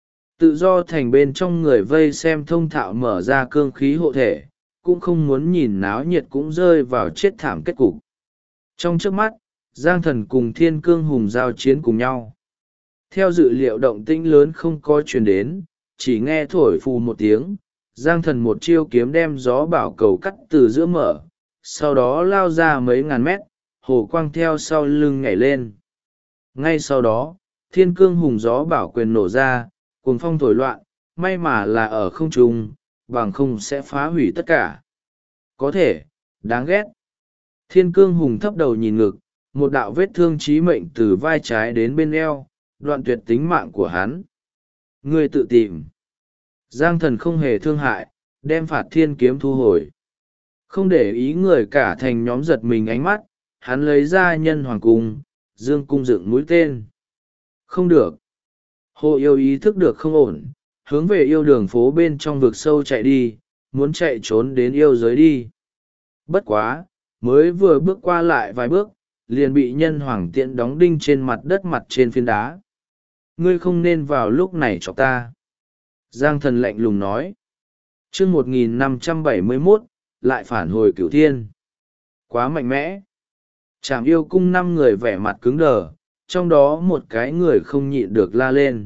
Tự do thành bên trong người vây xem thông thạo mở ra cương khí hộ thể, cũng không muốn nhìn náo nhiệt cũng rơi vào chết thảm kết cục. Trong trước mắt, Giang Thần cùng Thiên Cương Hùng giao chiến cùng nhau. Theo dự liệu động tĩnh lớn không có truyền đến, chỉ nghe thổi phù một tiếng, Giang Thần một chiêu kiếm đem gió bảo cầu cắt từ giữa mở, sau đó lao ra mấy ngàn mét, hồ quang theo sau lưng nhảy lên. Ngay sau đó, thiên cương hùng gió bảo quyền nổ ra, cuồng phong thổi loạn, may mà là ở không trung, bằng không sẽ phá hủy tất cả. Có thể, đáng ghét. Thiên cương hùng thấp đầu nhìn ngực, một đạo vết thương chí mệnh từ vai trái đến bên eo, đoạn tuyệt tính mạng của hắn. Ngươi tự tìm. Giang thần không hề thương hại, đem phạt thiên kiếm thu hồi. Không để ý người cả thành nhóm giật mình ánh mắt, hắn lấy ra nhân hoàng cung, dương cung dựng mũi tên. Không được. Hồ yêu ý thức được không ổn, hướng về yêu đường phố bên trong vực sâu chạy đi, muốn chạy trốn đến yêu giới đi. Bất quá, mới vừa bước qua lại vài bước, liền bị nhân hoàng tiễn đóng đinh trên mặt đất mặt trên phiến đá. Ngươi không nên vào lúc này chọc ta. Giang thần lạnh lùng nói. chương 1571, lại phản hồi cửu thiên. Quá mạnh mẽ. Trảm yêu cung 5 người vẻ mặt cứng đờ, trong đó một cái người không nhịn được la lên.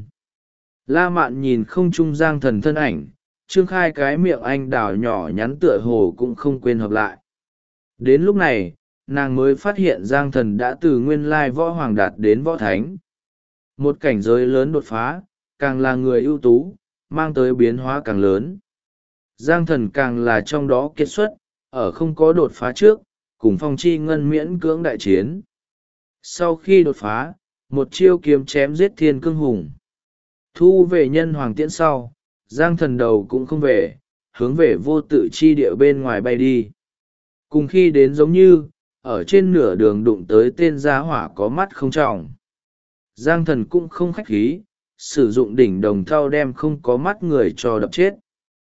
La mạn nhìn không trung giang thần thân ảnh, trương khai cái miệng anh đào nhỏ nhắn tựa hồ cũng không quên hợp lại. Đến lúc này, nàng mới phát hiện giang thần đã từ nguyên lai võ hoàng đạt đến võ thánh. Một cảnh giới lớn đột phá, càng là người ưu tú, mang tới biến hóa càng lớn. Giang thần càng là trong đó kết xuất, ở không có đột phá trước, cùng phong chi ngân miễn cưỡng đại chiến. Sau khi đột phá, một chiêu kiếm chém giết thiên cương hùng. Thu về nhân hoàng tiễn sau, giang thần đầu cũng không về, hướng về vô tự chi địa bên ngoài bay đi. Cùng khi đến giống như, ở trên nửa đường đụng tới tên gia hỏa có mắt không trọng. Giang thần cũng không khách khí, sử dụng đỉnh đồng thau đem không có mắt người cho đập chết.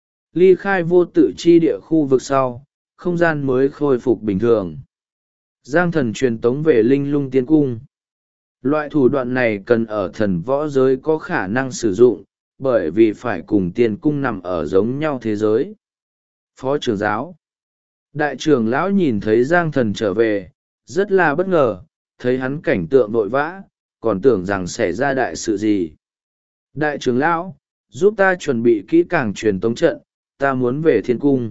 Ly khai vô tự chi địa khu vực sau, không gian mới khôi phục bình thường. Giang thần truyền tống về linh lung tiên cung. Loại thủ đoạn này cần ở thần võ giới có khả năng sử dụng, bởi vì phải cùng tiên cung nằm ở giống nhau thế giới. Phó trưởng giáo. Đại trưởng lão nhìn thấy Giang thần trở về, rất là bất ngờ, thấy hắn cảnh tượng vội vã, còn tưởng rằng xảy ra đại sự gì. Đại trưởng lão, giúp ta chuẩn bị kỹ càng truyền tống trận, ta muốn về thiên cung.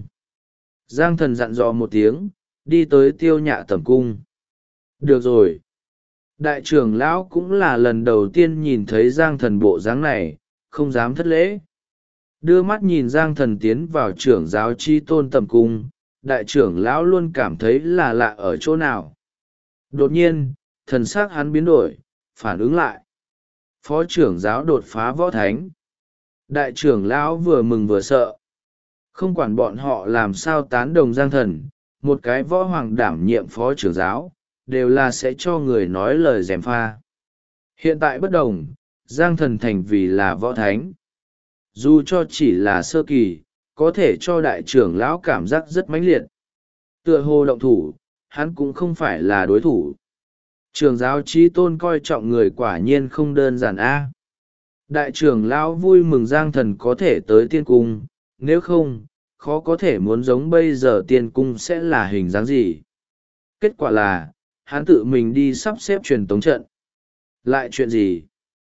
Giang thần dặn dò một tiếng, đi tới tiêu nhạ tẩm cung. Được rồi. Đại trưởng lão cũng là lần đầu tiên nhìn thấy Giang thần bộ dáng này, không dám thất lễ. Đưa mắt nhìn Giang thần tiến vào trưởng giáo chi tôn tẩm cung, đại trưởng lão luôn cảm thấy là lạ ở chỗ nào. Đột nhiên, thần sắc hắn biến đổi, phản ứng lại. Phó trưởng giáo đột phá võ thánh. Đại trưởng lão vừa mừng vừa sợ. Không quản bọn họ làm sao tán đồng Giang thần, một cái võ hoàng đảm nhiệm phó trưởng giáo, đều là sẽ cho người nói lời gièm pha. Hiện tại bất đồng, Giang thần thành vì là võ thánh. Dù cho chỉ là sơ kỳ, có thể cho đại trưởng lão cảm giác rất mãnh liệt. Tựa hồ động thủ, hắn cũng không phải là đối thủ. Trưởng giáo chí tôn coi trọng người quả nhiên không đơn giản a. Đại trưởng lão vui mừng Giang thần có thể tới tiên cung, nếu không, khó có thể muốn giống bây giờ tiên cung sẽ là hình dáng gì. Kết quả là, hắn tự mình đi sắp xếp truyền tống trận. Lại chuyện gì?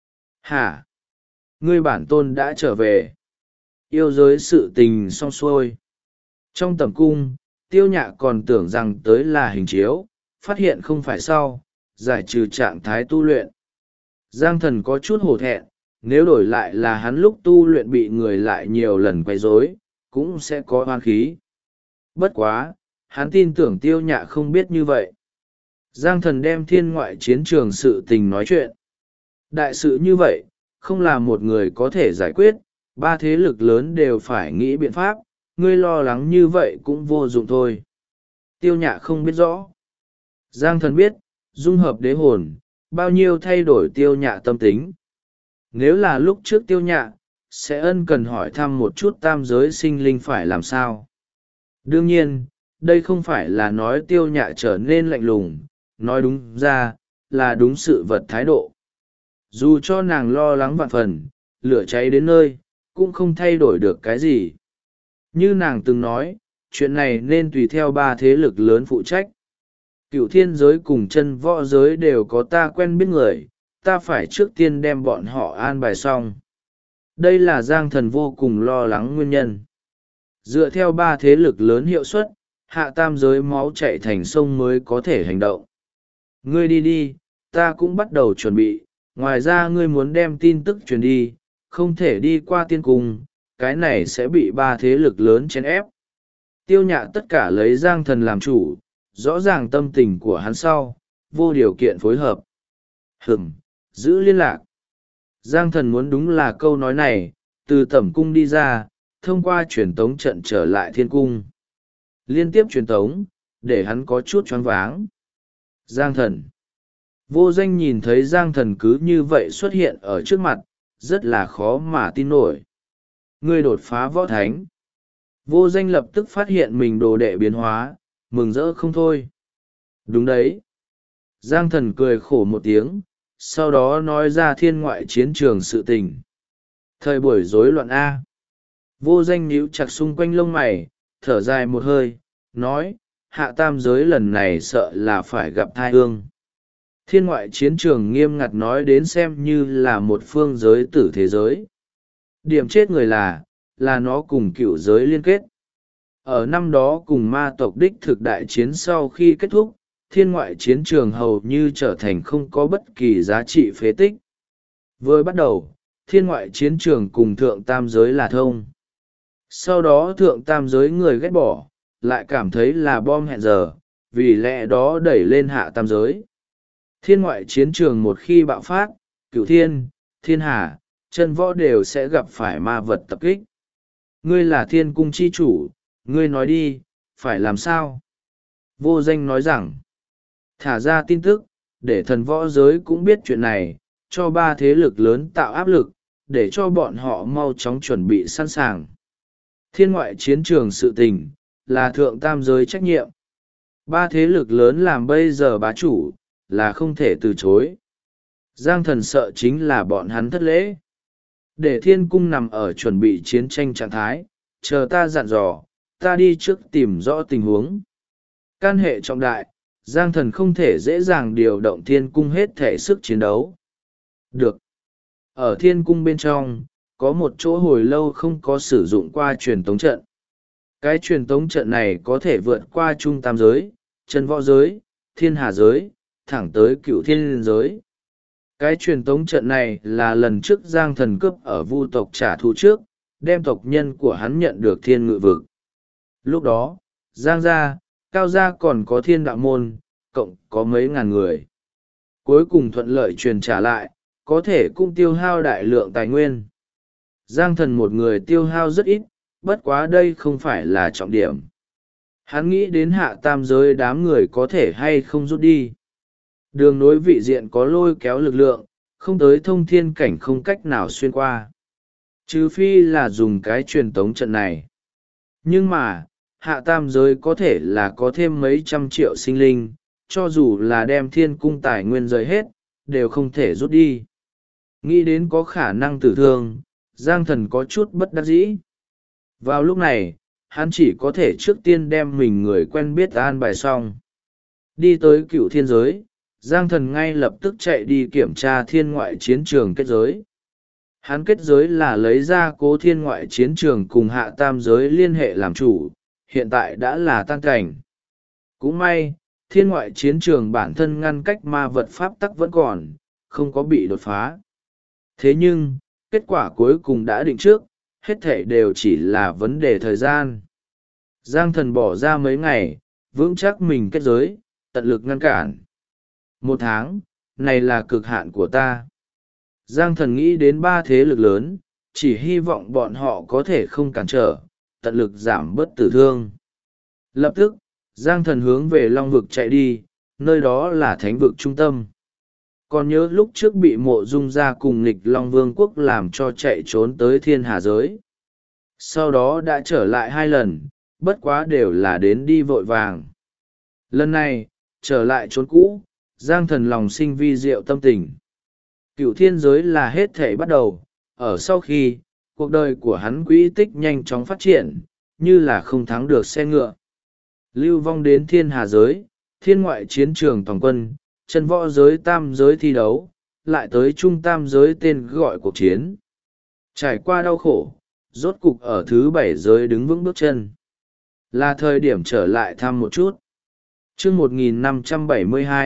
Hả? Ngươi bản tôn đã trở về. Yêu giới sự tình xong xuôi. Trong tầm cung, tiêu nhạ còn tưởng rằng tới là hình chiếu, phát hiện không phải sau, giải trừ trạng thái tu luyện. Giang thần có chút hổ thẹn, nếu đổi lại là hắn lúc tu luyện bị người lại nhiều lần quấy rối, cũng sẽ có oan khí. Bất quá, hắn tin tưởng tiêu nhạ không biết như vậy. Giang thần đem thiên ngoại chiến trường sự tình nói chuyện. Đại sự như vậy, không là một người có thể giải quyết, ba thế lực lớn đều phải nghĩ biện pháp, ngươi lo lắng như vậy cũng vô dụng thôi. Tiêu nhạ không biết rõ. Giang thần biết, dung hợp đế hồn, bao nhiêu thay đổi tiêu nhạ tâm tính. Nếu là lúc trước tiêu nhạ, sẽ ân cần hỏi thăm một chút tam giới sinh linh phải làm sao. Đương nhiên, đây không phải là nói tiêu nhạ trở nên lạnh lùng, nói đúng ra, là đúng sự vật thái độ. Dù cho nàng lo lắng vạn phần, lửa cháy đến nơi, cũng không thay đổi được cái gì. Như nàng từng nói, chuyện này nên tùy theo ba thế lực lớn phụ trách. Cửu thiên giới cùng chân võ giới đều có ta quen biết người, ta phải trước tiên đem bọn họ an bài xong. Đây là Giang thần vô cùng lo lắng nguyên nhân. Dựa theo ba thế lực lớn hiệu suất, hạ tam giới máu chạy thành sông mới có thể hành động. Ngươi đi đi, ta cũng bắt đầu chuẩn bị, ngoài ra ngươi muốn đem tin tức truyền đi, không thể đi qua tiên cung, cái này sẽ bị ba thế lực lớn chèn ép. Tiêu Nhạ tất cả lấy Giang Thần làm chủ, rõ ràng tâm tình của hắn sau, vô điều kiện phối hợp. Giữ liên lạc. Giang Thần muốn đúng là câu nói này, từ tẩm cung đi ra, thông qua truyền tống trận trở lại thiên cung. Liên tiếp truyền tống, để hắn có chút choáng váng. Giang Thần. Vô Danh nhìn thấy Giang Thần cứ như vậy xuất hiện ở trước mặt, rất là khó mà tin nổi. Ngươi đột phá võ thánh. Vô Danh lập tức phát hiện mình đồ đệ biến hóa, mừng rỡ không thôi. Đúng đấy. Giang Thần cười khổ một tiếng, sau đó nói ra thiên ngoại chiến trường sự tình. Thời buổi rối loạn A. Vô Danh nhíu chặt xung quanh lông mày, thở dài một hơi, nói, hạ tam giới lần này sợ là phải gặp thai ương. Thiên ngoại chiến trường nghiêm ngặt nói đến xem như là một phương giới tử thế giới. Điểm chết người là nó cùng cựu giới liên kết. Ở năm đó cùng ma tộc đích thực đại chiến sau khi kết thúc, thiên ngoại chiến trường hầu như trở thành không có bất kỳ giá trị phế tích. Vừa bắt đầu, thiên ngoại chiến trường cùng thượng tam giới là thông. Sau đó thượng tam giới người ghét bỏ, lại cảm thấy là bom hẹn giờ, vì lẽ đó đẩy lên hạ tam giới. Thiên ngoại chiến trường một khi bạo phát, cửu thiên, thiên hà, chân võ đều sẽ gặp phải ma vật tập kích. Ngươi là thiên cung chi chủ, ngươi nói đi, phải làm sao? Vô Danh nói rằng, thả ra tin tức, để thần võ giới cũng biết chuyện này, cho ba thế lực lớn tạo áp lực, để cho bọn họ mau chóng chuẩn bị sẵn sàng. Thiên ngoại chiến trường sự tình, là thượng tam giới trách nhiệm. Ba thế lực lớn làm bây giờ bá chủ, là không thể từ chối. Giang Thần sợ chính là bọn hắn thất lễ. Để thiên cung nằm ở chuẩn bị chiến tranh trạng thái, chờ ta dặn dò, ta đi trước tìm rõ tình huống. Can hệ trọng đại, Giang Thần không thể dễ dàng điều động thiên cung hết thể sức chiến đấu. Được. Ở thiên cung bên trong, có một chỗ hồi lâu không có sử dụng qua truyền tống trận. Cái truyền tống trận này có thể vượt qua trung tam giới, chân võ giới, thiên hà giới, thẳng tới cựu thiên liên giới. Cái truyền tống trận này là lần trước Giang Thần cướp ở Vu tộc trả thù trước, đem tộc nhân của hắn nhận được thiên ngự vực. Lúc đó, Giang gia, Cao gia còn có thiên đạo môn, cộng có mấy ngàn người. Cuối cùng thuận lợi truyền trả lại, có thể cũng tiêu hao đại lượng tài nguyên. Giang Thần một người tiêu hao rất ít, bất quá đây không phải là trọng điểm. Hắn nghĩ đến hạ tam giới đám người có thể hay không rút đi. Đường nối vị diện có lôi kéo lực lượng, không tới thông thiên cảnh không cách nào xuyên qua. Trừ phi là dùng cái truyền tống trận này. Nhưng mà, hạ tam giới có thể là có thêm mấy trăm triệu sinh linh, cho dù là đem thiên cung tài nguyên rời hết, đều không thể rút đi. Nghĩ đến có khả năng tử thương, Giang Thần có chút bất đắc dĩ. Vào lúc này, hắn chỉ có thể trước tiên đem mình người quen biết an bài xong. Đi tới cựu thiên giới, Giang Thần ngay lập tức chạy đi kiểm tra thiên ngoại chiến trường kết giới. Hắn kết giới là lấy ra cố thiên ngoại chiến trường cùng hạ tam giới liên hệ làm chủ, hiện tại đã là tan cảnh. Cũng may, thiên ngoại chiến trường bản thân ngăn cách ma vật pháp tắc vẫn còn, không có bị đột phá. Thế nhưng, kết quả cuối cùng đã định trước, hết thể đều chỉ là vấn đề thời gian. Giang Thần bỏ ra mấy ngày, vững chắc mình kết giới, tận lực ngăn cản. 1 tháng, này là cực hạn của ta. Giang Thần nghĩ đến ba thế lực lớn, chỉ hy vọng bọn họ có thể không cản trở, tận lực giảm bớt tử thương. Lập tức, Giang Thần hướng về Long vực chạy đi, nơi đó là thánh vực trung tâm. Còn nhớ lúc trước bị Mộ Dung gia cùng nghịch Long Vương quốc làm cho chạy trốn tới thiên hà giới. Sau đó đã trở lại 2 lần, bất quá đều là đến đi vội vàng. Lần này, trở lại trốn cũ, Giang Thần lòng sinh vi diệu tâm tình. Cựu thiên giới là hết thể bắt đầu, ở sau khi, cuộc đời của hắn quỹ tích nhanh chóng phát triển, như là không thắng được xe ngựa. Lưu vong đến thiên hà giới, thiên ngoại chiến trường toàn quân, chân võ giới tam giới thi đấu, lại tới trung tam giới tên gọi cuộc chiến. Trải qua đau khổ, rốt cục ở thứ 7 giới đứng vững bước chân. Là thời điểm trở lại thăm một chút. Chương 1572,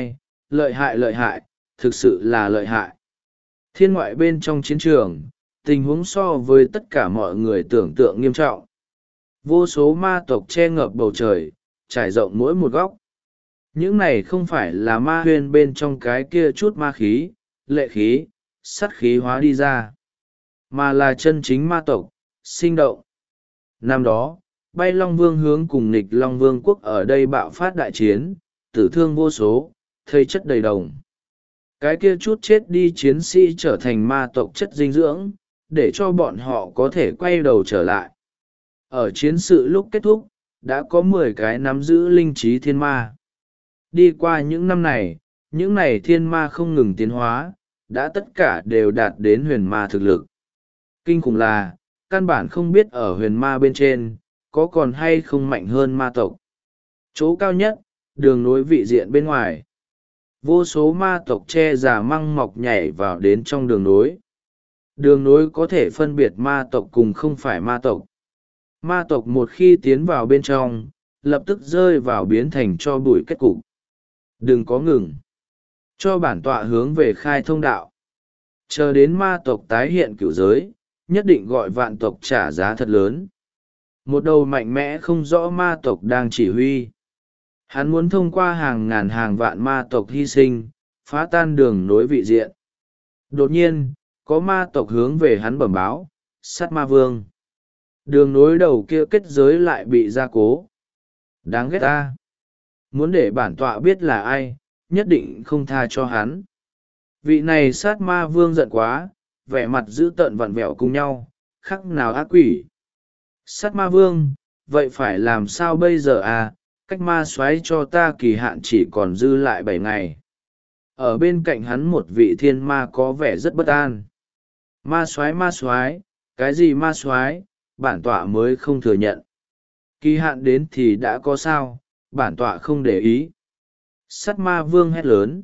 lợi hại, thực sự là lợi hại. Thiên ngoại bên trong chiến trường, tình huống so với tất cả mọi người tưởng tượng nghiêm trọng. Vô số ma tộc che ngập bầu trời, trải rộng mỗi một góc. Những này không phải là ma huyên bên trong cái kia chút ma khí, lệ khí, sắt khí hóa đi ra, mà là chân chính ma tộc, sinh động. Năm đó, Bay Long Vương hướng cùng nghịch Long Vương quốc ở đây bạo phát đại chiến, tử thương vô số, thây chất đầy đồng. Cái kia chút chết đi chiến sĩ trở thành ma tộc chất dinh dưỡng, để cho bọn họ có thể quay đầu trở lại. Ở chiến sự lúc kết thúc, đã có 10 cái nắm giữ linh trí thiên ma. Đi qua những năm này, những này thiên ma không ngừng tiến hóa, đã tất cả đều đạt đến huyền ma thực lực. Kinh khủng là, căn bản không biết ở huyền ma bên trên, có còn hay không mạnh hơn ma tộc. Chỗ cao nhất, đường nối vị diện bên ngoài. Vô số ma tộc che giả măng mọc nhảy vào đến trong đường nối. Đường nối có thể phân biệt ma tộc cùng không phải ma tộc. Ma tộc một khi tiến vào bên trong, lập tức rơi vào biến thành cho bụi kết cục. Đừng có ngừng. Cho bản tọa hướng về khai thông đạo. Chờ đến ma tộc tái hiện cửu giới, nhất định gọi vạn tộc trả giá thật lớn. Một đầu mạnh mẽ không rõ ma tộc đang chỉ huy. Hắn muốn thông qua hàng ngàn hàng vạn ma tộc hy sinh, phá tan đường nối vị diện. Đột nhiên, có ma tộc hướng về hắn bẩm báo, sát ma vương. Đường nối đầu kia kết giới lại bị gia cố. Đáng ghét ta. Muốn để bản tọa biết là ai, nhất định không tha cho hắn. Vị này sát ma vương giận quá, vẻ mặt dữ tợn vặn vẹo cùng nhau, khắc nào ác quỷ. Sát ma vương, vậy phải làm sao bây giờ à, cách ma soái cho ta kỳ hạn chỉ còn dư lại 7 ngày. Ở bên cạnh hắn một vị thiên ma có vẻ rất bất an. Ma soái, cái gì ma soái, bản tọa mới không thừa nhận. Kỳ hạn đến thì đã có sao, bản tọa không để ý. Sát ma vương hét lớn.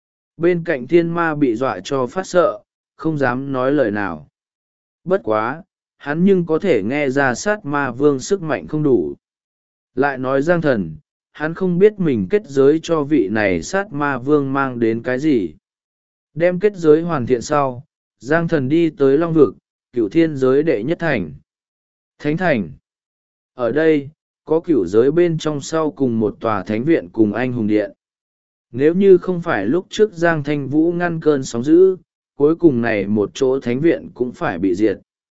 Bên cạnh thiên ma bị dọa cho phát sợ, không dám nói lời nào. Bất quá, hắn nhưng có thể nghe ra sát ma vương sức mạnh không đủ. Lại nói Giang Thần, hắn không biết mình kết giới cho vị này sát ma vương mang đến cái gì. Đem kết giới hoàn thiện sau, Giang Thần đi tới Long Vực, Cửu Thiên giới đệ nhất thành. Thánh thành. Ở đây, có cửu giới bên trong sau cùng một tòa thánh viện cùng anh hùng điện. Nếu như không phải lúc trước Giang Thanh Vũ ngăn cơn sóng dữ, cuối cùng này một chỗ thánh viện cũng phải bị diệt.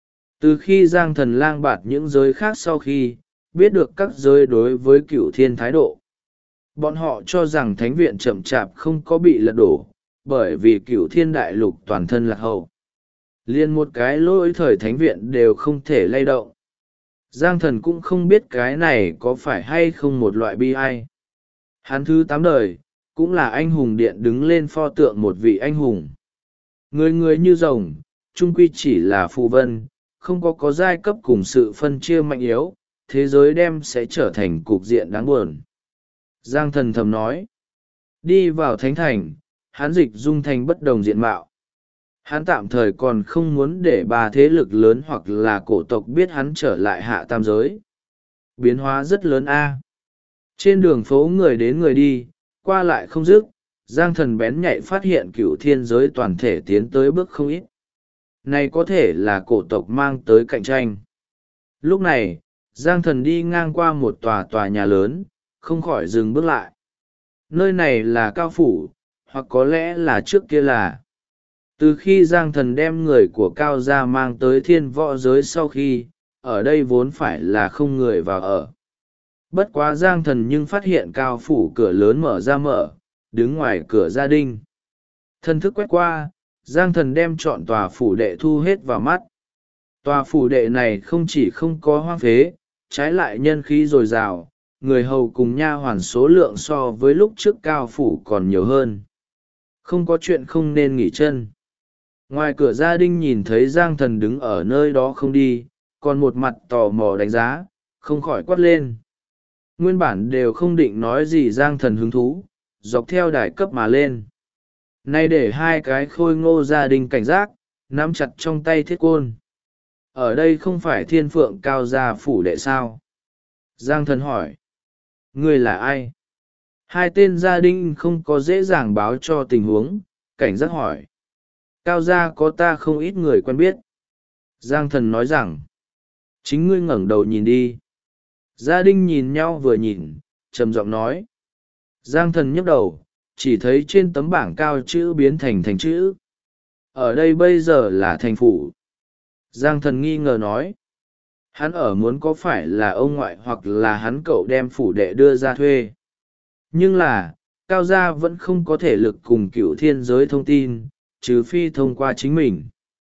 Từ khi Giang Thần lang bạt những giới khác sau khi, biết được các giới đối với Cửu Thiên thái độ. Bọn họ cho rằng thánh viện chậm chạp không có bị lật đổ, bởi vì Cửu Thiên đại lục toàn thân lạc hậu. Liên một cái lỗi thời thánh viện đều không thể lay động. Giang Thần cũng không biết cái này có phải hay không một loại bi ai. Hắn thứ 8 đời, cũng là anh hùng điện đứng lên pho tượng một vị anh hùng. Người người như rồng, chung quy chỉ là phù vân, không có giai cấp cùng sự phân chia mạnh yếu, thế giới đem sẽ trở thành cục diện đáng buồn. Giang Thần thầm nói. Đi vào thánh thành, hắn dịch dung thành bất đồng diện mạo. Hắn tạm thời còn không muốn để ba thế lực lớn hoặc là cổ tộc biết hắn trở lại hạ tam giới. Biến hóa rất lớn a. Trên đường phố người đến người đi, qua lại không dứt, Giang Thần bén nhạy phát hiện Cửu Thiên giới toàn thể tiến tới bước không ít. Này có thể là cổ tộc mang tới cạnh tranh. Lúc này, Giang Thần đi ngang qua một tòa nhà lớn, không khỏi dừng bước lại. Nơi này là Cao Phủ, hoặc có lẽ là trước kia là. Từ khi Giang Thần đem người của Cao gia mang tới thiên võ giới sau khi, ở đây vốn phải là không người vào ở. Bất quá Giang Thần nhưng phát hiện Cao Phủ cửa lớn mở, đứng ngoài cửa gia đình. Thần thức quét qua, Giang Thần đem chọn tòa phủ đệ thu hết vào mắt. Tòa phủ đệ này không chỉ không có hoang phế, trái lại nhân khí dồi dào, người hầu cùng nha hoàn số lượng so với lúc trước Cao Phủ còn nhiều hơn. Không có chuyện không nên nghỉ chân. Ngoài cửa gia đình nhìn thấy Giang Thần đứng ở nơi đó không đi, còn một mặt tò mò đánh giá, không khỏi quát lên. Nguyên bản đều không định nói gì Giang Thần hứng thú, dọc theo đài cấp mà lên. Nay để hai cái khôi ngô gia đình cảnh giác, nắm chặt trong tay thiết côn. Ở đây không phải thiên phượng Cao gia phủ đệ sao? Giang Thần hỏi. Ngươi là ai? Hai tên gia đình không có dễ dàng báo cho tình huống, cảnh giác hỏi. Cao gia có ta không ít người quen biết. Giang Thần nói rằng, chính ngươi ngẩng đầu nhìn đi. Gia đình nhìn nhau vừa nhìn, trầm giọng nói. Giang Thần nhấc đầu, chỉ thấy trên tấm bảng cao chữ biến thành chữ. Ở đây bây giờ là thành phủ. Giang Thần nghi ngờ nói. Hắn ở muốn có phải là ông ngoại hoặc là hắn cậu đem phủ đệ đưa ra thuê. Nhưng là, Cao gia vẫn không có thể lực cùng Cửu Thiên giới thông tin, trừ phi thông qua chính mình.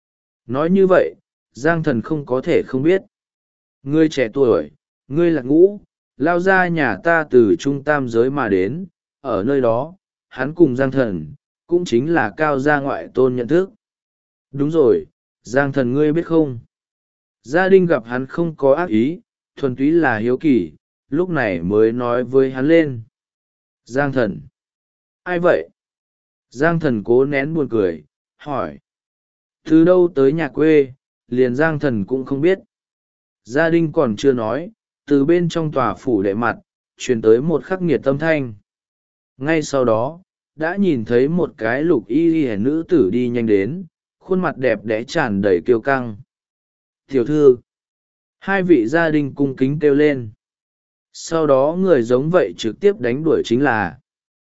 Nói như vậy, Giang Thần không có thể không biết. Ngươi trẻ tuổi, ngươi là ngũ, lao ra nhà ta từ trung tam giới mà đến, ở nơi đó, hắn cùng Giang Thần, cũng chính là Cao gia ngoại tôn nhận thức. Đúng rồi, Giang Thần ngươi biết không? Gia đình gặp hắn không có ác ý, thuần túy là hiếu kỳ, lúc này mới nói với hắn lên. Giang Thần. Ai vậy? Giang Thần cố nén buồn cười, hỏi. Từ đâu tới nhà quê, liền Giang Thần cũng không biết. Gia đình còn chưa nói, từ bên trong tòa phủ đệ mặt, truyền tới một khắc nghiệt âm thanh. Ngay sau đó, đã nhìn thấy một cái lục y nữ tử đi nhanh đến, khuôn mặt đẹp đẽ tràn đầy kiêu căng. Tiểu thư. Hai vị gia đình cung kính kêu lên. Sau đó người giống vậy trực tiếp đánh đuổi chính là.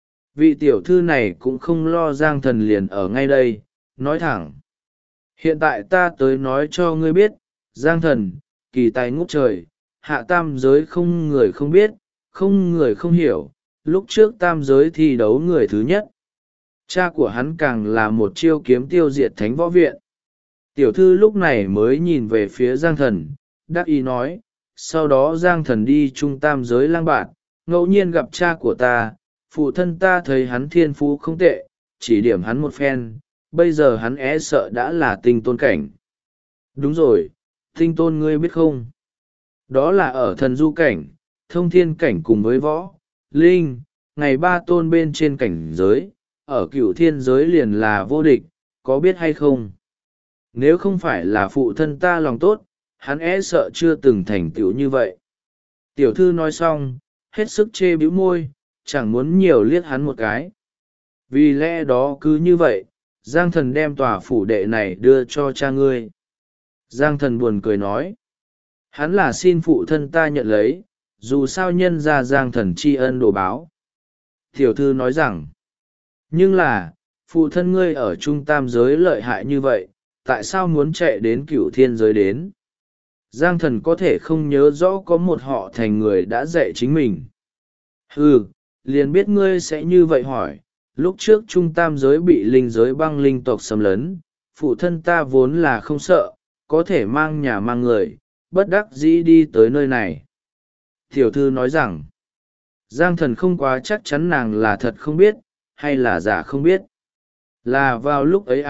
Vị tiểu thư này cũng không lo Giang Thần liền ở ngay đây, nói thẳng. Hiện tại ta tới nói cho ngươi biết, Giang Thần, kỳ tài ngút trời, hạ tam giới không người không biết, không người không hiểu, lúc trước tam giới thi đấu người thứ nhất. Cha của hắn càng là một chiêu kiếm tiêu diệt thánh võ viện. Tiểu thư lúc này mới nhìn về phía Giang Thần, đắc ý nói, sau đó Giang Thần đi trung tam giới lang bạt, ngẫu nhiên gặp cha của ta, phụ thân ta thấy hắn thiên phú không tệ, chỉ điểm hắn một phen, bây giờ hắn sợ đã là tinh tôn cảnh. Đúng rồi, tinh tôn ngươi biết không? Đó là ở thần du cảnh, thông thiên cảnh cùng với võ, linh, ngày ba tôn bên trên cảnh giới, ở cửu thiên giới liền là vô địch, có biết hay không? Nếu không phải là phụ thân ta lòng tốt, hắn sợ chưa từng thành tựu như vậy. Tiểu thư nói xong, hết sức chê bĩu môi, chẳng muốn nhiều liếc hắn một cái. Vì lẽ đó cứ như vậy, Giang Thần đem tòa phủ đệ này đưa cho cha ngươi. Giang Thần buồn cười nói. Hắn là xin phụ thân ta nhận lấy, dù sao nhân ra Giang Thần tri ân đồ báo. Tiểu thư nói rằng, nhưng là, phụ thân ngươi ở trung tam giới lợi hại như vậy, tại sao muốn chạy đến cửu thiên giới đến? Giang Thần có thể không nhớ rõ có một họ thành người đã dạy chính mình. Liền biết ngươi sẽ như vậy hỏi, lúc trước trung tam giới bị linh giới băng linh tộc xâm lấn, phụ thân ta vốn là không sợ, có thể mang nhà mang người, bất đắc dĩ đi tới nơi này. Tiểu thư nói rằng, Giang Thần không quá chắc chắn nàng là thật không biết, hay là giả không biết. Là vào lúc ấy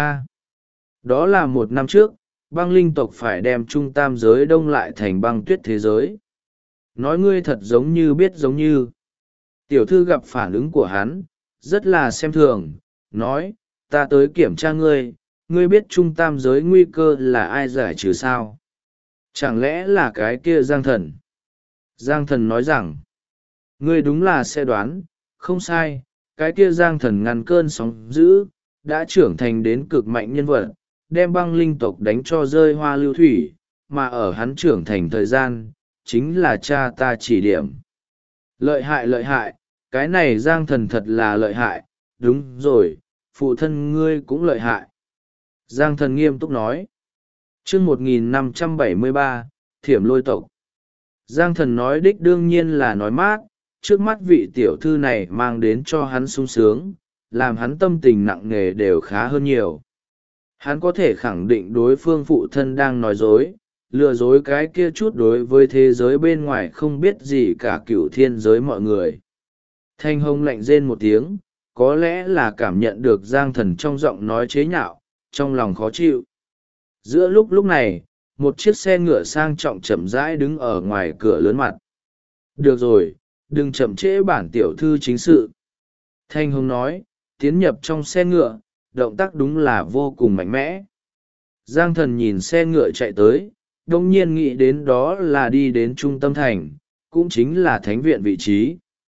Đó là 1 năm trước, băng linh tộc phải đem trung tam giới đông lại thành băng tuyết thế giới. Nói ngươi thật giống như biết giống như. Tiểu thư gặp phản ứng của hắn, rất là xem thường, nói, ta tới kiểm tra ngươi, ngươi biết trung tam giới nguy cơ là ai giải trừ sao? Chẳng lẽ là cái kia Giang Thần? Giang Thần nói rằng, ngươi đúng là sẽ đoán, không sai, cái kia Giang Thần ngăn cơn sóng dữ, đã trưởng thành đến cực mạnh nhân vật, đem băng linh tộc đánh cho rơi hoa lưu thủy, mà ở hắn trưởng thành thời gian, chính là cha ta chỉ điểm. Lợi hại, cái này Giang Thần thật là lợi hại, đúng rồi, phụ thân ngươi cũng lợi hại. Giang Thần nghiêm túc nói. Chương 1573, Thiểm Lôi Tộc. Giang Thần nói đích đương nhiên là nói mát, trước mắt vị tiểu thư này mang đến cho hắn sung sướng, làm hắn tâm tình nặng nề đều khá hơn nhiều. Hắn có thể khẳng định đối phương phụ thân đang nói dối, lừa dối cái kia chút đối với thế giới bên ngoài không biết gì cả cửu thiên giới mọi người. Thanh Hồng lạnh rên một tiếng, có lẽ là cảm nhận được Giang Thần trong giọng nói chế nhạo, trong lòng khó chịu. Giữa lúc này, một chiếc xe ngựa sang trọng chậm rãi đứng ở ngoài cửa lớn mặt. Được rồi, đừng chậm trễ bản tiểu thư chính sự. Thanh Hồng nói, tiến nhập trong xe ngựa, động tác đúng là vô cùng mạnh mẽ. Giang Thần nhìn xe ngựa chạy tới, đông nhiên nghĩ đến đó là đi đến trung tâm thành, cũng chính là thánh viện vị trí.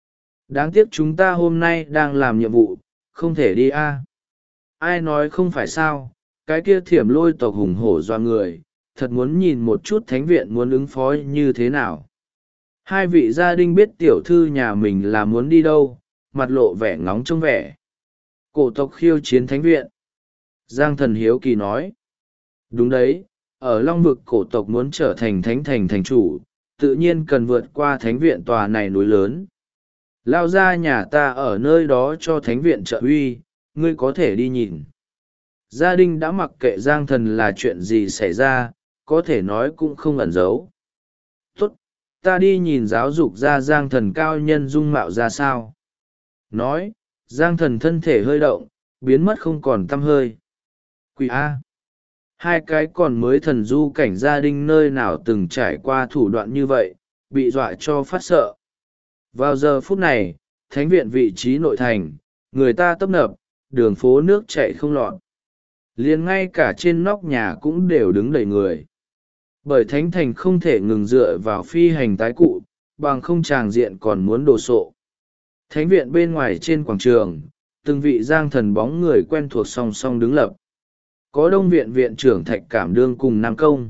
Đáng tiếc chúng ta hôm nay đang làm nhiệm vụ, không thể đi a. Ai nói không phải sao, cái kia Thiểm Lôi tộc hùng hổ doa người, thật muốn nhìn một chút thánh viện muốn ứng phó như thế nào. Hai vị gia đình biết tiểu thư nhà mình là muốn đi đâu, mặt lộ vẻ ngóng trông vẻ. Cổ tộc khiêu chiến thánh viện. Giang Thần hiếu kỳ nói. Đúng đấy, ở Long Vực cổ tộc muốn trở thành thành chủ, tự nhiên cần vượt qua thánh viện tòa này núi lớn. Lao ra nhà ta ở nơi đó cho thánh viện trợ uy, ngươi có thể đi nhìn. Gia đình đã mặc kệ Giang Thần là chuyện gì xảy ra, có thể nói cũng không ẩn giấu. Tốt, ta đi nhìn giáo dục ra Giang Thần cao nhân dung mạo ra sao. Nói, Giang Thần thân thể hơi động, biến mất không còn tăm hơi. Quỷ A. Hai cái còn mới thần du cảnh gia đình nơi nào từng trải qua thủ đoạn như vậy, bị dọa cho phát sợ. Vào giờ phút này, thánh viện vị trí nội thành, người ta tấp nập, đường phố nước chạy không lọt. Liền ngay cả trên nóc nhà cũng đều đứng đầy người. Bởi thánh thành không thể ngừng dựa vào phi hành tái cụ, bằng không tràng diện còn muốn đồ sộ. Thánh viện bên ngoài trên quảng trường, từng vị Giang Thần bóng người quen thuộc song song đứng lập. Có Đông viện viện trưởng Thạch Cảm Đương cùng Nam Công.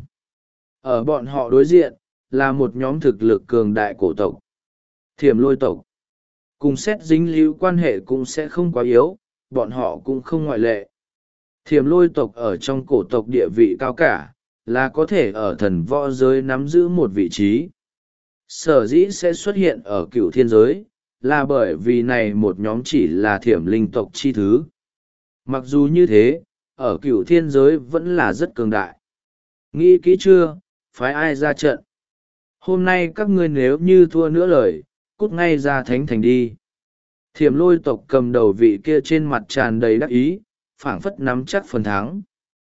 Ở bọn họ đối diện, là một nhóm thực lực cường đại cổ tộc. Thiểm Lôi tộc. Cùng xét dính líu quan hệ cũng sẽ không quá yếu, bọn họ cũng không ngoại lệ. Thiểm Lôi tộc ở trong cổ tộc địa vị cao cả, là có thể ở thần võ giới nắm giữ một vị trí. Sở dĩ sẽ xuất hiện ở cựu thiên giới, là bởi vì này một nhóm chỉ là thiểm linh tộc chi thứ. Mặc dù như thế, ở cựu thiên giới vẫn là rất cường đại. Nghĩ kỹ chưa, phái ai ra trận? Hôm nay các ngươi nếu như thua nữa lời, cút ngay ra thánh thành đi. Thiểm Lôi tộc cầm đầu vị kia trên mặt tràn đầy đắc ý, phảng phất nắm chắc phần thắng.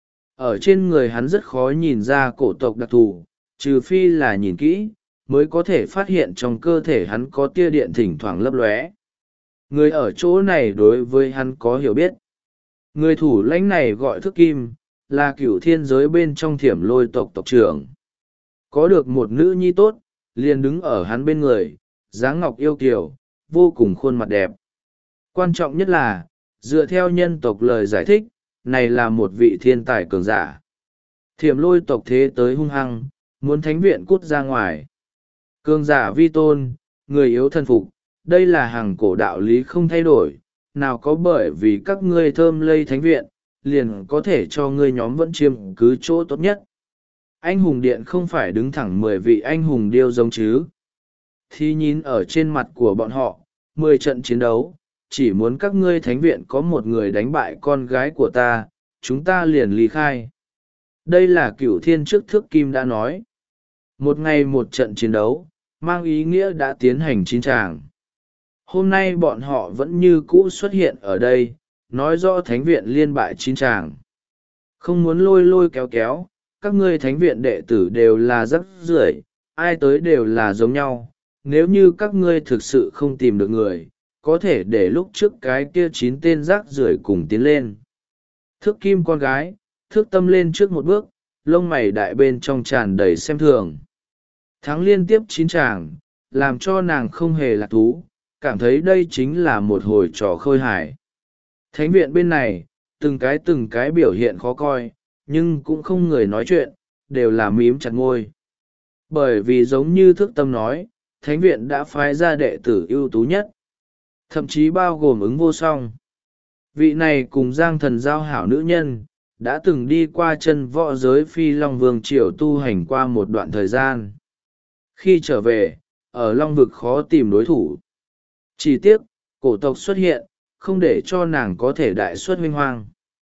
Ở trên người hắn rất khó nhìn ra cổ tộc đặc thù, trừ phi là nhìn kỹ, mới có thể phát hiện trong cơ thể hắn có tia điện thỉnh thoảng lấp lóe. Người ở chỗ này đối với hắn có hiểu biết. Người thủ lãnh này gọi Thức Kim, là cửu thiên giới bên trong Thiểm Lôi tộc tộc trưởng. Có được một nữ nhi tốt, liền đứng ở hắn bên người, dáng ngọc yêu kiều, vô cùng khuôn mặt đẹp. Quan trọng nhất là, dựa theo nhân tộc lời giải thích, này là một vị thiên tài cường giả. Thiểm Lôi tộc thế tới hung hăng, muốn thánh viện cút ra ngoài. Cường giả vi tôn, người yếu thân phục, đây là hàng cổ đạo lý không thay đổi, nào có bởi vì các ngươi thơm lây thánh viện, liền có thể cho ngươi nhóm vẫn chiếm cứ chỗ tốt nhất. Anh hùng điện không phải đứng thẳng 10 vị anh hùng điêu giống chứ. Thì nhìn ở trên mặt của bọn họ, 10 trận chiến đấu, chỉ muốn các ngươi thánh viện có một người đánh bại con gái của ta, chúng ta liền ly khai. Đây là cửu thiên trước Thước Kim đã nói. Một ngày một trận chiến đấu, mang ý nghĩa đã tiến hành 9 tràng. Hôm nay bọn họ vẫn như cũ xuất hiện ở đây, nói rõ thánh viện liên bại 9 tràng. Không muốn lôi lôi kéo kéo, các ngươi thánh viện đệ tử đều là rắc rưởi, ai tới đều là giống nhau. Nếu như các ngươi thực sự không tìm được người, có thể để lúc trước cái kia 9 tên rác rưởi cùng tiến lên. Thước Kim con gái, Thước Tâm lên trước một bước, lông mày đại bên trong tràn đầy xem thường. Thắng liên tiếp 9 tràng, làm cho nàng không hề lạc thú, cảm thấy đây chính là một hồi trò khơi hài. Thánh viện bên này, từng cái biểu hiện khó coi, nhưng cũng không người nói chuyện, đều là mím chặt môi. Bởi vì giống như Thước Tâm nói, thánh viện đã phái ra đệ tử ưu tú nhất, thậm chí bao gồm ứng vô song. Vị này cùng Giang Thần giao hảo nữ nhân, đã từng đi qua chân võ giới Phi Long Vương Triều tu hành qua một đoạn thời gian. Khi trở về, ở Long Vực khó tìm đối thủ. Chỉ tiếc, cổ tộc xuất hiện, không để cho nàng có thể đại xuất vinh hoang.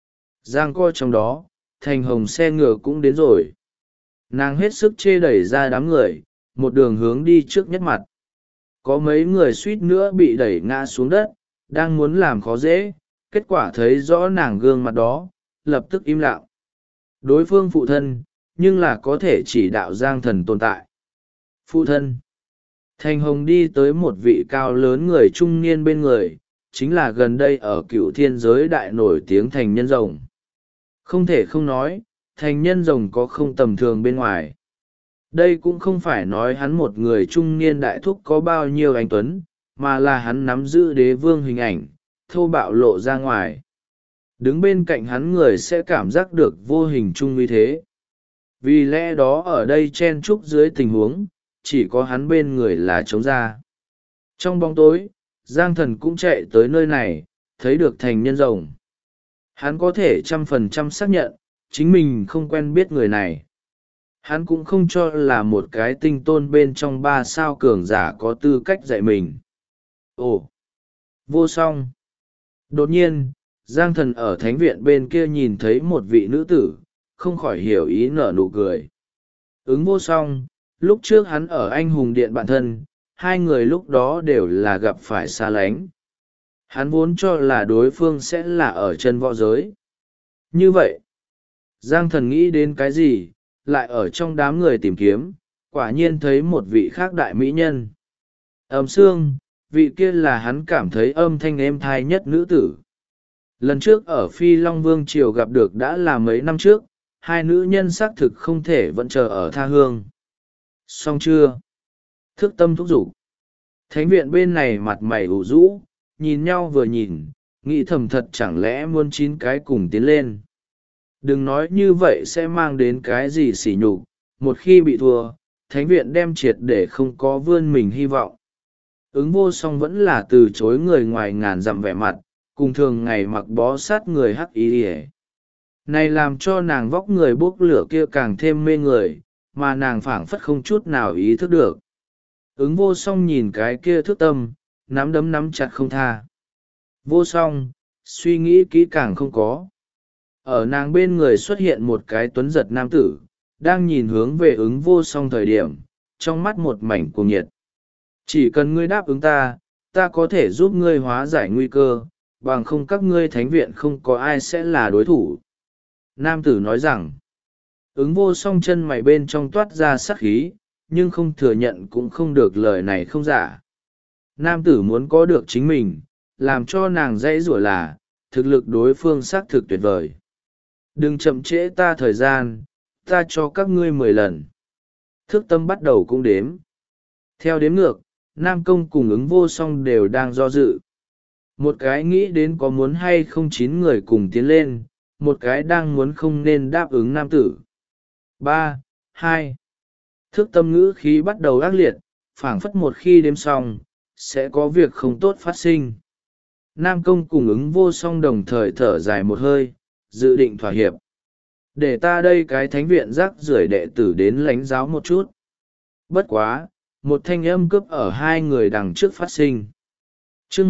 Giang coi trong đó, thành hồng xe ngựa cũng đến rồi. Nàng hết sức chê đẩy ra đám người, một đường hướng đi trước nhất mặt. Có mấy người suýt nữa bị đẩy ngã xuống đất, đang muốn làm khó dễ, kết quả thấy rõ nàng gương mặt đó, lập tức im lặng. Đối phương phụ thân, nhưng là có thể chỉ đạo Giang Thần tồn tại. Phụ thân. Thành hồng đi tới một vị cao lớn người trung niên bên người, chính là gần đây ở cựu thiên giới đại nổi tiếng Thành Nhân Rồng. Không thể không nói, Thành Nhân Rồng có không tầm thường bên ngoài. Đây cũng không phải nói hắn một người trung niên đại thúc có bao nhiêu anh tuấn, mà là hắn nắm giữ đế vương hình ảnh, thô bạo lộ ra ngoài. Đứng bên cạnh hắn người sẽ cảm giác được vô hình chung như thế. Vì lẽ đó ở đây chen chúc dưới tình huống, chỉ có hắn bên người là trống ra. Trong bóng tối, Giang Thần cũng chạy tới nơi này, thấy được thành nhân rồng. Hắn có thể 100% xác nhận, chính mình không quen biết người này. Hắn cũng không cho là một cái tinh tôn bên trong 3 sao cường giả có tư cách dạy mình. Ồ! Vô song! Đột nhiên, Giang Thần ở thánh viện bên kia nhìn thấy một vị nữ tử, không khỏi hiểu ý nở nụ cười. Ứng vô song, lúc trước hắn ở anh hùng điện bạn thân, hai người lúc đó đều là gặp phải xa lánh. Hắn vốn cho là đối phương sẽ là ở chân võ giới. Như vậy, Giang Thần nghĩ đến cái gì, lại ở trong đám người tìm kiếm, quả nhiên thấy một vị khác đại mỹ nhân. Âm Sương, vị kia là hắn cảm thấy âm thanh êm thai nhất nữ tử. Lần trước ở Phi Long Vương Triều gặp được đã là mấy năm trước, hai nữ nhân xác thực không thể vẫn chờ ở tha hương. Xong chưa? Thức tâm thúc giục. Thánh viện bên này mặt mày ủ rũ, nhìn nhau vừa nhìn, nghĩ thầm thật chẳng lẽ muốn 9 cái cùng tiến lên. Đừng nói như vậy sẽ mang đến cái gì sỉ nhục, một khi bị thua, thánh viện đem triệt để không có vươn mình hy vọng. Ứng vô song vẫn là từ chối người ngoài ngàn dặm vẻ mặt, cùng thường ngày mặc bó sát người hắc ý ỉa này làm cho nàng vóc người bốc lửa kia càng thêm mê người, mà nàng phảng phất không chút nào ý thức được. Ứng vô song nhìn cái kia thức tâm, nắm đấm nắm chặt không tha. Vô song, suy nghĩ kỹ càng không có. Ở nàng bên người xuất hiện một cái tuấn giật nam tử, đang nhìn hướng về ứng vô song thời điểm, trong mắt một mảnh cuồng nhiệt. Chỉ cần ngươi đáp ứng ta, ta có thể giúp ngươi hóa giải nguy cơ, bằng không các ngươi thánh viện không có ai sẽ là đối thủ. Nam tử nói rằng, ứng vô song chân mày bên trong toát ra sắc khí, nhưng không thừa nhận cũng không được lời này không giả. Nam tử muốn có được chính mình, làm cho nàng dãy rủa là, thực lực đối phương xác thực tuyệt vời. Đừng chậm trễ ta thời gian, ta cho các ngươi 10 lần. Thước tâm bắt đầu cũng đếm. Theo đếm ngược, Nam Công cùng ứng vô song đều đang do dự. Một cái nghĩ đến có muốn hay không 9 người cùng tiến lên, một cái đang muốn không nên đáp ứng nam tử. 3, 2. Thước tâm ngữ khí bắt đầu ác liệt, phảng phất một khi đếm xong, sẽ có việc không tốt phát sinh. Nam Công cùng ứng vô song đồng thời thở dài một hơi, dự định thỏa hiệp. Để ta đây cái thánh viện rác rưởi đệ tử đến lãnh giáo một chút. Bất quá, một thanh âm cướp ở hai người đằng trước phát sinh. Chương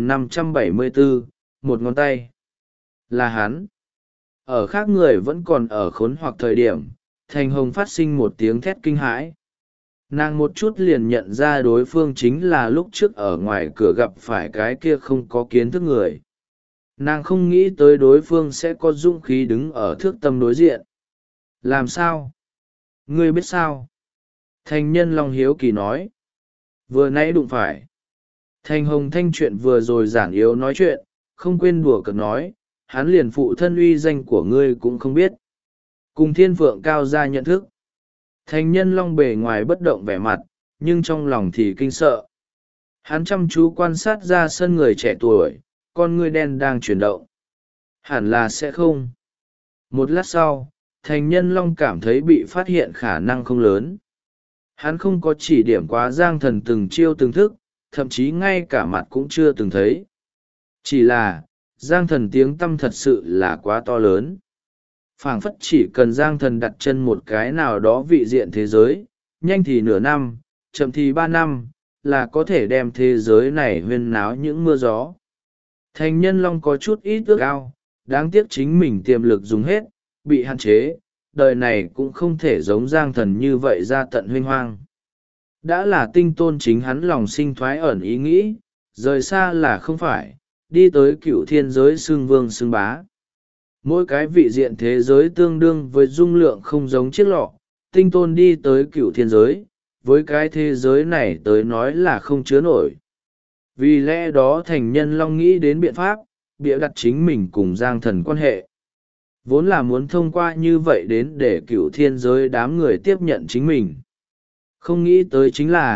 1574, một ngón tay. Là hắn. Ở khác người vẫn còn ở khốn hoặc thời điểm, Thành Hồng phát sinh một tiếng thét kinh hãi. Nàng một chút liền nhận ra đối phương chính là lúc trước ở ngoài cửa gặp phải cái kia không có kiến thức người. Nàng không nghĩ tới đối phương sẽ có dũng khí đứng ở thước tâm đối diện. Làm sao? Ngươi biết sao? Thành nhân Long hiếu kỳ nói. Vừa nãy đụng phải. Thành Hồng Thanh chuyện vừa rồi giản yếu nói chuyện, không quên đùa cợt nói, hắn liền phụ thân uy danh của ngươi cũng không biết. Cùng thiên phượng cao ra nhận thức. Thành nhân Long bề ngoài bất động vẻ mặt, nhưng trong lòng thì kinh sợ. Hắn chăm chú quan sát ra sân người trẻ tuổi, con ngươi đen đang chuyển động. Hẳn là sẽ không. Một lát sau, thành nhân Long cảm thấy bị phát hiện khả năng không lớn. Hắn không có chỉ điểm quá Giang Thần từng chiêu từng thức, thậm chí ngay cả mặt cũng chưa từng thấy. Chỉ là, Giang Thần tiếng tăm thật sự là quá to lớn. Phảng phất chỉ cần Giang Thần đặt chân một cái nào đó vị diện thế giới, nhanh thì nửa năm, chậm thì 3 năm, là có thể đem thế giới này huyên náo những mưa gió. Thành nhân Long có chút ít ước ao, đáng tiếc chính mình tiềm lực dùng hết, bị hạn chế, đời này cũng không thể giống Giang Thần như vậy ra tận huynh hoang. Đã là tinh tôn chính hắn lòng sinh thoái ẩn ý nghĩ, rời xa là không phải, đi tới cựu thiên giới xưng vương xưng bá. Mỗi cái vị diện thế giới tương đương với dung lượng không giống chiếc lọ, tinh tôn đi tới cựu thiên giới, với cái thế giới này tới nói là không chứa nổi. Vì lẽ đó thành nhân Long nghĩ đến biện pháp, bịa đặt chính mình cùng Giang Thần quan hệ. Vốn là muốn thông qua như vậy đến để cựu thiên giới đám người tiếp nhận chính mình. Không nghĩ tới chính là,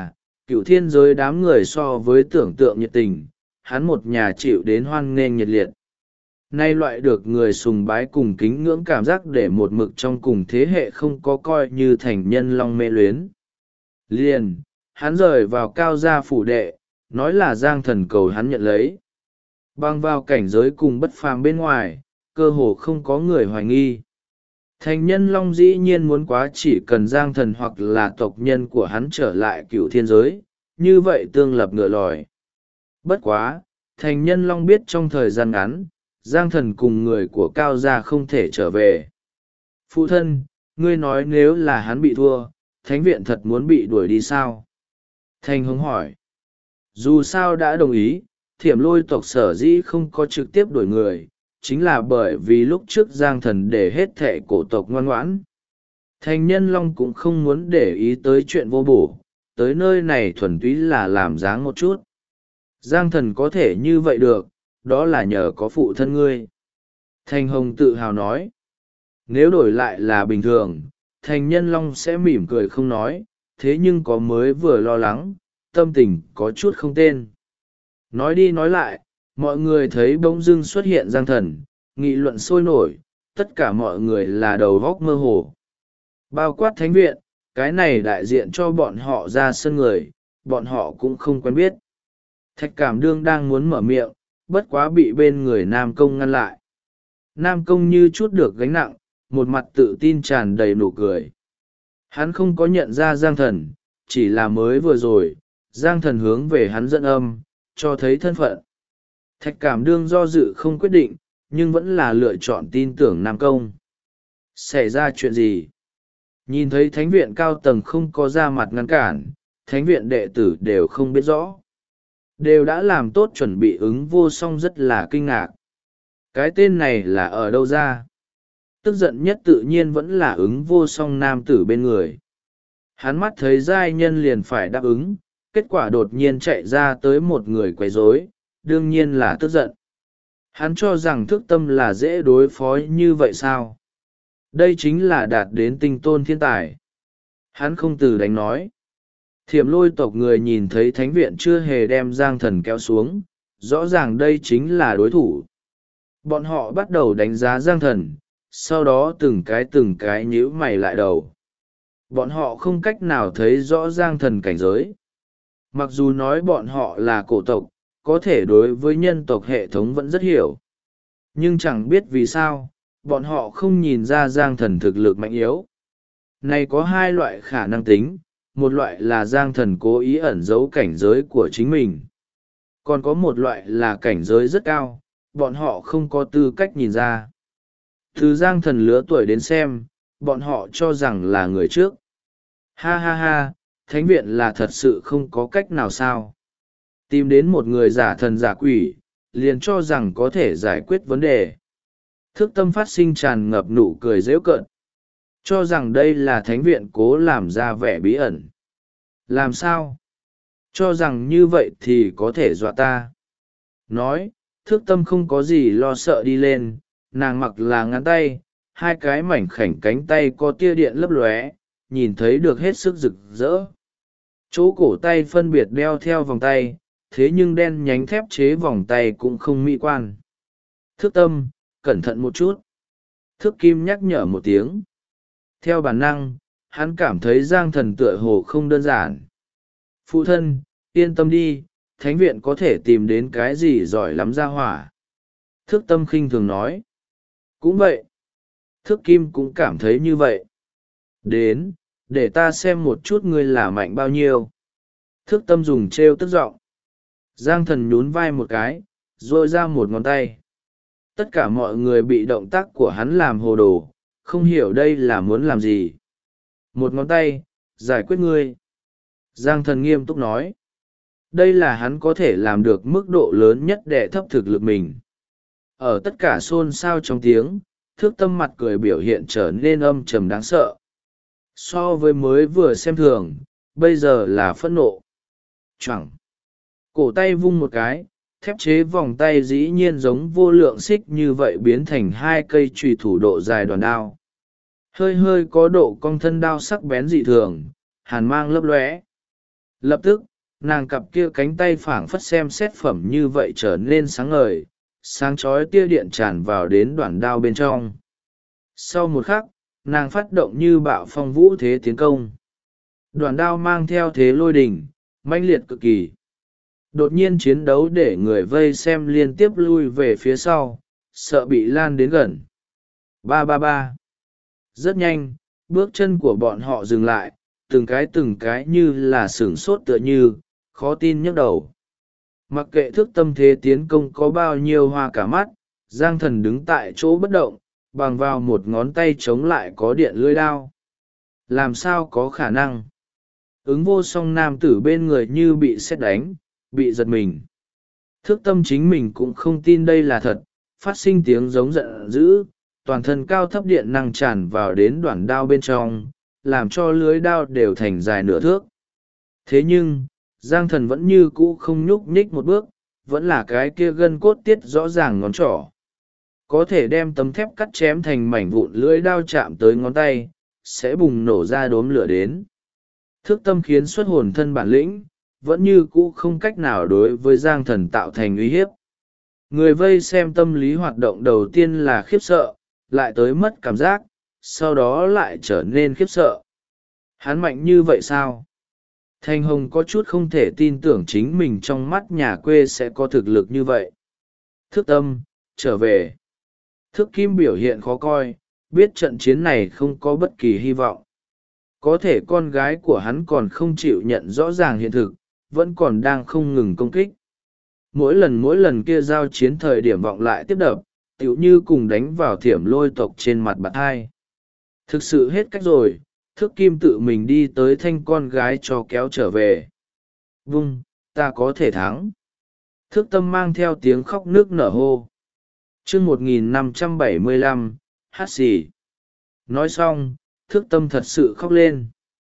Cửu thiên giới đám người so với tưởng tượng nhiệt tình, hắn một nhà chịu đến hoan nghênh nhiệt liệt. Nay loại được người sùng bái cùng kính ngưỡng cảm giác để một mực trong cùng thế hệ không có coi như thành nhân long mê luyến. Liền, hắn rời vào cao gia phủ đệ, nói là Giang Thần cầu hắn nhận lấy. Băng vào cảnh giới cùng bất phàm bên ngoài, cơ hồ không có người hoài nghi. Thành nhân long dĩ nhiên muốn quá chỉ cần Giang Thần hoặc là tộc nhân của hắn trở lại cựu thiên giới, như vậy tương lập ngựa lòi. Bất quá, thành nhân long biết trong thời gian ngắn, Giang Thần cùng người của cao gia không thể trở về. Phụ thân, ngươi nói nếu là hắn bị thua, thánh viện thật muốn bị đuổi đi sao? Thành Hồng hỏi. Dù sao đã đồng ý, Thiểm Lôi tộc sở dĩ không có trực tiếp đuổi người, chính là bởi vì lúc trước Giang Thần để hết thệ cổ tộc ngoan ngoãn. Thành nhân long cũng không muốn để ý tới chuyện vô bổ, tới nơi này thuần túy là làm dáng một chút. Giang Thần có thể như vậy được, đó là nhờ có phụ thân ngươi. Thành Hồng tự hào nói. Nếu đổi lại là bình thường, thành nhân long sẽ mỉm cười không nói, thế nhưng có mới vừa lo lắng, tâm tình có chút không tên. Nói đi nói lại, mọi người thấy bỗng dưng xuất hiện Giang Thần, nghị luận sôi nổi, tất cả mọi người là đầu góc mơ hồ. Bao quát thánh viện, cái này đại diện cho bọn họ ra sân người, bọn họ cũng không quen biết. Thạch Cảm Đương đang muốn mở miệng, bất quá bị bên người Nam Công ngăn lại. Nam Công như chút được gánh nặng, một mặt tự tin tràn đầy nụ cười. Hắn không có nhận ra Giang Thần, chỉ là mới vừa rồi, Giang Thần hướng về hắn dẫn âm, cho thấy thân phận. Thạch Cảm Đương do dự không quyết định, nhưng vẫn là lựa chọn tin tưởng Nam Công. Xảy ra chuyện gì? Nhìn thấy thánh viện cao tầng không có ra mặt ngăn cản, thánh viện đệ tử đều không biết rõ. Đều đã làm tốt chuẩn bị ứng vô song rất là kinh ngạc. Cái tên này là ở đâu ra? Tức giận nhất tự nhiên vẫn là ứng vô song nam tử bên người. Hắn mắt thấy giai nhân liền phải đáp ứng, kết quả đột nhiên chạy ra tới một người quấy rối, đương nhiên là tức giận. Hắn cho rằng thức tâm là dễ đối phó như vậy sao? Đây chính là đạt đến tinh tôn thiên tài. Hắn không từ đánh nói. Thiểm Lôi tộc người nhìn thấy thánh viện chưa hề đem Giang Thần kéo xuống, rõ ràng đây chính là đối thủ. Bọn họ bắt đầu đánh giá Giang Thần, sau đó từng cái nhíu mày lại đầu. Bọn họ không cách nào thấy rõ Giang Thần cảnh giới. Mặc dù nói bọn họ là cổ tộc, có thể đối với nhân tộc hệ thống vẫn rất hiểu. Nhưng chẳng biết vì sao, bọn họ không nhìn ra Giang Thần thực lực mạnh yếu. Này có hai loại khả năng tính, một loại là Giang Thần cố ý ẩn giấu cảnh giới của chính mình. Còn có một loại là cảnh giới rất cao, bọn họ không có tư cách nhìn ra. Từ Giang Thần lứa tuổi đến xem, bọn họ cho rằng là người trước. Ha ha ha, thánh viện là thật sự không có cách nào sao. Tìm đến một người giả thần giả quỷ, liền cho rằng có thể giải quyết vấn đề. Thức tâm phát sinh tràn ngập nụ cười giễu cợt. Cho rằng đây là thánh viện cố làm ra vẻ bí ẩn. Làm sao? Cho rằng như vậy thì có thể dọa ta. Nói, thức tâm không có gì lo sợ đi lên, nàng mặc là ngắn tay, hai cái mảnh khảnh cánh tay có tia điện lấp lóe, nhìn thấy được hết sức rực rỡ. Chỗ cổ tay phân biệt đeo theo vòng tay, thế nhưng đen nhánh thép chế vòng tay cũng không mỹ quan. Thức tâm, cẩn thận một chút. Thức kim nhắc nhở một tiếng. Theo bản năng, hắn cảm thấy Giang Thần tựa hồ không đơn giản. Phụ thân, yên tâm đi, thánh viện có thể tìm đến cái gì giỏi lắm ra hỏa. Thức tâm khinh thường nói. Cũng vậy. Thức kim cũng cảm thấy như vậy. Đến, để ta xem một chút ngươi là mạnh bao nhiêu. Thức tâm dùng trêu tức giọng. Giang Thần nhún vai một cái, rồi ra một ngón tay. Tất cả mọi người bị động tác của hắn làm hồ đồ, không hiểu đây là muốn làm gì. Một ngón tay, giải quyết ngươi. Giang Thần nghiêm túc nói. Đây là hắn có thể làm được mức độ lớn nhất để thấp thực lực mình. Ở tất cả xôn xao trong tiếng, Thước tâm mặt cười biểu hiện trở nên âm trầm đáng sợ. So với mới vừa xem thường, bây giờ là phẫn nộ. Chẳng. Cổ tay vung một cái, thép chế vòng tay dĩ nhiên giống vô lượng xích như vậy biến thành hai cây chùy thủ độ dài đoàn đao. Hơi hơi có độ cong thân đao sắc bén dị thường, hàn mang lấp lóe. Lập tức, nàng cặp kia cánh tay phảng phất xem xét phẩm như vậy trở nên sáng ngời, sáng chói tia điện tràn vào đến đoạn đao bên trong. Sau một khắc, nàng phát động như bạo phong vũ thế tiến công. Đoạn đao mang theo thế lôi đình, mãnh liệt cực kỳ. Đột nhiên chiến đấu để người vây xem liên tiếp lui về phía sau, sợ bị lan đến gần. Ba ba ba. Rất nhanh, bước chân của bọn họ dừng lại, từng cái như là sửng sốt tựa như, khó tin nhức đầu. Mặc kệ thức tâm thế tiến công có bao nhiêu hoa cả mắt, Giang Thần đứng tại chỗ bất động, bằng vào một ngón tay chống lại có điện lưỡi đao. Làm sao có khả năng? Ứng vô song nam tử bên người như bị sét đánh, bị giật mình. Thức tâm chính mình cũng không tin đây là thật, phát sinh tiếng giống giận dữ, toàn thân cao thấp điện năng tràn vào đến đoạn đao bên trong, làm cho lưới đao đều thành dài nửa thước. Thế nhưng, Giang Thần vẫn như cũ không nhúc nhích một bước, vẫn là cái kia gân cốt tiết rõ ràng ngón trỏ. Có thể đem tấm thép cắt chém thành mảnh vụn, lưỡi đao chạm tới ngón tay, sẽ bùng nổ ra đốm lửa đến. Thức tâm khiến xuất hồn thân bản lĩnh, vẫn như cũ không cách nào đối với Giang Thần tạo thành uy hiếp. Người vây xem tâm lý hoạt động đầu tiên là khiếp sợ, lại tới mất cảm giác, sau đó lại trở nên khiếp sợ. Hắn mạnh như vậy sao? Thanh Hồng có chút không thể tin tưởng chính mình trong mắt nhà quê sẽ có thực lực như vậy. Thức tâm, trở về. Thức kim biểu hiện khó coi, biết trận chiến này không có bất kỳ hy vọng. Có thể con gái của hắn còn không chịu nhận rõ ràng hiện thực, vẫn còn đang không ngừng công kích. Mỗi lần kia giao chiến thời điểm vọng lại tiếp đập, tựu như cùng đánh vào thiểm lôi tộc trên mặt bạt hai. Thực sự hết cách rồi, Thức kim tự mình đi tới thanh con gái cho kéo trở về. Vung, ta có thể thắng. Thức tâm mang theo tiếng khóc nước nở hô. chương 1575, hát xì. Nói xong, Thức tâm thật sự khóc lên.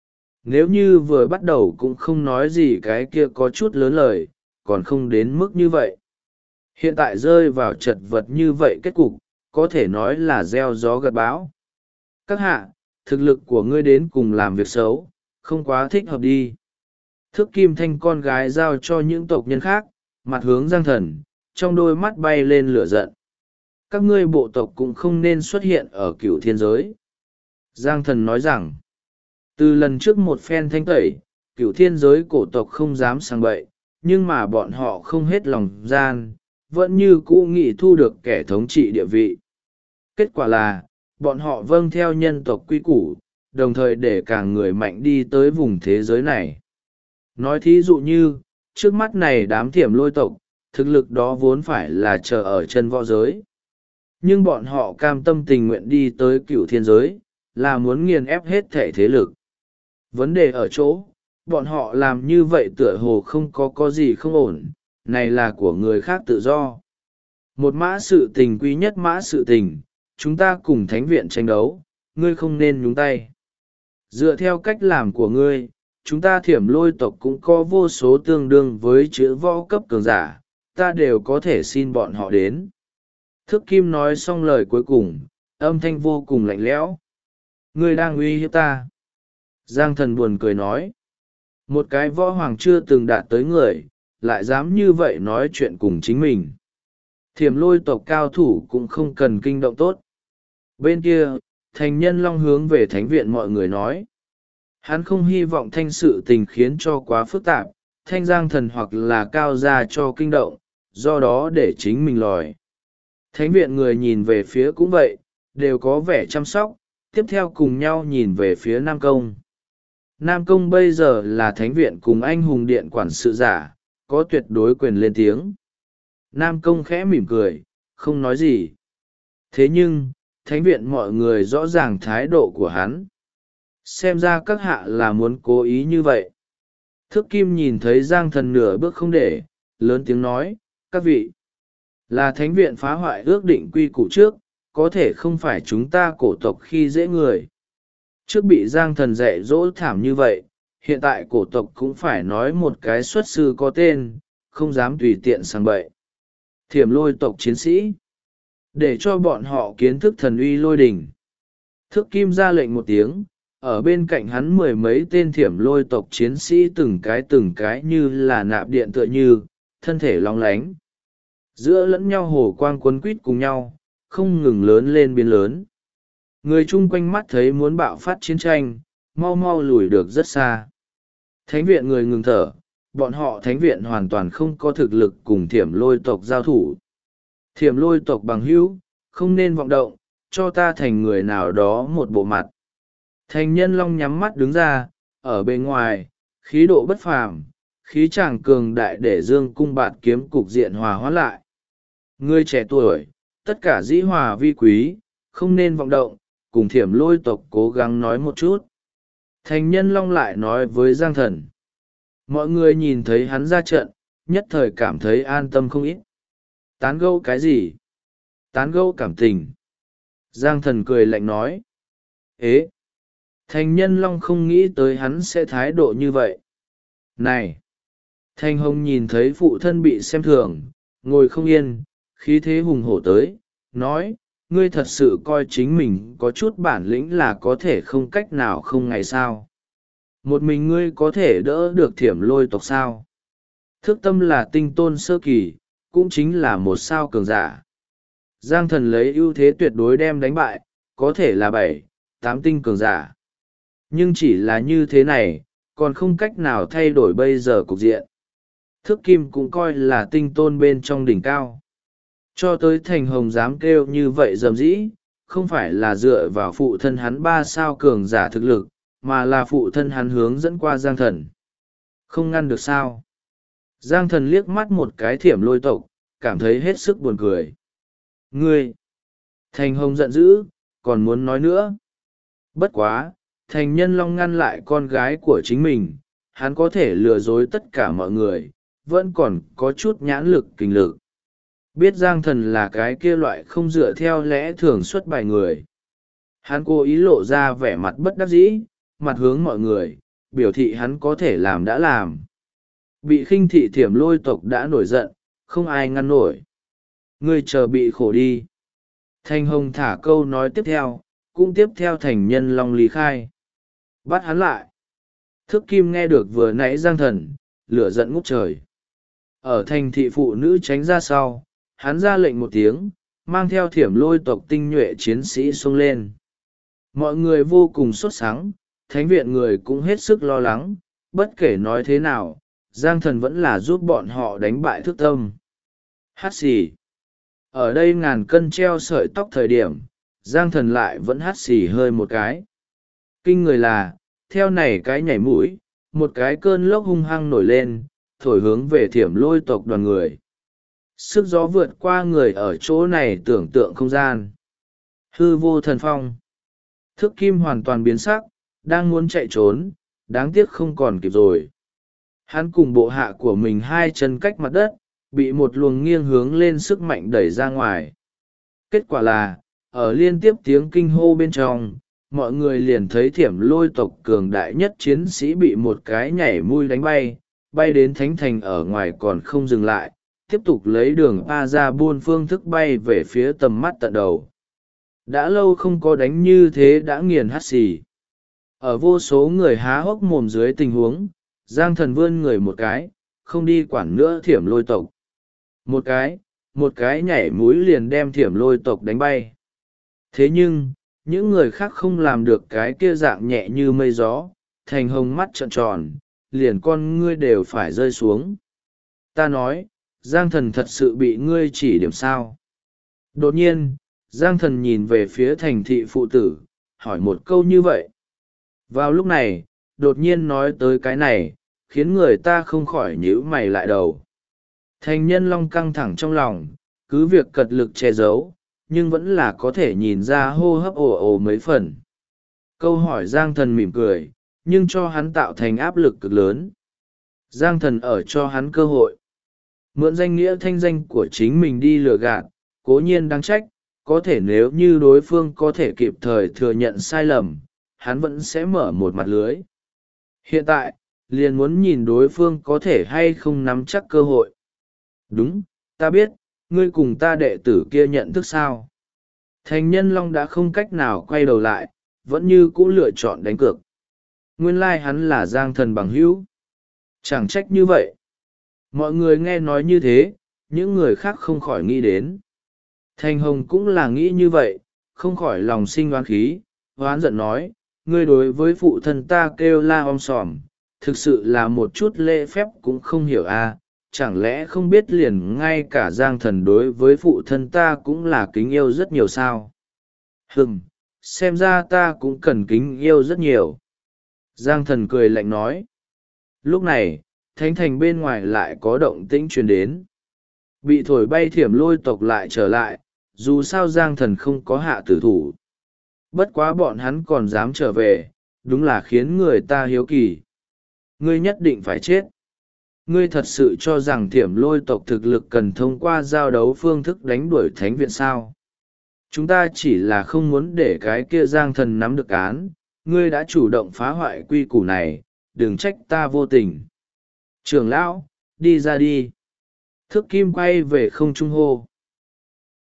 Nếu như vừa bắt đầu cũng không nói gì cái kia có chút lớn lời, còn không đến mức như vậy. Hiện tại rơi vào chật vật như vậy kết cục, có thể nói là gieo gió gặt bão. Các hạ, thực lực của ngươi đến cùng làm việc xấu, không quá thích hợp đi. Thức kim thanh con gái giao cho những tộc nhân khác, mặt hướng Giang Thần, trong đôi mắt bay lên lửa giận. Các ngươi bộ tộc cũng không nên xuất hiện ở cửu thiên giới. Giang Thần nói rằng, từ lần trước một phen thanh tẩy, cửu thiên giới cổ tộc không dám sang bậy, nhưng mà bọn họ không hết lòng gian, vẫn như cũ nghĩ thu được kẻ thống trị địa vị. Kết quả là, bọn họ vâng theo nhân tộc quy củ, đồng thời để càng người mạnh đi tới vùng thế giới này. Nói thí dụ như, trước mắt này đám thiểm lôi tộc, thực lực đó vốn phải là chờ ở chân võ giới. Nhưng bọn họ cam tâm tình nguyện đi tới cửu thiên giới, là muốn nghiền ép hết thể thế lực. Vấn đề ở chỗ, bọn họ làm như vậy tựa hồ không có gì không ổn, này là của người khác tự do. Một mã sự tình quý nhất mã sự tình, chúng ta cùng thánh viện tranh đấu, ngươi không nên nhúng tay. Dựa theo cách làm của ngươi, chúng ta thiểm lôi tộc cũng có vô số tương đương với chữ võ cấp cường giả, ta đều có thể xin bọn họ đến. Thức kim nói xong lời cuối cùng, âm thanh vô cùng lạnh lẽo. Ngươi đang uy hiếp ta. Giang Thần buồn cười nói. Một cái võ hoàng chưa từng đạt tới người, lại dám như vậy nói chuyện cùng chính mình. Thiểm lôi tộc cao thủ cũng không cần kinh động tốt. Bên kia, thành nhân long hướng về thánh viện mọi người nói. Hắn không hy vọng thanh sự tình khiến cho quá phức tạp, thanh Giang Thần hoặc là cao ra cho kinh động, do đó để chính mình lòi. Thánh viện người nhìn về phía cũng vậy, đều có vẻ chăm sóc, tiếp theo cùng nhau nhìn về phía Nam Công. Nam Công bây giờ là thánh viện cùng anh hùng điện quản sự giả, có tuyệt đối quyền lên tiếng. Nam Công khẽ mỉm cười, không nói gì. Thế nhưng, thánh viện mọi người rõ ràng thái độ của hắn. Xem ra các hạ là muốn cố ý như vậy. Thức kim nhìn thấy Giang Thần nửa bước không để, lớn tiếng nói, các vị. Là thánh viện phá hoại ước định quy củ trước, có thể không phải chúng ta cổ tộc khi dễ người. Trước bị Giang Thần dạy dỗ thảm như vậy, hiện tại cổ tộc cũng phải nói một cái xuất sư có tên, không dám tùy tiện sang bậy. Thiểm lôi tộc chiến sĩ, để cho bọn họ kiến thức thần uy lôi đỉnh. Thức kim ra lệnh một tiếng, Ở bên cạnh hắn mười mấy tên thiểm lôi tộc chiến sĩ từng cái như là nạp điện tựa như, thân thể lóng lánh. Giữa lẫn nhau hồ quang quấn quít cùng nhau, không ngừng lớn lên biến lớn. Người chung quanh mắt thấy muốn bạo phát chiến tranh, mau mau lùi được rất xa. Thánh viện người ngừng thở, bọn họ thánh viện hoàn toàn không có thực lực cùng thiểm lôi tộc giao thủ. Thiểm lôi tộc bằng hữu, không nên vọng động, cho ta thành người nào đó một bộ mặt. Thành nhân long nhắm mắt đứng ra, ở bên ngoài, khí độ bất phàm, khí tràng cường đại để dương cung bạt kiếm cục diện hòa hóa lại. Người trẻ tuổi, tất cả dĩ hòa vi quý, không nên vọng động, cùng thiểm lôi tộc cố gắng nói một chút. Thành nhân long lại nói với Giang Thần. Mọi người nhìn thấy hắn ra trận, nhất thời cảm thấy an tâm không ít. Tán gẫu cái gì? Tán gẫu cảm tình. Giang Thần cười lạnh nói. Ế! Thành nhân long không nghĩ tới hắn sẽ thái độ như vậy. Này! Thanh hồng nhìn thấy phụ thân bị xem thường, ngồi không yên, khí thế hùng hổ tới, nói, ngươi thật sự coi chính mình có chút bản lĩnh là có thể không cách nào không ngày sao. Một mình ngươi có thể đỡ được thiểm lôi tộc sao. Thước tâm là tinh tôn sơ kỳ, cũng chính là một sao cường giả. Giang Thần lấy ưu thế tuyệt đối đem đánh bại, có thể là 7, 8 tinh cường giả. Nhưng chỉ là như thế này, còn không cách nào thay đổi bây giờ cục diện. Thước kim cũng coi là tinh tôn bên trong đỉnh cao. Cho tới thành hồng dám kêu như vậy dầm dĩ, không phải là dựa vào phụ thân hắn 3 sao cường giả thực lực, mà là phụ thân hắn hướng dẫn qua Giang Thần. Không ngăn được sao. Giang Thần liếc mắt một cái thiểm lôi tộc, cảm thấy hết sức buồn cười. Ngươi! Thành hồng giận dữ, còn muốn nói nữa. Bất quá, thành nhân long ngăn lại con gái của chính mình, hắn có thể lừa dối tất cả mọi người, vẫn còn có chút nhãn lực kinh lực. Biết Giang Thần là cái kia loại không dựa theo lẽ thường xuất bài người. Hắn cố ý lộ ra vẻ mặt bất đắc dĩ, mặt hướng mọi người, biểu thị hắn có thể làm đã làm. Bị khinh thị thiểm lôi tộc đã nổi giận, không ai ngăn nổi. Ngươi chờ bị khổ đi. Thanh hồng thả câu nói tiếp theo, cũng tiếp theo thành nhân long lý khai. Bắt hắn lại. Thước kim nghe được vừa nãy Giang Thần, lửa giận ngút trời. Ở thành thị phụ nữ tránh ra sau, hắn ra lệnh một tiếng, mang theo thiểm lôi tộc tinh nhuệ chiến sĩ xông lên. Mọi người vô cùng sốt sắng, thánh viện người cũng hết sức lo lắng, bất kể nói thế nào, Giang Thần vẫn là giúp bọn họ đánh bại Thước tâm. Hát xì. Ở đây ngàn cân treo sợi tóc thời điểm, Giang Thần lại vẫn hát xì hơi một cái. Kinh người là, theo này cái nhảy mũi, một cái cơn lốc hung hăng nổi lên, thổi hướng về thiểm lôi tộc đoàn người. Sức gió vượt qua người ở chỗ này tưởng tượng không gian. Hư vô thần phong. Thước kim hoàn toàn biến sắc, đang muốn chạy trốn, đáng tiếc không còn kịp rồi. Hắn cùng bộ hạ của mình 2 chân cách mặt đất, bị một luồng nghiêng hướng lên sức mạnh đẩy ra ngoài. Kết quả là, ở liên tiếp tiếng kinh hô bên trong, mọi người liền thấy thiểm lôi tộc cường đại nhất chiến sĩ bị một cái nhảy mui đánh bay, bay đến thánh thành ở ngoài còn không dừng lại, tiếp tục lấy đường pa ra buôn phương thức bay về phía tầm mắt tận đầu. Đã lâu không có đánh như thế đã nghiền hắt xì. Ở vô số người há hốc mồm dưới tình huống, Giang Thần vươn người một cái, không đi quản nữa thiểm lôi tộc. Một cái nhảy múi liền đem thiểm lôi tộc đánh bay. Thế nhưng, những người khác không làm được cái kia dạng nhẹ như mây gió, thành hồng mắt trợn tròn, liền con ngươi đều phải rơi xuống. Ta nói, Giang Thần thật sự bị ngươi chỉ điểm sao. Đột nhiên, Giang Thần nhìn về phía thành thị phụ tử, hỏi một câu như vậy. Vào lúc này, đột nhiên nói tới cái này, khiến người ta không khỏi nhíu mày lại đầu. Thành nhân long căng thẳng trong lòng, cứ việc cật lực che giấu, nhưng vẫn là có thể nhìn ra hô hấp ồ ồ mấy phần. Câu hỏi Giang Thần mỉm cười, nhưng cho hắn tạo thành áp lực cực lớn. Giang Thần ở cho hắn cơ hội. Mượn danh nghĩa thanh danh của chính mình đi lừa gạt, cố nhiên đáng trách, có thể nếu như đối phương có thể kịp thời thừa nhận sai lầm, hắn vẫn sẽ mở một mặt lưới. Hiện tại, liền muốn nhìn đối phương có thể hay không nắm chắc cơ hội. Đúng, ta biết, ngươi cùng ta đệ tử kia nhận thức sao. Thành nhân long đã không cách nào quay đầu lại, vẫn như cũ lựa chọn đánh cược. Nguyên lai hắn là Giang Thần bằng hữu. Chẳng trách như vậy. Mọi người nghe nói như thế, những người khác không khỏi nghĩ đến. Thanh Hồng cũng là nghĩ như vậy, không khỏi lòng sinh oán khí, oán giận nói, ngươi đối với phụ thân ta kêu la om sòm, thực sự là một chút lễ phép cũng không hiểu à, chẳng lẽ không biết liền ngay cả Giang Thần đối với phụ thân ta cũng là kính yêu rất nhiều sao? Xem ra ta cũng cần kính yêu rất nhiều. Giang Thần cười lạnh nói. Lúc này, thánh thành bên ngoài lại có động tĩnh truyền đến. Bị thổi bay thiểm lôi tộc lại trở lại, dù sao Giang Thần không có hạ tử thủ. Bất quá bọn hắn còn dám trở về, đúng là khiến người ta hiếu kỳ. Ngươi nhất định phải chết. Ngươi thật sự cho rằng thiểm lôi tộc thực lực cần thông qua giao đấu phương thức đánh đuổi thánh viện sao? Chúng ta chỉ là không muốn để cái kia Giang Thần nắm được án, ngươi đã chủ động phá hoại quy củ này, đừng trách ta vô tình. Trưởng lão, đi ra đi. Thước kim quay về không trung hô.